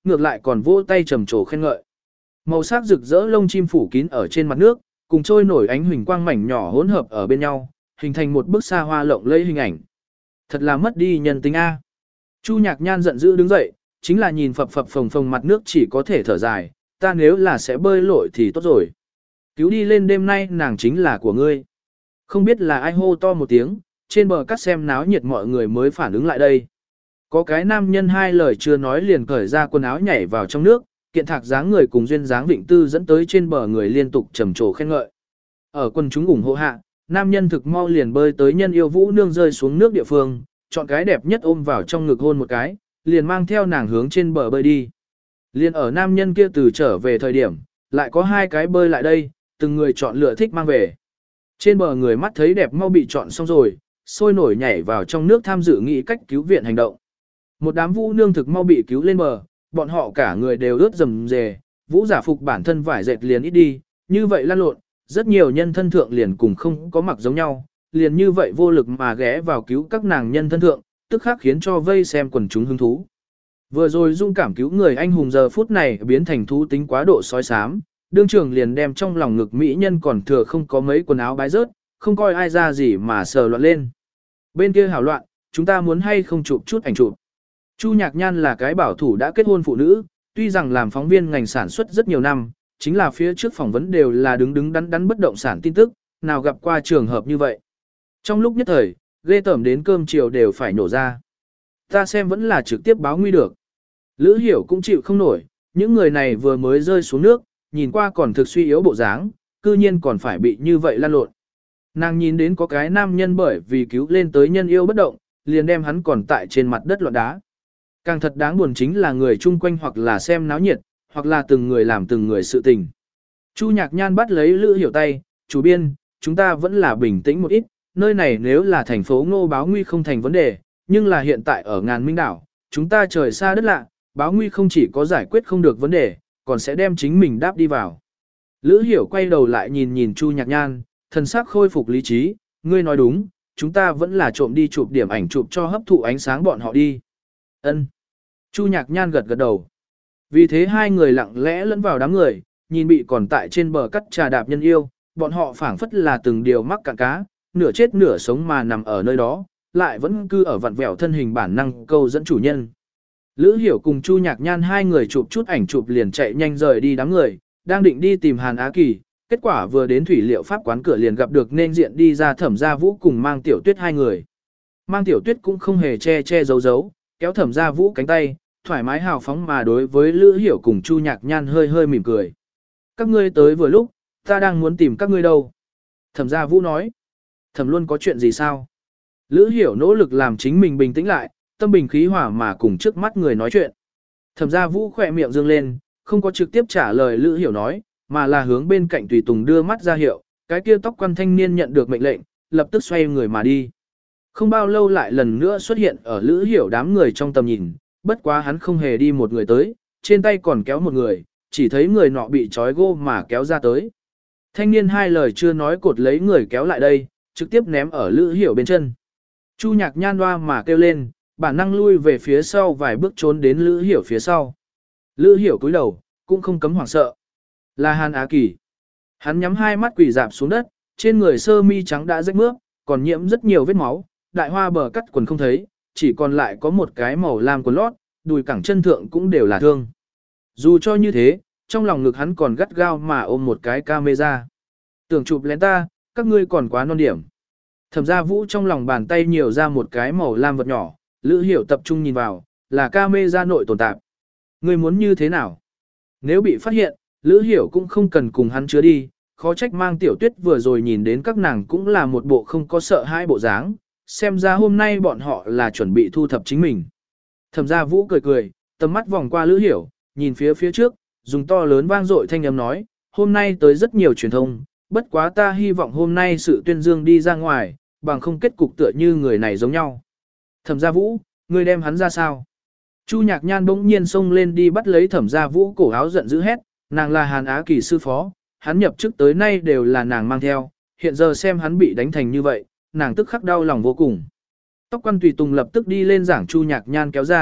ngược lại còn vỗ tay trầm trồ khen ngợi. Màu sắc rực rỡ lông chim phủ kín ở trên mặt nước, cùng trôi nổi ánh huỳnh quang mảnh nhỏ hỗn hợp ở bên nhau, hình thành một bức xa hoa lộng lẫy hình ảnh. Thật là mất đi nhân tính a. Chu Nhạc Nhan giận dữ đứng dậy, chính là nhìn phập phập phồng phồng mặt nước chỉ có thể thở dài, ta nếu là sẽ bơi lội thì tốt rồi. Cứu đi lên đêm nay nàng chính là của ngươi. Không biết là ai hô to một tiếng, trên bờ cắt xem náo nhiệt mọi người mới phản ứng lại đây. Có cái nam nhân hai lời chưa nói liền cởi ra quần áo nhảy vào trong nước, kiện thạc dáng người cùng duyên dáng vịnh tư dẫn tới trên bờ người liên tục trầm trồ khen ngợi. Ở quần chúng ủng hộ hạ, nam nhân thực mau liền bơi tới nhân yêu vũ nương rơi xuống nước địa phương, chọn cái đẹp nhất ôm vào trong ngực hôn một cái, liền mang theo nàng hướng trên bờ bơi đi. Liền ở nam nhân kia từ trở về thời điểm, lại có hai cái bơi lại đây, từng người chọn lựa thích mang về. Trên bờ người mắt thấy đẹp mau bị chọn xong rồi, sôi nổi nhảy vào trong nước tham dự nghĩ cách cứu viện hành động. Một đám vũ nương thực mau bị cứu lên bờ, bọn họ cả người đều ướt rầm rề, vũ giả phục bản thân vải dệt liền ít đi, như vậy lăn lộn, rất nhiều nhân thân thượng liền cùng không có mặc giống nhau, liền như vậy vô lực mà ghé vào cứu các nàng nhân thân thượng, tức khắc khiến cho vây xem quần chúng hứng thú. Vừa rồi dung cảm cứu người anh hùng giờ phút này biến thành thú tính quá độ sói sám, đương trưởng liền đem trong lòng ngực mỹ nhân còn thừa không có mấy quần áo bái rớt, không coi ai ra gì mà sờ loạn lên. Bên kia hảo loạn, chúng ta muốn hay không chụp chút ảnh chụp. Chu Nhạc Nhan là cái bảo thủ đã kết hôn phụ nữ, tuy rằng làm phóng viên ngành sản xuất rất nhiều năm, chính là phía trước phỏng vấn đều là đứng đứng đắn đắn bất động sản tin tức, nào gặp qua trường hợp như vậy. Trong lúc nhất thời, ghê tởm đến cơm chiều đều phải nổ ra. Ta xem vẫn là trực tiếp báo nguy được. Lữ Hiểu cũng chịu không nổi, những người này vừa mới rơi xuống nước, nhìn qua còn thực suy yếu bộ dáng, cư nhiên còn phải bị như vậy lan lộn. Nàng nhìn đến có cái nam nhân bởi vì cứu lên tới nhân yêu bất động, liền đem hắn còn tại trên mặt đất loạn đá. Càng thật đáng buồn chính là người chung quanh hoặc là xem náo nhiệt, hoặc là từng người làm từng người sự tình. Chu Nhạc Nhan bắt lấy Lữ Hiểu tay, chủ biên, chúng ta vẫn là bình tĩnh một ít, nơi này nếu là thành phố Ngô báo nguy không thành vấn đề, nhưng là hiện tại ở ngàn minh đảo, chúng ta trời xa đất lạ, báo nguy không chỉ có giải quyết không được vấn đề, còn sẽ đem chính mình đáp đi vào. Lữ Hiểu quay đầu lại nhìn nhìn Chu Nhạc Nhan, thần sắc khôi phục lý trí, ngươi nói đúng, chúng ta vẫn là trộm đi chụp điểm ảnh chụp cho hấp thụ ánh sáng bọn họ đi. Ân. Chu Nhạc Nhan gật gật đầu. Vì thế hai người lặng lẽ lẫn vào đám người, nhìn bị còn tại trên bờ cắt trà đạp nhân yêu, bọn họ phảng phất là từng điều mắc cạn cá, nửa chết nửa sống mà nằm ở nơi đó, lại vẫn cứ ở vặn vẹo thân hình bản năng câu dẫn chủ nhân. Lữ Hiểu cùng Chu Nhạc Nhan hai người chụp chút ảnh chụp liền chạy nhanh rời đi đám người, đang định đi tìm Hàn Á Kỳ, kết quả vừa đến thủy liệu pháp quán cửa liền gặp được nên diện đi ra Thẩm Gia Vũ cùng Mang Tiểu Tuyết hai người. Mang Tiểu Tuyết cũng không hề che che giấu giấu, kéo Thẩm Gia Vũ cánh tay, thoải mái hào phóng mà đối với Lữ Hiểu cùng Chu Nhạc Nhan hơi hơi mỉm cười. Các ngươi tới vừa lúc, ta đang muốn tìm các ngươi đâu. Thẩm Gia Vũ nói. Thẩm luôn có chuyện gì sao? Lữ Hiểu nỗ lực làm chính mình bình tĩnh lại, tâm bình khí hòa mà cùng trước mắt người nói chuyện. Thẩm Gia Vũ khỏe miệng dương lên, không có trực tiếp trả lời Lữ Hiểu nói, mà là hướng bên cạnh tùy tùng đưa mắt ra hiệu, cái kia tóc quan thanh niên nhận được mệnh lệnh, lập tức xoay người mà đi. Không bao lâu lại lần nữa xuất hiện ở Lữ Hiểu đám người trong tầm nhìn, bất quá hắn không hề đi một người tới, trên tay còn kéo một người, chỉ thấy người nọ bị trói gô mà kéo ra tới. Thanh niên hai lời chưa nói cột lấy người kéo lại đây, trực tiếp ném ở Lữ Hiểu bên chân. Chu Nhạc Nhan hoa mà kêu lên, bản năng lui về phía sau vài bước trốn đến Lữ Hiểu phía sau. Lữ Hiểu cúi đầu, cũng không cấm hoảng sợ. Là Hàn Á Kỳ. Hắn nhắm hai mắt quỳ dạp xuống đất, trên người sơ mi trắng đã rách mướp, còn nhiễm rất nhiều vết máu, đại hoa bờ cắt quần không thấy, chỉ còn lại có một cái màu lam quần lót, đùi cẳng chân thượng cũng đều là thương. Dù cho như thế, trong lòng ngực hắn còn gắt gao mà ôm một cái camera. Tưởng chụp lén ta, các ngươi còn quá non điểm. Thẩm Gia Vũ trong lòng bàn tay nhiều ra một cái màu lam vật nhỏ, Lữ Hiểu tập trung nhìn vào, là camera nội tồn tạp. Ngươi muốn như thế nào? Nếu bị phát hiện, Lữ Hiểu cũng không cần cùng hắn chứa đi, khó trách Mang Tiểu Tuyết vừa rồi nhìn đến các nàng cũng là một bộ không có sợ hai bộ dáng, xem ra hôm nay bọn họ là chuẩn bị thu thập chính mình. Thẩm Gia Vũ cười cười, tầm mắt vòng qua Lữ Hiểu, nhìn phía phía trước, dùng to lớn vang dội thanh âm nói, hôm nay tới rất nhiều truyền thông, bất quá ta hy vọng hôm nay sự tuyên dương đi ra ngoài, bằng không kết cục tựa như người này giống nhau. Thẩm Gia Vũ, ngươi đem hắn ra sao? Chu Nhạc Nhan bỗng nhiên xông lên đi bắt lấy Thẩm Gia Vũ cổ áo giận dữ hét, nàng là Hàn Á Kỳ sư phó, hắn nhập chức tới nay đều là nàng mang theo, hiện giờ xem hắn bị đánh thành như vậy, nàng tức khắc đau lòng vô cùng. Tóc quan tùy tùng lập tức đi lên giảng Chu Nhạc Nhan kéo ra,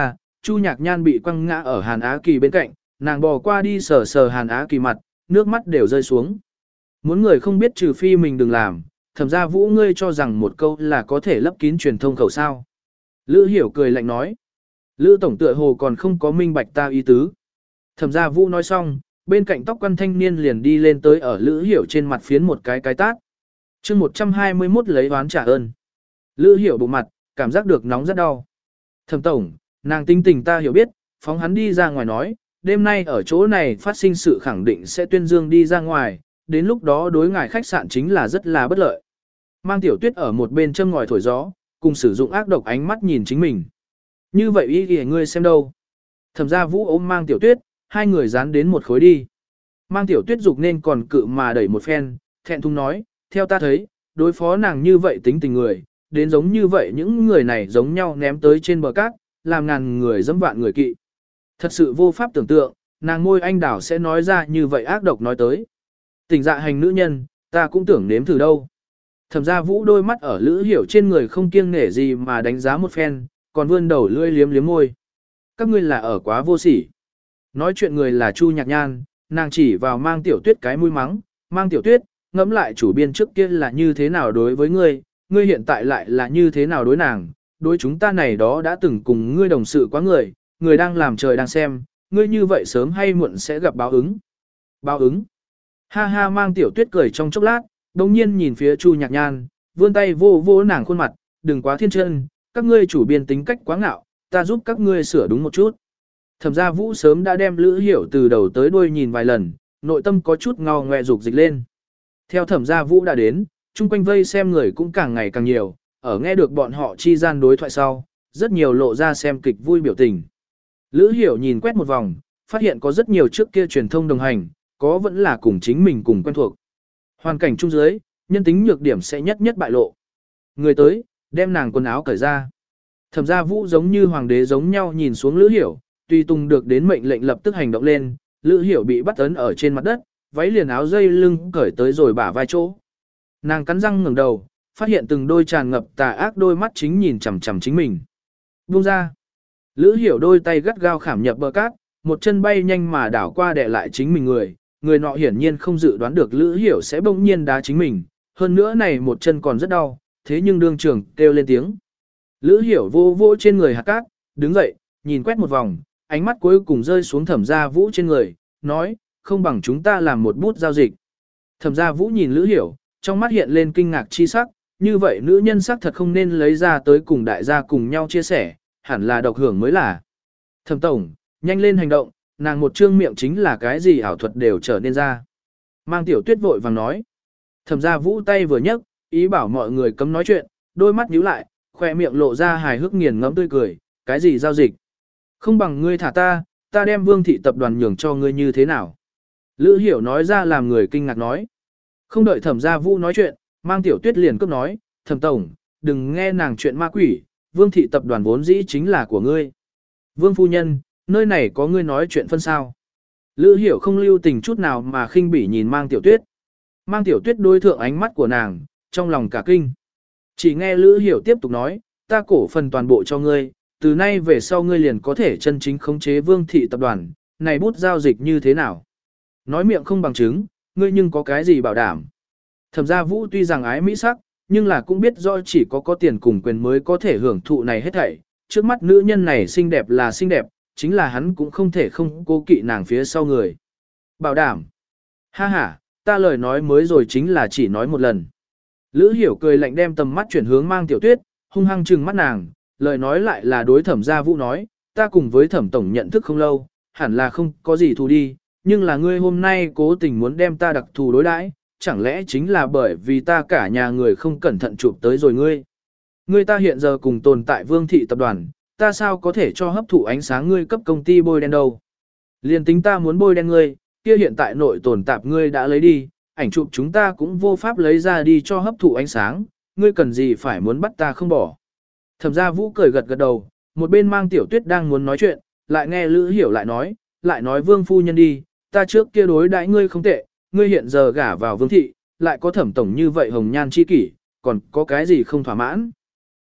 Chu Nhạc Nhan bị quăng ngã ở Hàn Á Kỳ bên cạnh, nàng bò qua đi sờ sờ Hàn Á Kỳ mặt, nước mắt đều rơi xuống. Muốn người không biết trừ phi mình đừng làm, Thẩm Gia Vũ ngươi cho rằng một câu là có thể lấp kín truyền thông khẩu sao. Lữ Hiểu cười lạnh nói. Lữ tổng tựa hồ còn không có minh bạch ta ý tứ. Thẩm Gia Vũ nói xong, bên cạnh tóc quan thanh niên liền đi lên tới ở Lữ Hiểu trên mặt phiến một cái cái tát. chương một trăm hai mươi mốt lấy oán trả ơn. Lữ Hiểu bụng mặt, cảm giác được nóng rất đau. Thẩm tổng, nàng tinh tình ta hiểu biết, phóng hắn đi ra ngoài nói, đêm nay ở chỗ này phát sinh sự khẳng định sẽ tuyên dương đi ra ngoài, đến lúc đó đối ngài khách sạn chính là rất là bất lợi. Mang Tiểu Tuyết ở một bên châm ngòi thổi gió, cùng sử dụng ác độc ánh mắt nhìn chính mình. Như vậy ý kìa ngươi xem đâu. Thẩm Gia Vũ ôm Mang Tiểu Tuyết, hai người dán đến một khối đi. Mang Tiểu Tuyết dục nên còn cự mà đẩy một phen, thẹn thùng nói, theo ta thấy, đối phó nàng như vậy tính tình người, đến giống như vậy những người này giống nhau ném tới trên bờ cát, làm ngàn người dẫm vạn người kỵ. Thật sự vô pháp tưởng tượng, nàng ngôi anh đảo sẽ nói ra như vậy ác độc nói tới. Tình dạ hành nữ nhân, ta cũng tưởng nếm thử đâu. Thẩm Gia Vũ đôi mắt ở Lữ Hiểu trên người không kiêng nể gì mà đánh giá một phen, còn vươn đầu lưỡi liếm liếm môi. Các ngươi là ở quá vô sỉ. Nói chuyện người là Chu Nhạc Nhan, nàng chỉ vào Mang Tiểu Tuyết cái mũi mắng, Mang Tiểu Tuyết, ngẫm lại chủ biên trước kia là như thế nào đối với ngươi, ngươi hiện tại lại là như thế nào đối nàng, đối chúng ta này đó đã từng cùng ngươi đồng sự quá người, người đang làm trời đang xem, ngươi như vậy sớm hay muộn sẽ gặp báo ứng. Báo ứng. Ha ha Mang Tiểu Tuyết cười trong chốc lát, đồng nhiên nhìn phía Chu Nhạc Nhan, vươn tay vô vô nàng khuôn mặt, đừng quá thiên chân, các ngươi chủ biên tính cách quá ngạo, ta giúp các ngươi sửa đúng một chút. Thẩm Gia Vũ sớm đã đem Lữ Hiểu từ đầu tới đuôi nhìn vài lần, nội tâm có chút ngao ngoe dục dịch lên. Theo Thẩm Gia Vũ đã đến, chung quanh vây xem người cũng càng ngày càng nhiều, ở nghe được bọn họ chi gian đối thoại sau, rất nhiều lộ ra xem kịch vui biểu tình. Lữ Hiểu nhìn quét một vòng, phát hiện có rất nhiều trước kia truyền thông đồng hành, có vẫn là cùng chính mình cùng quen thuộc. Hoàn cảnh chung dưới, nhân tính nhược điểm sẽ nhất nhất bại lộ. Người tới, đem nàng quần áo cởi ra. Thẩm Gia Vũ giống như hoàng đế giống nhau nhìn xuống Lữ Hiểu, tùy tùng được đến mệnh lệnh lập tức hành động lên, Lữ Hiểu bị bắt ấn ở trên mặt đất, váy liền áo dây lưng cởi tới rồi bả vai chỗ. Nàng cắn răng ngẩng đầu, phát hiện từng đôi tràn ngập tà ác đôi mắt chính nhìn chằm chằm chính mình. Buông ra. Lữ Hiểu đôi tay gắt gao khảm nhập bờ cát, một chân bay nhanh mà đảo qua đè lại chính mình người, người nọ hiển nhiên không dự đoán được Lữ Hiểu sẽ bỗng nhiên đá chính mình, hơn nữa này một chân còn rất đau, thế nhưng đương trường kêu lên tiếng. Lữ Hiểu vô vô trên người hạt cát, đứng dậy, nhìn quét một vòng, ánh mắt cuối cùng rơi xuống Thẩm Gia Vũ trên người, nói, không bằng chúng ta làm một bút giao dịch. Thẩm Gia Vũ nhìn Lữ Hiểu, trong mắt hiện lên kinh ngạc chi sắc, như vậy nữ nhân sắc thật không nên lấy ra tới cùng đại gia cùng nhau chia sẻ, hẳn là độc hưởng mới là. Thẩm tổng, nhanh lên hành động, nàng một trương miệng chính là cái gì ảo thuật đều trở nên ra. Mang Tiểu Tuyết vội vàng nói. Thẩm Gia Vũ tay vừa nhấc, ý bảo mọi người cấm nói chuyện, đôi mắt nhíu lại, khoe miệng lộ ra hài hước nghiền ngẫm tươi cười, cái gì giao dịch? Không bằng ngươi thả ta, ta đem Vương thị tập đoàn nhường cho ngươi như thế nào? Lữ Hiểu nói ra làm người kinh ngạc nói. Không đợi Thẩm Gia Vũ nói chuyện, Mang Tiểu Tuyết liền cướp nói, Thẩm tổng, đừng nghe nàng chuyện ma quỷ, Vương thị tập đoàn vốn dĩ chính là của ngươi. Vương phu nhân, nơi này có ngươi nói chuyện phân sao? Lữ Hiểu không lưu tình chút nào mà khinh bỉ nhìn Mang Tiểu Tuyết. Mang Tiểu Tuyết đối thượng ánh mắt của nàng, trong lòng cả kinh. Chỉ nghe Lữ Hiểu tiếp tục nói, ta cổ phần toàn bộ cho ngươi, từ nay về sau ngươi liền có thể chân chính khống chế Vương thị tập đoàn, này bút giao dịch như thế nào? Nói miệng không bằng chứng, ngươi nhưng có cái gì bảo đảm? Thẩm Gia Vũ tuy rằng ái mỹ sắc, nhưng là cũng biết do chỉ có có tiền cùng quyền mới có thể hưởng thụ này hết thảy. Trước mắt nữ nhân này xinh đẹp là xinh đẹp, chính là hắn cũng không thể không cố kỵ nàng phía sau người. Bảo đảm. Ha ha, ta lời nói mới rồi chính là chỉ nói một lần. Lữ Hiểu cười lạnh đem tầm mắt chuyển hướng Mang Tiểu Tuyết, hung hăng trừng mắt nàng, lời nói lại là đối Thẩm Gia Vũ nói, ta cùng với Thẩm tổng nhận thức không lâu, hẳn là không có gì thù đi, nhưng là ngươi hôm nay cố tình muốn đem ta đặc thù đối đãi, chẳng lẽ chính là bởi vì ta cả nhà người không cẩn thận chụp tới rồi ngươi. Ngươi ta hiện giờ cùng tồn tại Vương thị tập đoàn, ta sao có thể cho hấp thụ ánh sáng ngươi cấp công ty bôi đen đâu. Liên tính ta muốn bôi đen ngươi, kia hiện tại nội tồn tạp ngươi đã lấy đi, ảnh chụp chúng ta cũng vô pháp lấy ra đi cho hấp thụ ánh sáng, ngươi cần gì phải muốn bắt ta không bỏ. Thẩm Gia Vũ cười gật gật đầu, một bên Mang Tiểu Tuyết đang muốn nói chuyện, lại nghe Lữ Hiểu lại nói, lại nói Vương phu nhân đi, ta trước kia đối đãi ngươi không tệ, ngươi hiện giờ gả vào Vương thị, lại có Thẩm tổng như vậy hồng nhan chi kỷ, còn có cái gì không thỏa mãn.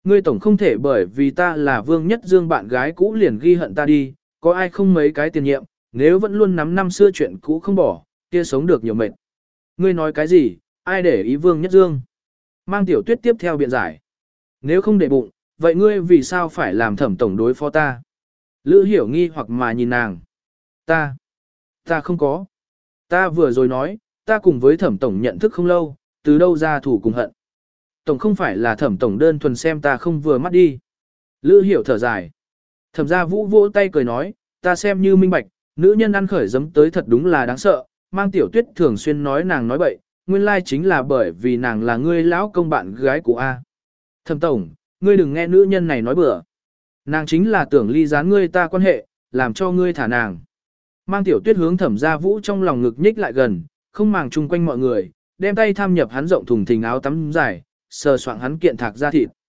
Ngươi tổng không thể bởi vì ta là Vương Nhất Dương bạn gái cũ liền ghi hận ta đi, có ai không mấy cái tiền nhiệm, nếu vẫn luôn nắm năm xưa chuyện cũ không bỏ, kia sống được nhiều mệt. Ngươi nói cái gì, ai để ý Vương Nhất Dương? Mang Tiểu Tuyết tiếp theo biện giải. Nếu không để bụng, vậy ngươi vì sao phải làm Thẩm tổng đối phó ta? Lữ Hiểu nghi hoặc mà nhìn nàng. Ta, ta không có. Ta vừa rồi nói, ta cùng với Thẩm tổng nhận thức không lâu, từ đâu ra thủ cùng hận. Tổng không phải là Thẩm tổng đơn thuần xem ta không vừa mắt đi. Lữ Hiểu thở dài. Thẩm gia Vũ vỗ tay cười nói, ta xem như minh bạch, nữ nhân ăn khởi giấm tới thật đúng là đáng sợ, Mang Tiểu Tuyết thường xuyên nói nàng nói bậy, nguyên lai chính là bởi vì nàng là ngươi lão công bạn gái của A. Thẩm tổng, ngươi đừng nghe nữ nhân này nói bừa. Nàng chính là tưởng ly gián ngươi ta quan hệ, làm cho ngươi thả nàng. Mang Tiểu Tuyết hướng Thẩm gia Vũ trong lòng ngực nhích lại gần, không màng chung quanh mọi người, đem tay tham nhập hắn rộng thùng thình áo tắm dài, sờ soạng hắn kiện thạc da thịt.